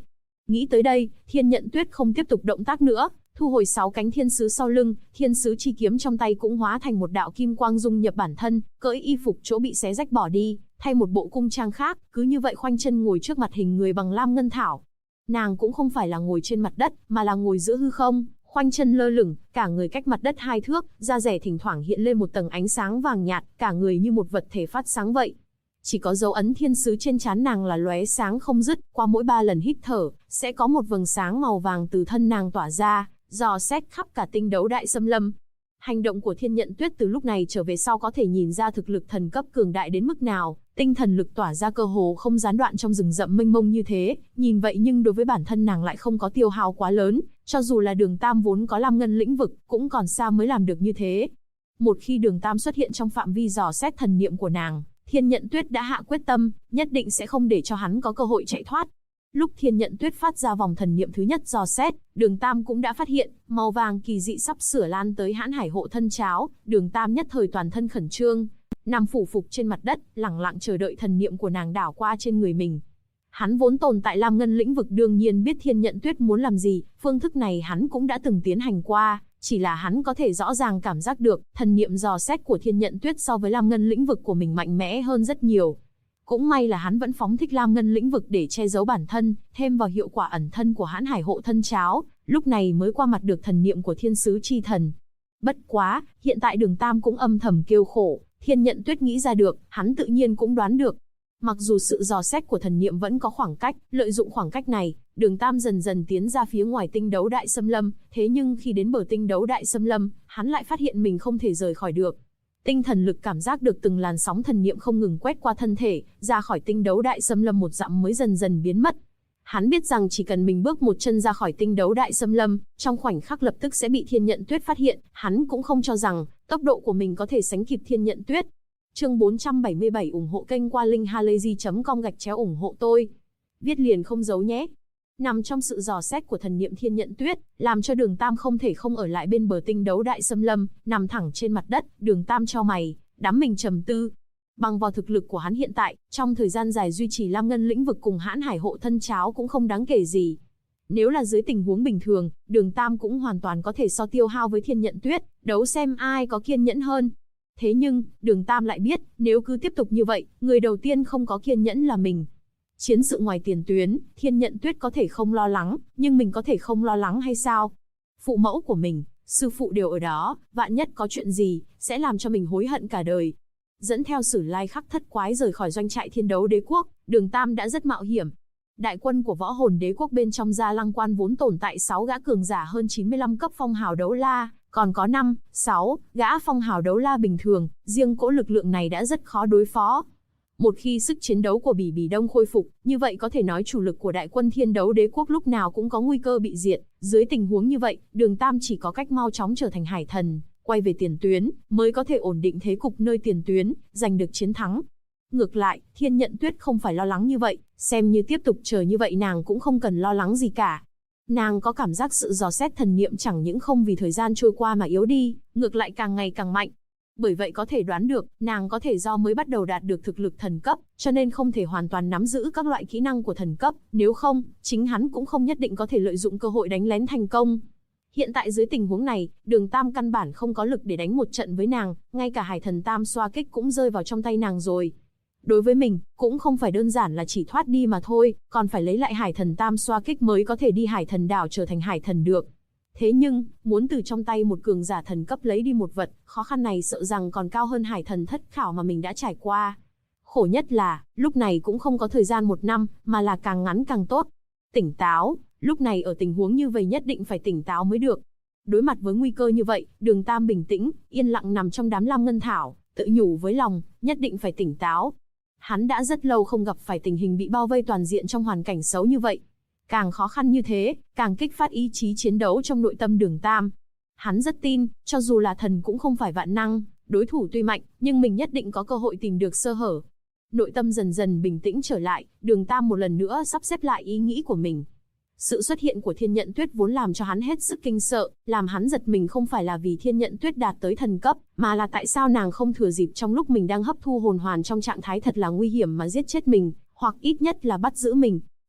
Nghĩ tới đây, Thiên Nhận Tuyết không tiếp tục động tác nữa, thu hồi 6 cánh thiên sứ sau lưng, thiên sứ chi kiếm trong tay cũng hóa thành một đạo kim quang dung nhập bản thân, cởi y phục chỗ bị xé rách bỏ đi, thay một bộ cung trang khác, cứ như vậy khoanh chân ngồi trước mặt hình người bằng lam ngân thảo. Nàng cũng không phải là ngồi trên mặt đất, mà là ngồi giữa hư không, khoanh chân lơ lửng, cả người cách mặt đất 2 thước, da rẻ thỉnh thoảng hiện lên một tầng ánh sáng vàng nhạt, cả người như một vật thể phát sáng vậy. Chỉ có dấu ấn thiên sứ trên trán nàng là lóe sáng không dứt, qua mỗi 3 lần hít thở, sẽ có một vầng sáng màu vàng từ thân nàng tỏa ra, dò xét khắp cả tinh đấu đại xâm lâm. Hành động của Thiên Nhận Tuyết từ lúc này trở về sau có thể nhìn ra thực lực thần cấp cường đại đến mức nào, tinh thần lực tỏa ra cơ hồ không gián đoạn trong rừng rậm mênh mông như thế, nhìn vậy nhưng đối với bản thân nàng lại không có tiêu hao quá lớn, cho dù là Đường Tam vốn có lam ngân lĩnh vực, cũng còn xa mới làm được như thế. Một khi Đường Tam xuất hiện trong phạm vi dò xét thần niệm của nàng, Thiên Nhận Tuyết đã hạ quyết tâm, nhất định sẽ không để cho hắn có cơ hội chạy thoát. Lúc Thiên Nhận Tuyết phát ra vòng thần niệm thứ nhất dò xét, Đường Tam cũng đã phát hiện, màu vàng kỳ dị sắp sửa lan tới Hãn Hải hộ thân cháo, Đường Tam nhất thời toàn thân khẩn trương, nằm phủ phục trên mặt đất, lẳng lặng chờ đợi thần niệm của nàng đảo qua trên người mình. Hắn vốn tồn tại lam ngân lĩnh vực đương nhiên biết Thiên Nhận Tuyết muốn làm gì, phương thức này hắn cũng đã từng tiến hành qua, chỉ là hắn có thể rõ ràng cảm giác được, thần niệm dò xét của Thiên Nhận Tuyết so với lam ngân lĩnh vực của mình mạnh mẽ hơn rất nhiều. Cũng may là hắn vẫn phóng thích lam ngân lĩnh vực để che giấu bản thân, thêm vào hiệu quả ẩn thân của Hãn Hải hộ thân cháo, lúc này mới qua mặt được thần niệm của thiên sứ chi thần. Bất quá, hiện tại Đường Tam cũng âm thầm kêu khổ, Thiên Nhận Tuyết nghĩ ra được, hắn tự nhiên cũng đoán được. Mặc dù sự dò xét của thần niệm vẫn có khoảng cách, lợi dụng khoảng cách này, Đường Tam dần dần tiến ra phía ngoài tinh đấu đại xâm lâm, thế nhưng khi đến bờ tinh đấu đại xâm lâm, hắn lại phát hiện mình không thể rời khỏi được. Tinh thần lực cảm giác được từng làn sóng thần niệm không ngừng quét qua thân thể, ra khỏi tinh đấu đại xâm lâm 1 dặm mới dần dần biến mất. Hắn biết rằng chỉ cần mình bước một chân ra khỏi tinh đấu đại xâm lâm, trong khoảnh khắc lập tức sẽ bị Thiên Nhận Tuyết phát hiện, hắn cũng không cho rằng tốc độ của mình có thể sánh kịp Thiên Nhận Tuyết. Chương 477 ủng hộ kênh qua linkhalazy.com/ủng hộ tôi. Viết liền không giấu nhé. Nằm trong sự dò xét của thần niệm Thiên Nhận Tuyết, làm cho Đường Tam không thể không ở lại bên bờ tinh đấu đại xâm lâm, nằm thẳng trên mặt đất, Đường Tam chau mày, đắm mình trầm tư. Bằng vào thực lực của hắn hiện tại, trong thời gian dài duy trì lam ngân lĩnh vực cùng Hãn Hải hộ thân cháo cũng không đáng kể gì. Nếu là dưới tình huống bình thường, Đường Tam cũng hoàn toàn có thể so tiêu hao với Thiên Nhận Tuyết, đấu xem ai có kiên nhẫn hơn. Thế nhưng, Đường Tam lại biết, nếu cứ tiếp tục như vậy, người đầu tiên không có kiên nhẫn là mình. Chiến sự ngoài tiền tuyến, Thiên Nhận Tuyết có thể không lo lắng, nhưng mình có thể không lo lắng hay sao? Phụ mẫu của mình, sư phụ đều ở đó, vạn nhất có chuyện gì, sẽ làm cho mình hối hận cả đời. Dẫn theo Sử Lai Khắc thất quái rời khỏi doanh trại Thiên Đấu Đế Quốc, Đường Tam đã rất mạo hiểm. Đại quân của Võ Hồn Đế Quốc bên trong Gia Lăng Quan vốn tồn tại 6 gã cường giả hơn 95 cấp phong hào đấu la, còn có 5, 6 gã phong hào đấu la bình thường, riêng cỗ lực lượng này đã rất khó đối phó. Một khi sức chiến đấu của Bỉ Bỉ Đông khôi phục, như vậy có thể nói chủ lực của đại quân Thiên Đấu Đế Quốc lúc nào cũng có nguy cơ bị diệt. Dưới tình huống như vậy, Đường Tam chỉ có cách mau chóng trở thành hải thần, quay về tiền tuyến, mới có thể ổn định thế cục nơi tiền tuyến, giành được chiến thắng. Ngược lại, Thiên Nhận Tuyết không phải lo lắng như vậy, xem như tiếp tục chờ như vậy nàng cũng không cần lo lắng gì cả. Nàng có cảm giác sự dò xét thần niệm chẳng những không vì thời gian trôi qua mà yếu đi, ngược lại càng ngày càng mạnh. Bởi vậy có thể đoán được, nàng có thể do mới bắt đầu đạt được thực lực thần cấp, cho nên không thể hoàn toàn nắm giữ các loại kỹ năng của thần cấp, nếu không, chính hắn cũng không nhất định có thể lợi dụng cơ hội đánh lén thành công. Hiện tại dưới tình huống này, Đường Tam căn bản không có lực để đánh một trận với nàng, ngay cả Hải Thần Tam xoa kích cũng rơi vào trong tay nàng rồi. Đối với mình, cũng không phải đơn giản là chỉ thoát đi mà thôi, còn phải lấy lại Hải Thần Tam xoa kích mới có thể đi Hải Thần đảo trở thành hải thần được. Thế nhưng, muốn từ trong tay một cường giả thần cấp lấy đi một vật, khó khăn này sợ rằng còn cao hơn Hải Thần thất khảo mà mình đã trải qua. Khổ nhất là, lúc này cũng không có thời gian 1 năm, mà là càng ngắn càng tốt. Tỉnh táo, lúc này ở tình huống như vậy nhất định phải tỉnh táo mới được. Đối mặt với nguy cơ như vậy, Đường Tam bình tĩnh, yên lặng nằm trong đám lam ngân thảo, tự nhủ với lòng, nhất định phải tỉnh táo. Hắn đã rất lâu không gặp phải tình hình bị bao vây toàn diện trong hoàn cảnh xấu như vậy. Càng khó khăn như thế, càng kích phát ý chí chiến đấu trong nội tâm Đường Tam. Hắn rất tin, cho dù là thần cũng không phải vạn năng, đối thủ tuy mạnh, nhưng mình nhất định có cơ hội tìm được sơ hở. Nội tâm dần dần bình tĩnh trở lại, Đường Tam một lần nữa sắp xếp lại ý nghĩ của mình. Sự xuất hiện của Thiên Nhận Tuyết vốn làm cho hắn hết sức kinh sợ, làm hắn giật mình không phải là vì Thiên Nhận Tuyết đạt tới thần cấp, mà là tại sao nàng không thừa dịp trong lúc mình đang hấp thu hồn hoàn trong trạng thái thật là nguy hiểm mà giết chết mình, hoặc ít nhất là bắt giữ mình.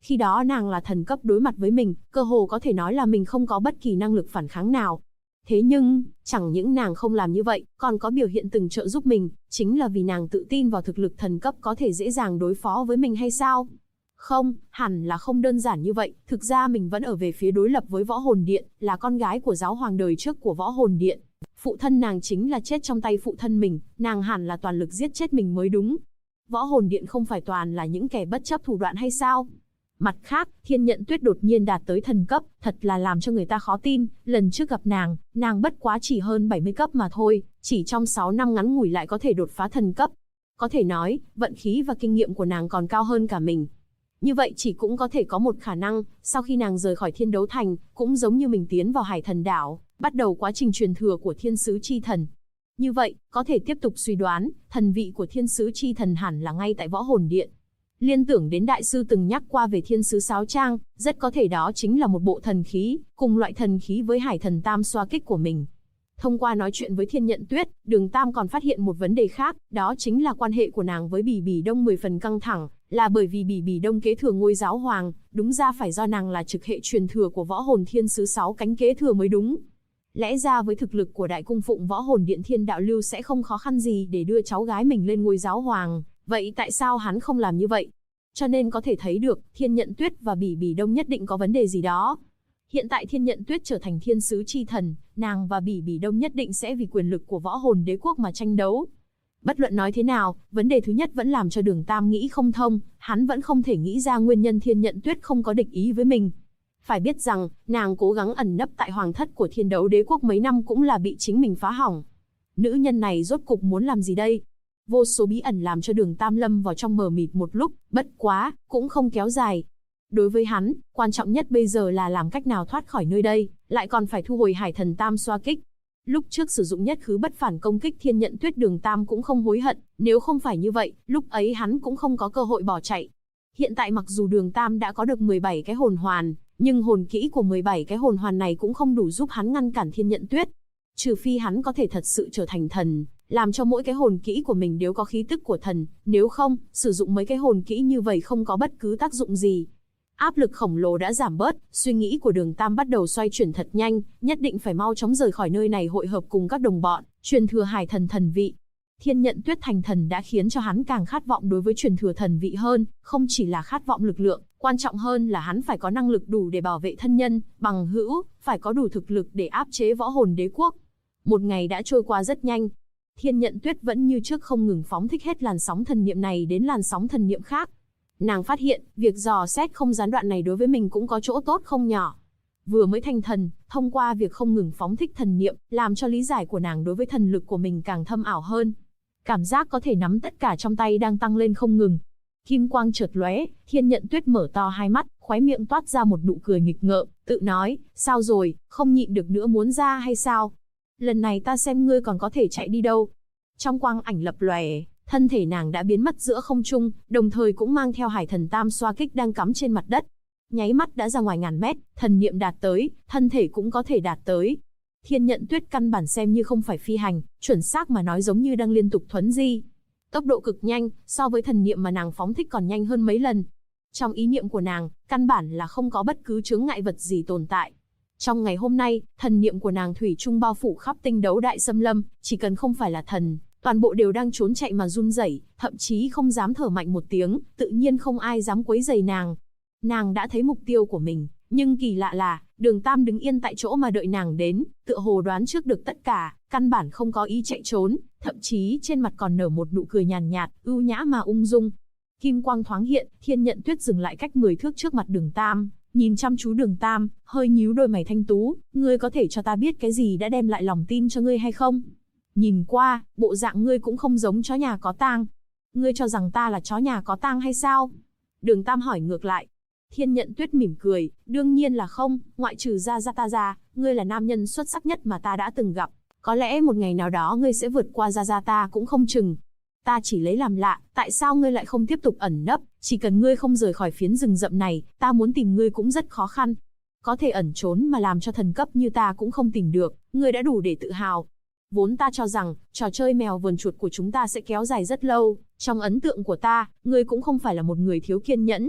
Khi đó nàng là thần cấp đối mặt với mình, cơ hồ có thể nói là mình không có bất kỳ năng lực phản kháng nào. Thế nhưng, chẳng những nàng không làm như vậy, còn có biểu hiện từng trợ giúp mình, chính là vì nàng tự tin vào thực lực thần cấp có thể dễ dàng đối phó với mình hay sao? Không, hẳn là không đơn giản như vậy, thực ra mình vẫn ở về phía đối lập với Võ Hồn Điện, là con gái của giáo hoàng đời trước của Võ Hồn Điện. Phụ thân nàng chính là chết trong tay phụ thân mình, nàng hẳn là toàn lực giết chết mình mới đúng. Võ Hồn Điện không phải toàn là những kẻ bất chấp thủ đoạn hay sao? Mặt khác, Thiên Nhận Tuyết đột nhiên đạt tới thần cấp, thật là làm cho người ta khó tin, lần trước gặp nàng bất quá chỉ hơn 70 cấp mà thôi, chỉ trong 6 năm ngắn ngủi lại có thể đột phá thần cấp. Có thể nói, vận khí và kinh nghiệm của nàng còn cao hơn cả mình. Như vậy chỉ cũng có thể có một khả năng, sau khi nàng rời khỏi Thiên Đấu Thành, cũng giống như mình tiến vào Hải Thần Đảo, bắt đầu quá trình truyền thừa của Thiên Sứ Chi Thần. Như vậy, có thể tiếp tục suy đoán, thần vị của Thiên Sứ Chi Thần hẳn là ngay tại Võ Hồn Điện. Liên tưởng đến đại sư từng nhắc qua về Thiên Sứ Sáo Trang, rất có thể đó chính là một bộ thần khí, cùng loại thần khí với Hải Thần Tam xoa kích của mình. Thông qua nói chuyện với Thiên Nhận Tuyết, Đường Tam còn phát hiện một vấn đề khác, đó chính là quan hệ của nàng với Bỉ Bỉ Đông 10 phần căng thẳng, là bởi vì Bỉ Bỉ Đông kế thừa ngôi giáo hoàng, đúng ra phải do nàng là trực hệ truyền thừa của Võ Hồn Thiên Sứ 6 cánh kế thừa mới đúng. Lẽ ra với thực lực của Đại Cung Phụng Võ Hồn Điện Thiên Đạo Lưu sẽ không khó khăn gì để đưa cháu gái mình lên ngôi giáo hoàng, vậy tại sao hắn không làm như vậy? Cho nên có thể thấy được, Thiên Nhận Tuyết và Bỉ Bỉ Đông nhất định có vấn đề gì đó. Hiện tại Thiên Nhận Tuyết trở thành Thiên Sứ Chi Thần, nàng và Bỉ Bỉ Đông nhất định sẽ vì quyền lực của Võ Hồn Đế Quốc mà tranh đấu. Bất luận nói thế nào, vấn đề thứ nhất vẫn làm cho Đường Tam nghĩ không thông, hắn vẫn không thể nghĩ ra nguyên nhân Thiên Nhận Tuyết không có địch ý với mình. Phải biết rằng, nàng cố gắng ẩn nấp tại hoàng thất của Thiên Đấu Đế Quốc mấy năm cũng là bị chính mình phá hỏng. Nữ nhân này rốt cục muốn làm gì đây? Vô số bí ẩn làm cho Đường Tam lâm vào trong mờ mịt một lúc, bất quá, cũng không kéo dài. Đối với hắn, quan trọng nhất bây giờ là làm cách nào thoát khỏi nơi đây, lại còn phải thu hồi Hải Thần Tam xoa kích. Lúc trước sử dụng nhất khứ bất phản công kích Thiên Nhận Tuyết, Đường Tam cũng không hối hận, nếu không phải như vậy, lúc ấy hắn cũng không có cơ hội bỏ chạy. Hiện tại mặc dù Đường Tam đã có được 17 cái hồn hoàn, nhưng hồn kỹ của 17 cái hồn hoàn này cũng không đủ giúp hắn ngăn cản Thiên Nhận Tuyết. Trừ phi hắn có thể thật sự trở thành thần, làm cho mỗi cái hồn kỹ của mình đều có khí tức của thần, nếu không, sử dụng mấy cái hồn kỹ như vậy không có bất cứ tác dụng gì. Áp lực khổng lồ đã giảm bớt, suy nghĩ của Đường Tam bắt đầu xoay chuyển thật nhanh, nhất định phải mau chóng rời khỏi nơi này hội hợp cùng các đồng bọn, truyền thừa Hải Thần thần vị. Thiên Nhận Tuyết thành thần đã khiến cho hắn càng khát vọng đối với truyền thừa thần vị hơn, không chỉ là khát vọng lực lượng, quan trọng hơn là hắn phải có năng lực đủ để bảo vệ thân nhân, bằng hữu, phải có đủ thực lực để áp chế Võ Hồn Đế Quốc. Một ngày đã trôi qua rất nhanh. Thiên Nhận Tuyết vẫn như trước không ngừng phóng thích hết làn sóng thần niệm này đến làn sóng thần niệm khác. Nàng phát hiện, việc dò xét không gián đoạn này đối với mình cũng có chỗ tốt không nhỏ. Vừa mới thành thần, thông qua việc không ngừng phóng thích thần niệm, làm cho lý giải của nàng đối với thần lực của mình càng thâm ảo hơn. Cảm giác có thể nắm tất cả trong tay đang tăng lên không ngừng. Kim quang chợt lóe, Thiên Nhận Tuyết mở to hai mắt, khóe miệng toát ra một nụ cười nghịch ngợm, tự nói, sao rồi, không nhịn được nữa muốn ra hay sao? Lần này ta xem ngươi còn có thể chạy đi đâu. Trong quang ảnh lập lòe, thân thể nàng đã biến mất giữa không trung, đồng thời cũng mang theo Hải Thần Tam xoa kích đang cắm trên mặt đất. Nháy mắt đã ra ngoài ngàn mét, thần niệm đạt tới, thân thể cũng có thể đạt tới. Thiên Nhận Tuyết căn bản xem như không phải phi hành, chuẩn xác mà nói giống như đang liên tục thuấn di. Tốc độ cực nhanh, so với thần niệm mà nàng phóng thích còn nhanh hơn mấy lần. Trong ý niệm của nàng, căn bản là không có bất cứ chướng ngại vật gì tồn tại. Trong ngày hôm nay, thần niệm của nàng thủy chung bao phủ khắp tinh đấu đại xâm lâm, chỉ cần không phải là thần, toàn bộ đều đang trốn chạy mà run rẩy, thậm chí không dám thở mạnh một tiếng, tự nhiên không ai dám quấy rầy nàng. Nàng đã thấy mục tiêu của mình, nhưng kỳ lạ là, Đường Tam đứng yên tại chỗ mà đợi nàng đến, tựa hồ đoán trước được tất cả, căn bản không có ý chạy trốn, thậm chí trên mặt còn nở một nụ cười nhàn nhạt, ưu nhã mà ung dung. Kim quang thoáng hiện, Thiên Nhận Tuyết dừng lại cách 10 thước trước mặt Đường Tam, nhìn chăm chú Đường Tam, hơi nhíu đôi mày thanh tú, ngươi có thể cho ta biết cái gì đã đem lại lòng tin cho ngươi hay không? Nhìn qua, bộ dạng ngươi cũng không giống chó nhà có tang. Ngươi cho rằng ta là chó nhà có tang hay sao? Đường Tam hỏi ngược lại. Thiên Nhận Tuyết mỉm cười, đương nhiên là không, ngoại trừ Gia Gia ta ra, ngươi là nam nhân xuất sắc nhất mà ta đã từng gặp. Có lẽ một ngày nào đó ngươi sẽ vượt qua Gia Gia ta cũng không chừng. Ta chỉ lấy làm lạ, tại sao ngươi lại không tiếp tục ẩn nấp, chỉ cần ngươi không rời khỏi phiến rừng rậm này, ta muốn tìm ngươi cũng rất khó khăn. Có thể ẩn trốn mà làm cho thần cấp như ta cũng không tìm được, ngươi đã đủ để tự hào. Vốn ta cho rằng, trò chơi mèo vờn chuột của chúng ta sẽ kéo dài rất lâu, trong ấn tượng của ta, ngươi cũng không phải là một người thiếu kiên nhẫn.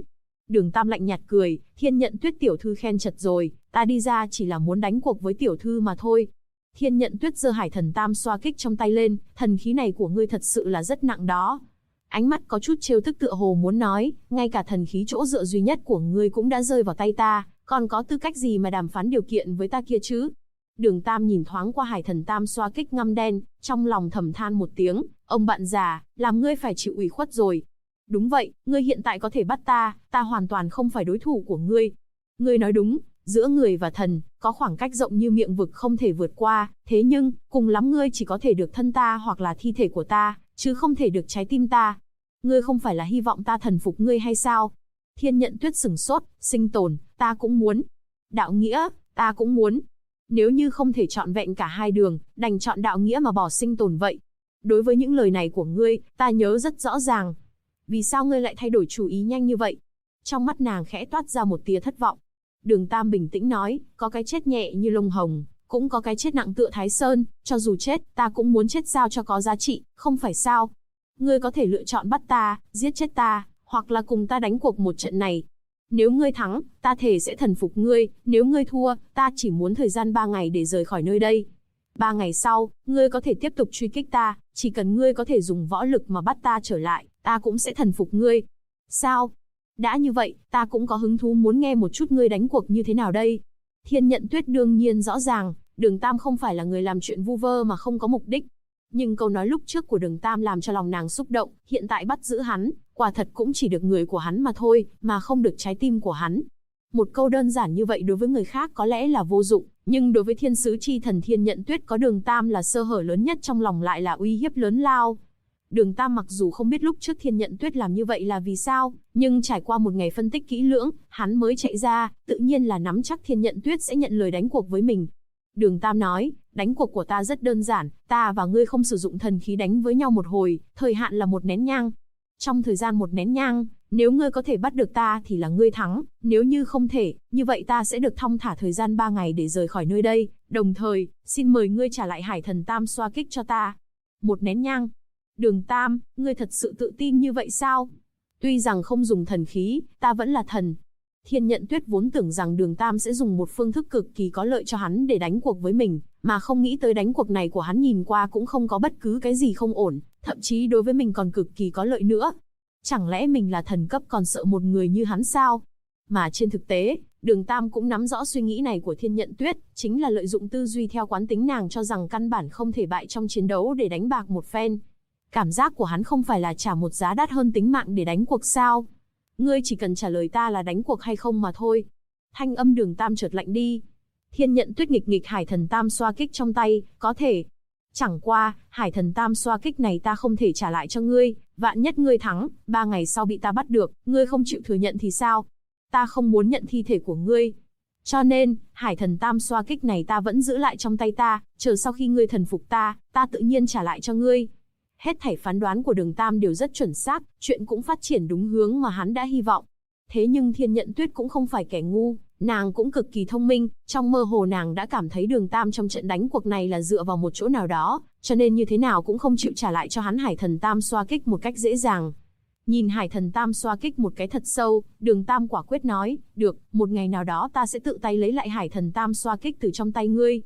Đường Tam lạnh nhạt cười, Thiên Nhận Tuyết tiểu thư khen chật rồi, ta đi ra chỉ là muốn đánh cuộc với tiểu thư mà thôi. Thiên Nhận Tuyết giơ Hải Thần Tam xoa kích trong tay lên, thần khí này của ngươi thật sự là rất nặng đó. Ánh mắt có chút trêu tức tựa hồ muốn nói, ngay cả thần khí chỗ dựa duy nhất của ngươi cũng đã rơi vào tay ta, còn có tư cách gì mà đàm phán điều kiện với ta kia chứ? Đường Tam nhìn thoáng qua Hải Thần Tam xoa kích ngăm đen, trong lòng thầm than một tiếng, ông bạn già, làm ngươi phải chịu ủy khuất rồi. Đúng vậy, ngươi hiện tại có thể bắt ta, ta hoàn toàn không phải đối thủ của ngươi. Ngươi nói đúng, giữa người và thần, có khoảng cách rộng như miệng vực không thể vượt qua, thế nhưng, cùng lắm ngươi chỉ có thể được thân ta hoặc là thi thể của ta, chứ không thể được trái tim ta. Ngươi không phải là hy vọng ta thần phục ngươi hay sao? Thiên Nhận Tuyết sửng sốt, sinh tồn, ta cũng muốn. Đạo nghĩa, ta cũng muốn. Nếu như không thể chọn vẹn cả hai đường, đành chọn đạo nghĩa mà bỏ sinh tồn vậy. Đối với những lời này của ngươi, ta nhớ rất rõ ràng. Vì sao ngươi lại thay đổi chủ ý nhanh như vậy? Trong mắt nàng khẽ toát ra một tia thất vọng. Đường Tam bình tĩnh nói, có cái chết nhẹ như lông hồng, cũng có cái chết nặng tựa Thái Sơn, cho dù chết, ta cũng muốn chết sao cho có giá trị, không phải sao? Ngươi có thể lựa chọn bắt ta, giết chết ta, hoặc là cùng ta đánh cuộc một trận này. Nếu ngươi thắng, ta thề sẽ thần phục ngươi, nếu ngươi thua, ta chỉ muốn thời gian 3 ngày để rời khỏi nơi đây. 3 ngày sau, ngươi có thể tiếp tục truy kích ta, chỉ cần ngươi có thể dùng võ lực mà bắt ta trở lại, ta cũng sẽ thần phục ngươi. Sao? Đã như vậy, ta cũng có hứng thú muốn nghe một chút ngươi đánh cuộc như thế nào đây. Thiên Nhận Tuyết đương nhiên rõ ràng, Đường Tam không phải là người làm chuyện vu vơ mà không có mục đích. Nhưng câu nói lúc trước của Đường Tam làm cho lòng nàng xúc động, hiện tại bắt giữ hắn, quả thật cũng chỉ được người của hắn mà thôi, mà không được trái tim của hắn. Một câu đơn giản như vậy đối với người khác có lẽ là vô dụng, nhưng đối với thiên sứ chi thần Thiên Nhận Tuyết có Đường Tam là sơ hở lớn nhất trong lòng lại là uy hiếp lớn lao. Đường Tam mặc dù không biết lúc trước Thiên Nhận Tuyết làm như vậy là vì sao, nhưng trải qua một ngày phân tích kỹ lưỡng, hắn mới chạy ra, tự nhiên là nắm chắc Thiên Nhận Tuyết sẽ nhận lời đánh cuộc với mình. Đường Tam nói, đánh cuộc của ta rất đơn giản, ta và ngươi không sử dụng thần khí đánh với nhau một hồi, thời hạn là 1 nén nhang. Trong thời gian 1 nén nhang, nếu ngươi có thể bắt được ta thì là ngươi thắng, nếu như không thể, như vậy ta sẽ được thong thả thời gian 3 ngày để rời khỏi nơi đây, đồng thời, xin mời ngươi trả lại Hải Thần Tam xoa kích cho ta. 1 nén nhang. Đường Tam, ngươi thật sự tự tin như vậy sao? Tuy rằng không dùng thần khí, ta vẫn là thần. Thiên Nhận Tuyết vốn tưởng rằng Đường Tam sẽ dùng một phương thức cực kỳ có lợi cho hắn để đánh cuộc với mình, mà không nghĩ tới đánh cuộc này của hắn nhìn qua cũng không có bất cứ cái gì không ổn, thậm chí đối với mình còn cực kỳ có lợi nữa. Chẳng lẽ mình là thần cấp còn sợ một người như hắn sao? Mà trên thực tế, Đường Tam cũng nắm rõ suy nghĩ này của Thiên Nhận Tuyết, chính là lợi dụng tư duy theo quán tính nàng cho rằng căn bản không thể bại trong chiến đấu để đánh bạc một phen. Cảm giác của hắn không phải là trả một giá đắt hơn tính mạng để đánh cuộc sao? Ngươi chỉ cần trả lời ta là đánh cuộc hay không mà thôi. Thanh âm Đường Tam chợt lạnh đi. Thiên Nhận Tuyết nghịch nghịch Hải Thần Tam xoa kích trong tay, có thể. Chẳng qua, Hải Thần Tam xoa kích này ta không thể trả lại cho ngươi, vạn nhất ngươi thắng, 3 ngày sau bị ta bắt được, ngươi không chịu thừa nhận thì sao? Ta không muốn nhận thi thể của ngươi. Cho nên, Hải Thần Tam xoa kích này ta vẫn giữ lại trong tay ta, chờ sau khi ngươi thần phục ta, ta tự nhiên trả lại cho ngươi. Hết thảy phán đoán của Đường Tam đều rất chuẩn xác, chuyện cũng phát triển đúng hướng mà hắn đã hy vọng. Thế nhưng Thiên Nhận Tuyết cũng không phải kẻ ngu, nàng cũng cực kỳ thông minh, trong mơ hồ nàng đã cảm thấy Đường Tam trong trận đánh cuộc này là dựa vào một chỗ nào đó, cho nên như thế nào cũng không chịu trả lại cho hắn Hải Thần Tam xoa kích một cách dễ dàng. Nhìn Hải Thần Tam xoa kích một cái thật sâu, Đường Tam quả quyết nói, được, một ngày nào đó ta sẽ tự tay lấy lại Hải Thần Tam xoa kích từ trong tay ngươi.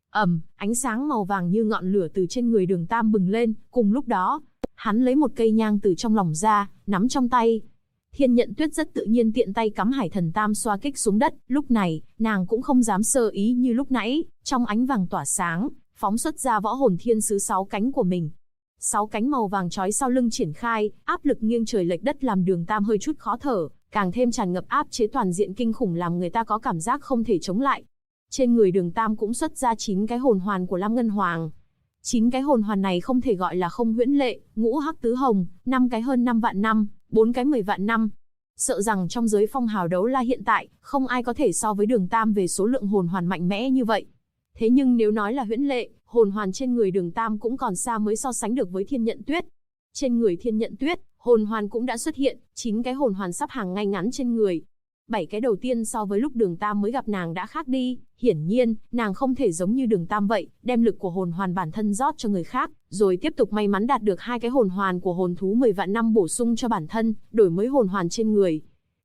Ánh sáng màu vàng như ngọn lửa từ trên người Đường Tam bừng lên, cùng lúc đó, hắn lấy một cây nhang từ trong lòng ra, nắm trong tay. Thiên Nhận Tuyết rất tự nhiên tiện tay cắm Hải Thần Tam xoa kích xuống đất, lúc này, nàng cũng không dám sơ ý như lúc nãy, trong ánh vàng tỏa sáng, phóng xuất ra võ hồn thiên sứ 6 cánh của mình. 6 cánh màu vàng chói sau lưng triển khai, áp lực nghiêng trời lệch đất làm Đường Tam hơi chút khó thở, càng thêm tràn ngập áp chế toàn diện kinh khủng làm người ta có cảm giác không thể chống lại. Trên người Đường Tam cũng xuất ra 9 cái hồn hoàn của Lam Ngân Hoàng. 9 cái hồn hoàn này không thể gọi là không huyễn lệ, ngũ hắc tứ hồng, 5 cái hơn 5 vạn năm, 4 cái 10 vạn năm. Sợ rằng trong giới phong hào đấu la hiện tại, không ai có thể so với Đường Tam về số lượng hồn hoàn mạnh mẽ như vậy. Thế nhưng nếu nói là huyễn lệ, hồn hoàn trên người Đường Tam cũng còn xa mới so sánh được với Thiên Nhận Tuyết. Trên người Thiên Nhận Tuyết, hồn hoàn cũng đã xuất hiện, 9 cái hồn hoàn sắp hàng ngay ngắn trên người. 7 cái đầu tiên so với lúc Đường Tam mới gặp nàng đã khác đi, hiển nhiên, nàng không thể giống như Đường Tam vậy, đem lực của hồn hoàn bản thân rót cho người khác, rồi tiếp tục may mắn đạt được 2 cái hồn hoàn của hồn thú 10 vạn năm bổ sung cho bản thân, đổi mới hồn hoàn trên người.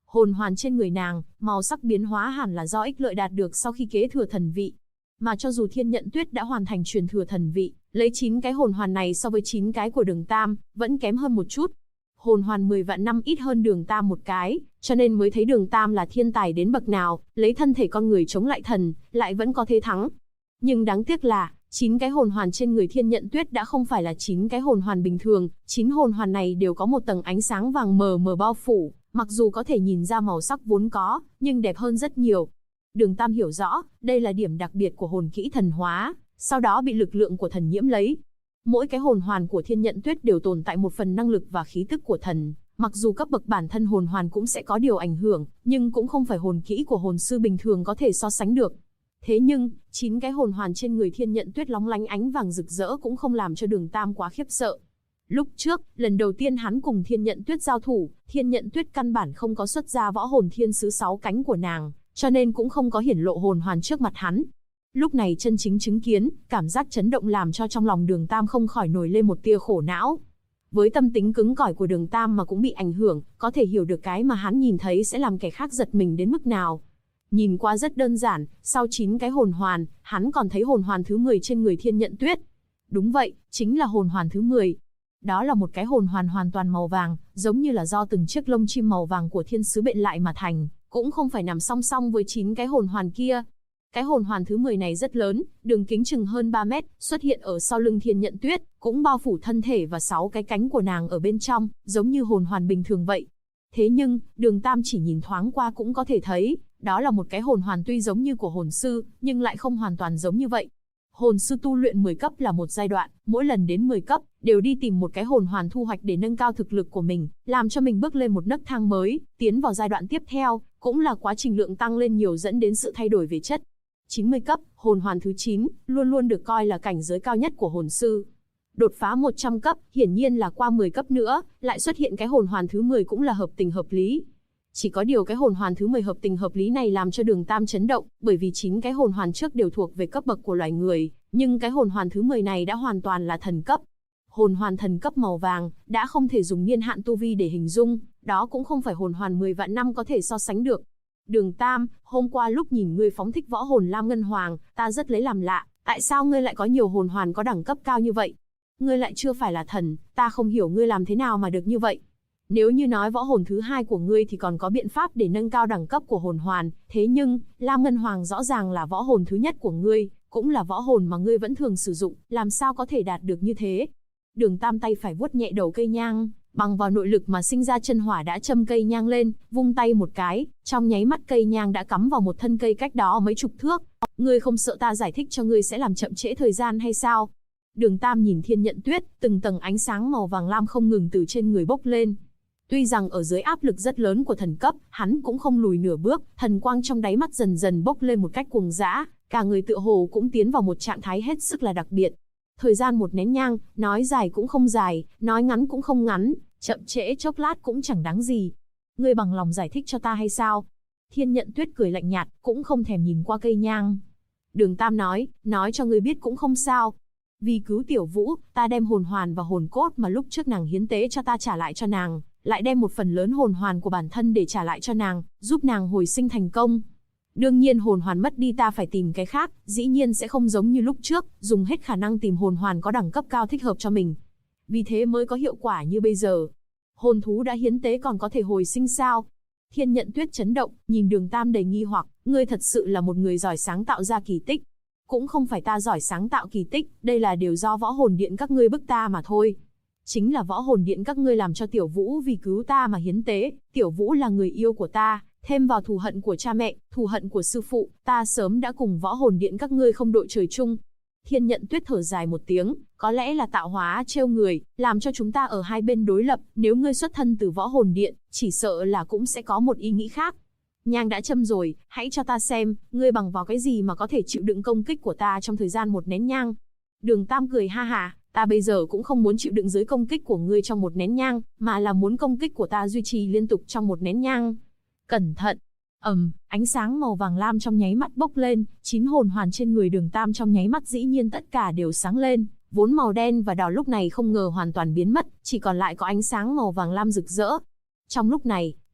Hồn hoàn trên người nàng, màu sắc biến hóa hẳn là do ích lợi đạt được sau khi kế thừa thần vị. Mà cho dù Thiên Nhận Tuyết đã hoàn thành truyền thừa thần vị, lấy 9 cái hồn hoàn này so với 9 cái của Đường Tam, vẫn kém hơn một chút. Hồn hoàn 10 vạn năm ít hơn Đường Tam một cái, cho nên mới thấy Đường Tam là thiên tài đến bậc nào, lấy thân thể con người chống lại thần, lại vẫn có thế thắng. Nhưng đáng tiếc là, 9 cái hồn hoàn trên người Thiên Nhận Tuyết đã không phải là 9 cái hồn hoàn bình thường, 9 hồn hoàn này đều có một tầng ánh sáng vàng mờ mờ bao phủ, mặc dù có thể nhìn ra màu sắc vốn có, nhưng đẹp hơn rất nhiều. Đường Tam hiểu rõ, đây là điểm đặc biệt của hồn kỹ thần hóa, sau đó bị lực lượng của thần nhiễm lấy. Mỗi cái hồn hoàn của Thiên Nhận Tuyết đều tồn tại một phần năng lực và khí tức của thần, mặc dù cấp bậc bản thân hồn hoàn cũng sẽ có điều ảnh hưởng, nhưng cũng không phải hồn kỹ của hồn sư bình thường có thể so sánh được. Thế nhưng, 9 cái hồn hoàn trên người Thiên Nhận Tuyết lóng lánh ánh vàng rực rỡ cũng không làm cho Đường Tam quá khiếp sợ. Lúc trước, lần đầu tiên hắn cùng Thiên Nhận Tuyết giao thủ, Thiên Nhận Tuyết căn bản không có xuất ra võ hồn thiên sứ 6 cánh của nàng, cho nên cũng không có hiển lộ hồn hoàn trước mặt hắn. Lúc này chân chính chứng kiến, cảm giác chấn động làm cho trong lòng Đường Tam không khỏi nổi lên một tia khổ não. Với tâm tính cứng cỏi của Đường Tam mà cũng bị ảnh hưởng, có thể hiểu được cái mà hắn nhìn thấy sẽ làm kẻ khác giật mình đến mức nào. Nhìn qua rất đơn giản, sau 9 cái hồn hoàn, hắn còn thấy hồn hoàn thứ 10 trên người Thiên Nhận Tuyết. Đúng vậy, chính là hồn hoàn thứ 10. Đó là một cái hồn hoàn hoàn toàn màu vàng, giống như là do từng chiếc lông chim màu vàng của thiên sứ bện lại mà thành, cũng không phải nằm song song với 9 cái hồn hoàn kia. Cái hồn hoàn thứ 10 này rất lớn, đường kính chừng hơn 3 mét, xuất hiện ở sau lưng Thiên Nhận Tuyết, cũng bao phủ thân thể và 6 cái cánh của nàng ở bên trong, giống như hồn hoàn bình thường vậy. Thế nhưng, Đường Tam chỉ nhìn thoáng qua cũng có thể thấy, đó là một cái hồn hoàn tuy giống như của hồn sư, nhưng lại không hoàn toàn giống như vậy. Hồn sư tu luyện 10 cấp là một giai đoạn, mỗi lần đến 10 cấp, đều đi tìm một cái hồn hoàn thu hoạch để nâng cao thực lực của mình, làm cho mình bước lên một nấc thang mới, tiến vào giai đoạn tiếp theo, cũng là quá trình lượng tăng lên nhiều dẫn đến sự thay đổi về chất. 90 cấp, hồn hoàn thứ 9, luôn luôn được coi là cảnh giới cao nhất của hồn sư. Đột phá 100 cấp, hiển nhiên là qua 10 cấp nữa, lại xuất hiện cái hồn hoàn thứ 10 cũng là hợp tình hợp lý. Chỉ có điều cái hồn hoàn thứ 10 hợp tình hợp lý này làm cho Đường Tam chấn động, bởi vì 9 cái hồn hoàn trước đều thuộc về cấp bậc của loài người, nhưng cái hồn hoàn thứ 10 này đã hoàn toàn là thần cấp. Hồn hoàn thần cấp màu vàng, đã không thể dùng niên hạn tu vi để hình dung, đó cũng không phải hồn hoàn 10 vạn năm có thể so sánh được. Đường Tam, hôm qua lúc nhìn ngươi phóng thích võ hồn Lam Ngân Hoàng, ta rất lấy làm lạ, tại sao ngươi lại có nhiều hồn hoàn có đẳng cấp cao như vậy? Ngươi lại chưa phải là thần, ta không hiểu ngươi làm thế nào mà được như vậy. Nếu như nói võ hồn thứ 2 của ngươi thì còn có biện pháp để nâng cao đẳng cấp của hồn hoàn, thế nhưng, Lam Ngân Hoàng rõ ràng là võ hồn thứ nhất của ngươi, cũng là võ hồn mà ngươi vẫn thường sử dụng, làm sao có thể đạt được như thế? Đường Tam tay phải vuốt nhẹ đầu cây nhang, bằng vào nội lực mà sinh ra chân hỏa đã châm cây nhang lên, vung tay một cái, trong nháy mắt cây nhang đã cắm vào một thân cây cách đó mấy chục thước. Ngươi không sợ ta giải thích cho ngươi sẽ làm chậm trễ thời gian hay sao? Đường Tam nhìn Thiên Nhận Tuyết, từng tầng ánh sáng màu vàng lam không ngừng từ trên người bốc lên. Tuy rằng ở dưới áp lực rất lớn của thần cấp, hắn cũng không lùi nửa bước, thần quang trong đáy mắt dần dần bốc lên một cách cuồng dã, cả người tựa hồ cũng tiến vào một trạng thái hết sức là đặc biệt. Thời gian một nén nhang, nói dài cũng không dài, nói ngắn cũng không ngắn, chậm trễ chốc lát cũng chẳng đáng gì. Ngươi bằng lòng giải thích cho ta hay sao? Thiên Nhận Tuyết cười lạnh nhạt, cũng không thèm nhìn qua cây nhang. Đường Tam nói cho ngươi biết cũng không sao. Vì cứu Tiểu Vũ, ta đem hồn hoàn và hồn cốt mà lúc trước nàng hiến tế cho ta trả lại cho nàng, lại đem một phần lớn hồn hoàn của bản thân để trả lại cho nàng, giúp nàng hồi sinh thành công. Đương nhiên hồn hoàn mất đi ta phải tìm cái khác, dĩ nhiên sẽ không giống như lúc trước, dùng hết khả năng tìm hồn hoàn có đẳng cấp cao thích hợp cho mình. Vì thế mới có hiệu quả như bây giờ. Hồn thú đã hiến tế còn có thể hồi sinh sao? Thiên Nhận Tuyết chấn động, nhìn Đường Tam đầy nghi hoặc, ngươi thật sự là một người giỏi sáng tạo ra kỳ tích. Cũng không phải ta giỏi sáng tạo kỳ tích, đây là điều do võ hồn điện các ngươi bức ta mà thôi. Chính là võ hồn điện các ngươi làm cho Tiểu Vũ vì cứu ta mà hiến tế, Tiểu Vũ là người yêu của ta, thêm vào thù hận của cha mẹ, thù hận của sư phụ, ta sớm đã cùng võ hồn điện các ngươi không đội trời chung. Thiên Nhận Tuyết thở dài một tiếng, có lẽ là tạo hóa trêu người, làm cho chúng ta ở hai bên đối lập, nếu ngươi xuất thân từ võ hồn điện, chỉ sợ là cũng sẽ có một ý nghĩ khác. Nhang đã châm rồi, hãy cho ta xem, ngươi bằng vào cái gì mà có thể chịu đựng công kích của ta trong thời gian một nén nhang. Đường Tam cười ha hả, ta bây giờ cũng không muốn chịu đựng dưới công kích của ngươi trong một nén nhang, mà là muốn công kích của ta duy trì liên tục trong một nén nhang. Cẩn thận! Ánh sáng màu vàng lam trong nháy mắt bốc lên, 9 hồn hoàn trên người Đường Tam trong nháy mắt dĩ nhiên tất cả đều sáng lên, vốn màu đen và đỏ lúc này không ngờ hoàn toàn biến mất, chỉ còn lại có ánh sáng màu vàng lam rực rỡ. Trong lúc này,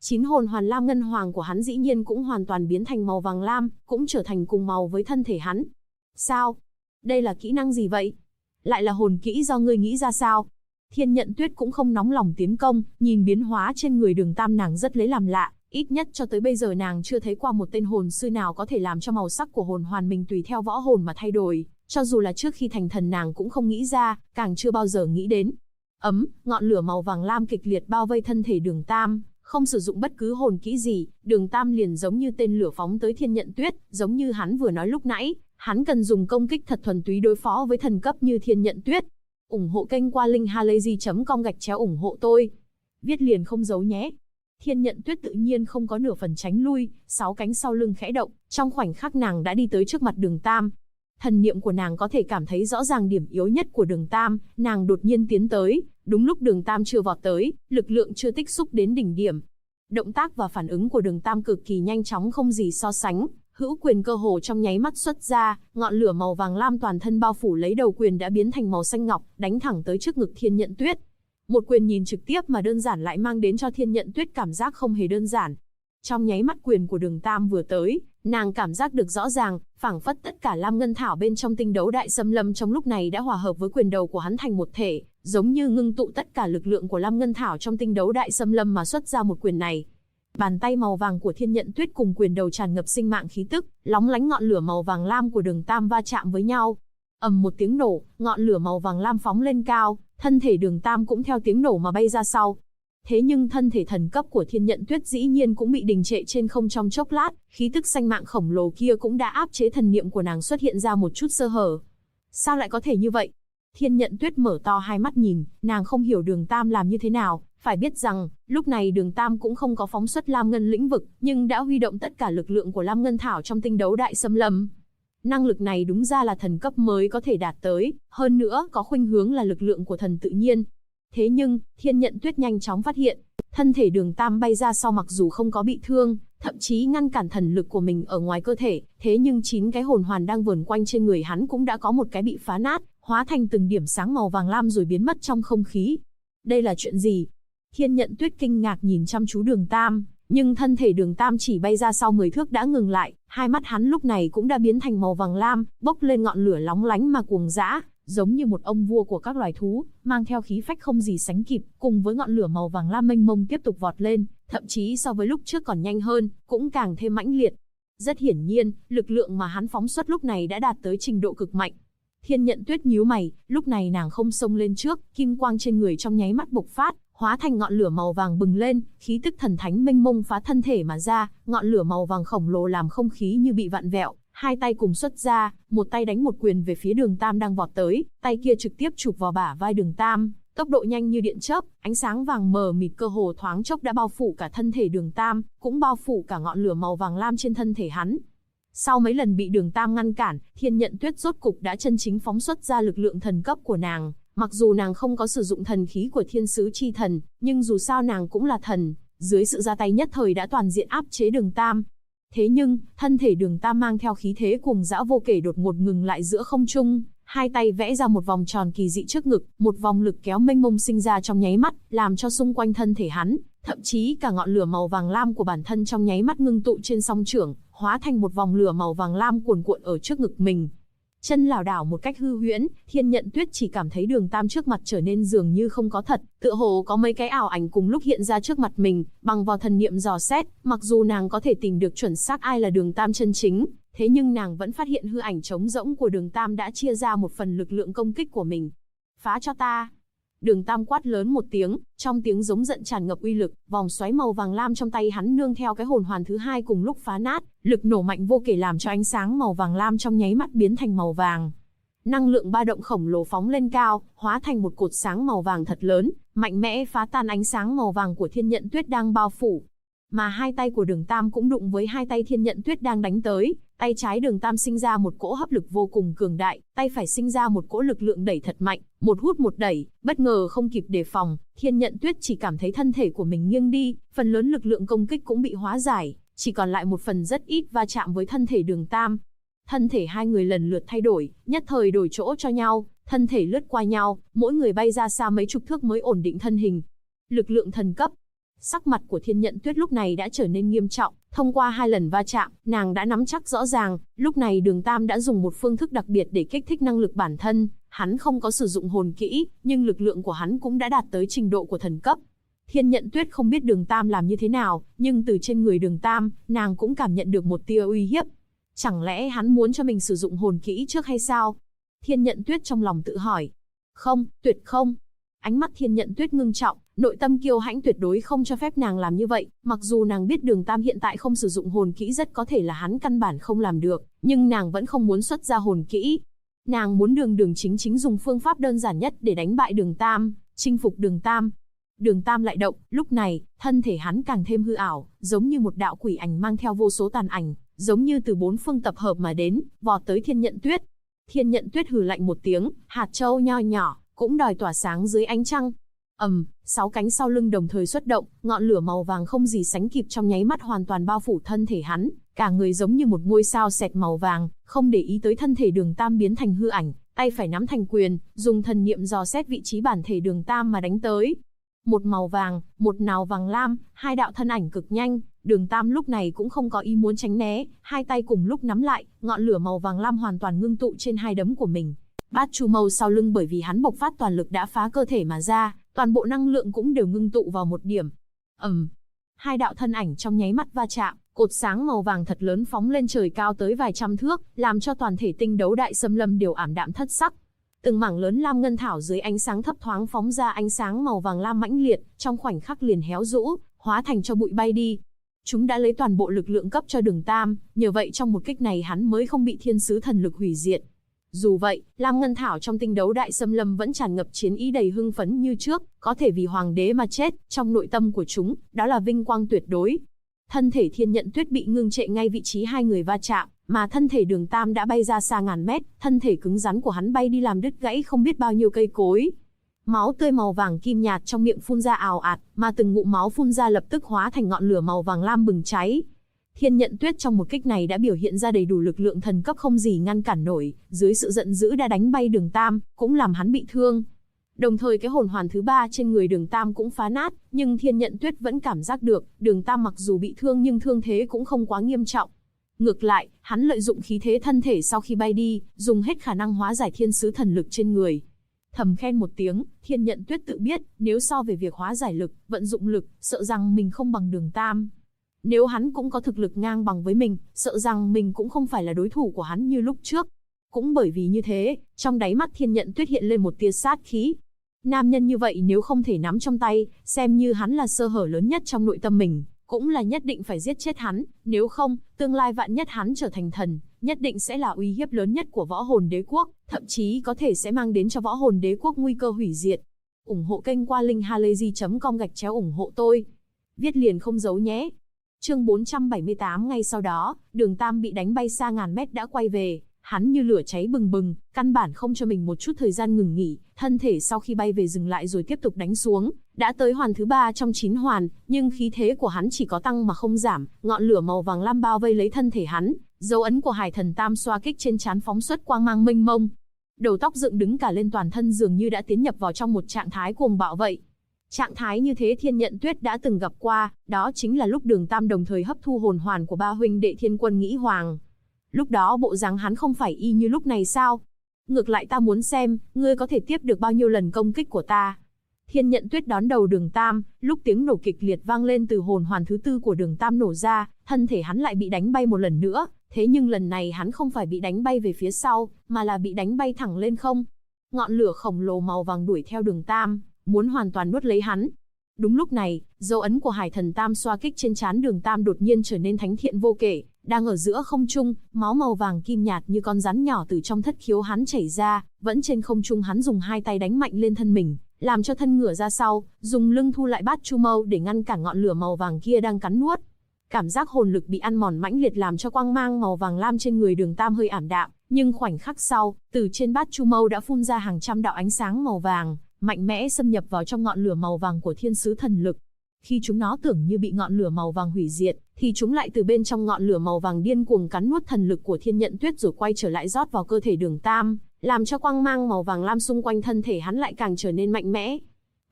9 hồn hoàn lam ngân hoàng của hắn dĩ nhiên cũng hoàn toàn biến thành màu vàng lam, cũng trở thành cùng màu với thân thể hắn. Sao? Đây là kỹ năng gì vậy? Lại là hồn kỹ do ngươi nghĩ ra sao? Thiên Nhận Tuyết cũng không nóng lòng tiến công, nhìn biến hóa trên người Đường Tam nàng rất lấy làm lạ, ít nhất cho tới bây giờ nàng chưa thấy qua một tên hồn sư nào có thể làm cho màu sắc của hồn hoàn mình tùy theo võ hồn mà thay đổi, cho dù là trước khi thành thần nàng cũng không nghĩ ra, càng chưa bao giờ nghĩ đến. Ngọn lửa màu vàng lam kịch liệt bao vây thân thể Đường Tam, không sử dụng bất cứ hồn kỹ gì, Đường Tam liền giống như tên lửa phóng tới Thiên Nhận Tuyết, giống như hắn vừa nói lúc nãy, hắn cần dùng công kích thật thuần túy đối phó với thần cấp như Thiên Nhận Tuyết. Ủng hộ kênh qua link halayzi.com/ủng hộ tôi. Viết liền không giấu nhé. Thiên Nhận Tuyết tự nhiên không có nửa phần tránh lui, 6 cánh sau lưng khẽ động, trong khoảnh khắc nàng đã đi tới trước mặt Đường Tam. Thần niệm của nàng có thể cảm thấy rõ ràng điểm yếu nhất của Đường Tam, nàng đột nhiên tiến tới, đúng lúc Đường Tam chưa vọt tới, lực lượng chưa tích xúc đến đỉnh điểm. Động tác và phản ứng của Đường Tam cực kỳ nhanh chóng không gì so sánh, hữu quyền cơ hồ trong nháy mắt xuất ra, ngọn lửa màu vàng lam toàn thân bao phủ lấy đầu quyền đã biến thành màu xanh ngọc, đánh thẳng tới trước ngực Thiên Nhận Tuyết. Một quyền nhìn trực tiếp mà đơn giản lại mang đến cho Thiên Nhận Tuyết cảm giác không hề đơn giản. Trong nháy mắt quyền của Đường Tam vừa tới, nàng cảm giác được rõ ràng, phảng phất tất cả lam ngân thảo bên trong tinh đấu đại xâm lâm trong lúc này đã hòa hợp với quyền đầu của hắn thành một thể, giống như ngưng tụ tất cả lực lượng của lam ngân thảo trong tinh đấu đại xâm lâm mà xuất ra một quyền này. Bàn tay màu vàng của Thiên Nhận Tuyết cùng quyền đầu tràn ngập sinh mạng khí tức, lóng lánh ngọn lửa màu vàng lam của Đường Tam va chạm với nhau. Ầm một tiếng nổ, ngọn lửa màu vàng lam phóng lên cao, thân thể Đường Tam cũng theo tiếng nổ mà bay ra sau. Thế nhưng thân thể thần cấp của Thiên Nhận Tuyết dĩ nhiên cũng bị đình trệ trên không trong chốc lát, khí tức xanh mạng khổng lồ kia cũng đã áp chế thần niệm của nàng xuất hiện ra một chút sơ hở. Sao lại có thể như vậy? Thiên Nhận Tuyết mở to hai mắt nhìn, nàng không hiểu Đường Tam làm như thế nào. Phải biết rằng, lúc này Đường Tam cũng không có phóng xuất Lam Ngân lĩnh vực, nhưng đã huy động tất cả lực lượng của Lam Ngân Thảo trong tinh đấu đại xâm lâm. Năng lực này đúng ra là thần cấp mới có thể đạt tới, hơn nữa có khuynh hướng là lực lượng của thần tự nhiên. Thế nhưng, Thiên Nhận Tuyết nhanh chóng phát hiện, thân thể Đường Tam bay ra sau mặc dù không có bị thương, thậm chí ngăn cản thần lực của mình ở ngoài cơ thể, thế nhưng 9 cái hồn hoàn đang vờn quanh trên người hắn cũng đã có một cái bị phá nát, hóa thành từng điểm sáng màu vàng lam rồi biến mất trong không khí. Đây là chuyện gì? Thiên Nhận Tuyết kinh ngạc nhìn chăm chú Đường Tam, nhưng thân thể Đường Tam chỉ bay ra sau 10 thước đã ngừng lại, hai mắt hắn lúc này cũng đã biến thành màu vàng lam, bốc lên ngọn lửa lóng lánh mà cuồng dã, giống như một ông vua của các loài thú, mang theo khí phách không gì sánh kịp, cùng với ngọn lửa màu vàng lam mênh mông tiếp tục vọt lên, thậm chí so với lúc trước còn nhanh hơn, cũng càng thêm mãnh liệt. Rất hiển nhiên, lực lượng mà hắn phóng xuất lúc này đã đạt tới trình độ cực mạnh. Thiên Nhận Tuyết nhíu mày, lúc này nàng không xông lên trước, kim quang trên người trong nháy mắt bộc phát, hóa thành ngọn lửa màu vàng bừng lên, khí tức thần thánh mênh mông phá thân thể mà ra, ngọn lửa màu vàng khổng lồ làm không khí như bị vặn vẹo, hai tay cùng xuất ra, một tay đánh một quyền về phía Đường Tam đang vọt tới, tay kia trực tiếp chụp vào bả vai Đường Tam, tốc độ nhanh như điện chớp, ánh sáng vàng mờ mịt cơ hồ thoáng chốc đã bao phủ cả thân thể Đường Tam, cũng bao phủ cả ngọn lửa màu vàng lam trên thân thể hắn. Sau mấy lần bị Đường Tam ngăn cản, Thiên Nhận Tuyết rốt cục đã chân chính phóng xuất ra lực lượng thần cấp của nàng. Mặc dù nàng không có sử dụng thần khí của thiên sứ chi thần, nhưng dù sao nàng cũng là thần, dưới sự ra tay nhất thời đã toàn diện áp chế Đường Tam. Thế nhưng, thân thể Đường Tam mang theo khí thế cuồng dã vô kể đột ngột ngừng lại giữa không trung, hai tay vẽ ra một vòng tròn kỳ dị trước ngực, một vòng lực kéo mênh mông sinh ra trong nháy mắt, làm cho xung quanh thân thể hắn, thậm chí cả ngọn lửa màu vàng lam của bản thân trong nháy mắt ngưng tụ trên song chưởng, hóa thành một vòng lửa màu vàng lam cuồn cuộn ở trước ngực mình. Chân lảo đảo một cách hư huyễn, Thiên Nhận Tuyết chỉ cảm thấy Đường Tam trước mặt trở nên dường như không có thật, tựa hồ có mấy cái ảo ảnh cùng lúc hiện ra trước mặt mình, bằng vào thần niệm dò xét, mặc dù nàng có thể tìm được chuẩn xác ai là Đường Tam chân chính, thế nhưng nàng vẫn phát hiện hư ảnh trống rỗng của Đường Tam đã chia ra một phần lực lượng công kích của mình. Phá cho ta! Đường Tam quát lớn một tiếng, trong tiếng giống giận tràn ngập uy lực, vòng xoáy màu vàng lam trong tay hắn nương theo cái hồn hoàn thứ hai cùng lúc phá nát, lực nổ mạnh vô kể làm cho ánh sáng màu vàng lam trong nháy mắt biến thành màu vàng. Năng lượng ba động khổng lồ phóng lên cao, hóa thành một cột sáng màu vàng thật lớn, mạnh mẽ phá tan ánh sáng màu vàng của Thiên Nhận Tuyết đang bao phủ. Mà hai tay của Đường Tam cũng đụng với hai tay Thiên Nhận Tuyết đang đánh tới, tay trái Đường Tam sinh ra một cỗ hấp lực vô cùng cường đại, tay phải sinh ra một cỗ lực lượng đẩy thật mạnh, một hút một đẩy, bất ngờ không kịp đề phòng, Thiên Nhận Tuyết chỉ cảm thấy thân thể của mình nghiêng đi, phần lớn lực lượng công kích cũng bị hóa giải, chỉ còn lại một phần rất ít va chạm với thân thể Đường Tam. Thân thể hai người lần lượt thay đổi, nhất thời đổi chỗ cho nhau, thân thể lướt qua nhau, mỗi người bay ra xa mấy chục thước mới ổn định thân hình. Lực lượng thần cấp. Sắc mặt của Thiên Nhận Tuyết lúc này đã trở nên nghiêm trọng, thông qua 2 lần va chạm, nàng đã nắm chắc rõ ràng, lúc này Đường Tam đã dùng một phương thức đặc biệt để kích thích năng lực bản thân, hắn không có sử dụng hồn kỹ, nhưng lực lượng của hắn cũng đã đạt tới trình độ của thần cấp. Thiên Nhận Tuyết không biết Đường Tam làm như thế nào, nhưng từ trên người Đường Tam, nàng cũng cảm nhận được một tia uy hiếp. Chẳng lẽ hắn muốn cho mình sử dụng hồn kỹ trước hay sao? Thiên Nhận Tuyết trong lòng tự hỏi. Không, tuyệt không. Ánh mắt Thiên Nhận Tuyết ngưng trọng, nội tâm kiêu hãnh tuyệt đối không cho phép nàng làm như vậy, mặc dù nàng biết Đường Tam hiện tại không sử dụng hồn kỹ rất có thể là hắn căn bản không làm được, nhưng nàng vẫn không muốn xuất ra hồn kỹ. Nàng muốn đường đường chính chính dùng phương pháp đơn giản nhất để đánh bại Đường Tam, chinh phục Đường Tam. Đường Tam lại động, lúc này, thân thể hắn càng thêm hư ảo, giống như một đạo quỷ ảnh mang theo vô số tàn ảnh, giống như từ 4 phương tập hợp mà đến, vọt tới Thiên Nhận Tuyết. Thiên Nhận Tuyết hừ lạnh một tiếng, hạt châu nho nhỏ, cũng đòi tỏa sáng dưới ánh trăng. 6 cánh sau lưng đồng thời xuất động, ngọn lửa màu vàng không gì sánh kịp trong nháy mắt hoàn toàn bao phủ thân thể hắn, cả người giống như một ngôi sao sệt màu vàng, không để ý tới thân thể Đường Tam biến thành hư ảnh, tay phải nắm thành quyền, dùng thần niệm dò xét vị trí bản thể Đường Tam mà đánh tới. Một màu vàng, một nào vàng lam, 2 đạo thân ảnh cực nhanh, Đường Tam lúc này cũng không có ý muốn tránh né, 2 tay cùng lúc nắm lại, ngọn lửa màu vàng lam hoàn toàn ngưng tụ trên 2 đấm của mình. Bát Chu Mâu sau lưng bởi vì hắn bộc phát toàn lực đã phá cơ thể mà ra, toàn bộ năng lượng cũng đều ngưng tụ vào một điểm. 2 đạo thân ảnh trong nháy mắt va chạm, cột sáng màu vàng thật lớn phóng lên trời cao tới vài trăm thước, làm cho toàn thể tinh đấu đại xâm lâm đều ảm đạm thất sắc. Từng mảng lớn lam ngân thảo dưới ánh sáng thấp thoáng phóng ra ánh sáng màu vàng lam mãnh liệt, trong khoảnh khắc liền héo rũ, hóa thành cho bụi bay đi. Chúng đã lấy toàn bộ lực lượng cấp cho Đường Tam, nhờ vậy trong một kích này hắn mới không bị thiên sứ thần lực hủy diệt. Dù vậy, lam ngân thảo trong tinh đấu đại xâm lâm vẫn tràn ngập chiến ý đầy hưng phấn như trước, có thể vì hoàng đế mà chết, trong nội tâm của chúng, đó là vinh quang tuyệt đối. Thân thể Thiên Nhận Tuyết bị ngưng trệ ngay vị trí 2 người va chạm, mà thân thể Đường Tam đã bay ra xa ngàn mét, thân thể cứng rắn của hắn bay đi làm đứt gãy không biết bao nhiêu cây cối. Máu tươi màu vàng kim nhạt trong miệng phun ra ào ạt, mà từng ngụm máu phun ra lập tức hóa thành ngọn lửa màu vàng lam bừng cháy. Thiên Nhận Tuyết trong một kích này đã biểu hiện ra đầy đủ lực lượng thần cấp không gì ngăn cản nổi, dưới sự giận dữ đã đánh bay Đường Tam, cũng làm hắn bị thương. Đồng thời cái hồn hoàn thứ 3 trên người Đường Tam cũng phá nát, nhưng Thiên Nhận Tuyết vẫn cảm giác được, Đường Tam mặc dù bị thương nhưng thương thế cũng không quá nghiêm trọng. Ngược lại, hắn lợi dụng khí thế thân thể sau khi bay đi, dùng hết khả năng hóa giải thiên sứ thần lực trên người. Thầm khen một tiếng, Thiên Nhận Tuyết tự biết, nếu so về việc hóa giải lực, vận dụng lực, sợ rằng mình không bằng Đường Tam. Nếu hắn cũng có thực lực ngang bằng với mình, sợ rằng mình cũng không phải là đối thủ của hắn như lúc trước. Cũng bởi vì như thế, trong đáy mắt Thiên Nhận Tuyết hiện lên một tia sát khí. Nam nhân như vậy nếu không thể nắm trong tay, xem như hắn là sơ hở lớn nhất trong nội tâm mình, cũng là nhất định phải giết chết hắn, nếu không, tương lai vạn nhất hắn trở thành thần, nhất định sẽ là uy hiếp lớn nhất của võ hồn đế quốc, thậm chí có thể sẽ mang đến cho võ hồn đế quốc nguy cơ hủy diệt. Ủng hộ kênh qua linkhalazy.com/ủng hộ tôi. Viết liền không giấu nhé. Chương 478 ngay sau đó, Đường Tam bị đánh bay xa ngàn mét đã quay về, hắn như lửa cháy bừng bừng, căn bản không cho mình một chút thời gian ngừng nghỉ, thân thể sau khi bay về dừng lại rồi tiếp tục đánh xuống, đã tới hoàn thứ 3 trong 9 hoàn, nhưng khí thế của hắn chỉ có tăng mà không giảm, ngọn lửa màu vàng lam bao vây lấy thân thể hắn, dấu ấn của Hải Thần Tam xoa kích trên trán phóng xuất quang mang mênh mông. Đầu tóc dựng đứng cả lên toàn thân dường như đã tiến nhập vào trong một trạng thái cuồng bạo vậy. Trạng thái như thế Thiên Nhận Tuyết đã từng gặp qua, đó chính là lúc Đường Tam đồng thời hấp thu hồn hoàn của 3 huynh đệ Thiên Quân Nghĩ Hoàng. Lúc đó bộ dáng hắn không phải y như lúc này sao? Ngược lại ta muốn xem, ngươi có thể tiếp được bao nhiêu lần công kích của ta. Thiên Nhận Tuyết đón đầu Đường Tam, lúc tiếng nổ kịch liệt vang lên từ hồn hoàn thứ 4 của Đường Tam nổ ra, thân thể hắn lại bị đánh bay một lần nữa, thế nhưng lần này hắn không phải bị đánh bay về phía sau, mà là bị đánh bay thẳng lên không. Ngọn lửa khổng lồ màu vàng đuổi theo Đường Tam, muốn hoàn toàn nuốt lấy hắn. Đúng lúc này, dấu ấn của Hải Thần Tam xoa kích trên trán Đường Tam đột nhiên trở nên thánh thiện vô kể, đang ở giữa không trung, máu màu vàng kim nhạt như con rắn nhỏ từ trong thất khiếu hắn chảy ra, vẫn trên không trung hắn dùng 2 tay đánh mạnh lên thân mình, làm cho thân ngửa ra sau, dùng lưng thu lại Bát Chu Mâu để ngăn cản ngọn lửa màu vàng kia đang cắn nuốt. Cảm giác hồn lực bị ăn mòn mãnh liệt làm cho quang mang màu vàng lam trên người Đường Tam hơi ảm đạm, nhưng khoảnh khắc sau, từ trên Bát Chu Mâu đã phun ra hàng trăm đạo ánh sáng màu vàng, mạnh mẽ xâm nhập vào trong ngọn lửa màu vàng của thiên sứ thần lực. Khi chúng nó tưởng như bị ngọn lửa màu vàng hủy diệt, thì chúng lại từ bên trong ngọn lửa màu vàng điên cuồng cắn nuốt thần lực của Thiên Nhận Tuyết rồi quay trở lại rót vào cơ thể Đường Tam, làm cho quang mang màu vàng lam xung quanh thân thể hắn lại càng trở nên mạnh mẽ.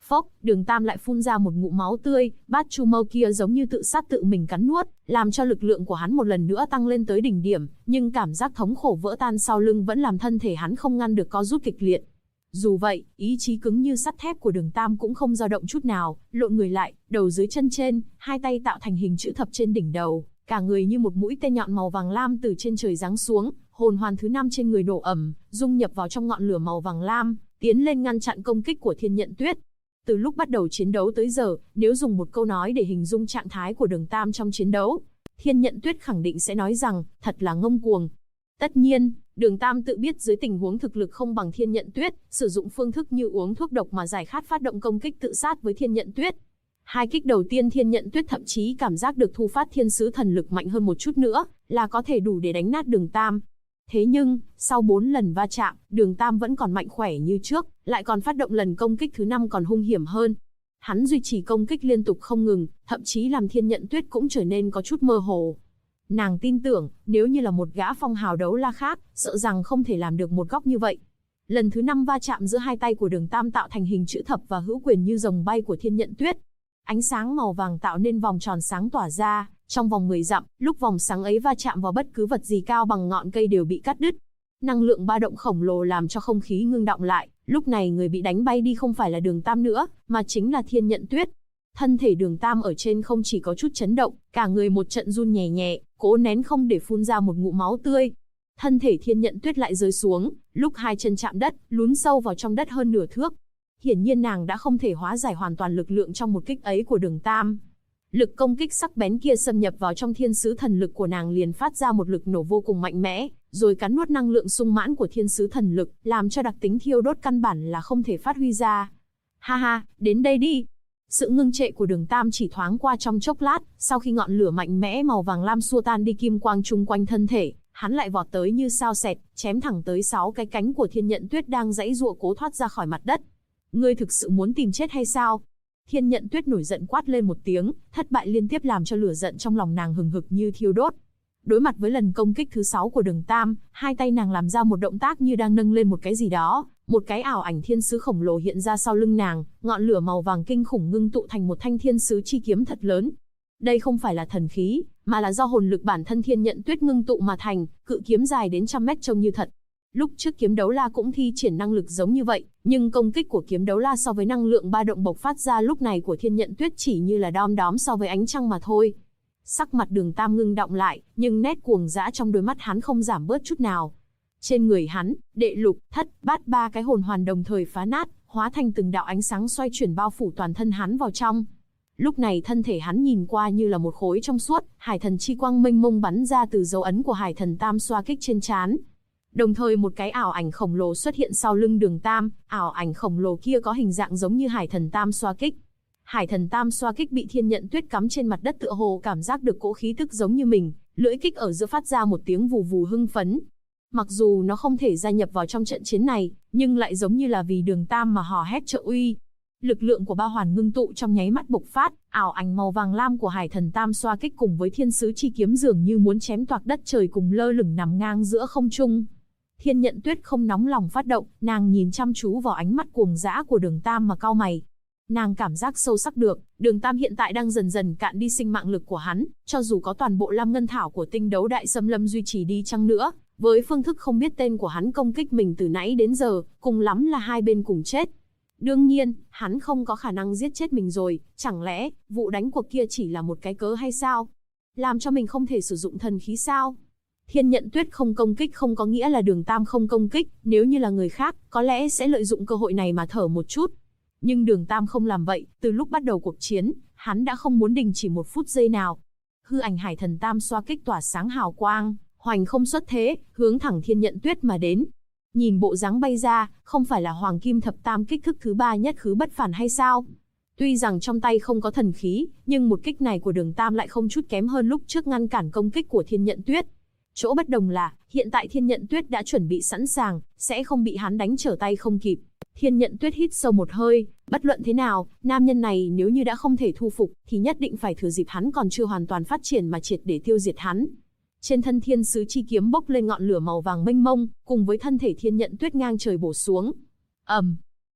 Phốc, Đường Tam lại phun ra một ngụm máu tươi, bát chu mâu kia giống như tự sát tự mình cắn nuốt, làm cho lực lượng của hắn một lần nữa tăng lên tới đỉnh điểm, nhưng cảm giác thống khổ vỡ tan sau lưng vẫn làm thân thể hắn không ngăn được co rút kịch liệt. Dù vậy, ý chí cứng như sắt thép của Đường Tam cũng không dao động chút nào, lộn người lại, đầu dưới chân trên, hai tay tạo thành hình chữ thập trên đỉnh đầu, cả người như một mũi tên nhọn màu vàng lam từ trên trời giáng xuống, hồn hoàn thứ 5 trên người nổ ầm, dung nhập vào trong ngọn lửa màu vàng lam, tiến lên ngăn chặn công kích của Thiên Nhận Tuyết. Từ lúc bắt đầu chiến đấu tới giờ, nếu dùng một câu nói để hình dung trạng thái của Đường Tam trong chiến đấu, Thiên Nhận Tuyết khẳng định sẽ nói rằng, thật là ngông cuồng. Tất nhiên, Đường Tam tự biết dưới tình huống thực lực không bằng Thiên Nhận Tuyết, sử dụng phương thức như uống thuốc độc mà giải khát phát động công kích tự sát với Thiên Nhận Tuyết. Hai kích đầu tiên Thiên Nhận Tuyết thậm chí cảm giác được thu phát thiên sứ thần lực mạnh hơn một chút nữa, là có thể đủ để đánh nát Đường Tam. Thế nhưng, sau 4 lần va chạm, Đường Tam vẫn còn mạnh khỏe như trước, lại còn phát động lần công kích thứ 5 còn hung hiểm hơn. Hắn duy trì công kích liên tục không ngừng, thậm chí làm Thiên Nhận Tuyết cũng trở nên có chút mơ hồ. Nàng tin tưởng, nếu như là một gã phong hào đấu la khác, sợ rằng không thể làm được một góc như vậy. Lần thứ 5 va chạm giữa hai tay của Đường Tam tạo thành hình chữ thập và hữu quyền như rồng bay của Thiên Nhận Tuyết. Ánh sáng màu vàng tạo nên vòng tròn sáng tỏa ra, trong vòng 10 dặm, lúc vòng sáng ấy va chạm vào bất cứ vật gì cao bằng ngọn cây đều bị cắt đứt. Năng lượng ba động khổng lồ làm cho không khí ngưng đọng lại, lúc này người bị đánh bay đi không phải là Đường Tam nữa, mà chính là Thiên Nhận Tuyết. Thân thể Đường Tam ở trên không chỉ có chút chấn động, cả người một trận run nhẹ nhẹ, cố nén không để phun ra một ngụm máu tươi. Thân thể Thiên Nhận Tuyết lại rơi xuống, lúc hai chân chạm đất, lún sâu vào trong đất hơn nửa thước. Hiển nhiên nàng đã không thể hóa giải hoàn toàn lực lượng trong một kích ấy của Đường Tam. Lực công kích sắc bén kia xâm nhập vào trong thiên sứ thần lực của nàng liền phát ra một lực nổ vô cùng mạnh mẽ, rồi cắn nuốt năng lượng sung mãn của thiên sứ thần lực, làm cho đặc tính thiêu đốt căn bản là không thể phát huy ra. Ha ha, đến đây đi. Sự ngưng trệ của Đường Tam chỉ thoáng qua trong chốc lát, sau khi ngọn lửa mạnh mẽ màu vàng lam xua tan đi kim quang chung quanh thân thể, hắn lại vọt tới như sao xẹt, chém thẳng tới 6 cái cánh của Thiên Nhận Tuyết đang giãy giụa cố thoát ra khỏi mặt đất. Ngươi thực sự muốn tìm chết hay sao? Thiên Nhận Tuyết nổi giận quát lên một tiếng, thất bại liên tiếp làm cho lửa giận trong lòng nàng hừng hực như thiêu đốt. Đối mặt với lần công kích thứ 6 của Đường Tam, hai tay nàng làm ra một động tác như đang nâng lên một cái gì đó, một cái ảo ảnh thiên sứ khổng lồ hiện ra sau lưng nàng, ngọn lửa màu vàng kinh khủng ngưng tụ thành một thanh thiên sứ chi kiếm thật lớn. Đây không phải là thần khí, mà là do hồn lực bản thân Thiên Nhận Tuyết ngưng tụ mà thành, cự kiếm dài đến trăm mét trông như thật. Lúc trước kiếm đấu la cũng thi triển năng lực giống như vậy, nhưng công kích của kiếm đấu la so với năng lượng ba động bộc phát ra lúc này của Thiên Nhận Tuyết chỉ như là đom đóm so với ánh trăng mà thôi. Sắc mặt Đường Tam ngưng đọng lại, nhưng nét cuồng dã trong đôi mắt hắn không giảm bớt chút nào. Trên người hắn, đệ lục, thất, bát ba cái hồn hoàn đồng thời phá nát, hóa thành từng đạo ánh sáng xoay chuyển bao phủ toàn thân hắn vào trong. Lúc này thân thể hắn nhìn qua như là một khối trong suốt, hải thần chi quang mênh mông bắn ra từ dấu ấn của hải thần tam xoa kích trên trán. Đồng thời một cái ảo ảnh khổng lồ xuất hiện sau lưng Đường Tam, ảo ảnh khổng lồ kia có hình dạng giống như hải thần tam xoa kích. Hải thần tam xoa kích bị Thiên Nhận Tuyết cắm trên mặt đất tựa hồ cảm giác được cỗ khí tức giống như mình, lưỡi kích ở giữa phát ra một tiếng vù vù hưng phấn. Mặc dù nó không thể gia nhập vào trong trận chiến này, nhưng lại giống như là vì Đường Tam mà hò hét trợ uy. Lực lượng của ba hoàn ngưng tụ trong nháy mắt bộc phát, ảo ảnh màu vàng lam của hải thần tam xoa kích cùng với thiên sứ chi kiếm dường như muốn chém toạc đất trời cùng lơ lửng nằm ngang giữa không trung. Thiên Nhận Tuyết không nóng lòng phát động, nàng nhìn chăm chú vào ánh mắt cuồng dã của Đường Tam mà cau mày. Nàng cảm giác sâu sắc được, Đường Tam hiện tại đang dần dần cạn đi sinh mạng lực của hắn, cho dù có toàn bộ Lam Ngân Thảo của Tinh Đấu Đại Xâm Lâm duy trì đi chăng nữa, với phương thức không biết tên của hắn công kích mình từ nãy đến giờ, cùng lắm là hai bên cùng chết. Đương nhiên, hắn không có khả năng giết chết mình rồi, chẳng lẽ vụ đánh cuộc kia chỉ là một cái cớ hay sao? Làm cho mình không thể sử dụng thần khí sao? Thiên Nhận Tuyết không công kích không có nghĩa là Đường Tam không công kích, nếu như là người khác, có lẽ sẽ lợi dụng cơ hội này mà thở một chút. Nhưng Đường Tam không làm vậy, từ lúc bắt đầu cuộc chiến, hắn đã không muốn đình chỉ một phút giây nào. Hư ảnh hải thần tam xoa kích tỏa sáng hào quang, hoành không xuất thế, hướng thẳng Thiên Nhận Tuyết mà đến. Nhìn bộ dáng bay ra, không phải là Hoàng Kim Thập Tam kích thức thứ 3 nhất khứ bất phản hay sao? Tuy rằng trong tay không có thần khí, nhưng một kích này của Đường Tam lại không chút kém hơn lúc trước ngăn cản công kích của Thiên Nhận Tuyết. Chỗ bất đồng là, hiện tại Thiên Nhận Tuyết đã chuẩn bị sẵn sàng, sẽ không bị hắn đánh trở tay không kịp. Thiên Nhận Tuyết hít sâu một hơi, bất luận thế nào, nam nhân này nếu như đã không thể thu phục, thì nhất định phải thừa dịp hắn còn chưa hoàn toàn phát triển mà triệt để tiêu diệt hắn. Trên thân thiên sứ chi kiếm bốc lên ngọn lửa màu vàng mênh mông, cùng với thân thể Thiên Nhận Tuyết ngang trời bổ xuống.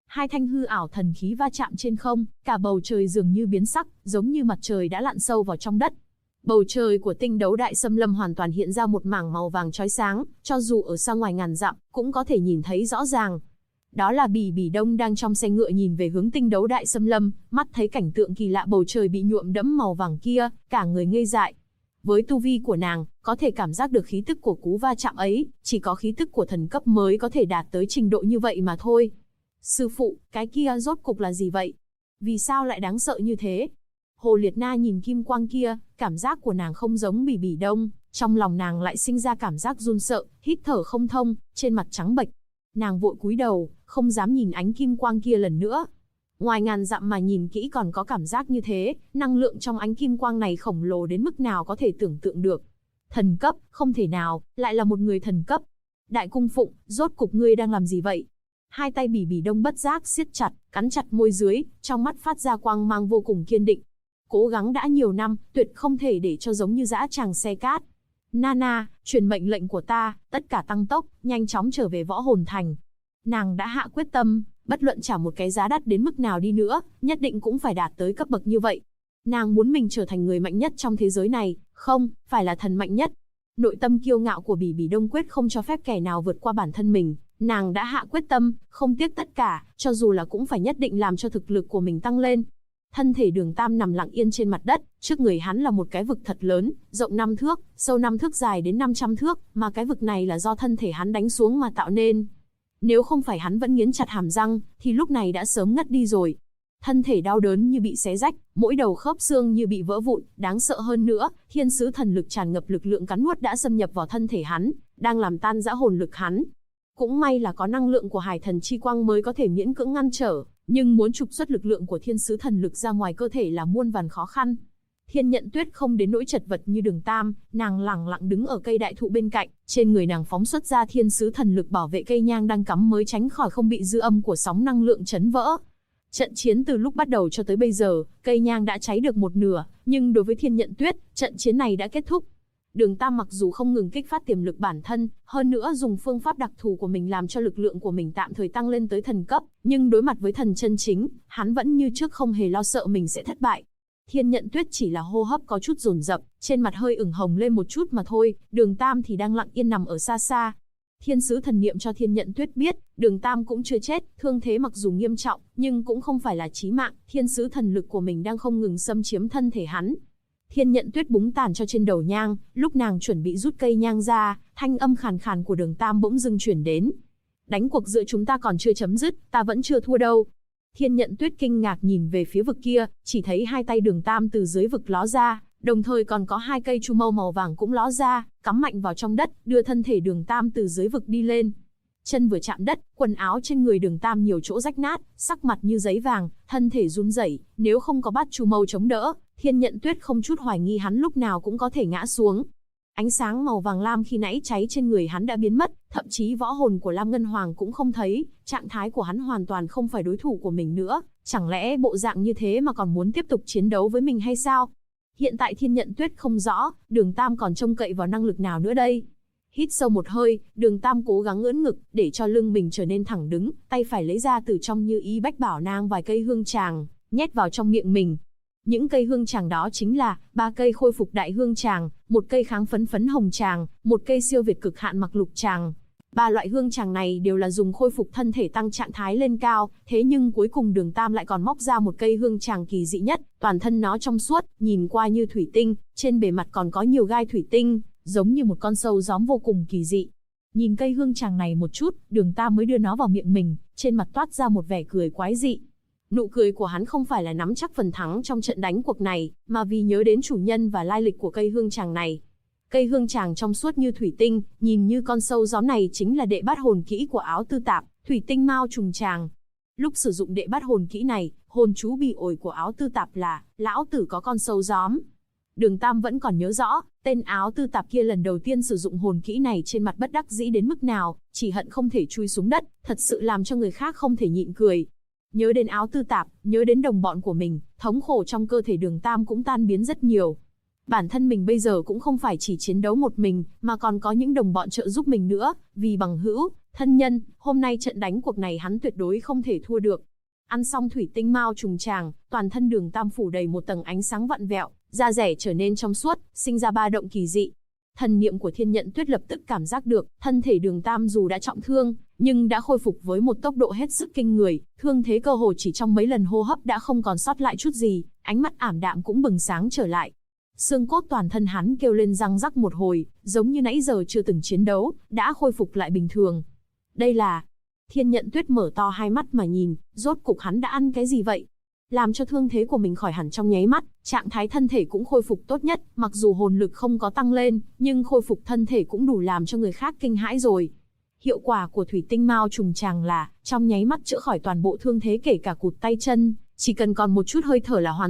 Hai thanh hư ảo thần khí va chạm trên không, cả bầu trời dường như biến sắc, giống như mặt trời đã lặn sâu vào trong đất. Bầu trời của tinh đấu đại xâm lâm hoàn toàn hiện ra một mảng màu vàng chói sáng, cho dù ở xa ngoài ngàn dặm, cũng có thể nhìn thấy rõ ràng. Đó là Bỉ Bỉ Đông đang trong xe ngựa nhìn về hướng tinh đấu đại xâm lâm, mắt thấy cảnh tượng kỳ lạ bầu trời bị nhuộm đẫm màu vàng kia, cả người ngây dại. Với tu vi của nàng, có thể cảm giác được khí tức của cú va chạm ấy, chỉ có khí tức của thần cấp mới có thể đạt tới trình độ như vậy mà thôi. Sư phụ, cái kia rốt cục là gì vậy? Vì sao lại đáng sợ như thế? Hồ Liệt Na nhìn kim quang kia, cảm giác của nàng không giống Bỉ Bỉ Đông, trong lòng nàng lại sinh ra cảm giác run sợ, hít thở không thông, trên mặt trắng bệch. Nàng vội cúi đầu, không dám nhìn ánh kim quang kia lần nữa. Ngoài ngàn dặm mà nhìn kỹ còn có cảm giác như thế, năng lượng trong ánh kim quang này khổng lồ đến mức nào có thể tưởng tượng được. Thần cấp, không thể nào, lại là một người thần cấp. Đại cung phụng, rốt cục ngươi đang làm gì vậy? Hai tay Bỉ Bỉ Đông bất giác siết chặt, cắn chặt môi dưới, trong mắt phát ra quang mang vô cùng kiên định. Cố gắng đã nhiều năm, tuyệt không thể để cho giống như dã tràng xe cát. Nana, truyền mệnh lệnh của ta, tất cả tăng tốc, nhanh chóng trở về Võ Hồn Thành. Nàng đã hạ quyết tâm, bất luận trả một cái giá đắt đến mức nào đi nữa, nhất định cũng phải đạt tới cấp bậc như vậy. Nàng muốn mình trở thành người mạnh nhất trong thế giới này, không, phải là thần mạnh nhất. Nội tâm kiêu ngạo của Bỉ Bỉ Đông quyết không cho phép kẻ nào vượt qua bản thân mình. Nàng đã hạ quyết tâm, không tiếc tất cả, cho dù là cũng phải nhất định làm cho thực lực của mình tăng lên. Thân thể Đường Tam nằm lặng yên trên mặt đất, trước người hắn là một cái vực thật lớn, rộng 5 thước, sâu 5 thước, dài đến 500 thước, mà cái vực này là do thân thể hắn đánh xuống mà tạo nên. Nếu không phải hắn vẫn nghiến chặt hàm răng, thì lúc này đã sớm ngất đi rồi. Thân thể đau đớn như bị xé rách, mỗi đầu khớp xương như bị vỡ vụn, đáng sợ hơn nữa, thiên sứ thần lực tràn ngập lực lượng cắn nuốt đã xâm nhập vào thân thể hắn, đang làm tan rã hồn lực hắn. Cũng may là có năng lượng của Hải Thần Chi Quang mới có thể miễn cưỡng ngăn trở, nhưng muốn trục xuất lực lượng của thiên sứ thần lực ra ngoài cơ thể là muôn vàn khó khăn. Thiên Nhận Tuyết không đến nỗi chật vật như Đường Tam, nàng lẳng lặng đứng ở cây đại thụ bên cạnh, trên người nàng phóng xuất ra thiên sứ thần lực bảo vệ cây nhang đang cắm mới tránh khỏi không bị dư âm của sóng năng lượng chấn vỡ. Trận chiến từ lúc bắt đầu cho tới bây giờ, cây nhang đã cháy được một nửa, nhưng đối với Thiên Nhận Tuyết, trận chiến này đã kết thúc. Đường Tam mặc dù không ngừng kích phát tiềm lực bản thân, hơn nữa dùng phương pháp đặc thù của mình làm cho lực lượng của mình tạm thời tăng lên tới thần cấp, nhưng đối mặt với thần chân chính, hắn vẫn như trước không hề lo sợ mình sẽ thất bại. Thiên Nhận Tuyết chỉ là hô hấp có chút dồn dập, trên mặt hơi ửng hồng lên một chút mà thôi, Đường Tam thì đang lặng yên nằm ở xa xa. Thiên sứ thần niệm cho Thiên Nhận Tuyết biết, Đường Tam cũng chưa chết, thương thế mặc dù nghiêm trọng, nhưng cũng không phải là chí mạng, thiên sứ thần lực của mình đang không ngừng xâm chiếm thân thể hắn. Thiên Nhận Tuyết búng tàn cho trên đầu nhang, lúc nàng chuẩn bị rút cây nhang ra, thanh âm khàn khàn của Đường Tam bỗng dưng chuyển đến. Đánh cuộc giữa chúng ta còn chưa chấm dứt, ta vẫn chưa thua đâu. Thiên Nhận Tuyết kinh ngạc nhìn về phía vực kia, chỉ thấy hai tay Đường Tam từ dưới vực ló ra, đồng thời còn có hai cây chu mâu màu vàng cũng ló ra, cắm mạnh vào trong đất, đưa thân thể Đường Tam từ dưới vực đi lên. Chân vừa chạm đất, quần áo trên người Đường Tam nhiều chỗ rách nát, sắc mặt như giấy vàng, thân thể run rẩy, nếu không có bát chu mâu chống đỡ, Thiên Nhận Tuyết không chút hoài nghi hắn lúc nào cũng có thể ngã xuống. Ánh sáng màu vàng lam khi nãy cháy trên người hắn đã biến mất, thậm chí võ hồn của Lam Ngân Hoàng cũng không thấy, trạng thái của hắn hoàn toàn không phải đối thủ của mình nữa, chẳng lẽ bộ dạng như thế mà còn muốn tiếp tục chiến đấu với mình hay sao? Hiện tại Thiên Nhận Tuyết không rõ, Đường Tam còn trông cậy vào năng lực nào nữa đây? Hít sâu một hơi, Đường Tam cố gắng ưỡn ngực, để cho lưng mình trở nên thẳng đứng, tay phải lấy ra từ trong Như Ý Bách Bảo Nang vài cây hương tràng, nhét vào trong miệng mình. Những cây hương tràng đó chính là 3 cây khôi phục đại hương tràng, 1 cây kháng phấn phấn hồng tràng, 1 cây siêu việt cực hạn mặc lục tràng. 3 loại hương tràng này đều là dùng khôi phục thân thể tăng trạng thái lên cao, thế nhưng cuối cùng Đường Tam lại còn móc ra 1 cây hương tràng kỳ dị nhất, toàn thân nó trong suốt, nhìn qua như thủy tinh, trên bề mặt còn có nhiều gai thủy tinh, giống như một con sâu gióm vô cùng kỳ dị. Nhìn cây hương tràng này một chút, Đường Tam mới đưa nó vào miệng mình, trên mặt toát ra một vẻ cười quái dị. Nụ cười của hắn không phải là nắm chắc phần thắng trong trận đánh cuộc này, mà vì nhớ đến chủ nhân và lai lịch của cây hương tràng này. Cây hương tràng trong suốt như thủy tinh, nhìn như con sâu gió này chính là đệ bát hồn kỹ của Áo Tư Tạp, thủy tinh mao trùng tràng. Lúc sử dụng đệ bát hồn kỹ này, hồn chú bị ổi của Áo Tư Tạp là lão tử có con sâu gióm. Đường Tam vẫn còn nhớ rõ, tên Áo Tư Tạp kia lần đầu tiên sử dụng hồn kỹ này trên mặt bất đắc dĩ đến mức nào, chỉ hận không thể chui xuống đất, thật sự làm cho người khác không thể nhịn cười. Nhớ đến Áo Tư Tạp, nhớ đến đồng bọn của mình, thống khổ trong cơ thể Đường Tam cũng tan biến rất nhiều. Bản thân mình bây giờ cũng không phải chỉ chiến đấu một mình, mà còn có những đồng bọn trợ giúp mình nữa, vì bằng hữu, Thân nhân, hôm nay trận đánh cuộc này hắn tuyệt đối không thể thua được. Ăn xong thủy tinh mao trùng tràng, toàn thân Đường Tam phủ đầy một tầng ánh sáng vặn vẹo, da rẻ trở nên trong suốt, sinh ra ba động kỳ dị. Thần niệm của Thiên Nhận Tuyết lập tức cảm giác được, thân thể Đường Tam dù đã trọng thương, nhưng đã khôi phục với một tốc độ hết sức kinh người, thương thế cơ hồ chỉ trong mấy lần hô hấp đã không còn sót lại chút gì, ánh mắt ảm đạm cũng bừng sáng trở lại. Xương cốt toàn thân hắn kêu lên răng rắc một hồi, giống như nãy giờ chưa từng chiến đấu, đã khôi phục lại bình thường. Đây là... Thiên Nhận Tuyết mở to hai mắt mà nhìn, rốt cục hắn đã ăn cái gì vậy? Làm cho thương thế của mình khỏi hẳn trong nháy mắt, trạng thái thân thể cũng khôi phục tốt nhất, mặc dù hồn lực không có tăng lên, nhưng khôi phục thân thể cũng đủ làm cho người khác kinh hãi rồi. Hiệu quả của thủy tinh mao trùng tràng là, trong nháy mắt chữa khỏi toàn bộ thương thế kể cả cụt tay chân, chỉ cần còn một chút hơi thở là hoàn.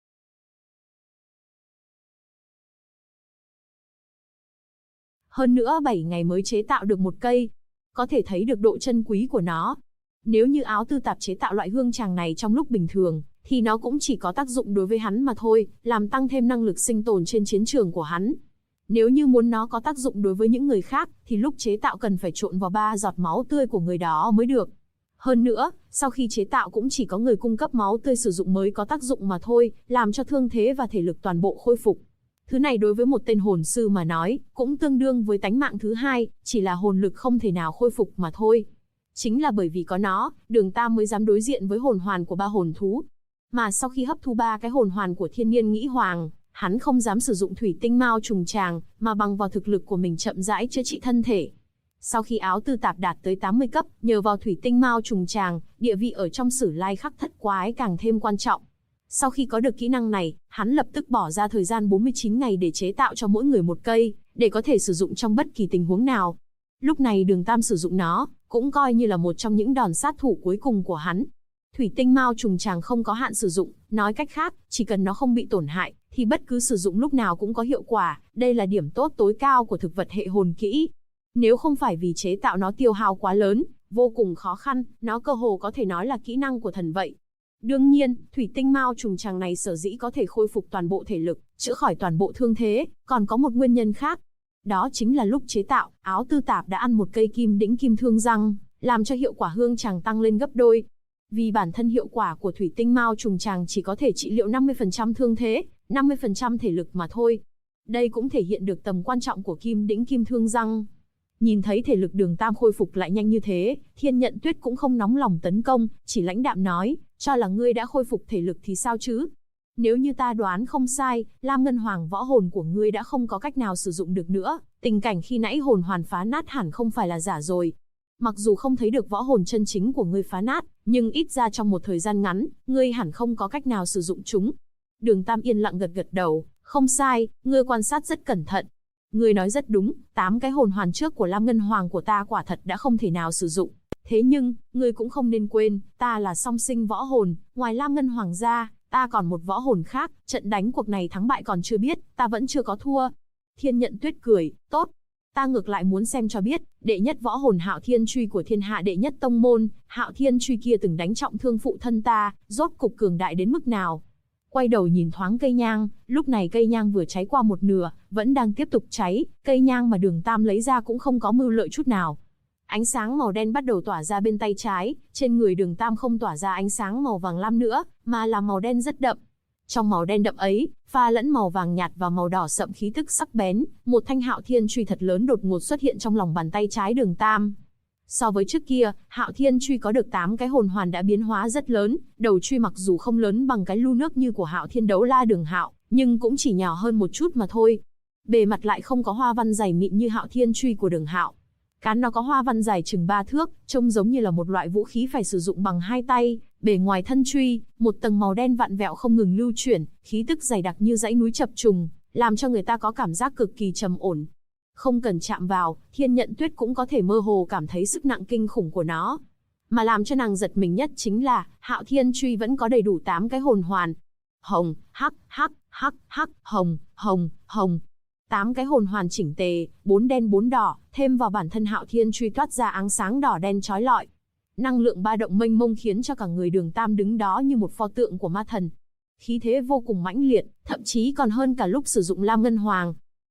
Hơn nữa 7 ngày mới chế tạo được một cây, có thể thấy được độ chân quý của nó. Nếu như áo tư tạp chế tạo loại hương tràng này trong lúc bình thường, thì nó cũng chỉ có tác dụng đối với hắn mà thôi, làm tăng thêm năng lực sinh tồn trên chiến trường của hắn. Nếu như muốn nó có tác dụng đối với những người khác, thì lúc chế tạo cần phải trộn vào 3 giọt máu tươi của người đó mới được. Hơn nữa, sau khi chế tạo cũng chỉ có người cung cấp máu tươi sử dụng mới có tác dụng mà thôi, làm cho thương thế và thể lực toàn bộ khôi phục. Thứ này đối với một tên hồn sư mà nói, cũng tương đương với tánh mạng thứ hai, chỉ là hồn lực không thể nào khôi phục mà thôi. Chính là bởi vì có nó, Đường Tam mới dám đối diện với hồn hoàn của 3 hồn thú. Mà sau khi hấp thu 3 cái hồn hoàn của Thiên Niên Nghĩ Hoàng, hắn không dám sử dụng thủy tinh mao trùng tràng, mà bằng vào thực lực của mình chậm rãi chữa trị thân thể. Sau khi áo tư tạp đạt tới 80 cấp, nhờ vào thủy tinh mao trùng tràng, địa vị ở trong Sử Lai Khắc Thất Quái càng thêm quan trọng. Sau khi có được kỹ năng này, hắn lập tức bỏ ra thời gian 49 ngày để chế tạo cho mỗi người một cây, để có thể sử dụng trong bất kỳ tình huống nào. Lúc này Đường Tam sử dụng nó, cũng coi như là một trong những đòn sát thủ cuối cùng của hắn. Thủy tinh mao trùng tràng không có hạn sử dụng, nói cách khác, chỉ cần nó không bị tổn hại, thì bất cứ sử dụng lúc nào cũng có hiệu quả, đây là điểm tốt tối cao của thực vật hệ hồn kỹ. Nếu không phải vì chế tạo nó tiêu hao quá lớn, vô cùng khó khăn, nó cơ hồ có thể nói là kỹ năng của thần vậy. Đương nhiên, thủy tinh mao trùng tràng này sở dĩ có thể khôi phục toàn bộ thể lực, chữa khỏi toàn bộ thương thế, còn có một nguyên nhân khác. Đó chính là lúc chế tạo, áo tư tạp đã ăn một cây kim đĩnh kim thương răng, làm cho hiệu quả hương tràng tăng lên gấp đôi. Vì bản thân hiệu quả của thủy tinh mao trùng tràng chỉ có thể trị liệu 50% thương thế, 50% thể lực mà thôi. Đây cũng thể hiện được tầm quan trọng của kim đĩnh kim thương răng. Nhìn thấy thể lực Đường Tam khôi phục lại nhanh như thế, Thiên Nhận Tuyết cũng không nóng lòng tấn công, chỉ lãnh đạm nói, cho là ngươi đã khôi phục thể lực thì sao chứ? Nếu như ta đoán không sai, Lam Ngân Hoàng võ hồn của ngươi đã không có cách nào sử dụng được nữa, tình cảnh khi nãy hồn hoàn phá nát hẳn không phải là giả rồi. Mặc dù không thấy được võ hồn chân chính của ngươi phá nát, nhưng ít ra trong một thời gian ngắn, ngươi hẳn không có cách nào sử dụng chúng. Đường Tam yên lặng gật gật đầu, không sai, ngươi quan sát rất cẩn thận. Ngươi nói rất đúng, 8 cái hồn hoàn trước của Lam Ngân Hoàng của ta quả thật đã không thể nào sử dụng. Thế nhưng, ngươi cũng không nên quên, ta là song sinh võ hồn, ngoài Lam Ngân Hoàng ra, ta còn một võ hồn khác, trận đánh cuộc này thắng bại còn chưa biết, ta vẫn chưa có thua. Thiên Nhận Tuyết cười, tốt. Ta ngược lại muốn xem cho biết, đệ nhất võ hồn Hạo Thiên Truy của thiên hạ đệ nhất tông môn, Hạo Thiên Truy kia từng đánh trọng thương phụ thân ta, rốt cục cường đại đến mức nào. Quay đầu nhìn thoáng cây nhang, lúc này cây nhang vừa cháy qua một nửa, vẫn đang tiếp tục cháy, cây nhang mà Đường Tam lấy ra cũng không có mưu lợi chút nào. Ánh sáng màu đen bắt đầu tỏa ra bên tay trái, trên người Đường Tam không tỏa ra ánh sáng màu vàng lam nữa, mà là màu đen rất đậm. Trong màu đen đậm ấy, pha lẫn màu vàng nhạt và màu đỏ sậm khí tức sắc bén, một thanh Hạo Thiên Truy thật lớn đột ngột xuất hiện trong lòng bàn tay trái Đường Tam. So với trước kia, Hạo Thiên Truy có được 8 cái hồn hoàn đã biến hóa rất lớn, đầu truy mặc dù không lớn bằng cái lu nước như của Hạo Thiên Đấu La Đường Hạo, nhưng cũng chỉ nhỏ hơn một chút mà thôi. Bề mặt lại không có hoa văn dày mịn như Hạo Thiên Truy của Đường Hạo. Cán nó có hoa văn dài chừng 3 thước, trông giống như là một loại vũ khí phải sử dụng bằng hai tay. Bề ngoài thân truy, một tầng màu đen vặn vẹo không ngừng lưu chuyển, khí tức dày đặc như dãy núi chập trùng, làm cho người ta có cảm giác cực kỳ trầm ổn. Không cần chạm vào, Thiên Nhận Tuyết cũng có thể mơ hồ cảm thấy sức nặng kinh khủng của nó. Mà làm cho nàng giật mình nhất chính là, Hạo Thiên Truy vẫn có đầy đủ 8 cái hồn hoàn. Hồng, hắc, hắc, hắc, hắc, hồng, hồng, hồng. 8 cái hồn hoàn chỉnh tề, 4 đen 4 đỏ, thêm vào bản thân Hạo Thiên Truy toát ra ánh sáng đỏ đen chói lọi. Năng lượng ba động mênh mông khiến cho cả người Đường Tam đứng đó như một pho tượng của ma thần. Khí thế vô cùng mãnh liệt, thậm chí còn hơn cả lúc sử dụng Lam Ngân Hoàng.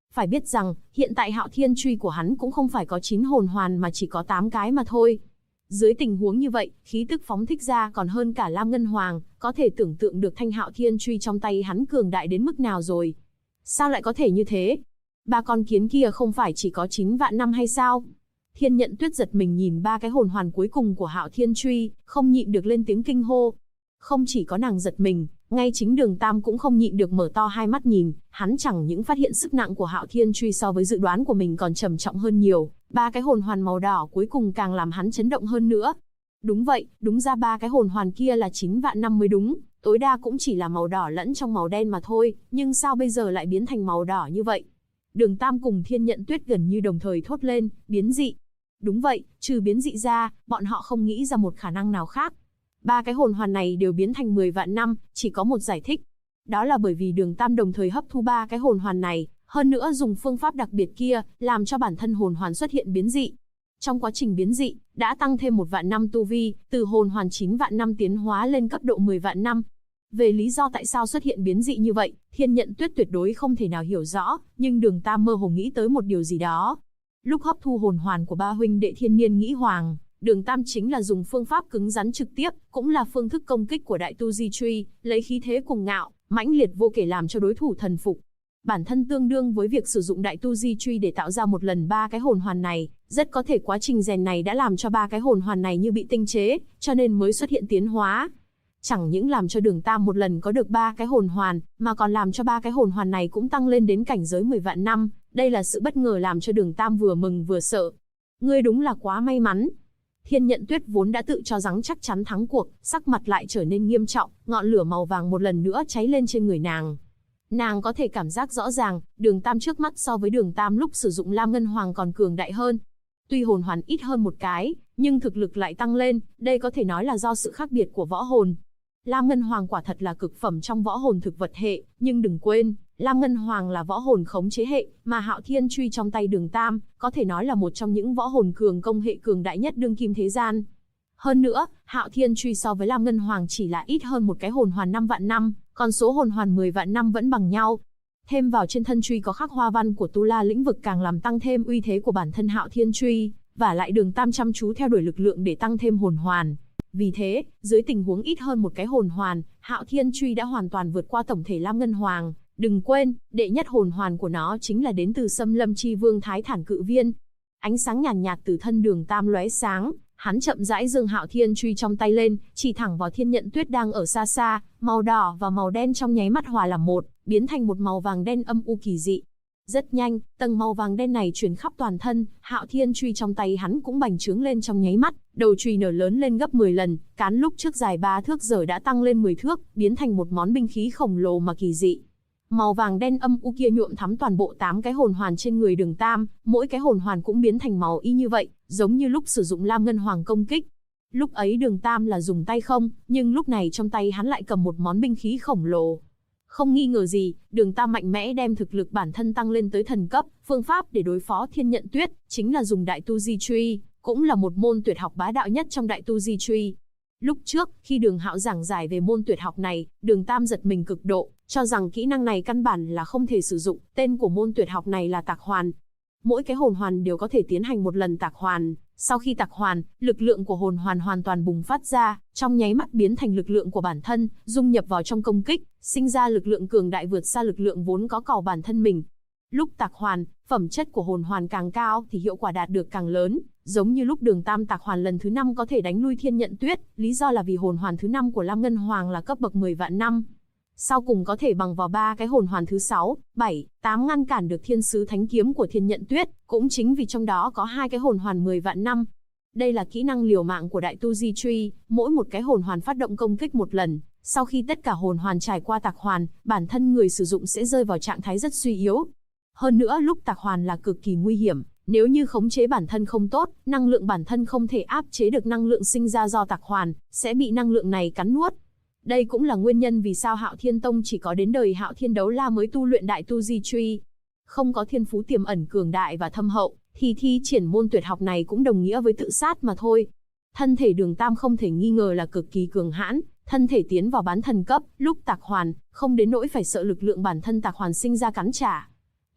Phải biết rằng, hiện tại Hạo Thiên Truy của hắn cũng không phải có 9 hồn hoàn mà chỉ có 8 cái mà thôi. Dưới tình huống như vậy, khí tức phóng thích ra còn hơn cả Lam Ngân Hoàng, có thể tưởng tượng được thanh Hạo Thiên Truy trong tay hắn cường đại đến mức nào rồi. Sao lại có thể như thế? Ba con kiến kia không phải chỉ có 9 vạn năm hay sao? Thiên Nhận Tuyết giật mình nhìn ba cái hồn hoàn cuối cùng của Hạo Thiên Truy, không nhịn được lên tiếng kinh hô. Không chỉ có nàng giật mình, ngay chính Đường Tam cũng không nhịn được mở to hai mắt nhìn, hắn chẳng những phát hiện sức nặng của Hạo Thiên Truy so với dự đoán của mình còn trầm trọng hơn nhiều, ba cái hồn hoàn màu đỏ cuối cùng càng làm hắn chấn động hơn nữa. Đúng vậy, đúng ra ba cái hồn hoàn kia là 9 vạn năm mới đúng, tối đa cũng chỉ là màu đỏ lẫn trong màu đen mà thôi, nhưng sao bây giờ lại biến thành màu đỏ như vậy? Đường Tam cùng Thiên Nhận Tuyết gần như đồng thời thốt lên, biến dị. Đúng vậy, trừ biến dị ra, bọn họ không nghĩ ra một khả năng nào khác. Ba cái hồn hoàn này đều biến thành 10 vạn năm, chỉ có một giải thích. Đó là bởi vì Đường Tam đồng thời hấp thu ba cái hồn hoàn này, hơn nữa dùng phương pháp đặc biệt kia, làm cho bản thân hồn hoàn xuất hiện biến dị. Trong quá trình biến dị, đã tăng thêm 1 vạn năm tu vi, từ hồn hoàn 9 vạn năm tiến hóa lên cấp độ 10 vạn năm. Về lý do tại sao xuất hiện biến dị như vậy, Thiên Nhận Tuyết tuyệt đối không thể nào hiểu rõ, nhưng Đường Tam mơ hồ nghĩ tới một điều gì đó. Lúc hấp thu hồn hoàn của ba huynh đệ Thiên Niên Nghĩ Hoàng, Đường Tam chính là dùng phương pháp cứng rắn trực tiếp, cũng là phương thức công kích của Đại Tu Di Truy, lấy khí thế cuồng ngạo, mãnh liệt vô kể làm cho đối thủ thần phục. Bản thân tương đương với việc sử dụng Đại Tu Di Truy để tạo ra một lần ba cái hồn hoàn này, rất có thể quá trình rèn này đã làm cho ba cái hồn hoàn này như bị tinh chế, cho nên mới xuất hiện tiến hóa. Chẳng những làm cho Đường Tam một lần có được ba cái hồn hoàn, mà còn làm cho ba cái hồn hoàn này cũng tăng lên đến cảnh giới 10 vạn năm, đây là sự bất ngờ làm cho Đường Tam vừa mừng vừa sợ. Ngươi đúng là quá may mắn. Thiên Nhận Tuyết vốn đã tự cho rằng chắc chắn thắng cuộc, sắc mặt lại trở nên nghiêm trọng, ngọn lửa màu vàng một lần nữa cháy lên trên người nàng. Nàng có thể cảm giác rõ ràng, Đường Tam trước mắt so với Đường Tam lúc sử dụng Lam Ngân Hoàng còn cường đại hơn. Tuy hồn hoàn ít hơn một cái, nhưng thực lực lại tăng lên, đây có thể nói là do sự khác biệt của võ hồn. Lam Ngân Hoàng quả thật là cực phẩm trong võ hồn thực vật hệ, nhưng đừng quên, Lam Ngân Hoàng là võ hồn khống chế hệ, mà Hạo Thiên Truy trong tay Đường Tam, có thể nói là một trong những võ hồn cường công hệ cường đại nhất đương kim thế gian. Hơn nữa, Hạo Thiên Truy so với Lam Ngân Hoàng chỉ là ít hơn một cái hồn hoàn 5 vạn năm, còn số hồn hoàn 10 vạn năm vẫn bằng nhau. Thêm vào trên thân truy có khắc hoa văn của Tu La lĩnh vực càng làm tăng thêm uy thế của bản thân Hạo Thiên Truy, và lại Đường Tam chăm chú theo đuổi lực lượng để tăng thêm hồn hoàn. Vì thế, dưới tình huống ít hơn một cái hồn hoàn, Hạo Thiên Truy đã hoàn toàn vượt qua tổng thể Lam Ngân Hoàng. Đừng quên, đệ nhất hồn hoàn của nó chính là đến từ Xâm Lâm Chi Vương Thái Thản Cự Viên. Ánh sáng nhàn nhạt từ thân Đường Tam lóe sáng, hắn chậm rãi giương Hạo Thiên Truy trong tay lên, chỉ thẳng vào Thiên Nhận Tuyết đang ở xa xa, màu đỏ và màu đen trong nháy mắt hòa làm một, biến thành một màu vàng đen âm u kỳ dị. Rất nhanh, tầng màu vàng đen này truyền khắp toàn thân, Hạo Thiên Truy trong tay hắn cũng bành trướng lên trong nháy mắt, đầu chùy nở lớn lên gấp 10 lần, cán lúc trước dài 3 thước giờ đã tăng lên 10 thước, biến thành một món binh khí khổng lồ mà kỳ dị. Màu vàng đen âm u kia nhuộm thắm toàn bộ 8 cái hồn hoàn trên người Đường Tam, mỗi cái hồn hoàn cũng biến thành màu y như vậy, giống như lúc sử dụng Lam Ngân Hoàng công kích. Lúc ấy Đường Tam là dùng tay không, nhưng lúc này trong tay hắn lại cầm một món binh khí khổng lồ. Không nghi ngờ gì, Đường Tam mạnh mẽ đem thực lực bản thân tăng lên tới thần cấp, phương pháp để đối phó Thiên Nhận Tuyết chính là dùng Đại Tu Di Truy, cũng là một môn tuyệt học bá đạo nhất trong Đại Tu Di Truy. Lúc trước, khi Đường Hạo giảng giải về môn tuyệt học này, Đường Tam giật mình cực độ, cho rằng kỹ năng này căn bản là không thể sử dụng, tên của môn tuyệt học này là Tạc Hoàn. Mỗi cái hồn hoàn đều có thể tiến hành một lần Tạc Hoàn, sau khi Tạc Hoàn, lực lượng của hồn hoàn hoàn toàn bùng phát ra, trong nháy mắt biến thành lực lượng của bản thân, dung nhập vào trong công kích, sinh ra lực lượng cường đại vượt xa lực lượng vốn có của bản thân mình. Lúc Tạc Hoàn, phẩm chất của hồn hoàn càng cao thì hiệu quả đạt được càng lớn, giống như lúc Đường Tam Tạc Hoàn lần thứ 5 có thể đánh lui Thiên Nhận Tuyết, lý do là vì hồn hoàn thứ 5 của Lam Ngân Hoàng là cấp bậc 10 vạn năm. Sau cùng có thể bằng vào 3 cái hồn hoàn thứ 6, 7, 8 ngăn cản được Thiên Sứ Thánh Kiếm của Thiên Nhận Tuyết, cũng chính vì trong đó có 2 cái hồn hoàn 10 vạn năm. Đây là kỹ năng liều mạng của Đại Tu Di Truy, mỗi một cái hồn hoàn phát động công kích một lần, sau khi tất cả hồn hoàn trải qua Tạc Hoàn, bản thân người sử dụng sẽ rơi vào trạng thái rất suy yếu. Hơn nữa lúc Tạc Hoàn là cực kỳ nguy hiểm, nếu như khống chế bản thân không tốt, năng lượng bản thân không thể áp chế được năng lượng sinh ra do Tạc Hoàn, sẽ bị năng lượng này cắn nuốt. Đây cũng là nguyên nhân vì sao Hạo Thiên Tông chỉ có đến đời Hạo Thiên Đấu La mới tu luyện Đại Tu Di Truy. Không có thiên phú tiềm ẩn cường đại và thâm hậu, thì thi triển môn tuyệt học này cũng đồng nghĩa với tự sát mà thôi. Thân thể Đường Tam không thể nghi ngờ là cực kỳ cường hãn, thân thể tiến vào bán thần cấp, lúc Tạc Hoàn, không đến nỗi phải sợ lực lượng bản thân Tạc Hoàn sinh ra cắn trả.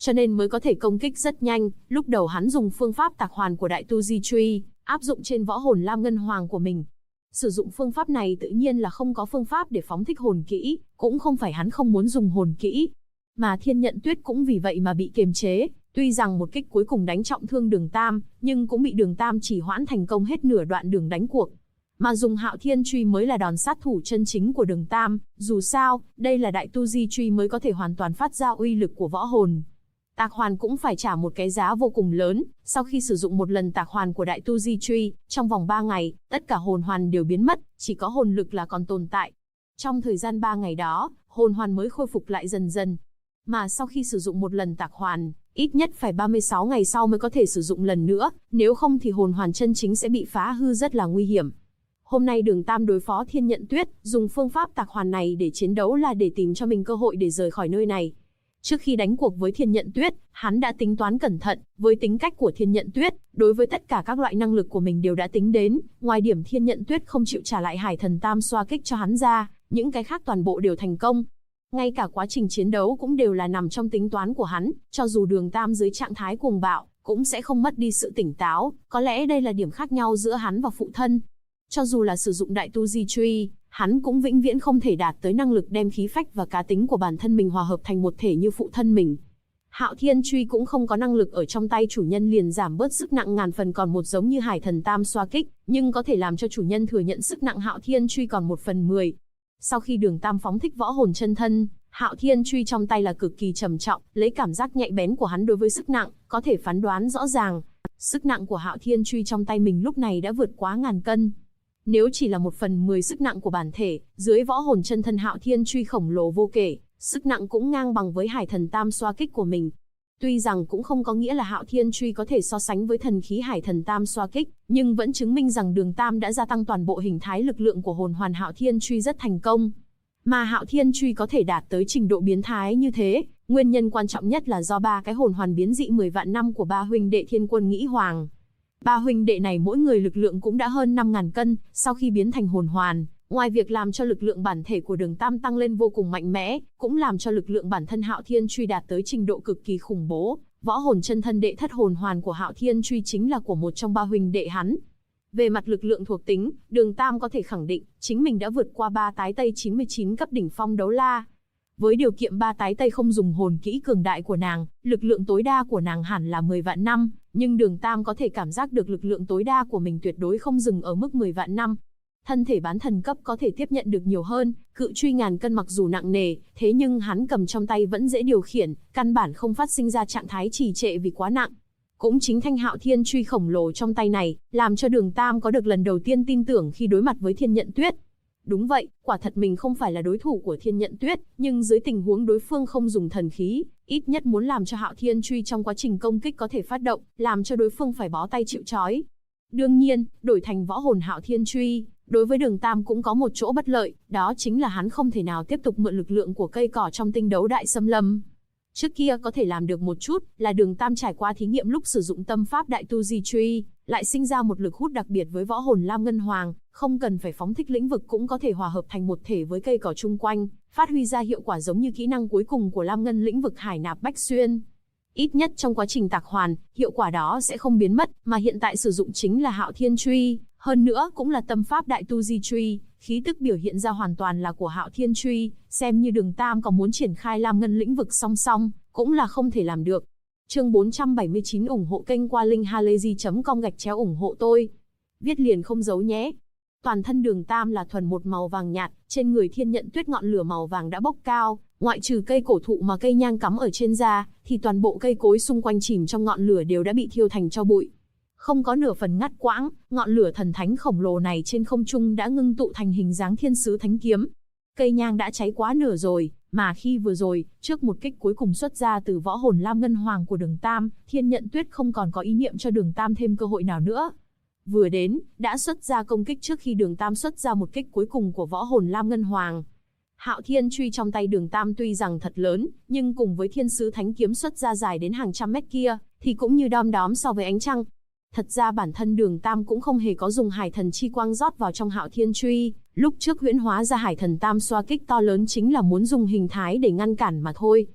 cho nên mới có thể công kích rất nhanh. Lúc đầu hắn dùng phương pháp tạc hoàn của Đại Tu Di Truy, áp dụng trên võ hồn Lam Ngân Hoàng của mình. Sử dụng phương pháp này tự nhiên là không có phương pháp để phóng thích hồn kỹ, cũng không phải hắn không muốn dùng hồn kỹ. Mà Thiên Nhận Tuyết cũng vì vậy mà bị kiềm chế, tuy rằng một kích cuối cùng đánh trọng thương Đường Tam, nhưng cũng bị Đường Tam trì hoãn thành công hết nửa đoạn đường đánh cuộc. Mà dùng Hạo Thiên Truy mới là đòn sát thủ chân chính của Đường Tam, dù sao, đây là Đại Tu Di Truy mới có thể hoàn toàn phát ra uy lực của võ hồn. Tạc hoàn cũng phải trả một cái giá vô cùng lớn, sau khi sử dụng một lần tạc hoàn của Đại Tu Di Truy, trong vòng 3 ngày, tất cả hồn hoàn đều biến mất, chỉ có hồn lực là còn tồn tại. Trong thời gian 3 ngày đó, hồn hoàn mới khôi phục lại dần dần. Mà sau khi sử dụng một lần tạc hoàn, ít nhất phải 36 ngày sau mới có thể sử dụng lần nữa, nếu không thì hồn hoàn chân chính sẽ bị phá hư rất là nguy hiểm. Hôm nay Đường Tam đối phó Thiên Nhận Tuyết, dùng phương pháp tạc hoàn này để chiến đấu là để tìm cho mình cơ hội để rời khỏi nơi này. Trước khi đánh cuộc với Thiên Nhận Tuyết, hắn đã tính toán cẩn thận, với tính cách của Thiên Nhận Tuyết, đối với tất cả các loại năng lực của mình đều đã tính đến, ngoài điểm Thiên Nhận Tuyết không chịu trả lại Hải Thần Tam xoa kích cho hắn ra, những cái khác toàn bộ đều thành công. Ngay cả quá trình chiến đấu cũng đều là nằm trong tính toán của hắn, cho dù Đường Tam dưới trạng thái cuồng bạo, cũng sẽ không mất đi sự tỉnh táo, có lẽ đây là điểm khác nhau giữa hắn và phụ thân. Cho dù là sử dụng Đại Tu Di Truy, hắn cũng vĩnh viễn không thể đạt tới năng lực đem khí phách và cá tính của bản thân mình hòa hợp thành một thể như phụ thân mình. Hạo Thiên Truy cũng không có năng lực ở trong tay chủ nhân liền giảm bớt sức nặng ngàn phần còn một giống như Hải Thần Tam xoa kích, nhưng có thể làm cho chủ nhân thừa nhận sức nặng Hạo Thiên Truy còn 1/10. Sau khi Đường Tam phóng thích võ hồn chân thân, Hạo Thiên Truy trong tay là cực kỳ trầm trọng, lấy cảm giác nhạy bén của hắn đối với sức nặng, có thể phán đoán rõ ràng. Sức nặng của Hạo Thiên Truy trong tay mình lúc này đã vượt quá 1000 cân. Nếu chỉ là 1/10 sức nặng của bản thể, dưới võ hồn chân thân Hạo Thiên Truy khổng lồ vô kể, sức nặng cũng ngang bằng với Hải Thần Tam xoa kích của mình. Tuy rằng cũng không có nghĩa là Hạo Thiên Truy có thể so sánh với thần khí Hải Thần Tam xoa kích, nhưng vẫn chứng minh rằng Đường Tam đã gia tăng toàn bộ hình thái lực lượng của hồn hoàn Hạo Thiên Truy rất thành công. Mà Hạo Thiên Truy có thể đạt tới trình độ biến thái như thế, nguyên nhân quan trọng nhất là do 3 cái hồn hoàn biến dị 10 vạn năm của 3 huynh đệ Thiên Quân Nghĩ Hoàng. 3 huynh đệ này mỗi người lực lượng cũng đã hơn 5000 cân, sau khi biến thành hồn hoàn, ngoài việc làm cho lực lượng bản thể của Đường Tam tăng lên vô cùng mạnh mẽ, cũng làm cho lực lượng bản thân Hạo Thiên Truy đạt tới trình độ cực kỳ khủng bố. Võ hồn chân thân đệ thất hồn hoàn của Hạo Thiên Truy chính là của một trong 3 huynh đệ hắn. Về mặt lực lượng thuộc tính, Đường Tam có thể khẳng định chính mình đã vượt qua 3 tái tây 99 cấp đỉnh phong đấu la. Với điều kiện 3 tái tây không dùng hồn kỹ cường đại của nàng, lực lượng tối đa của nàng hẳn là 10 vạn năm, nhưng Đường Tam có thể cảm giác được lực lượng tối đa của mình tuyệt đối không dừng ở mức 10 vạn năm. Thân thể bán thần cấp có thể tiếp nhận được nhiều hơn, cự truy 1000 cân mặc dù nặng nề, thế nhưng hắn cầm trong tay vẫn dễ điều khiển, căn bản không phát sinh ra trạng thái trì trệ vì quá nặng. Cũng chính thanh Hạo Thiên Truy khổng lồ trong tay này, làm cho Đường Tam có được lần đầu tiên tin tưởng khi đối mặt với Thiên Nhận Tuyết. Đúng vậy, quả thật mình không phải là đối thủ của Thiên Nhận Tuyết, nhưng dưới tình huống đối phương không dùng thần khí, ít nhất muốn làm cho Hạo Thiên Truy trong quá trình công kích có thể phát động, làm cho đối phương phải bó tay chịu trói. Đương nhiên, đổi thành võ hồn Hạo Thiên Truy, đối với Đường Tam cũng có một chỗ bất lợi, đó chính là hắn không thể nào tiếp tục mượn lực lượng của cây cỏ trong tinh đấu đại xâm lâm. Trước kia có thể làm được một chút, là Đường Tam trải qua thí nghiệm lúc sử dụng tâm pháp Đại Tu Di Truy, lại sinh ra một lực hút đặc biệt với võ hồn Lam Ngân Hoàng, không cần phải phóng thích lĩnh vực cũng có thể hòa hợp thành một thể với cây cỏ chung quanh, phát huy ra hiệu quả giống như kỹ năng cuối cùng của Lam Ngân lĩnh vực Hải Nạp Bách Xuyên. Ít nhất trong quá trình tạc hoàn, hiệu quả đó sẽ không biến mất, mà hiện tại sử dụng chính là Hạo Thiên Truy, hơn nữa cũng là tâm pháp Đại Tu Di Truy, khí tức biểu hiện ra hoàn toàn là của Hạo Thiên Truy, xem như Đường Tam có muốn triển khai Lam Ngân lĩnh vực song song, cũng là không thể làm được. Chương 479 ủng hộ kênh qua linkhalazy.com ủng hộ tôi. Viết liền không giấu nhé. Toàn thân Đường Tam là thuần một màu vàng nhạt, trên người Thiên Nhận Tuyết ngọn lửa màu vàng đã bốc cao, ngoại trừ cây cổ thụ mà cây nhang cắm ở trên da, thì toàn bộ cây cối xung quanh chìm trong ngọn lửa đều đã bị thiêu thành tro bụi. Không có nửa phần ngắt quãng, ngọn lửa thần thánh khổng lồ này trên không trung đã ngưng tụ thành hình dáng thiên sứ thánh kiếm. Cây nhang đã cháy quá nửa rồi, mà khi vừa rồi, trước một kích cuối cùng xuất ra từ võ hồn Lam Ngân Hoàng của Đường Tam, Thiên Nhận Tuyết không còn có ý niệm cho Đường Tam thêm cơ hội nào nữa. Vừa đến, đã xuất ra công kích trước khi Đường Tam xuất ra một kích cuối cùng của võ hồn Lam Ngân Hoàng. Hạo Thiên Truy trong tay Đường Tam tuy rằng thật lớn, nhưng cùng với thiên sứ thánh kiếm xuất ra dài đến hàng trăm mét kia, thì cũng như đom đóm so với ánh trăng. Thật ra bản thân Đường Tam cũng không hề có dùng Hải Thần chi quang rót vào trong Hạo Thiên Truy, lúc trước huyễn hóa ra Hải Thần Tam xoa kích to lớn chính là muốn dùng hình thái để ngăn cản mà thôi.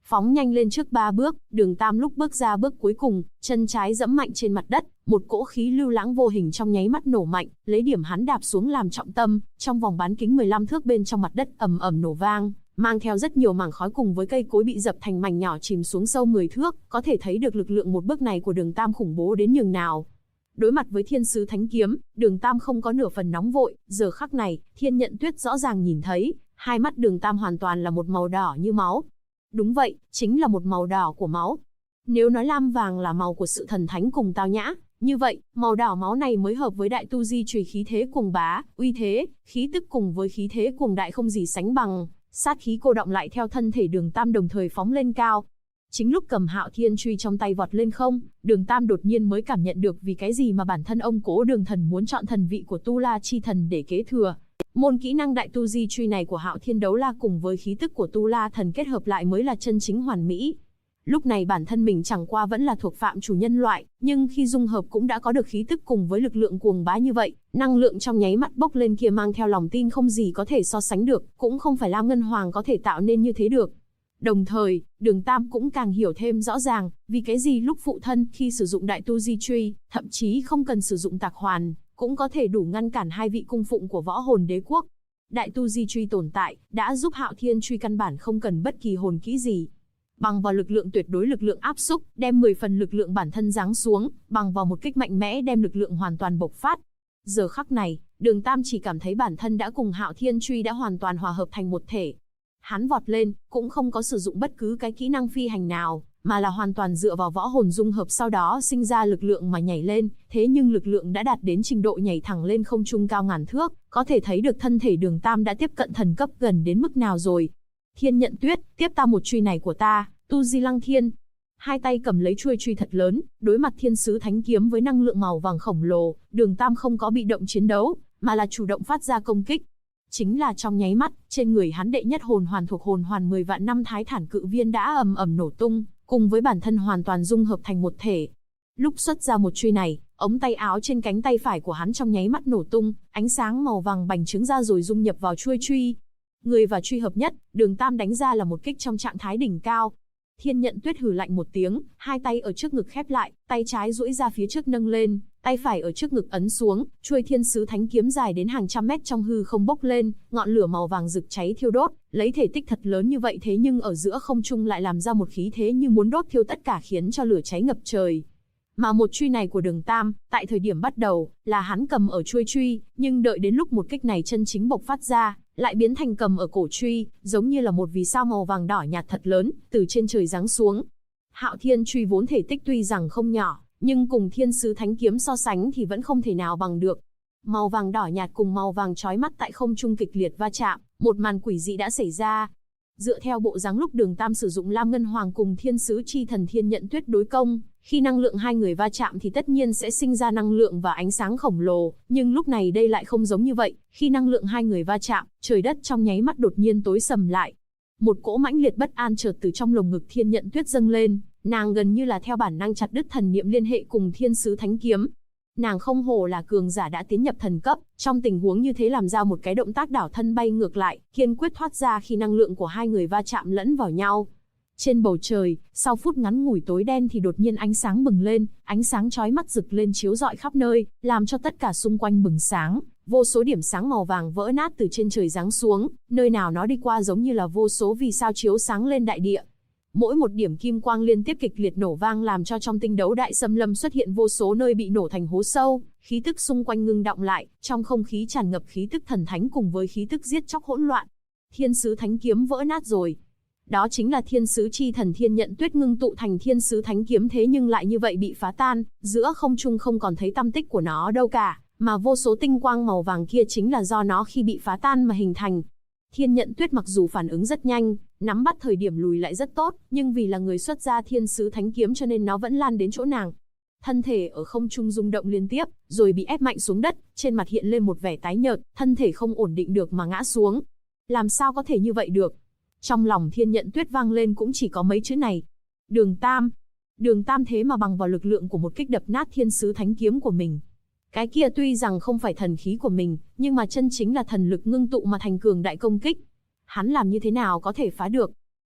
phóng nhanh lên trước 3 bước, Đường Tam lúc bước ra bước cuối cùng, chân trái giẫm mạnh trên mặt đất, một cỗ khí lưu lãng vô hình trong nháy mắt nổ mạnh, lấy điểm hắn đạp xuống làm trọng tâm, trong vòng bán kính 15 thước bên trong mặt đất ầm ầm nổ vang, mang theo rất nhiều mảng khói cùng với cây cối bị dập thành mảnh nhỏ chìm xuống sâu 10 thước, có thể thấy được lực lượng một bước này của Đường Tam khủng bố đến nhường nào. Đối mặt với Thiên Sứ Thánh Kiếm, Đường Tam không có nửa phần nóng vội, giờ khắc này, Thiên Nhận Tuyết rõ ràng nhìn thấy, hai mắt Đường Tam hoàn toàn là một màu đỏ như máu. Đúng vậy, chính là một màu đỏ của máu. Nếu nói lam vàng là màu của sự thần thánh cùng tao nhã, như vậy, màu đỏ máu này mới hợp với Đại Tu Di Chùy khí thế cuồng bá, uy thế, khí tức cùng với khí thế cuồng đại không gì sánh bằng, sát khí cô đọng lại theo thân thể Đường Tam đồng thời phóng lên cao. Chính lúc cầm Hạo Thiên Truy trong tay vọt lên không, Đường Tam đột nhiên mới cảm nhận được vì cái gì mà bản thân ông Cố Đường Thần muốn chọn thần vị của Tu La Chi Thần để kế thừa. Môn kỹ năng Đại Tu Di Truy này của Hạo Thiên Đấu La cùng với khí tức của Tu La Thần kết hợp lại mới là chân chính hoàn mỹ. Lúc này bản thân mình chẳng qua vẫn là thuộc phạm chủ nhân loại, nhưng khi dung hợp cũng đã có được khí tức cùng với lực lượng cuồng bá như vậy, năng lượng trong nháy mắt bốc lên kia mang theo lòng tin không gì có thể so sánh được, cũng không phải Lam Ngân Hoàng có thể tạo nên như thế được. Đồng thời, Đường Tam cũng càng hiểu thêm rõ ràng, vì cái gì lúc phụ thân khi sử dụng Đại Tu Di Truy, thậm chí không cần sử dụng tạc hoàn, cũng có thể đủ ngăn cản hai vị cung phụng của Võ Hồn Đế Quốc. Đại Tu Di Truy tồn tại, đã giúp Hạo Thiên Truy căn bản không cần bất kỳ hồn kỹ gì. Bằng vào lực lượng tuyệt đối lực lượng áp xúc, đem 10 phần lực lượng bản thân giáng xuống, bằng vào một kích mạnh mẽ đem lực lượng hoàn toàn bộc phát. Giờ khắc này, Đường Tam chỉ cảm thấy bản thân đã cùng Hạo Thiên Truy đã hoàn toàn hòa hợp thành một thể. Hắn vọt lên, cũng không có sử dụng bất cứ cái kỹ năng phi hành nào, mà là hoàn toàn dựa vào võ hồn dung hợp sau đó sinh ra lực lượng mà nhảy lên, thế nhưng lực lượng đã đạt đến trình độ nhảy thẳng lên không trung cao ngàn thước, có thể thấy được thân thể Đường Tam đã tiếp cận thần cấp gần đến mức nào rồi. Thiên Nhận Tuyết, tiếp ta một truy này của ta, Tu Di Lăng Thiên. Hai tay cầm lấy chuôi truy thật lớn, đối mặt Thiên Sứ Thánh Kiếm với năng lượng màu vàng khổng lồ, Đường Tam không có bị động chiến đấu, mà là chủ động phát ra công kích. Chính là trong nháy mắt, trên người hắn đệ nhất hồn hoàn thuộc hồn hoàn 10 vạn năm Thái Thản Cự Viên đã ầm ầm nổ tung, cùng với bản thân hoàn toàn dung hợp thành một thể. Lúc xuất ra một truy này, ống tay áo trên cánh tay phải của hắn trong nháy mắt nổ tung, ánh sáng màu vàng bành trướng ra rồi dung nhập vào chuôi truy. Người và truy hợp nhất, Đường Tam đánh ra là một kích trong trạng thái đỉnh cao. Thiên Nhận Tuyết hừ lạnh một tiếng, hai tay ở trước ngực khép lại, tay trái duỗi ra phía trước nâng lên, tay phải ở trước ngực ấn xuống, chuôi Thiên Sứ Thánh Kiếm dài đến hàng trăm mét trong hư không bốc lên, ngọn lửa màu vàng rực cháy thiêu đốt, lấy thể tích thật lớn như vậy thế nhưng ở giữa không trung lại làm ra một khí thế như muốn đốt thiêu tất cả khiến cho lửa cháy ngập trời. Mà một truy này của Đường Tam, tại thời điểm bắt đầu, là hắn cầm ở chuôi truy, nhưng đợi đến lúc một kích này chân chính bộc phát ra, lại biến thành cầm ở cổ truy, giống như là một vì sao màu vàng đỏ nhạt thật lớn, từ trên trời giáng xuống. Hạo Thiên Truy vốn thể tích tuy rằng không nhỏ, nhưng cùng Thiên Sứ Thánh Kiếm so sánh thì vẫn không thể nào bằng được. Màu vàng đỏ nhạt cùng màu vàng chói mắt tại không trung kịch liệt va chạm, một màn quỷ dị đã xảy ra. Dựa theo bộ dáng lúc Đường Tam sử dụng Lam Ngân Hoàng cùng Thiên Sứ Chi Thần Thiên Nhận Tuyết đối công, khi năng lượng hai người va chạm thì tất nhiên sẽ sinh ra năng lượng và ánh sáng khổng lồ, nhưng lúc này đây lại không giống như vậy, khi năng lượng hai người va chạm, trời đất trong nháy mắt đột nhiên tối sầm lại. Một cỗ mãnh liệt bất an chợt từ trong lồng ngực Thiên Nhận Tuyết dâng lên, nàng gần như là theo bản năng chặt đứt thần niệm liên hệ cùng Thiên Sứ Thánh Kiếm. Nàng không hổ là cường giả đã tiến nhập thần cấp, trong tình huống như thế làm ra một cái động tác đảo thân bay ngược lại, kiên quyết thoát ra khi năng lượng của hai người va chạm lẫn vào nhau. Trên bầu trời, sau phút ngắn ngủi tối đen thì đột nhiên ánh sáng bừng lên, ánh sáng chói mắt rực lên chiếu rọi khắp nơi, làm cho tất cả xung quanh bừng sáng, vô số điểm sáng màu vàng vỡ nát từ trên trời giáng xuống, nơi nào nó đi qua giống như là vô số vì sao chiếu sáng lên đại địa. Mỗi một điểm kim quang liên tiếp kịch liệt nổ vang làm cho trong tinh đấu đại xâm lâm xuất hiện vô số nơi bị nổ thành hố sâu, khí tức xung quanh ngưng đọng lại, trong không khí tràn ngập khí tức thần thánh cùng với khí tức giết chóc hỗn loạn. Thiên Sứ Thánh Kiếm vỡ nát rồi. Đó chính là Thiên Sứ Chi Thần Thiên Nhận Tuyết ngưng tụ thành Thiên Sứ Thánh Kiếm thế nhưng lại như vậy bị phá tan, giữa không trung không còn thấy tăm tích của nó đâu cả, mà vô số tinh quang màu vàng kia chính là do nó khi bị phá tan mà hình thành. Thiên Nhận Tuyết mặc dù phản ứng rất nhanh, nắm bắt thời điểm lùi lại rất tốt, nhưng vì là người xuất ra Thiên Sứ Thánh Kiếm cho nên nó vẫn lan đến chỗ nàng. Thân thể ở không trung rung động liên tiếp, rồi bị ép mạnh xuống đất, trên mặt hiện lên một vẻ tái nhợt, thân thể không ổn định được mà ngã xuống. Làm sao có thể như vậy được? Trong lòng Thiên Nhận Tuyết vang lên cũng chỉ có mấy chữ này. Đường Tam. Đường Tam thế mà bằng vào lực lượng của một kích đập nát Thiên Sứ Thánh Kiếm của mình. Cái kia tuy rằng không phải thần khí của mình, nhưng mà chân chính là thần lực ngưng tụ mà thành cường đại công kích. Hắn làm như thế nào có thể phá được?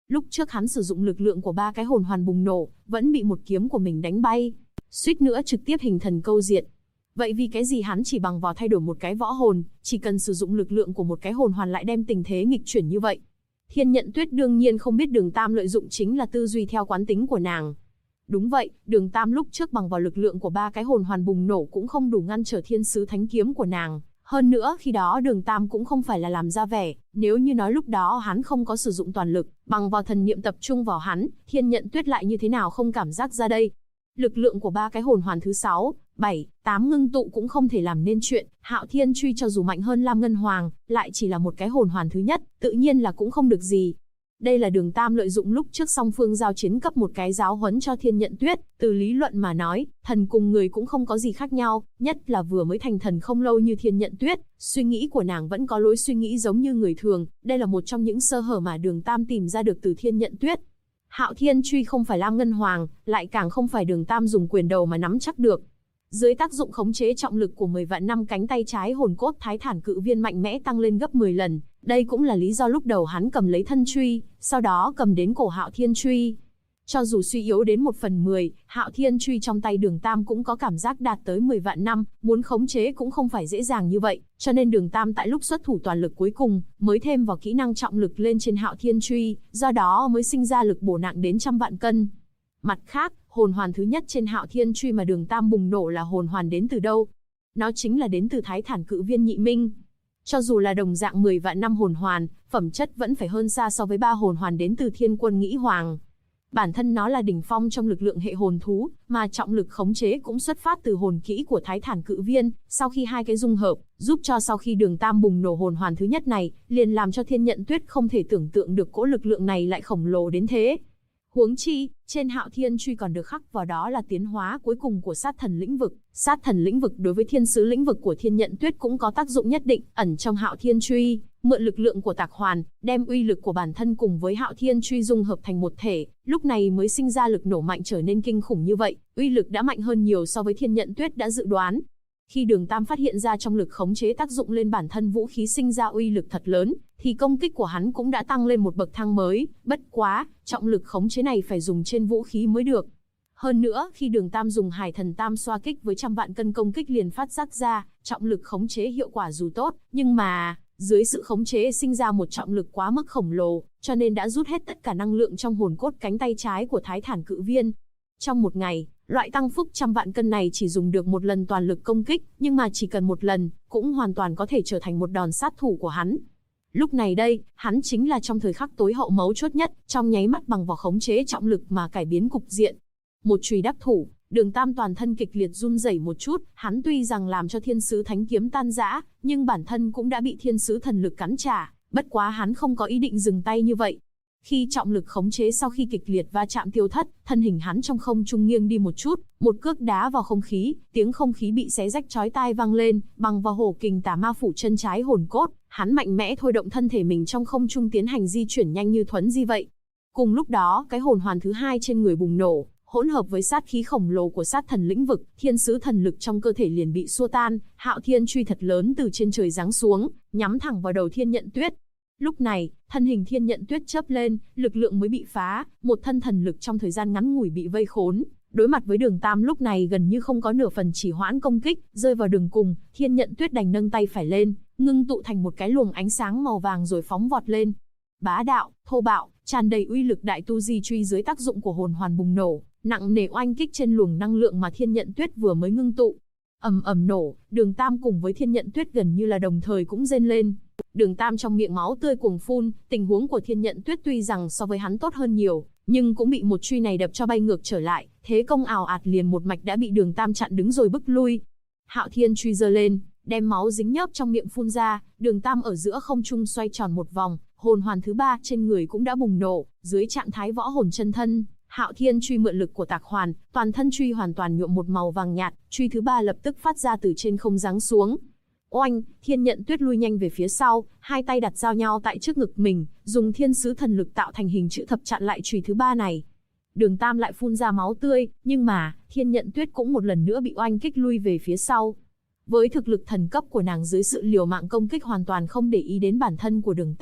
Lúc trước hắn sử dụng lực lượng của 3 cái hồn hoàn bùng nổ, vẫn bị một kiếm của mình đánh bay, suýt nữa trực tiếp hình thần câu diệt. Vậy vì cái gì hắn chỉ bằng vào thay đổi một cái võ hồn, chỉ cần sử dụng lực lượng của một cái hồn hoàn lại đem tình thế nghịch chuyển như vậy? Thiên Nhận Tuyết đương nhiên không biết Đường Tam lợi dụng chính là tư duy theo quán tính của nàng. Đúng vậy, Đường Tam lúc trước bằng vào lực lượng của 3 cái hồn hoàn bùng nổ cũng không đủ ngăn trở Thiên Sứ Thánh Kiếm của nàng. Hơn nữa khi đó Đường Tam cũng không phải là làm ra vẻ, nếu như nói lúc đó hắn không có sử dụng toàn lực, bằng vào thần niệm tập trung vào hắn, Thiên Nhận Tuyết lại như thế nào không cảm giác ra đây. Lực lượng của 3 cái hồn hoàn thứ 6, 7, 8 ngưng tụ cũng không thể làm nên chuyện, Hạo Thiên Truy cho dù mạnh hơn Lam Ngân Hoàng, lại chỉ là một cái hồn hoàn thứ nhất, tự nhiên là cũng không được gì. Đây là Đường Tam lợi dụng lúc trước song phương giao chiến cấp một cái giáo huấn cho Thiên Nhận Tuyết, từ lý luận mà nói, thần cùng người cũng không có gì khác nhau, nhất là vừa mới thành thần không lâu như Thiên Nhận Tuyết, suy nghĩ của nàng vẫn có lối suy nghĩ giống như người thường, đây là một trong những sơ hở mà Đường Tam tìm ra được từ Thiên Nhận Tuyết. Hạo Thiên Truy không phải Lam Ngân Hoàng, lại càng không phải Đường Tam dùng quyền đầu mà nắm chắc được. Dưới tác dụng khống chế trọng lực của 10 vạn năm cánh tay trái hồn cốt Thái Thản Cự Viên mạnh mẽ tăng lên gấp 10 lần, đây cũng là lý do lúc đầu hắn cầm lấy thân truy, sau đó cầm đến cổ Hạo Thiên Truy. Cho dù suy yếu đến 1/10, Hạo Thiên Truy trong tay Đường Tam cũng có cảm giác đạt tới 10 vạn năm, muốn khống chế cũng không phải dễ dàng như vậy, cho nên Đường Tam tại lúc xuất thủ toàn lực cuối cùng, mới thêm vào kỹ năng trọng lực lên trên Hạo Thiên Truy, do đó mới sinh ra lực bổ nặng đến trăm vạn cân. Mặt khác, hồn hoàn thứ nhất trên Hạo Thiên Truy mà Đường Tam bùng nổ là hồn hoàn đến từ đâu? Nó chính là đến từ Thái Thản Cự Viên Nhị Minh. Cho dù là đồng dạng 10 vạn năm hồn hoàn, phẩm chất vẫn phải hơn xa so với 3 hồn hoàn đến từ Thiên Quân Nghĩ Hoàng. Bản thân nó là đỉnh phong trong lực lượng hệ hồn thú, mà trọng lực khống chế cũng xuất phát từ hồn kỹ của Thái Thản Cự Viên, sau khi hai cái dung hợp, giúp cho sau khi Đường Tam bùng nổ hồn hoàn thứ nhất này, liền làm cho Thiên Nhận Tuyết không thể tưởng tượng được cỗ lực lượng này lại khổng lồ đến thế. Huống chi, trên Hạo Thiên Truy còn được khắc vào đó là tiến hóa cuối cùng của sát thần lĩnh vực. Sát thần lĩnh vực đối với thiên sứ lĩnh vực của Thiên Nhận Tuyết cũng có tác dụng nhất định, ẩn trong Hạo Thiên Truy, mượn lực lượng của Tạc Hoàn, đem uy lực của bản thân cùng với Hạo Thiên Truy dung hợp thành một thể, lúc này mới sinh ra lực nổ mạnh trở nên kinh khủng như vậy, uy lực đã mạnh hơn nhiều so với Thiên Nhận Tuyết đã dự đoán. Khi Đường Tam phát hiện ra trong lực khống chế tác dụng lên bản thân vũ khí sinh ra uy lực thật lớn, thì công kích của hắn cũng đã tăng lên một bậc thang mới, bất quá, trọng lực khống chế này phải dùng trên vũ khí mới được. Hơn nữa, khi Đường Tam dùng Hải Thần Tam xoa kích với trăm vạn cân công kích liền phát giác ra, trọng lực khống chế hiệu quả dù tốt, nhưng mà, dưới sự khống chế sinh ra một trọng lực quá mức khổng lồ, cho nên đã rút hết tất cả năng lượng trong hồn cốt cánh tay trái của Thái Thản Cự Viên. Trong một ngày, loại tăng phúc trăm vạn cân này chỉ dùng được một lần toàn lực công kích, nhưng mà chỉ cần một lần, cũng hoàn toàn có thể trở thành một đòn sát thủ của hắn. Lúc này đây, hắn chính là trong thời khắc tối hậu mấu chốt nhất, trong nháy mắt bằng vào khống chế trọng lực mà cải biến cục diện. Một chùy đắc thủ, Đường Tam toàn thân kịch liệt run rẩy một chút, hắn tuy rằng làm cho Thiên Sứ Thánh Kiếm tan rã, nhưng bản thân cũng đã bị Thiên Sứ Thần Lực cắn trả, bất quá hắn không có ý định dừng tay như vậy. Khi trọng lực khống chế sau khi kịch liệt va chạm tiêu thất, thân hình hắn trong không trung nghiêng đi một chút, một cước đá vào không khí, tiếng không khí bị xé rách chói tai vang lên, bằng vào hổ kình tà ma phủ chân trái hồn cốt, hắn mạnh mẽ thôi động thân thể mình trong không trung tiến hành di chuyển nhanh như thuấn di vậy. Cùng lúc đó, cái hồn hoàn thứ hai trên người bùng nổ, hỗn hợp với sát khí khổng lồ của sát thần lĩnh vực, thiên sứ thần lực trong cơ thể liền bị xua tan, Hạo Thiên Truy thật lớn từ trên trời giáng xuống, nhắm thẳng vào đầu Thiên Nhận Tuyết. Lúc này, thân hình Thiên Nhận Tuyết chớp lên, lực lượng mới bị phá, một thân thần lực trong thời gian ngắn ngủi bị vây khốn. Đối mặt với Đường Tam lúc này gần như không có nửa phần trì hoãn công kích, rơi vào đường cùng, Thiên Nhận Tuyết đành nâng tay phải lên, ngưng tụ thành một cái luồng ánh sáng màu vàng rồi phóng vọt lên. Bá đạo, thô bạo, tràn đầy uy lực đại tu di truy dưới tác dụng của hồn hoàn bùng nổ, nặng nề oanh kích trên luồng năng lượng mà Thiên Nhận Tuyết vừa mới ngưng tụ. Ầm ầm nổ, Đường Tam cùng với Thiên Nhận Tuyết gần như là đồng thời cũng rên lên. Đường Tam trong miệng máu tươi cuồng phun, tình huống của Thiên Nhận Tuyết tuy rằng so với hắn tốt hơn nhiều, nhưng cũng bị một truy này đập cho bay ngược trở lại, thế công ào ạt liền một mạch đã bị Đường Tam chặn đứng rồi bức lui. Hạo Thiên Truy giơ lên, đem máu dính nhớp trong miệng phun ra, Đường Tam ở giữa không trung xoay tròn một vòng, hồn hoàn thứ ba trên người cũng đã bùng nổ, dưới trạng thái võ hồn chân thân. Hạo Thiên Truy mượn lực của Tạc Hoàn, toàn thân truy hoàn toàn nhuộm một màu vàng nhạt, truy thứ ba lập tức phát ra từ trên không giáng xuống. Oanh, Thiên Nhận Tuyết lui nhanh về phía sau, hai tay đặt giao nhau tại trước ngực mình, dùng thiên sứ thần lực tạo thành hình chữ thập chặn lại chùy thứ ba này. Đường Tam lại phun ra máu tươi, nhưng mà, Thiên Nhận Tuyết cũng một lần nữa bị oanh kích lui về phía sau. Với thực lực thần cấp của nàng dưới sự liều mạng công kích hoàn toàn không để ý đến bản thân của Đường Tam,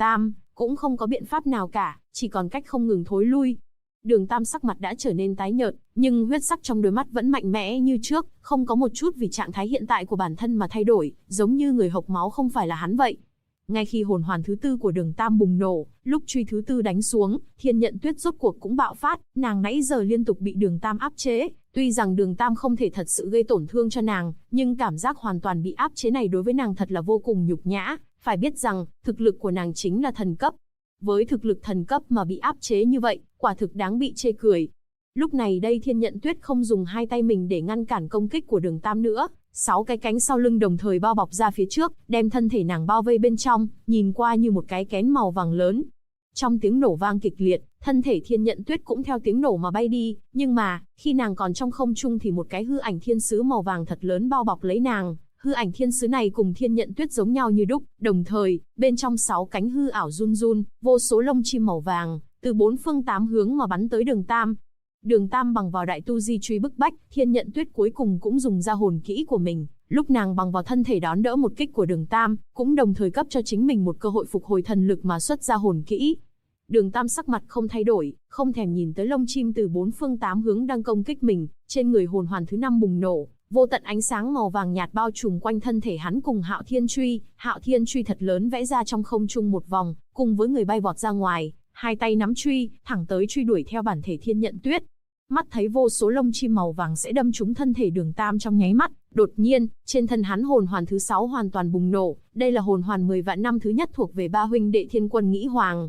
cũng không có biện pháp nào cả, chỉ còn cách không ngừng thối lui. Đường Tam sắc mặt đã trở nên tái nhợt, nhưng huyết sắc trong đôi mắt vẫn mạnh mẽ như trước, không có một chút vì trạng thái hiện tại của bản thân mà thay đổi, giống như người hộc máu không phải là hắn vậy. Ngay khi hồn hoàn thứ tư của Đường Tam bùng nổ, lúc truy thứ tư đánh xuống, Thiên Nhận Tuyết rốt cuộc cũng bạo phát, nàng nãy giờ liên tục bị Đường Tam áp chế, tuy rằng Đường Tam không thể thật sự gây tổn thương cho nàng, nhưng cảm giác hoàn toàn bị áp chế này đối với nàng thật là vô cùng nhục nhã, phải biết rằng, thực lực của nàng chính là thần cấp. Với thực lực thần cấp mà bị áp chế như vậy, quả thực đáng bị chê cười. Lúc này đây Thiên Nhận Tuyết không dùng hai tay mình để ngăn cản công kích của Đường Tam nữa, 6 cái cánh sau lưng đồng thời bao bọc ra phía trước, đem thân thể nàng bao vây bên trong, nhìn qua như một cái kén màu vàng lớn. Trong tiếng nổ vang kịch liệt, thân thể Thiên Nhận Tuyết cũng theo tiếng nổ mà bay đi, nhưng mà, khi nàng còn trong không trung thì một cái hư ảnh thiên sứ màu vàng thật lớn bao bọc lấy nàng. Hư ảnh thiên sứ này cùng Thiên Nhận Tuyết giống nhau như đúc, đồng thời, bên trong 6 cánh hư ảo run run, vô số lông chim màu vàng, từ 4 phương 8 hướng mà bắn tới Đường Tam. Đường Tam bằng vào đại tu di truy bức bách, Thiên Nhận Tuyết cuối cùng cũng dùng ra hồn kỹ của mình, lúc nàng bằng vào thân thể đón đỡ một kích của Đường Tam, cũng đồng thời cấp cho chính mình một cơ hội phục hồi thần lực mà xuất ra hồn kỹ. Đường Tam sắc mặt không thay đổi, không thèm nhìn tới lông chim từ 4 phương 8 hướng đang công kích mình, trên người hồn hoàn thứ 5 bùng nổ, vô tận ánh sáng màu vàng nhạt bao trùm quanh thân thể hắn cùng Hạo Thiên truy thật lớn vẽ ra trong không trung một vòng, cùng với người bay vọt ra ngoài, hai tay nắm truy, thẳng tới truy đuổi theo bản thể Thiên Nhận Tuyết. Mắt thấy vô số lông chim màu vàng sẽ đâm trúng thân thể Đường Tam trong nháy mắt, đột nhiên, trên thân hắn hồn hoàn thứ 6 hoàn toàn bùng nổ, đây là hồn hoàn 10 vạn năm thứ nhất thuộc về ba huynh đệ Thiên Quân Nghĩ Hoàng.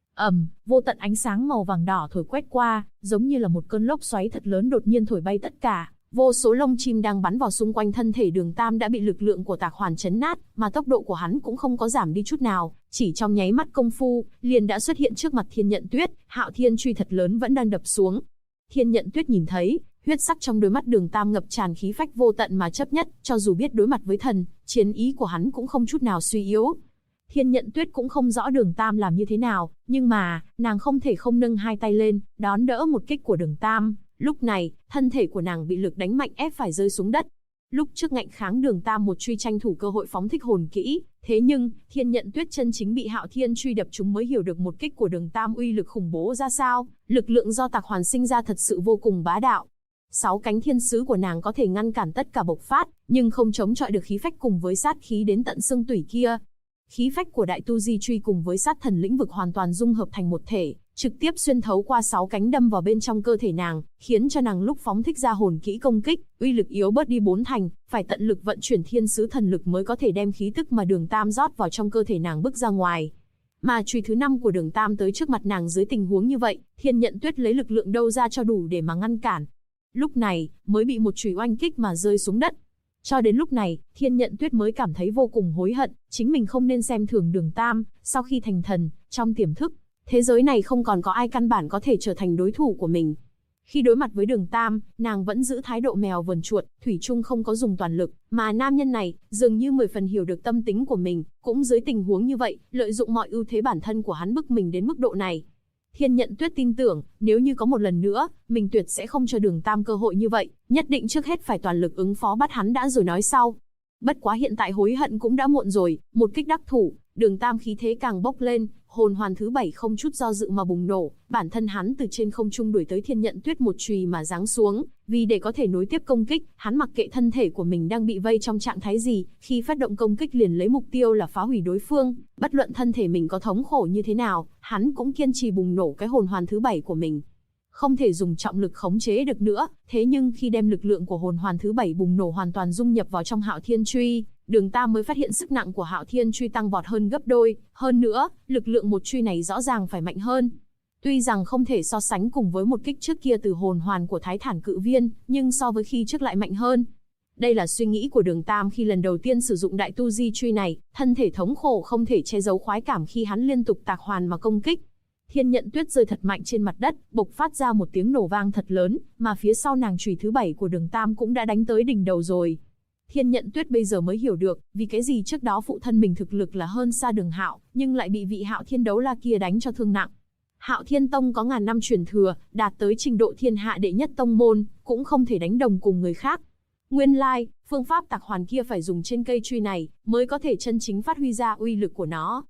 Vô tận ánh sáng màu vàng đỏ thổi quét qua, giống như là một cơn lốc xoáy thật lớn đột nhiên thổi bay tất cả. Vô số lông chim đang bắn vào xung quanh thân thể Đường Tam đã bị lực lượng của Tạc Hoàn chấn nát, mà tốc độ của hắn cũng không có giảm đi chút nào, chỉ trong nháy mắt công phu, liền đã xuất hiện trước mặt Thiên Nhận Tuyết, Hạo Thiên truy thật lớn vẫn đang đập xuống. Thiên Nhận Tuyết nhìn thấy, huyết sắc trong đôi mắt Đường Tam ngập tràn khí phách vô tận mà chấp nhất, cho dù biết đối mặt với thần, chiến ý của hắn cũng không chút nào suy yếu. Thiên Nhận Tuyết cũng không rõ Đường Tam làm như thế nào, nhưng mà, nàng không thể không nâng hai tay lên, đón đỡ một kích của Đường Tam. Lúc này, thân thể của nàng bị lực đánh mạnh ép phải rơi xuống đất. Lúc trước ngạnh kháng Đường Tam một truy tranh thủ cơ hội phóng thích hồn kỹ, thế nhưng, Thiên Nhận Tuyết chân chính bị Hạo Thiên truy đập trúng mới hiểu được một kích của Đường Tam uy lực khủng bố ra sao, lực lượng do Tạc Hoàn sinh ra thật sự vô cùng bá đạo. 6 cánh thiên sứ của nàng có thể ngăn cản tất cả bộc phát, nhưng không chống chọi được khí phách cùng với sát khí đến tận xương tủy kia. Khí phách của đại tu di truy cùng với sát thần lĩnh vực hoàn toàn dung hợp thành một thể, trực tiếp xuyên thấu qua 6 cánh đâm vào bên trong cơ thể nàng, khiến cho nàng lúc phóng thích ra hồn kỹ công kích, uy lực yếu bớt đi 4 thành, phải tận lực vận chuyển thiên sứ thần lực mới có thể đem khí tức mà Đường Tam rót vào trong cơ thể nàng bức ra ngoài. Mà chùy thứ 5 của Đường Tam tới trước mặt nàng dưới tình huống như vậy, Thiên Nhận Tuyết lấy lực lượng đâu ra cho đủ để mà ngăn cản. Lúc này, mới bị một chùy oanh kích mà rơi xuống đất. Cho đến lúc này, Thiên Nhận Tuyết mới cảm thấy vô cùng hối hận, chính mình không nên xem thường Đường Tam, sau khi thành thần, trong tiềm thức, thế giới này không còn có ai căn bản có thể trở thành đối thủ của mình. Khi đối mặt với Đường Tam, nàng vẫn giữ thái độ mèo vờn chuột, thủy chung không có dùng toàn lực, mà nam nhân này, dường như 10 phần hiểu được tâm tính của mình, cũng dưới tình huống như vậy, lợi dụng mọi ưu thế bản thân của hắn bức mình đến mức độ này. Thiên Nhận Tuyết tin tưởng, nếu như có một lần nữa, mình tuyệt sẽ không cho Đường Tam cơ hội như vậy, nhất định trước hết phải toàn lực ứng phó bắt hắn đã rồi nói sau. Bất quá hiện tại hối hận cũng đã muộn rồi, một kích đắc thủ, Đường Tam khí thế càng bốc lên, hồn hoàn thứ 7 không chút do dự mà bùng nổ, bản thân hắn từ trên không trung đuổi tới Thiên Nhận Tuyết một chùy mà giáng xuống, vì để có thể nối tiếp công kích, hắn mặc kệ thân thể của mình đang bị vây trong trạng thái gì, khi phát động công kích liền lấy mục tiêu là phá hủy đối phương, bất luận thân thể mình có thống khổ như thế nào, hắn cũng kiên trì bùng nổ cái hồn hoàn thứ 7 của mình. Không thể dùng trọng lực khống chế được nữa, thế nhưng khi đem lực lượng của hồn hoàn thứ 7 bùng nổ hoàn toàn dung nhập vào trong Hạo Thiên truy, Đường Tam mới phát hiện sức nặng của Hạo Thiên truy tăng vọt hơn gấp đôi, hơn nữa, lực lượng một truy này rõ ràng phải mạnh hơn. Tuy rằng không thể so sánh cùng với một kích trước kia từ hồn hoàn của Thái Thản Cự Viên, nhưng so với khi trước lại mạnh hơn. Đây là suy nghĩ của Đường Tam khi lần đầu tiên sử dụng đại tu di truy này, thân thể thống khổ không thể che giấu khoái cảm khi hắn liên tục tạc hoàn mà công kích. Thiên Nhận Tuyết rơi thật mạnh trên mặt đất, bộc phát ra một tiếng nổ vang thật lớn, mà phía sau nàng chùy thứ 7 của Đường Tam cũng đã đánh tới đỉnh đầu rồi. Thiên Nhận Tuyết bây giờ mới hiểu được, vì cái gì trước đó phụ thân mình thực lực là hơn xa Đường Hạo, nhưng lại bị vị Hạo Thiên đấu la kia đánh cho thương nặng. Hạo Thiên Tông có ngàn năm truyền thừa, đạt tới trình độ thiên hạ đệ nhất tông môn, cũng không thể đánh đồng cùng người khác. Nguyên lai, phương pháp tạc hoàn kia phải dùng trên cây truy này, mới có thể chân chính phát huy ra uy lực của nó.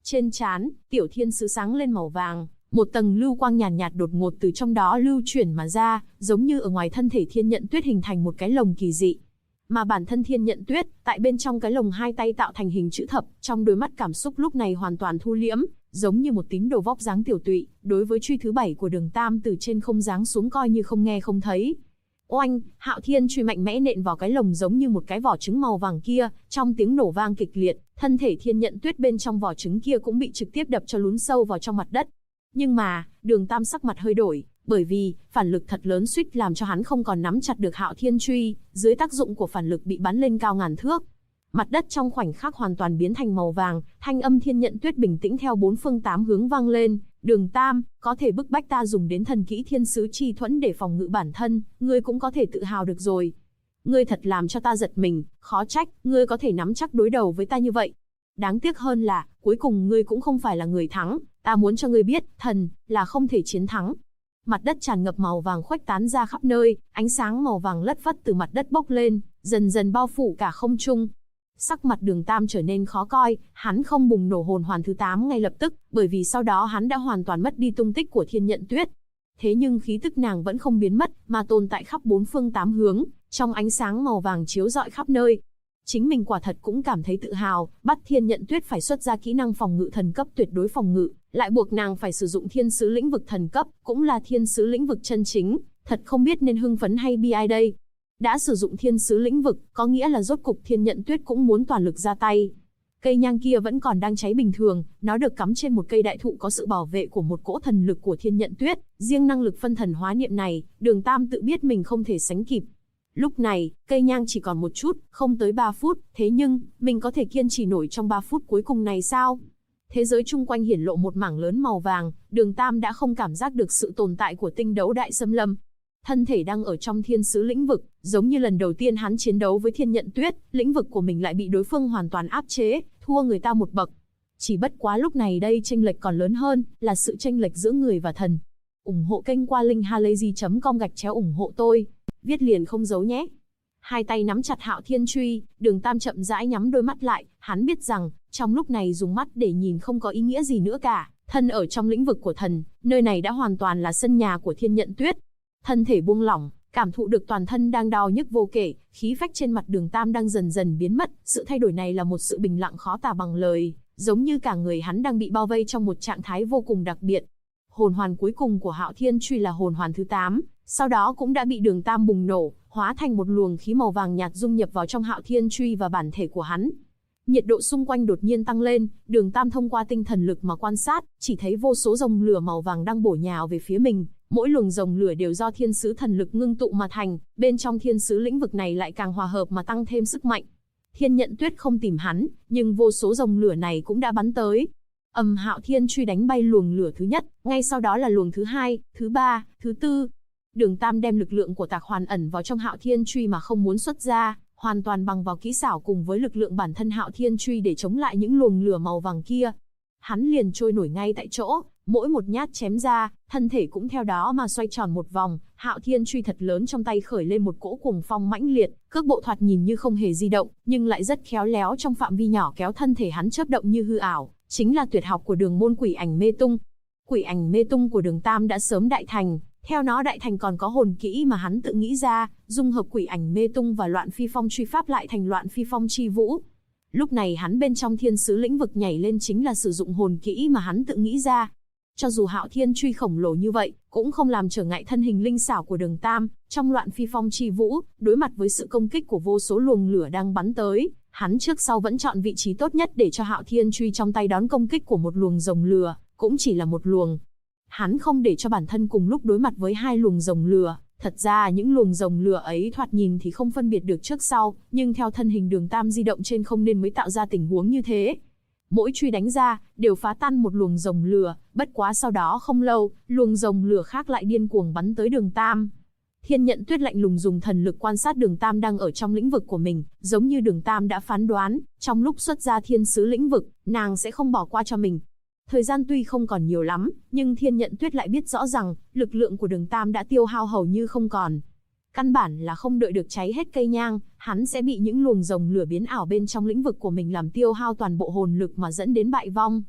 Trên trán, tiểu thiên sứ sáng lên màu vàng, một tầng lưu quang nhàn nhạt đột ngột từ trong đó lưu chuyển mà ra, giống như ở ngoài thân thể Thiên Nhận Tuyết hình thành một cái lồng kỳ dị. Mà bản thân Thiên Nhận Tuyết, tại bên trong cái lồng hai tay tạo thành hình chữ thập, trong đôi mắt cảm xúc lúc này hoàn toàn thu liễm, giống như một tín đồ vóc dáng tiểu tụy, đối với truy thứ 7 của Đường Tam từ trên không giáng xuống coi như không nghe không thấy. Oanh, Hạo Thiên truy mạnh mẽ nện vào cái lồng giống như một cái vỏ trứng màu vàng kia, trong tiếng nổ vang kịch liệt, thân thể Thiên Nhận Tuyết bên trong vỏ trứng kia cũng bị trực tiếp đập cho lún sâu vào trong mặt đất. Nhưng mà, Đường Tam sắc mặt hơi đổi, bởi vì phản lực thật lớn suýt làm cho hắn không còn nắm chặt được Hạo Thiên truy, dưới tác dụng của phản lực bị bắn lên cao ngàn thước. Mặt đất trong khoảnh khắc hoàn toàn biến thành màu vàng, thanh âm Thiên Nhận Tuyết bình tĩnh theo bốn phương tám hướng vang lên, "Đường Tam, có thể bức bách ta dùng đến thần kỹ Thiên Sứ Chi Thuẫn để phòng ngự bản thân, ngươi cũng có thể tự hào được rồi. Ngươi thật làm cho ta giật mình, khó trách, ngươi có thể nắm chắc đối đầu với ta như vậy. Đáng tiếc hơn là, cuối cùng ngươi cũng không phải là người thắng, ta muốn cho ngươi biết, thần, là không thể chiến thắng." Mặt đất tràn ngập màu vàng khuếch tán ra khắp nơi, ánh sáng màu vàng lất phất từ mặt đất bốc lên, dần dần bao phủ cả không trung. Sắc mặt Đường Tam trở nên khó coi, hắn không bùng nổ hồn hoàn thứ 8 ngay lập tức, bởi vì sau đó hắn đã hoàn toàn mất đi tung tích của Thiên Nhận Tuyết. Thế nhưng khí tức nàng vẫn không biến mất, mà tồn tại khắp bốn phương tám hướng, trong ánh sáng màu vàng chiếu rọi khắp nơi. Chính mình quả thật cũng cảm thấy tự hào, bắt Thiên Nhận Tuyết phải xuất ra kỹ năng phòng ngự thần cấp tuyệt đối phòng ngự, lại buộc nàng phải sử dụng thiên sứ lĩnh vực thần cấp, cũng là thiên sứ lĩnh vực chân chính, thật không biết nên hưng phấn hay bi ai đây. Đã sử dụng thiên sứ lĩnh vực, có nghĩa là rốt cục Thiên Nhận Tuyết cũng muốn toàn lực ra tay. Cây nhang kia vẫn còn đang cháy bình thường, nó được cắm trên một cây đại thụ có sự bảo vệ của một cỗ thần lực của Thiên Nhận Tuyết, riêng năng lực phân thần hóa niệm này, Đường Tam tự biết mình không thể sánh kịp. Lúc này, cây nhang chỉ còn một chút, không tới 3 phút, thế nhưng, mình có thể kiên trì nổi trong 3 phút cuối cùng này sao? Thế giới chung quanh hiển lộ một mảng lớn màu vàng, Đường Tam đã không cảm giác được sự tồn tại của tinh đấu đại xâm lâm. Thân thể đang ở trong thiên sứ lĩnh vực, giống như lần đầu tiên hắn chiến đấu với Thiên Nhận Tuyết, lĩnh vực của mình lại bị đối phương hoàn toàn áp chế, thua người ta một bậc. Chỉ bất quá lúc này đây chênh lệch còn lớn hơn, là sự chênh lệch giữa người và thần. Ủng hộ kênh qua linkhalazy.com/ủng hộ tôi. Viết liền không giấu nhé. Hai tay nắm chặt Hạo Thiên truy, Đường Tam chậm rãi nhắm đôi mắt lại, hắn biết rằng, trong lúc này dùng mắt để nhìn không có ý nghĩa gì nữa cả, thân ở trong lĩnh vực của thần, nơi này đã hoàn toàn là sân nhà của Thiên Nhận Tuyết. Thân thể buông lỏng, cảm thụ được toàn thân đang đau nhức vô kể, khí phách trên mặt Đường Tam đang dần dần biến mất, sự thay đổi này là một sự bình lặng khó tả bằng lời, giống như cả người hắn đang bị bao vây trong một trạng thái vô cùng đặc biệt. Hồn hoàn cuối cùng của Hạo Thiên truy là hồn hoàn thứ 8, sau đó cũng đã bị Đường Tam bùng nổ, hóa thành một luồng khí màu vàng nhạt dung nhập vào trong Hạo Thiên truy và bản thể của hắn. Nhiệt độ xung quanh đột nhiên tăng lên, Đường Tam thông qua tinh thần lực mà quan sát, chỉ thấy vô số rồng lửa màu vàng đang bổ nhào về phía mình, mỗi luồng rồng lửa đều do thiên sứ thần lực ngưng tụ mà thành, bên trong thiên sứ lĩnh vực này lại càng hòa hợp mà tăng thêm sức mạnh. Thiên Nhận Tuyết không tìm hắn, nhưng vô số rồng lửa này cũng đã bắn tới. Hạo Thiên truy đánh bay luồng lửa thứ nhất, ngay sau đó là luồng thứ 2, thứ 3, thứ 4. Đường Tam đem lực lượng của Tạc Hoàn ẩn vào trong Hạo Thiên truy mà không muốn xuất ra, hoàn toàn bằng vào kỹ xảo cùng với lực lượng bản thân Hạo Thiên truy để chống lại những luồng lửa màu vàng kia. Hắn liền trôi nổi ngay tại chỗ, mỗi một nhát chém ra, thân thể cũng theo đó mà xoay tròn một vòng, Hạo Thiên truy thật lớn trong tay khởi lên một cỗ cuồng phong mãnh liệt, cước bộ thoạt nhìn như không hề di động, nhưng lại rất khéo léo trong phạm vi nhỏ kéo thân thể hắn chớp động như hư ảo, chính là tuyệt học của Đường môn Quỷ Ảnh Mê Tung. Quỷ Ảnh Mê Tung của Đường Tam đã sớm đại thành, theo nó đại thành còn có hồn kỹ mà hắn tự nghĩ ra, dung hợp Quỷ Ảnh Mê Tung và Loạn Phi Phong truy pháp lại thành Loạn Phi Phong chi vũ. Lúc này hắn bên trong thiên sứ lĩnh vực nhảy lên chính là sử dụng hồn kỹ mà hắn tự nghĩ ra. Cho dù Hạo Thiên truy khổng lồ như vậy, cũng không làm trở ngại thân hình linh xảo của Đường Tam, trong Loạn Phi Phong chi vũ, đối mặt với sự công kích của vô số luồng lửa đang bắn tới, hắn trước sau vẫn chọn vị trí tốt nhất để cho Hạo Thiên truy trong tay đón công kích của một luồng rồng lửa, cũng chỉ là một luồng. Hắn không để cho bản thân cùng lúc đối mặt với hai luồng rồng lửa. Thật ra những luồng rồng lửa ấy thoạt nhìn thì không phân biệt được trước sau, nhưng theo thân hình Đường Tam di động trên không nên mới tạo ra tình huống như thế. Mỗi truy đánh ra, đều phá tan một luồng rồng lửa, bất quá sau đó không lâu, luồng rồng lửa khác lại điên cuồng bắn tới Đường Tam. Thiên Nhận Tuyết lạnh lùng dùng thần lực quan sát Đường Tam đang ở trong lĩnh vực của mình, giống như Đường Tam đã phán đoán, trong lúc xuất ra thiên sứ lĩnh vực, nàng sẽ không bỏ qua cho mình. Thời gian tuy không còn nhiều lắm, nhưng Thiên Nhận Tuyết lại biết rõ rằng, lực lượng của Đường Tam đã tiêu hao hầu như không còn. Căn bản là không đợi được cháy hết cây nhang, hắn sẽ bị những luồng rồng lửa biến ảo bên trong lĩnh vực của mình làm tiêu hao toàn bộ hồn lực mà dẫn đến bại vong.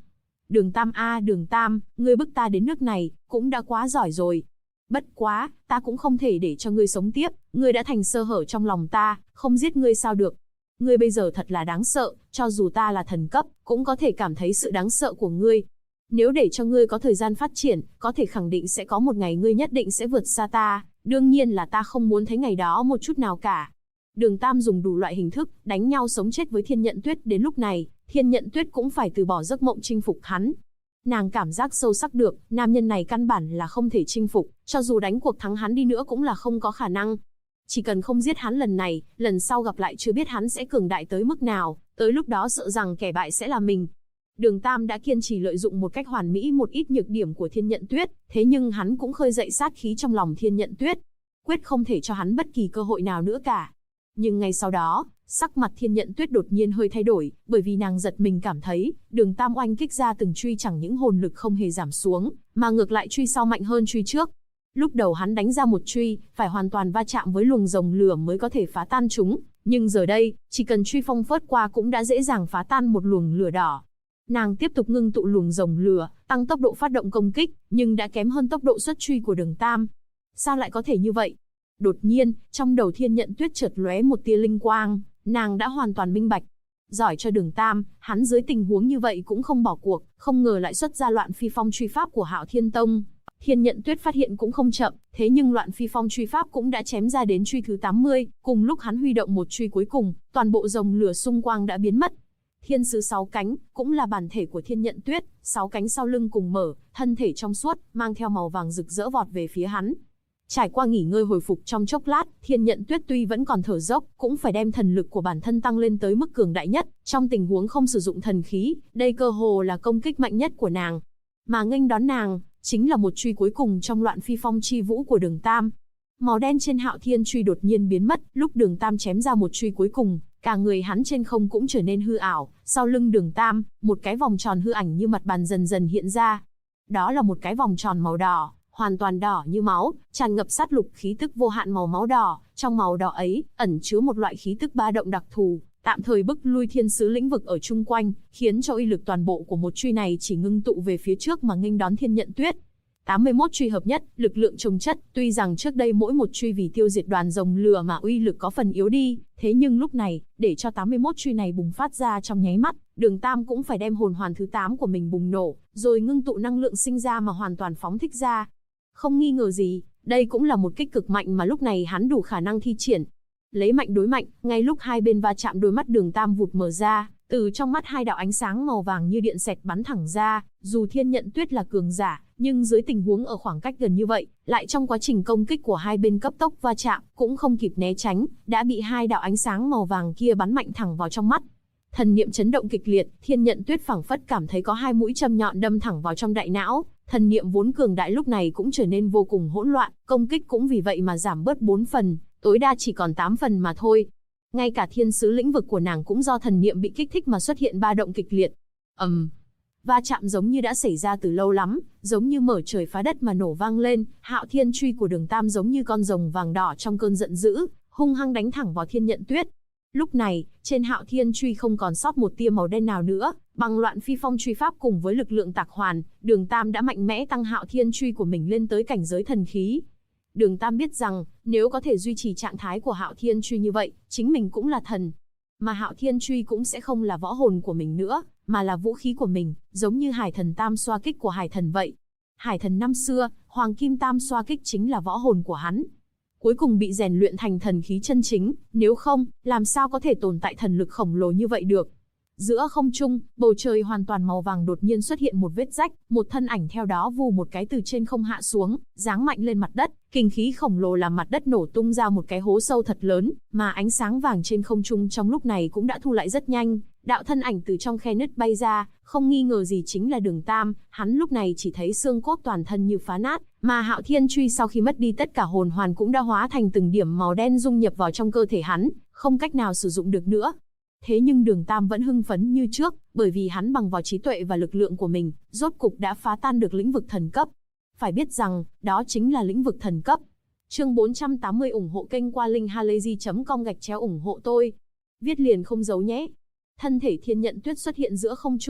Đường Tam a, Đường Tam, ngươi bức ta đến nước này, cũng đã quá giỏi rồi. Bất quá, ta cũng không thể để cho ngươi sống tiếp, ngươi đã thành sơ hở trong lòng ta, không giết ngươi sao được. Ngươi bây giờ thật là đáng sợ, cho dù ta là thần cấp, cũng có thể cảm thấy sự đáng sợ của ngươi. Nếu để cho ngươi có thời gian phát triển, có thể khẳng định sẽ có một ngày ngươi nhất định sẽ vượt xa ta, đương nhiên là ta không muốn thấy ngày đó một chút nào cả. Đường Tam dùng đủ loại hình thức, đánh nhau sống chết với Thiên Nhận Tuyết, đến lúc này, Thiên Nhận Tuyết cũng phải từ bỏ giấc mộng chinh phục hắn. Nàng cảm giác sâu sắc được, nam nhân này căn bản là không thể chinh phục, cho dù đánh cuộc thắng hắn đi nữa cũng là không có khả năng. Chỉ cần không giết hắn lần này, lần sau gặp lại chưa biết hắn sẽ cường đại tới mức nào, tới lúc đó sợ rằng kẻ bại sẽ là mình. Đường Tam đã kiên trì lợi dụng một cách hoàn mỹ một ít nhược điểm của Thiên Nhận Tuyết, thế nhưng hắn cũng khơi dậy sát khí trong lòng Thiên Nhận Tuyết, quyết không thể cho hắn bất kỳ cơ hội nào nữa cả. Nhưng ngay sau đó, sắc mặt Thiên Nhận Tuyết đột nhiên hơi thay đổi, bởi vì nàng giật mình cảm thấy, Đường Tam oanh kích ra từng truy chẳng những hồn lực không hề giảm xuống, mà ngược lại truy sau mạnh hơn truy trước. Lúc đầu hắn đánh ra một truy, phải hoàn toàn va chạm với luồng rồng lửa mới có thể phá tan chúng, nhưng giờ đây, chỉ cần truy phong phớt qua cũng đã dễ dàng phá tan một luồng lửa đỏ. Nàng tiếp tục ngưng tụ luồng rồng lửa, tăng tốc độ phát động công kích, nhưng đã kém hơn tốc độ xuất truy của Đường Tam. Sao lại có thể như vậy? Đột nhiên, trong đầu Thiên Nhận Tuyết chợt lóe một tia linh quang, nàng đã hoàn toàn minh bạch. Giỏi cho Đường Tam, hắn dưới tình huống như vậy cũng không bỏ cuộc, không ngờ lại xuất ra Loạn Phi Phong truy pháp của Hạo Thiên Tông. Thiên Nhận Tuyết phát hiện cũng không chậm, thế nhưng Loạn Phi Phong truy pháp cũng đã chém ra đến truy thứ 80, cùng lúc hắn huy động một truy cuối cùng, toàn bộ rồng lửa xung quanh đã biến mất. Thiên sứ 6 cánh, cũng là bản thể của Thiên Nhận Tuyết, 6 cánh sau lưng cùng mở, thân thể trong suốt, mang theo màu vàng rực rỡ vọt về phía hắn. Trải qua nghỉ ngơi hồi phục trong chốc lát, Thiên Nhận Tuyết tuy vẫn còn thở dốc, cũng phải đem thần lực của bản thân tăng lên tới mức cường đại nhất, trong tình huống không sử dụng thần khí, đây cơ hồ là công kích mạnh nhất của nàng. Mà nghênh đón nàng, chính là một truy cuối cùng trong Loạn Phi Phong chi vũ của Đường Tam. Màu đen trên Hạo Thiên truy đột nhiên biến mất, lúc Đường Tam chém ra một truy cuối cùng, cả người hắn trên không cũng trở nên hư ảo, sau lưng Đường Tam, một cái vòng tròn hư ảnh như mặt bàn dần dần hiện ra. Đó là một cái vòng tròn màu đỏ, hoàn toàn đỏ như máu, tràn ngập sát lục khí tức vô hạn màu máu đỏ, trong màu đỏ ấy, ẩn chứa một loại khí tức ba động đặc thù, tạm thời bức lui thiên sứ lĩnh vực ở chung quanh, khiến cho uy lực toàn bộ của một truy này chỉ ngưng tụ về phía trước mà nghênh đón Thiên Nhận Tuyết. 81 truy hợp nhất, lực lượng chồng chất, tuy rằng trước đây mỗi một truy vì tiêu diệt đoàn rồng lửa mà uy lực có phần yếu đi, thế nhưng lúc này, để cho 81 truy này bùng phát ra trong nháy mắt, Đường Tam cũng phải đem hồn hoàn thứ 8 của mình bùng nổ, rồi ngưng tụ năng lượng sinh ra mà hoàn toàn phóng thích ra. Không nghi ngờ gì, đây cũng là một kích cực mạnh mà lúc này hắn đủ khả năng thi triển. Lấy mạnh đối mạnh, ngay lúc hai bên va chạm, đôi mắt Đường Tam vụt mở ra, từ trong mắt hai đạo ánh sáng màu vàng như điện xẹt bắn thẳng ra, dù Thiên Nhận Tuyết là cường giả, nhưng dưới tình huống ở khoảng cách gần như vậy, lại trong quá trình công kích của hai bên cấp tốc va chạm, cũng không kịp né tránh, đã bị hai đạo ánh sáng màu vàng kia bắn mạnh thẳng vào trong mắt. Thần niệm chấn động kịch liệt, Thiên Nhận Tuyết phảng phất cảm thấy có hai mũi châm nhọn đâm thẳng vào trong đại não, thần niệm vốn cường đại lúc này cũng trở nên vô cùng hỗn loạn, công kích cũng vì vậy mà giảm bớt 4 phần, tối đa chỉ còn 8 phần mà thôi. Ngay cả thiên sứ lĩnh vực của nàng cũng do thần niệm bị kích thích mà xuất hiện ba động kịch liệt. Va chạm giống như đã xảy ra từ lâu lắm, giống như mở trời phá đất mà nổ vang lên. Hạo Thiên truy của Đường Tam giống như con rồng vàng đỏ trong cơn giận dữ, hung hăng đánh thẳng vào Thiên Nhận Tuyết. Lúc này, trên Hạo Thiên truy không còn sót một tia màu đen nào nữa, bằng Loạn Phi Phong truy pháp cùng với lực lượng tạc hoàn, Đường Tam đã mạnh mẽ tăng Hạo Thiên truy của mình lên tới cảnh giới thần khí. Đường Tam biết rằng, nếu có thể duy trì trạng thái của Hạo Thiên truy như vậy, chính mình cũng là thần. Mà Hạo Thiên truy cũng sẽ không là võ hồn của mình nữa, mà là vũ khí của mình, giống như Hải Thần Tam xoa kích của Hải Thần vậy. Hải Thần năm xưa, Hoàng Kim Tam xoa kích chính là võ hồn của hắn. Cuối cùng bị rèn luyện thành thần khí chân chính, nếu không, làm sao có thể tồn tại thần lực khổng lồ như vậy được. Giữa không trung, bầu trời hoàn toàn màu vàng đột nhiên xuất hiện một vết rách, một thân ảnh theo đó vù một cái từ trên không hạ xuống, giáng mạnh lên mặt đất, kinh khí khổng lồ làm mặt đất nổ tung ra một cái hố sâu thật lớn, mà ánh sáng vàng trên không trung trong lúc này cũng đã thu lại rất nhanh, đạo thân ảnh từ trong khe nứt bay ra, không nghi ngờ gì chính là Đường Tam, hắn lúc này chỉ thấy xương cốt toàn thân như phá nát, mà Hạo Thiên truy sau khi mất đi tất cả hồn hoàn cũng đã hóa thành từng điểm màu đen dung nhập vào trong cơ thể hắn, không cách nào sử dụng được nữa. Thế nhưng Đường Tam vẫn hưng phấn như trước, bởi vì hắn bằng vào trí tuệ và lực lượng của mình, rốt cục đã phá tan được lĩnh vực thần cấp. Phải biết rằng, đó chính là lĩnh vực thần cấp. Chương 480 ủng hộ kênh qua linkhalazy.com/ủng hộ tôi. Viết liền không giấu nhé. Thân thể Thiên Nhận Tuyết xuất hiện giữa không trung,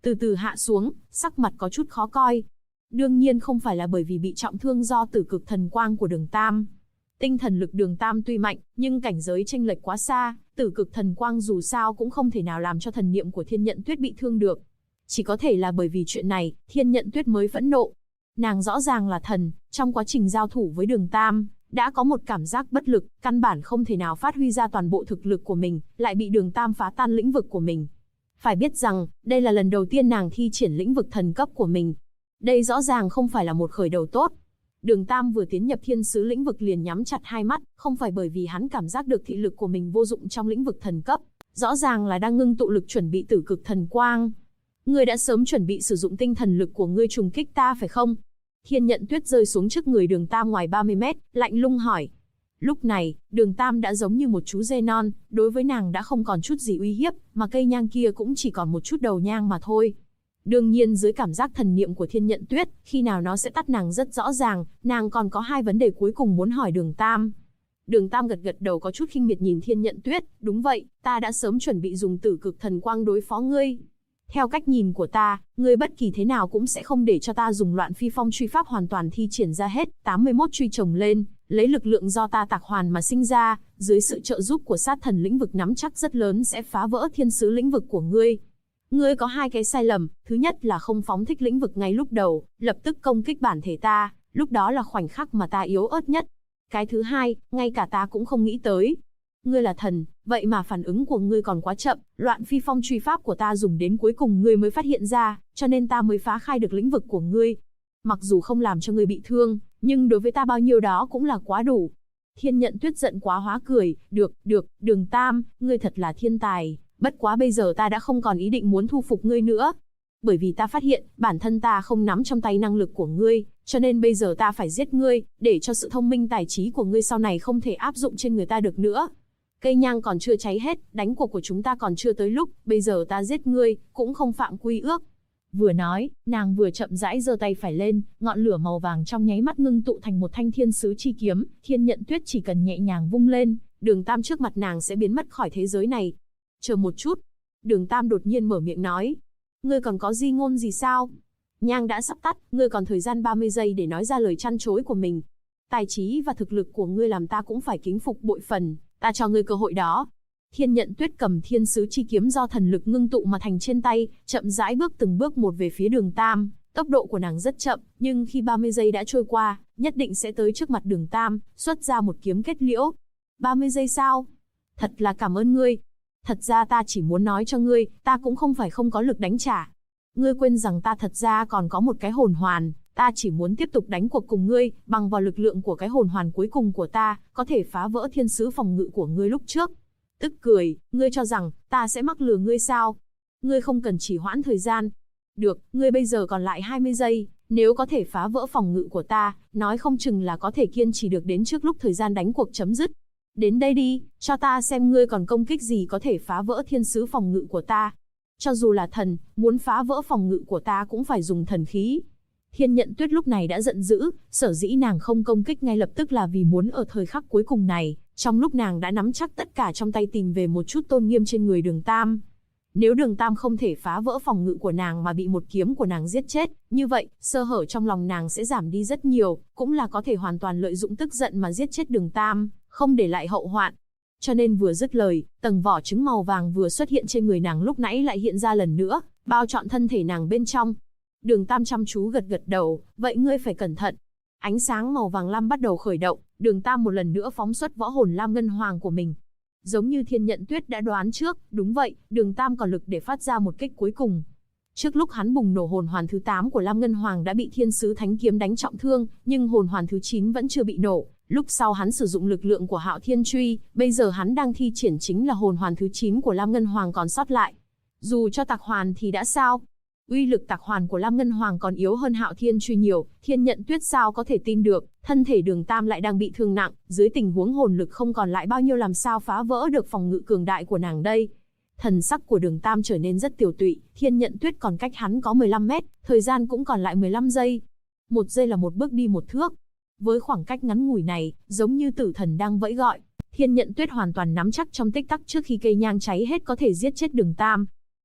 từ từ hạ xuống, sắc mặt có chút khó coi. Đương nhiên không phải là bởi vì bị trọng thương do tử cực thần quang của Đường Tam. Tinh thần lực Đường Tam tuy mạnh, nhưng cảnh giới chênh lệch quá xa, tử cực thần quang dù sao cũng không thể nào làm cho thần niệm của Thiên Nhận Tuyết bị thương được. Chỉ có thể là bởi vì chuyện này, Thiên Nhận Tuyết mới phẫn nộ. Nàng rõ ràng là thần, trong quá trình giao thủ với Đường Tam, đã có một cảm giác bất lực, căn bản không thể nào phát huy ra toàn bộ thực lực của mình, lại bị Đường Tam phá tan lĩnh vực của mình. Phải biết rằng, đây là lần đầu tiên nàng thi triển lĩnh vực thần cấp của mình. Đây rõ ràng không phải là một khởi đầu tốt. Đường Tam vừa tiến nhập thiên sứ lĩnh vực liền nhắm chặt hai mắt, không phải bởi vì hắn cảm giác được thị lực của mình vô dụng trong lĩnh vực thần cấp, rõ ràng là đang ngưng tụ lực chuẩn bị tử cực thần quang. Ngươi đã sớm chuẩn bị sử dụng tinh thần lực của ngươi trùng kích ta phải không? Thiên Nhận Tuyết rơi xuống trước người Đường Tam ngoài 30 mét, lạnh lùng hỏi. Lúc này, Đường Tam đã giống như một chú dê non, đối với nàng đã không còn chút gì uy hiếp, mà cây nhang kia cũng chỉ còn một chút đầu nhang mà thôi. Đương nhiên dưới cảm giác thần niệm của Thiên Nhận Tuyết, khi nào nó sẽ tắt nàng rất rõ ràng, nàng còn có hai vấn đề cuối cùng muốn hỏi Đường Tam. Đường Tam gật gật đầu có chút khinh miệt nhìn Thiên Nhận Tuyết, đúng vậy, ta đã sớm chuẩn bị dùng tử cực thần quang đối phó ngươi. Theo cách nhìn của ta, ngươi bất kỳ thế nào cũng sẽ không để cho ta dùng Loạn Phi Phong truy pháp hoàn toàn thi triển ra hết, 81 truy chồng lên, lấy lực lượng do ta tạc hoàn mà sinh ra, dưới sự trợ giúp của sát thần lĩnh vực nắm chắc rất lớn sẽ phá vỡ thiên sứ lĩnh vực của ngươi. Ngươi có hai cái sai lầm, thứ nhất là không phóng thích lĩnh vực ngay lúc đầu, lập tức công kích bản thể ta, lúc đó là khoảnh khắc mà ta yếu ớt nhất. Cái thứ hai, ngay cả ta cũng không nghĩ tới. Ngươi là thần, vậy mà phản ứng của ngươi còn quá chậm, Loạn Phi Phong truy pháp của ta dùng đến cuối cùng ngươi mới phát hiện ra, cho nên ta mới phá khai được lĩnh vực của ngươi. Mặc dù không làm cho ngươi bị thương, nhưng đối với ta bao nhiêu đó cũng là quá đủ. Thiên Nhận Tuyết giận quá hóa cười, được, Đường Tam, ngươi thật là thiên tài, bất quá bây giờ ta đã không còn ý định muốn thu phục ngươi nữa. Bởi vì ta phát hiện, bản thân ta không nắm trong tay năng lực của ngươi, cho nên bây giờ ta phải giết ngươi, để cho sự thông minh tài trí của ngươi sau này không thể áp dụng trên người ta được nữa. Cây nhang còn chưa cháy hết, đánh cuộc của chúng ta còn chưa tới lúc, bây giờ ta giết ngươi, cũng không phạm quy ước. Vừa nói, nàng vừa chậm rãi giơ tay phải lên, ngọn lửa màu vàng trong nháy mắt ngưng tụ thành một thanh thiên sứ chi kiếm, Thiên Nhận Tuyết chỉ cần nhẹ nhàng vung lên, Đường Tam trước mặt nàng sẽ biến mất khỏi thế giới này. Chờ một chút, Đường Tam đột nhiên mở miệng nói. Ngươi còn có di ngôn gì sao? Nhang đã sắp tắt, ngươi còn thời gian 30 giây để nói ra lời chăn chối của mình. Tài trí và thực lực của ngươi làm ta cũng phải kính phục bội phần, ta cho ngươi cơ hội đó. Thiên Nhận Tuyết cầm thiên sứ chi kiếm do thần lực ngưng tụ mà thành trên tay, chậm rãi bước từng bước một về phía Đường Tam. Tốc độ của nàng rất chậm, nhưng khi 30 giây đã trôi qua, nhất định sẽ tới trước mặt Đường Tam, xuất ra một kiếm kết liễu. 30 giây sao? Thật là cảm ơn ngươi. Thật ra ta chỉ muốn nói cho ngươi, ta cũng không phải không có lực đánh trả. Ngươi quên rằng ta thật ra còn có một cái hồn hoàn, ta chỉ muốn tiếp tục đánh cuộc cùng ngươi, bằng vào lực lượng của cái hồn hoàn cuối cùng của ta, có thể phá vỡ thiên sứ phòng ngự của ngươi lúc trước. Tức cười, ngươi cho rằng, ta sẽ mắc lừa ngươi sao? Ngươi không cần chỉ hoãn thời gian. Được, ngươi bây giờ còn lại 20 giây, nếu có thể phá vỡ phòng ngự của ta, nói không chừng là có thể kiên trì được đến trước lúc thời gian đánh cuộc chấm dứt. Đến đây đi, cho ta xem ngươi còn công kích gì có thể phá vỡ thiên sứ phòng ngự của ta. Cho dù là thần, muốn phá vỡ phòng ngự của ta cũng phải dùng thần khí. Thiên Nhận Tuyết lúc này đã giận dữ, sở dĩ nàng không công kích ngay lập tức là vì muốn ở thời khắc cuối cùng này, trong lúc nàng đã nắm chắc tất cả trong tay tìm về một chút tôn nghiêm trên người Đường Tam. Nếu Đường Tam không thể phá vỡ phòng ngự của nàng mà bị một kiếm của nàng giết chết, như vậy, sơ hở trong lòng nàng sẽ giảm đi rất nhiều, cũng là có thể hoàn toàn lợi dụng tức giận mà giết chết Đường Tam, không để lại hậu hoạn. Cho nên vừa dứt lời, tầng vỏ trứng màu vàng vừa xuất hiện trên người nàng lúc nãy lại hiện ra lần nữa, bao trọn thân thể nàng bên trong. Đường Tam chăm chú gật gật đầu, vậy ngươi phải cẩn thận. Ánh sáng màu vàng lam bắt đầu khởi động, Đường Tam một lần nữa phóng xuất võ hồn lam ngân hoàng của mình. Giống như Thiên Nhận Tuyết đã đoán trước, đúng vậy, Đường Tam còn lực để phát ra một kích cuối cùng. Trước lúc hắn bùng nổ hồn hoàn thứ 8 của Lam Ngân Hoàng đã bị Thiên Sứ Thánh Kiếm đánh trọng thương, nhưng hồn hoàn thứ 9 vẫn chưa bị nổ. Lúc sau hắn sử dụng lực lượng của Hạo Thiên Truy, bây giờ hắn đang thi triển chính là hồn hoàn thứ 9 của Lam Ngân Hoàng còn sót lại. Dù cho tạc hoàn thì đã sao? Uy lực tạc hoàn của Lam Ngân Hoàng còn yếu hơn Hạo Thiên Truy nhiều, Thiên Nhận Tuyết sao có thể tin được, thân thể Đường Tam lại đang bị thương nặng, dưới tình huống hồn lực không còn lại bao nhiêu làm sao phá vỡ được phòng ngự cường đại của nàng đây. Thần sắc của Đường Tam trở nên rất tiều tụy, Thiên Nhận Tuyết còn cách hắn có 15 mét, thời gian cũng còn lại 15 giây. Một giây là một bước đi một thước. Với khoảng cách ngắn ngủi này, giống như tử thần đang vẫy gọi, Thiên Nhận Tuyết hoàn toàn nắm chắc trong tích tắc trước khi cây nhang cháy hết có thể giết chết Đường Tam.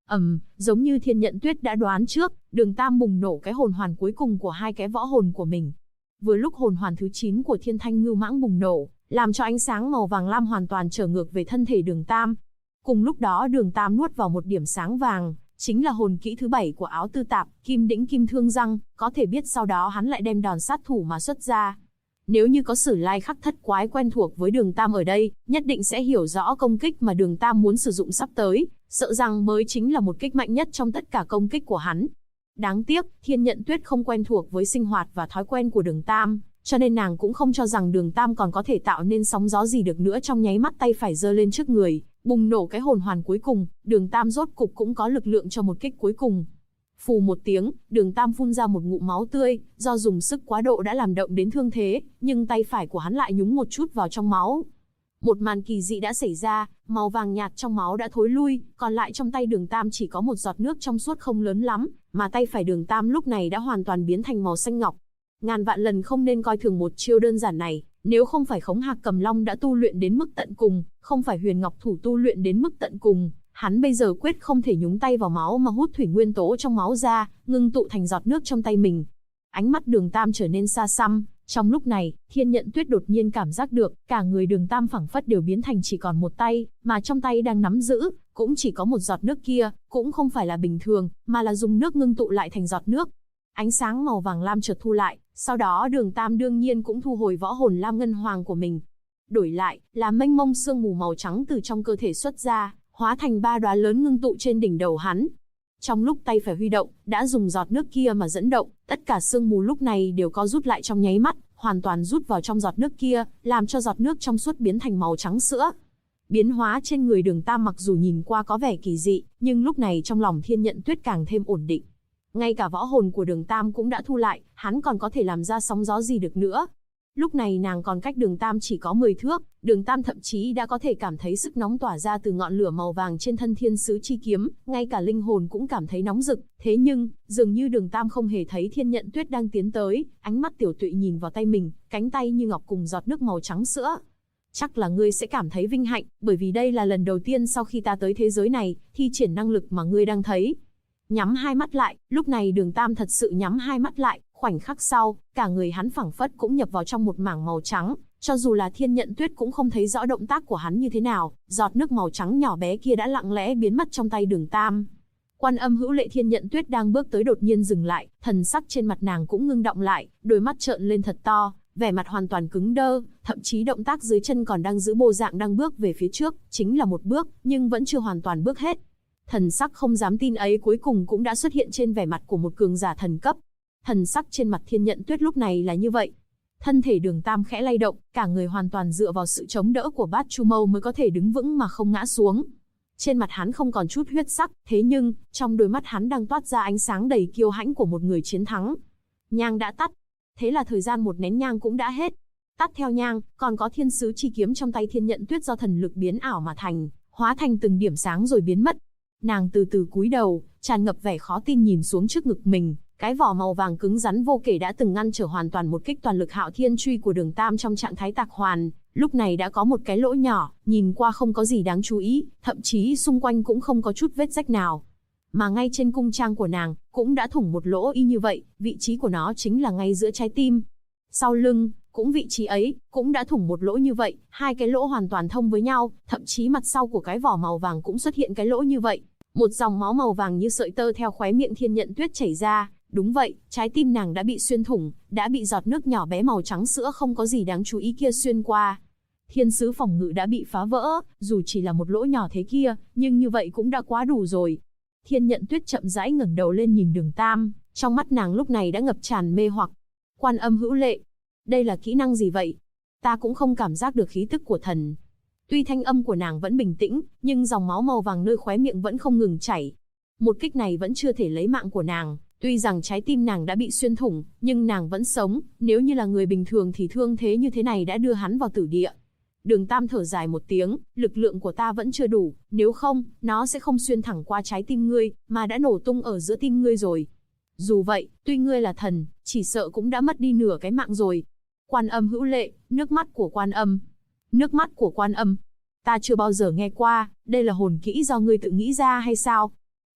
Giống như Thiên Nhận Tuyết đã đoán trước, Đường Tam bùng nổ cái hồn hoàn cuối cùng của hai cái võ hồn của mình. Vừa lúc hồn hoàn thứ 9 của Thiên Thanh Ngưu Mãng bùng nổ, làm cho ánh sáng màu vàng lam hoàn toàn trở ngược về thân thể Đường Tam. Cùng lúc đó Đường Tam nuốt vào một điểm sáng vàng, chính là hồn kỹ thứ 7 của Áo Tư Tạp, Kim Đĩnh Kim Thương Răng, có thể biết sau đó hắn lại đem đòn sát thủ mà xuất ra. Nếu như có Sử Lai Khắc Thất Quái quen thuộc với Đường Tam ở đây, nhất định sẽ hiểu rõ công kích mà Đường Tam muốn sử dụng sắp tới, sợ rằng mới chính là một kích mạnh nhất trong tất cả công kích của hắn. Đáng tiếc, Thiên Nhận Tuyết không quen thuộc với sinh hoạt và thói quen của Đường Tam, cho nên nàng cũng không cho rằng Đường Tam còn có thể tạo nên sóng gió gì được nữa. Trong nháy mắt tay phải giơ lên trước người, bùng nổ cái hồn hoàn cuối cùng, Đường Tam rốt cục cũng có lực lượng cho một kích cuối cùng. Phù một tiếng, Đường Tam phun ra một ngụm máu tươi, do dùng sức quá độ đã làm động đến thương thế, nhưng tay phải của hắn lại nhúng một chút vào trong máu. Một màn kỳ dị đã xảy ra, màu vàng nhạt trong máu đã thối lui, còn lại trong tay Đường Tam chỉ có một giọt nước trong suốt không lớn lắm, mà tay phải Đường Tam lúc này đã hoàn toàn biến thành màu xanh ngọc. Ngàn vạn lần không nên coi thường một chiêu đơn giản này, nếu không phải Khống Hạc Cầm Long đã tu luyện đến mức tận cùng, không phải Huyền Ngọc Thủ tu luyện đến mức tận cùng, hắn bây giờ quyết không thể nhúng tay vào máu mà hút thủy nguyên tố trong máu ra, ngưng tụ thành giọt nước trong tay mình. Ánh mắt Đường Tam trở nên xa xăm, trong lúc này, Thiên Nhận Tuyết đột nhiên cảm giác được, cả người Đường Tam phảng phất đều biến thành chỉ còn một tay, mà trong tay đang nắm giữ, cũng chỉ có một giọt nước kia, cũng không phải là bình thường, mà là dùng nước ngưng tụ lại thành giọt nước. Ánh sáng màu vàng lam chợt thu lại, sau đó Đường Tam đương nhiên cũng thu hồi võ hồn lam ngân hoàng của mình. Đổi lại, là mênh mông sương mù màu trắng từ trong cơ thể xuất ra, hóa thành 3 đóa lớn ngưng tụ trên đỉnh đầu hắn. Trong lúc tay phải huy động, đã dùng giọt nước kia mà dẫn động, tất cả sương mù lúc này đều co rút lại trong nháy mắt, hoàn toàn rút vào trong giọt nước kia, làm cho giọt nước trong suốt biến thành màu trắng sữa. Biến hóa trên người Đường Tam mặc dù nhìn qua có vẻ kỳ dị, nhưng lúc này trong lòng Thiên Nhận Tuyết càng thêm ổn định. Ngay cả võ hồn của Đường Tam cũng đã thu lại, hắn còn có thể làm ra sóng gió gì được nữa. Lúc này nàng còn cách Đường Tam chỉ có 10 thước, Đường Tam thậm chí đã có thể cảm thấy sức nóng tỏa ra từ ngọn lửa màu vàng trên thân Thiên Sứ Chi Kiếm, ngay cả linh hồn cũng cảm thấy nóng rực. Thế nhưng, dường như Đường Tam không hề thấy Thiên Nhận Tuyết đang tiến tới, ánh mắt tiểu tụy nhìn vào tay mình, cánh tay như ngọc cùng giọt nước màu trắng sữa. Chắc là ngươi sẽ cảm thấy vinh hạnh, bởi vì đây là lần đầu tiên sau khi ta tới thế giới này, thi triển năng lực mà ngươi đang thấy. Nhắm hai mắt lại, lúc này Đường Tam thật sự nhắm hai mắt lại, khoảnh khắc sau, cả người hắn phảng phất cũng nhập vào trong một mảng màu trắng, cho dù là Thiên Nhận Tuyết cũng không thấy rõ động tác của hắn như thế nào, giọt nước màu trắng nhỏ bé kia đã lặng lẽ biến mất trong tay Đường Tam. Quan Âm Hữu Lệ Thiên Nhận Tuyết đang bước tới đột nhiên dừng lại, thần sắc trên mặt nàng cũng ngưng động lại, đôi mắt trợn lên thật to, vẻ mặt hoàn toàn cứng đơ, thậm chí động tác dưới chân còn đang giữ bộ dạng đang bước về phía trước, chính là một bước, nhưng vẫn chưa hoàn toàn bước hết. Thần sắc không dám tin ấy cuối cùng cũng đã xuất hiện trên vẻ mặt của một cường giả thần cấp. Thần sắc trên mặt Thiên Nhận Tuyết lúc này là như vậy. Thân thể Đường Tam khẽ lay động, cả người hoàn toàn dựa vào sự chống đỡ của Bát Chu Mâu mới có thể đứng vững mà không ngã xuống. Trên mặt hắn không còn chút huyết sắc, thế nhưng, trong đôi mắt hắn đang toát ra ánh sáng đầy kiêu hãnh của một người chiến thắng. Nhang đã tắt. Thế là thời gian một nén nhang cũng đã hết. Tắt theo nhang, còn có Thiên Sứ Chi Kiếm trong tay Thiên Nhận Tuyết do thần lực biến ảo mà thành, hóa thành từng điểm sáng rồi biến mất. Nàng từ từ cúi đầu, tràn ngập vẻ khó tin nhìn xuống trước ngực mình, cái vỏ màu vàng cứng rắn vô kể đã từng ngăn trở hoàn toàn một kích toàn lực Hạo Thiên Truy của Đường Tam trong trạng thái tạc hoàn, lúc này đã có một cái lỗ nhỏ, nhìn qua không có gì đáng chú ý, thậm chí xung quanh cũng không có chút vết rách nào. Mà ngay trên cung trang của nàng, cũng đã thủng một lỗ y như vậy, vị trí của nó chính là ngay giữa trái tim. Sau lưng, cũng vị trí ấy, cũng đã thủng một lỗ như vậy, hai cái lỗ hoàn toàn thông với nhau, thậm chí mặt sau của cái vỏ màu vàng cũng xuất hiện cái lỗ như vậy. Một dòng máu màu vàng như sợi tơ theo khóe miệng Thiên Nhận Tuyết chảy ra, đúng vậy, trái tim nàng đã bị xuyên thủng, đã bị giọt nước nhỏ bé màu trắng sữa không có gì đáng chú ý kia xuyên qua. Thiên sứ phòng ngự đã bị phá vỡ, dù chỉ là một lỗ nhỏ thế kia, nhưng như vậy cũng đã quá đủ rồi. Thiên Nhận Tuyết chậm rãi ngẩng đầu lên nhìn Đường Tam, trong mắt nàng lúc này đã ngập tràn mê hoặc. Quan Âm Hữu Lệ, đây là kỹ năng gì vậy? Ta cũng không cảm giác được khí tức của thần. Tuy thanh âm của nàng vẫn bình tĩnh, nhưng dòng máu màu vàng nơi khóe miệng vẫn không ngừng chảy. Một kích này vẫn chưa thể lấy mạng của nàng, tuy rằng trái tim nàng đã bị xuyên thủng, nhưng nàng vẫn sống, nếu như là người bình thường thì thương thế như thế này đã đưa hắn vào tử địa. Đường Tam thở dài một tiếng, lực lượng của ta vẫn chưa đủ, nếu không, nó sẽ không xuyên thẳng qua trái tim ngươi, mà đã nổ tung ở giữa tim ngươi rồi. Dù vậy, tuy ngươi là thần, chỉ sợ cũng đã mất đi nửa cái mạng rồi. Quan Âm Hữu Lệ, nước mắt của Quan Âm. Nước mắt của Quan Âm. Ta chưa bao giờ nghe qua, đây là hồn kỹ do ngươi tự nghĩ ra hay sao?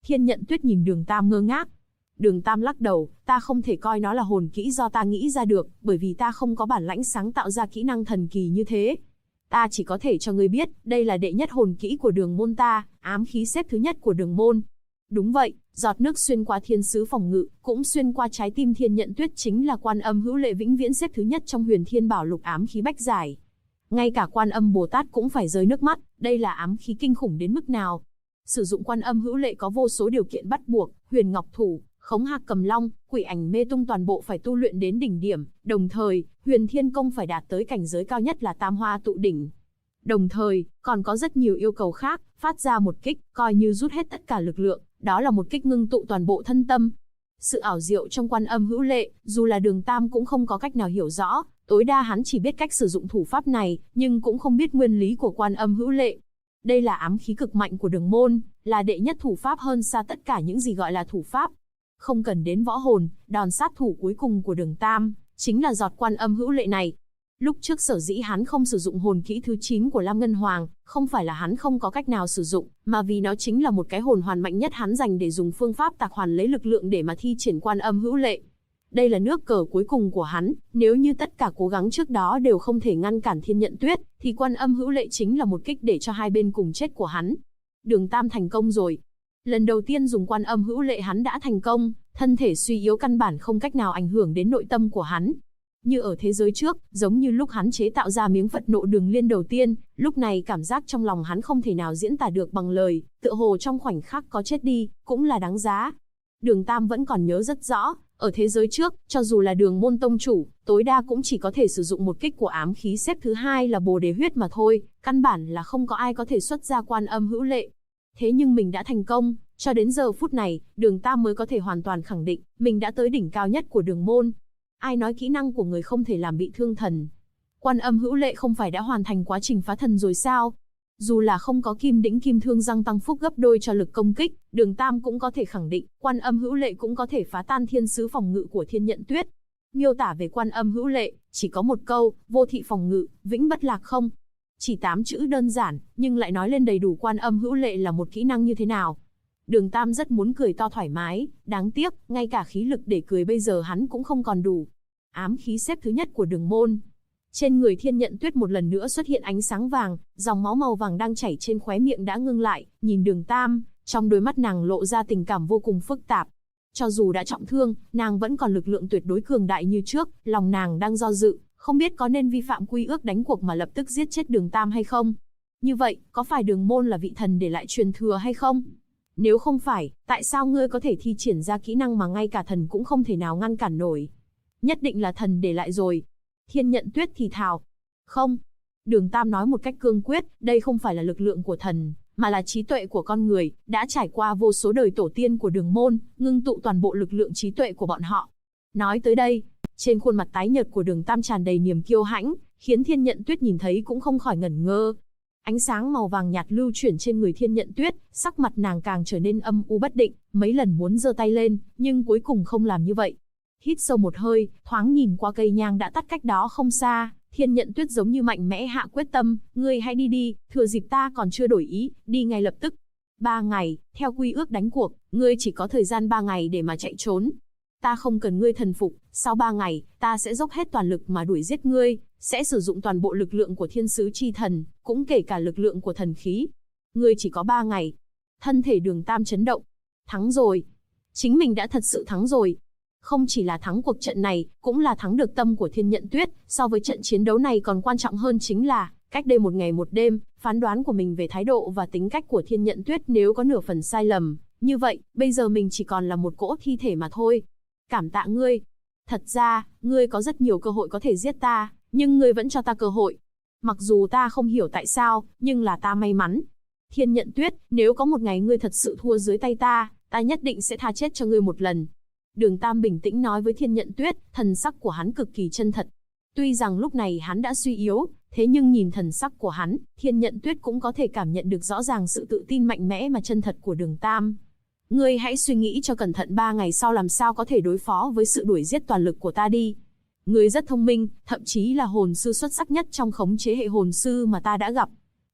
Thiên Nhận Tuyết nhìn Đường Tam ngơ ngác. Đường Tam lắc đầu, ta không thể coi nó là hồn kỹ do ta nghĩ ra được, bởi vì ta không có bản lãnh sáng tạo ra kỹ năng thần kỳ như thế. Ta chỉ có thể cho ngươi biết, đây là đệ nhất hồn kỹ của đường môn ta, ám khí xếp thứ nhất của đường môn. Đúng vậy, giọt nước xuyên qua thiên sứ phòng ngự, cũng xuyên qua trái tim Thiên Nhận Tuyết chính là Quan Âm Hữu Lệ vĩnh viễn xếp thứ nhất trong Huyền Thiên Bảo Lục ám khí bách giải. Ngay cả Quan Âm Bồ Tát cũng phải rơi nước mắt, đây là ám khí kinh khủng đến mức nào. Sử dụng Quan Âm Hữu Lệ có vô số điều kiện bắt buộc, Huyền Ngọc Thủ, Khống Hạc Cầm Long, Quỷ Ảnh Mê Tung toàn bộ phải tu luyện đến đỉnh điểm, đồng thời, Huyền Thiên Công phải đạt tới cảnh giới cao nhất là Tam Hoa Tụ Đỉnh. Đồng thời, còn có rất nhiều yêu cầu khác, phát ra một kích, coi như rút hết tất cả lực lượng, đó là một kích ngưng tụ toàn bộ thân tâm. Sự ảo diệu trong Quan Âm Hữu Lệ, dù là Đường Tam cũng không có cách nào hiểu rõ, tối đa hắn chỉ biết cách sử dụng thủ pháp này, nhưng cũng không biết nguyên lý của Quan Âm Hữu Lệ. Đây là ám khí cực mạnh của đường môn, là đệ nhất thủ pháp hơn xa tất cả những gì gọi là thủ pháp. Không cần đến võ hồn, đòn sát thủ cuối cùng của Đường Tam, chính là giọt Quan Âm Hữu Lệ này. Lúc trước sở dĩ hắn không sử dụng hồn kỹ thứ 9 của Lam Ngân Hoàng, không phải là hắn không có cách nào sử dụng, mà vì nó chính là một cái hồn hoàn mạnh nhất hắn dành để dùng phương pháp tạc hoàn lấy lực lượng để mà thi triển Quan Âm Hữu Lệ. Đây là nước cờ cuối cùng của hắn, nếu như tất cả cố gắng trước đó đều không thể ngăn cản Thiên Nhận Tuyết, thì Quan Âm Hữu Lệ chính là một kích để cho hai bên cùng chết của hắn. Đường Tam thành công rồi. Lần đầu tiên dùng Quan Âm Hữu Lệ hắn đã thành công, thân thể suy yếu căn bản không cách nào ảnh hưởng đến nội tâm của hắn. Như ở thế giới trước, giống như lúc hắn chế tạo ra miếng Phật nộ đường liên đầu tiên, lúc này cảm giác trong lòng hắn không thể nào diễn tả được bằng lời, tựa hồ trong khoảnh khắc có chết đi, cũng là đáng giá. Đường Tam vẫn còn nhớ rất rõ, ở thế giới trước, cho dù là Đường môn tông chủ, tối đa cũng chỉ có thể sử dụng một kích của ám khí xếp thứ hai là Bồ Đề huyết mà thôi, căn bản là không có ai có thể xuất ra Quan Âm Hữu Lệ. Thế nhưng mình đã thành công, cho đến giờ phút này, Đường Tam mới có thể hoàn toàn khẳng định, mình đã tới đỉnh cao nhất của đường môn. Ai nói kỹ năng của người không thể làm bị thương thần? Quan Âm Hữu Lệ không phải đã hoàn thành quá trình phá thần rồi sao? Dù là không có Kim Đĩnh Kim Thương Răng tăng phúc gấp đôi cho lực công kích, Đường Tam cũng có thể khẳng định, Quan Âm Hữu Lệ cũng có thể phá tan thiên sứ phòng ngự của Thiên Nhận Tuyết. Miêu tả về Quan Âm Hữu Lệ, chỉ có một câu, vô thị phòng ngự, vĩnh bất lạc không. Chỉ 8 chữ đơn giản, nhưng lại nói lên đầy đủ Quan Âm Hữu Lệ là một kỹ năng như thế nào. Đường Tam rất muốn cười to thoải mái, đáng tiếc, ngay cả khí lực để cười bây giờ hắn cũng không còn đủ. Ám khí xếp thứ nhất của đường môn. Trên người Thiên Nhận Tuyết một lần nữa xuất hiện ánh sáng vàng, dòng máu màu vàng đang chảy trên khóe miệng đã ngưng lại, nhìn Đường Tam, trong đôi mắt nàng lộ ra tình cảm vô cùng phức tạp. Cho dù đã trọng thương, nàng vẫn còn lực lượng tuyệt đối cường đại như trước, lòng nàng đang do dự, không biết có nên vi phạm quy ước đánh cuộc mà lập tức giết chết Đường Tam hay không. Như vậy, có phải đường môn là vị thần để lại truyền thừa hay không? Nếu không phải, tại sao ngươi có thể thi triển ra kỹ năng mà ngay cả thần cũng không thể nào ngăn cản nổi? Nhất định là thần để lại rồi. Thiên Nhận Tuyết thì thào. Không. Đường Tam nói một cách cương quyết, đây không phải là lực lượng của thần, mà là trí tuệ của con người, đã trải qua vô số đời tổ tiên của đường môn, ngưng tụ toàn bộ lực lượng trí tuệ của bọn họ. Nói tới đây, trên khuôn mặt tái nhợt của Đường Tam tràn đầy niềm kiêu hãnh, khiến Thiên Nhận Tuyết nhìn thấy cũng không khỏi ngẩn ngơ. Ánh sáng màu vàng nhạt lưu chuyển trên người Thiên Nhận Tuyết, sắc mặt nàng càng trở nên âm u bất định, mấy lần muốn giơ tay lên, nhưng cuối cùng không làm như vậy. Hít sâu một hơi, thoáng nhìn qua cây nhang đã tắt cách đó không xa, Thiên Nhận Tuyết giống như mạnh mẽ hạ quyết tâm, ngươi hãy đi đi, thừa dịp ta còn chưa đổi ý, đi ngay lập tức. 3 ngày, theo quy ước đánh cuộc, ngươi chỉ có thời gian 3 ngày để mà chạy trốn. Ta không cần ngươi thần phục, sau 3 ngày, ta sẽ dốc hết toàn lực mà đuổi giết ngươi, sẽ sử dụng toàn bộ lực lượng của thiên sứ chi thần, cũng kể cả lực lượng của thần khí. Ngươi chỉ có 3 ngày. Thân thể Đường Tam chấn động. Thắng rồi. Chính mình đã thật sự thắng rồi. Không chỉ là thắng cuộc trận này, cũng là thắng được tâm của Thiên Nhận Tuyết, so với trận chiến đấu này còn quan trọng hơn chính là, cách đây 1 ngày 1 đêm, phán đoán của mình về thái độ và tính cách của Thiên Nhận Tuyết nếu có nửa phần sai lầm, như vậy, bây giờ mình chỉ còn là một cỗ thi thể mà thôi. Cảm tạ ngươi. Thật ra, ngươi có rất nhiều cơ hội có thể giết ta, nhưng ngươi vẫn cho ta cơ hội. Mặc dù ta không hiểu tại sao, nhưng là ta may mắn. Thiên Nhận Tuyết, nếu có một ngày ngươi thật sự thua dưới tay ta, ta nhất định sẽ tha chết cho ngươi một lần. Đường Tam bình tĩnh nói với Thiên Nhận Tuyết, thần sắc của hắn cực kỳ chân thật. Tuy rằng lúc này hắn đã suy yếu, thế nhưng nhìn thần sắc của hắn, Thiên Nhận Tuyết cũng có thể cảm nhận được rõ ràng sự tự tin mạnh mẽ mà chân thật của Đường Tam. Ngươi hãy suy nghĩ cho cẩn thận 3 ngày sau làm sao có thể đối phó với sự đuổi giết toàn lực của ta đi. Ngươi rất thông minh, thậm chí là hồn sư xuất sắc nhất trong khống chế hệ hồn sư mà ta đã gặp.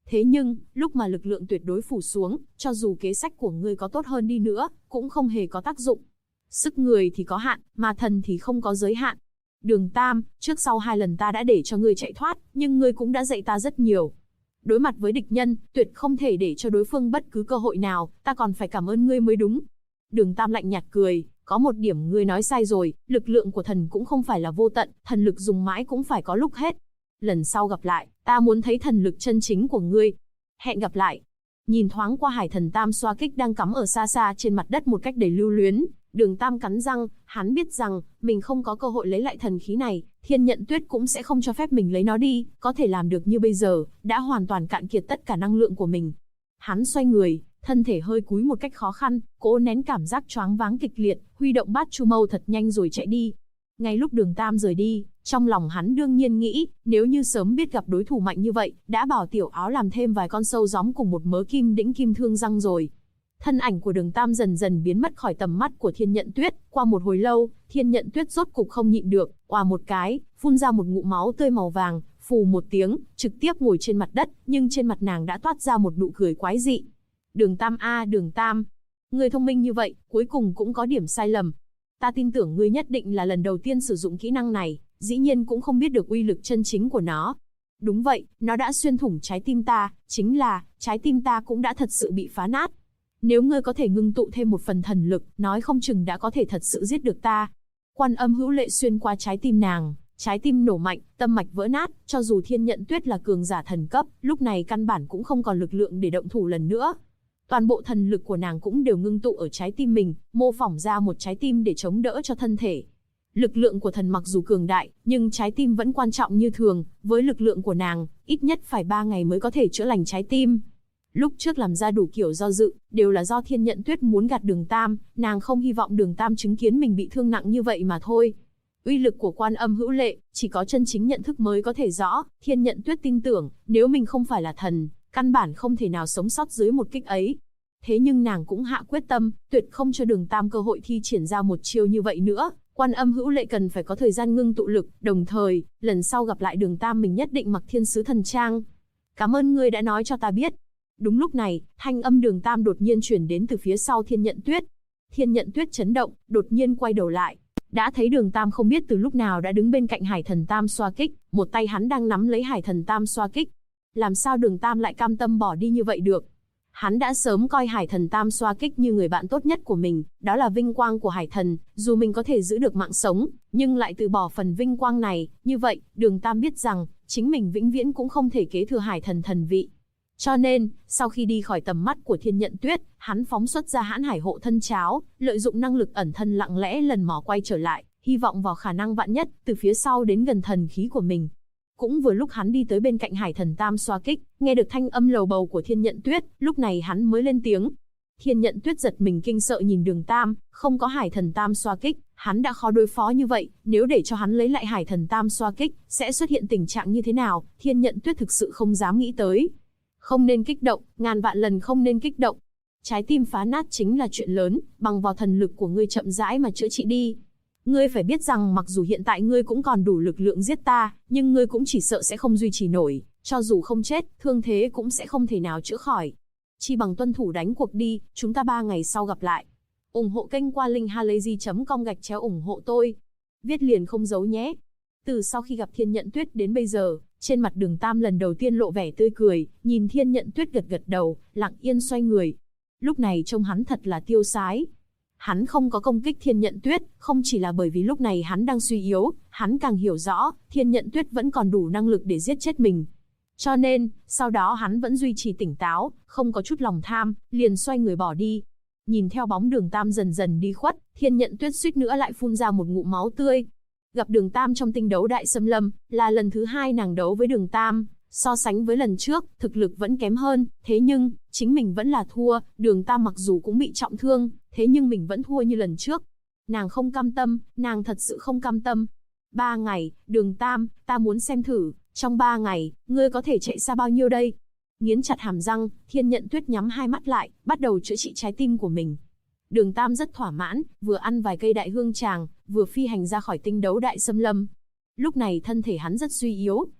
Thế nhưng, lúc mà lực lượng tuyệt đối phủ xuống, cho dù kế sách của ngươi có tốt hơn đi nữa, cũng không hề có tác dụng. Sức người thì có hạn, mà thần thì không có giới hạn. Đường Tam, trước sau 2 lần ta đã để cho ngươi chạy thoát, nhưng ngươi cũng đã dạy ta rất nhiều. Đối mặt với địch nhân, tuyệt không thể để cho đối phương bất cứ cơ hội nào, ta còn phải cảm ơn ngươi mới đúng. Đường Tam lạnh nhạt cười, có một điểm ngươi nói sai rồi, lực lượng của thần cũng không phải là vô tận, thần lực dùng mãi cũng phải có lúc hết. Lần sau gặp lại, ta muốn thấy thần lực chân chính của ngươi. Hẹn gặp lại. Nhìn thoáng qua hải thần tam xoa kích đang cắm ở xa xa trên mặt đất một cách đầy lưu luyến, Đường Tam cắn răng, hắn biết rằng, mình không có cơ hội lấy lại thần khí này, Thiên Nhận Tuyết cũng sẽ không cho phép mình lấy nó đi, có thể làm được như bây giờ, đã hoàn toàn cạn kiệt tất cả năng lượng của mình. Hắn xoay người, thân thể hơi cúi một cách khó khăn, cố nén cảm giác choáng váng kịch liệt, huy động bát chu mâu thật nhanh rồi chạy đi. Ngay lúc Đường Tam rời đi, trong lòng hắn đương nhiên nghĩ, nếu như sớm biết gặp đối thủ mạnh như vậy, đã bảo Tiểu Áo làm thêm vài con sâu gióm cùng một mớ kim đĩnh kim thương răng rồi. Thân ảnh của Đường Tam dần dần biến mất khỏi tầm mắt của Thiên Nhận Tuyết, qua một hồi lâu, Thiên Nhận Tuyết rốt cục không nhịn được, oà một cái, phun ra một ngụm máu tươi màu vàng, phù một tiếng, trực tiếp ngồi trên mặt đất, nhưng trên mặt nàng đã toát ra một nụ cười quái dị. Đường Tam a, Đường Tam, ngươi thông minh như vậy, cuối cùng cũng có điểm sai lầm. Ta tin tưởng ngươi nhất định là lần đầu tiên sử dụng kỹ năng này, dĩ nhiên cũng không biết được uy lực chân chính của nó. Đúng vậy, nó đã xuyên thủng trái tim ta, chính là, trái tim ta cũng đã thật sự bị phá nát. Nếu ngươi có thể ngưng tụ thêm một phần thần lực, nói không chừng đã có thể thật sự giết được ta. Quan Âm Hữu Lệ xuyên qua trái tim nàng, trái tim nổ mạnh, tâm mạch vỡ nát, cho dù Thiên Nhận Tuyết là cường giả thần cấp, lúc này căn bản cũng không còn lực lượng để động thủ lần nữa. Toàn bộ thần lực của nàng cũng đều ngưng tụ ở trái tim mình, mô phỏng ra một trái tim để chống đỡ cho thân thể. Lực lượng của thần mặc dù cường đại, nhưng trái tim vẫn quan trọng như thường, với lực lượng của nàng, ít nhất phải 3 ngày mới có thể chữa lành trái tim. Lúc trước làm ra đủ kiểu do dự, đều là do Thiên Nhận Tuyết muốn gạt Đường Tam, nàng không hy vọng Đường Tam chứng kiến mình bị thương nặng như vậy mà thôi. Uy lực của Quan Âm Hữu Lệ, chỉ có chân chính nhận thức mới có thể rõ, Thiên Nhận Tuyết tin tưởng, nếu mình không phải là thần, căn bản không thể nào sống sót dưới một kích ấy. Thế nhưng nàng cũng hạ quyết tâm, tuyệt không cho Đường Tam cơ hội thi triển ra một chiêu như vậy nữa. Quan Âm Hữu Lệ cần phải có thời gian ngưng tụ lực, đồng thời, lần sau gặp lại Đường Tam mình nhất định mặc thiên sứ thần trang. Cảm ơn ngươi đã nói cho ta biết. Đúng lúc này, thanh âm Đường Tam đột nhiên truyền đến từ phía sau Thiên Nhận Tuyết. Thiên Nhận Tuyết chấn động, đột nhiên quay đầu lại. Đã thấy Đường Tam không biết từ lúc nào đã đứng bên cạnh Hải Thần Tam xoa kích, một tay hắn đang nắm lấy Hải Thần Tam xoa kích. Làm sao Đường Tam lại cam tâm bỏ đi như vậy được? Hắn đã sớm coi Hải Thần Tam xoa kích như người bạn tốt nhất của mình, đó là vinh quang của Hải Thần, dù mình có thể giữ được mạng sống, nhưng lại từ bỏ phần vinh quang này, như vậy, Đường Tam biết rằng, chính mình vĩnh viễn cũng không thể kế thừa Hải Thần thần vị. Cho nên, sau khi đi khỏi tầm mắt của Thiên Nhận Tuyết, hắn phóng xuất ra Hãn Hải Hộ Thân Cháo, lợi dụng năng lực ẩn thân lặng lẽ lần mò quay trở lại, hy vọng vào khả năng vạn nhất, từ phía sau đến gần thần khí của mình. Cũng vừa lúc hắn đi tới bên cạnh Hải Thần Tam xoa kích, nghe được thanh âm lầu bầu của Thiên Nhận Tuyết, lúc này hắn mới lên tiếng. Thiên Nhận Tuyết giật mình kinh sợ nhìn Đường Tam, không có Hải Thần Tam xoa kích, hắn đã khó đối phó như vậy, nếu để cho hắn lấy lại Hải Thần Tam xoa kích, sẽ xuất hiện tình trạng như thế nào, Thiên Nhận Tuyết thực sự không dám nghĩ tới. Không nên kích động, ngàn vạn lần không nên kích động. Trái tim phá nát chính là chuyện lớn, bằng vào thần lực của ngươi chậm rãi mà chữa trị đi. Ngươi phải biết rằng mặc dù hiện tại ngươi cũng còn đủ lực lượng giết ta, nhưng ngươi cũng chỉ sợ sẽ không duy trì nổi, cho dù không chết, thương thế cũng sẽ không thể nào chữa khỏi. Chi bằng tuân thủ đánh cuộc đi, chúng ta 3 ngày sau gặp lại. Ủng hộ kênh qua linkhalazy.com/ủng hộ tôi. Viết liền không giấu nhé. Từ sau khi gặp Thiên Nhận Tuyết đến bây giờ, trên mặt Đường Tam lần đầu tiên lộ vẻ tươi cười, nhìn Thiên Nhận Tuyết gật gật đầu, lặng yên xoay người. Lúc này trông hắn thật là tiêu sái. Hắn không có công kích Thiên Nhận Tuyết, không chỉ là bởi vì lúc này hắn đang suy yếu, hắn càng hiểu rõ, Thiên Nhận Tuyết vẫn còn đủ năng lực để giết chết mình. Cho nên, sau đó hắn vẫn duy trì tỉnh táo, không có chút lòng tham, liền xoay người bỏ đi. Nhìn theo bóng Đường Tam dần dần đi khuất, Thiên Nhận Tuyết suýt nữa lại phun ra một ngụm máu tươi. Gặp Đường Tam trong tinh đấu đại xâm lâm, là lần thứ 2 nàng đấu với Đường Tam. So sánh với lần trước, thực lực vẫn kém hơn, thế nhưng, chính mình vẫn là thua, Đường Tam mặc dù cũng bị trọng thương, thế nhưng mình vẫn thua như lần trước. Nàng không cam tâm, nàng thật sự không cam tâm. 3 ngày, Đường Tam, ta muốn xem thử, trong 3 ngày, ngươi có thể chạy xa bao nhiêu đây? Nghiến chặt hàm răng, Thiên Nhận Tuyết nhắm hai mắt lại, bắt đầu chữa trị trái tim của mình. Đường Tam rất thỏa mãn, vừa ăn vài cây đại hương tràng, vừa phi hành ra khỏi tinh đấu đại xâm lâm. Lúc này thân thể hắn rất suy yếu,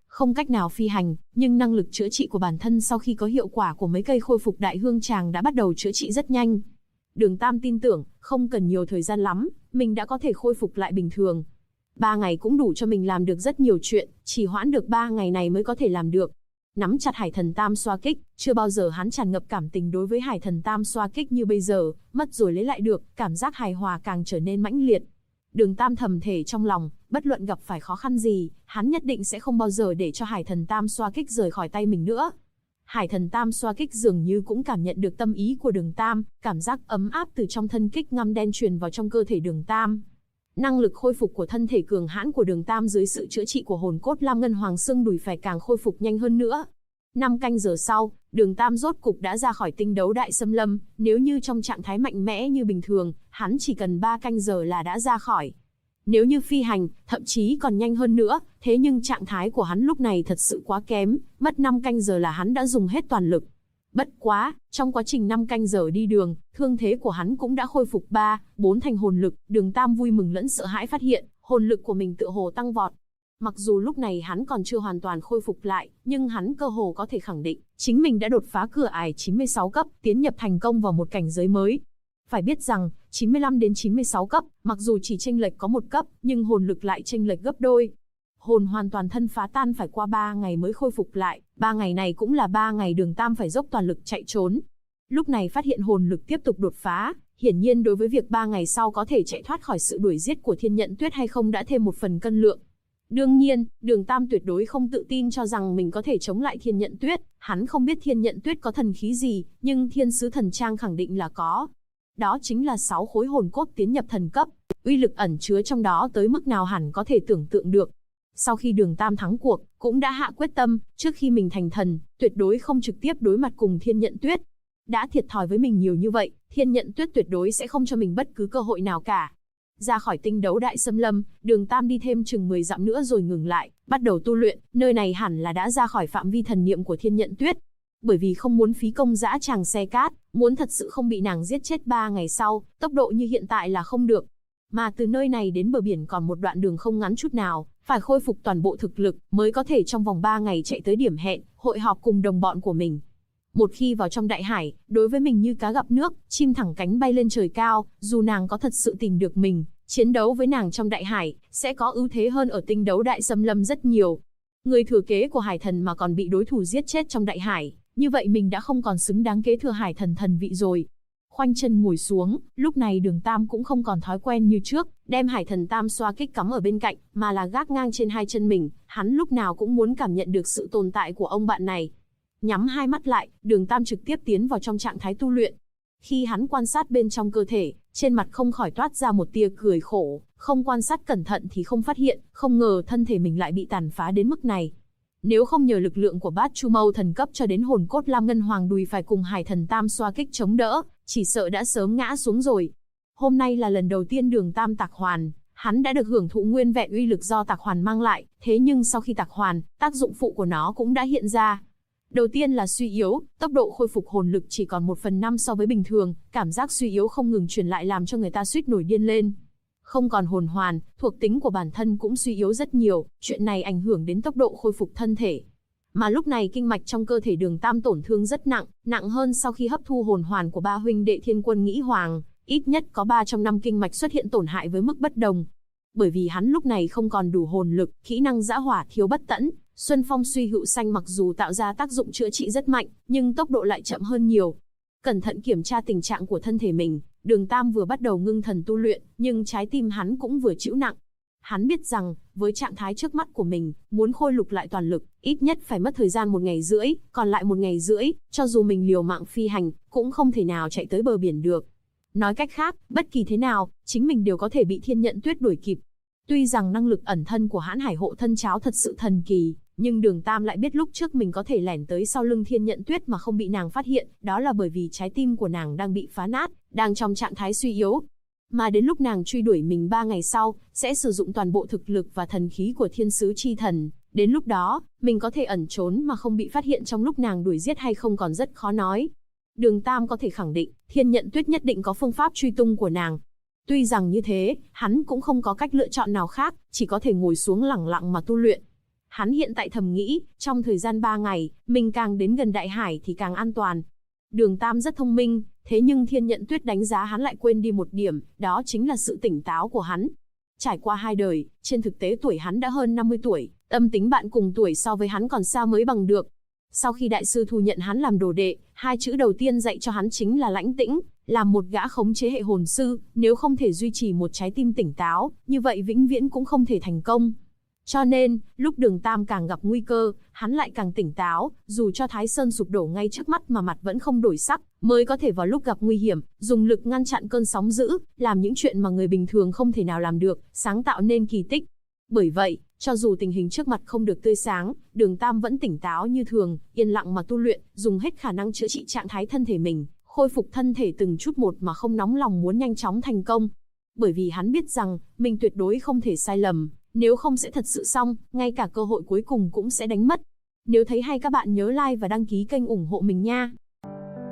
Không cách nào phi hành, nhưng năng lực chữa trị của bản thân sau khi có hiệu quả của mấy cây khôi phục đại hương tràng đã bắt đầu chữa trị rất nhanh. Đường Tam tin tưởng, không cần nhiều thời gian lắm, mình đã có thể khôi phục lại bình thường. 3 ngày cũng đủ cho mình làm được rất nhiều chuyện, chỉ hoãn được 3 ngày này mới có thể làm được. Nắm chặt Hải Thần Tam xoa kích, chưa bao giờ hắn tràn ngập cảm tình đối với Hải Thần Tam xoa kích như bây giờ, mất rồi lấy lại được, cảm giác hài hòa càng trở nên mãnh liệt. Đường Tam thầm thể trong lòng, bất luận gặp phải khó khăn gì, hắn nhất định sẽ không bao giờ để cho Hải Thần Tam xoa kích rời khỏi tay mình nữa. Hải Thần Tam xoa kích dường như cũng cảm nhận được tâm ý của Đường Tam, cảm giác ấm áp từ trong thân kích ngăm đen truyền vào trong cơ thể Đường Tam. Năng lực khôi phục của thân thể cường hãn của Đường Tam dưới sự chữa trị của hồn cốt Lam Ngân Hoàng xương đùi phải càng khôi phục nhanh hơn nữa. 5 canh giờ sau, Đường Tam rốt cục đã ra khỏi tinh đấu đại xâm lâm, nếu như trong trạng thái mạnh mẽ như bình thường, hắn chỉ cần 3 canh giờ là đã ra khỏi. Nếu như phi hành, thậm chí còn nhanh hơn nữa, thế nhưng trạng thái của hắn lúc này thật sự quá kém, mất 5 canh giờ là hắn đã dùng hết toàn lực. Bất quá, trong quá trình 5 canh giờ đi đường, thương thế của hắn cũng đã khôi phục 3-4 thành hồn lực, Đường Tam vui mừng lẫn sợ hãi phát hiện, hồn lực của mình tựa hồ tăng vọt. Mặc dù lúc này hắn còn chưa hoàn toàn khôi phục lại, nhưng hắn cơ hồ có thể khẳng định, chính mình đã đột phá cửa ải 96 cấp, tiến nhập thành công vào một cảnh giới mới. Phải biết rằng, 95 đến 96 cấp, mặc dù chỉ chênh lệch có một cấp, nhưng hồn lực lại chênh lệch gấp đôi. Hồn hoàn toàn thân phá tan phải qua 3 ngày mới khôi phục lại, 3 ngày này cũng là 3 ngày Đường Tam phải dốc toàn lực chạy trốn. Lúc này phát hiện hồn lực tiếp tục đột phá, hiển nhiên đối với việc 3 ngày sau có thể chạy thoát khỏi sự đuổi giết của Thiên Nhận Tuyết hay không đã thêm một phần cân lượng. Đương nhiên, Đường Tam tuyệt đối không tự tin cho rằng mình có thể chống lại Thiên Nhận Tuyết, hắn không biết Thiên Nhận Tuyết có thần khí gì, nhưng Thiên Sứ Thần Trang khẳng định là có. Đó chính là 6 khối hồn cốt tiến nhập thần cấp, uy lực ẩn chứa trong đó tới mức nào hẳn có thể tưởng tượng được. Sau khi Đường Tam thắng cuộc, cũng đã hạ quyết tâm, trước khi mình thành thần, tuyệt đối không trực tiếp đối mặt cùng Thiên Nhận Tuyết. Đã thiệt thòi với mình nhiều như vậy, Thiên Nhận Tuyết tuyệt đối sẽ không cho mình bất cứ cơ hội nào cả. Ra khỏi tinh đấu đại xâm lâm, Đường Tam đi thêm chừng 10 dặm nữa rồi ngừng lại, bắt đầu tu luyện, nơi này hẳn là đã ra khỏi phạm vi thần niệm của Thiên Nhận Tuyết. Bởi vì không muốn phí công dã tràng xe cát, muốn thật sự không bị nàng giết chết 3 ngày sau, tốc độ như hiện tại là không được. Mà từ nơi này đến bờ biển còn một đoạn đường không ngắn chút nào, phải khôi phục toàn bộ thực lực, mới có thể trong vòng 3 ngày chạy tới điểm hẹn, hội họp cùng đồng bọn của mình. Một khi vào trong đại hải, đối với mình như cá gặp nước, chim thẳng cánh bay lên trời cao, dù nàng có thật sự tìm được mình, chiến đấu với nàng trong đại hải, sẽ có ưu thế hơn ở tinh đấu đại xâm lâm rất nhiều. Người thừa kế của hải thần mà còn bị đối thủ giết chết trong đại hải, như vậy mình đã không còn xứng đáng kế thừa hải thần thần vị rồi. Khoanh chân ngồi xuống, lúc này Đường Tam cũng không còn thói quen như trước, đem Hải Thần Tam xoa kích cắm ở bên cạnh, mà là gác ngang trên 2 chân mình, hắn lúc nào cũng muốn cảm nhận được sự tồn tại của ông bạn này. Nhắm 2 mắt lại, Đường Tam trực tiếp tiến vào trong trạng thái tu luyện. Khi hắn quan sát bên trong cơ thể, trên mặt không khỏi toát ra một tia cười khổ, không quan sát cẩn thận thì không phát hiện, không ngờ thân thể mình lại bị tàn phá đến mức này. Nếu không nhờ lực lượng của Bát Chu Mâu thần cấp cho đến hồn cốt Lam Ngân Hoàng đùi phải cùng Hải Thần Tam xoa kích chống đỡ, chỉ sợ đã sớm ngã xuống rồi. Hôm nay là lần đầu tiên Đường Tam tạc hoàn, hắn đã được hưởng thụ nguyên vẹn uy lực do tạc hoàn mang lại, thế nhưng sau khi tạc hoàn, tác dụng phụ của nó cũng đã hiện ra. Đầu tiên là suy yếu, tốc độ khôi phục hồn lực chỉ còn 1/5 so với bình thường, cảm giác suy yếu không ngừng truyền lại làm cho người ta suýt nổi điên lên. Không còn hồn hoàn, thuộc tính của bản thân cũng suy yếu rất nhiều, chuyện này ảnh hưởng đến tốc độ khôi phục thân thể. Mà lúc này kinh mạch trong cơ thể Đường Tam tổn thương rất nặng, nặng hơn sau khi hấp thu hồn hoàn của 3 huynh đệ Thiên Quân Nghĩ Hoàng, ít nhất có 3 trong 5 kinh mạch xuất hiện tổn hại với mức bất đồng. Bởi vì hắn lúc này không còn đủ hồn lực, kỹ năng dã hỏa thiếu bất tẫn, Xuân Phong Suy Hữu Xanh mặc dù tạo ra tác dụng chữa trị rất mạnh, nhưng tốc độ lại chậm hơn nhiều. Cẩn thận kiểm tra tình trạng của thân thể mình, Đường Tam vừa bắt đầu ngưng thần tu luyện, nhưng trái tim hắn cũng vừa chịu nặng. Hắn biết rằng, với trạng thái trước mắt của mình, muốn khôi phục lại toàn lực, ít nhất phải mất thời gian 1 ngày rưỡi, còn lại 1 ngày rưỡi, cho dù mình liều mạng phi hành, cũng không thể nào chạy tới bờ biển được. Nói cách khác, bất kỳ thế nào, chính mình đều có thể bị Thiên Nhận Tuyết đuổi kịp. Tuy rằng năng lực ẩn thân của Hãn Hải Hộ Thân Cháo thật sự thần kỳ, nhưng Đường Tam lại biết lúc trước mình có thể lẻn tới sau lưng Thiên Nhận Tuyết mà không bị nàng phát hiện, đó là bởi vì trái tim của nàng đang bị phá nát, đang trong trạng thái suy yếu. Mà đến lúc nàng truy đuổi mình 3 ngày sau, sẽ sử dụng toàn bộ thực lực và thần khí của Thiên Sứ Chi Thần. Đến lúc đó, mình có thể ẩn trốn mà không bị phát hiện trong lúc nàng đuổi giết hay không còn rất khó nói. Đường Tam có thể khẳng định, Thiên Nhận Tuyết nhất định có phương pháp truy tung của nàng. Tuy rằng như thế, hắn cũng không có cách lựa chọn nào khác, chỉ có thể ngồi xuống lẳng lặng mà tu luyện. Hắn hiện tại thầm nghĩ, trong thời gian 3 ngày, mình càng đến gần đại hải thì càng an toàn. Đường Tam rất thông minh, thế nhưng Thiên Nhận Tuyết đánh giá hắn lại quên đi một điểm, đó chính là sự tỉnh táo của hắn. Trải qua 2 đời, trên thực tế tuổi hắn đã hơn 50 tuổi, tâm tính bạn cùng tuổi so với hắn còn xa mới bằng được. Sau khi đại sư thu nhận hắn làm đồ đệ, 2 chữ đầu tiên dạy cho hắn chính là lãnh tĩnh, làm một gã khống chế hệ hồn sư, nếu không thể duy trì một trái tim tỉnh táo, như vậy vĩnh viễn cũng không thể thành công. Cho nên, lúc Đường Tam càng gặp nguy cơ, hắn lại càng tỉnh táo, dù cho Thái Sơn sụp đổ ngay trước mắt mà mặt vẫn không đổi sắc, mới có thể vào lúc gặp nguy hiểm, dùng lực ngăn chặn cơn sóng dữ, làm những chuyện mà người bình thường không thể nào làm được, sáng tạo nên kỳ tích. Bởi vậy, cho dù tình hình trước mặt không được tươi sáng, Đường Tam vẫn tỉnh táo như thường, yên lặng mà tu luyện, dùng hết khả năng chữa trị trạng thái thân thể mình, khôi phục thân thể từng chút một mà không nóng lòng muốn nhanh chóng thành công. Bởi vì hắn biết rằng, mình tuyệt đối không thể sai lầm, nếu không sẽ thật sự xong, ngay cả cơ hội cuối cùng cũng sẽ đánh mất. Nếu thấy hay các bạn nhớ like và đăng ký kênh ủng hộ mình nha.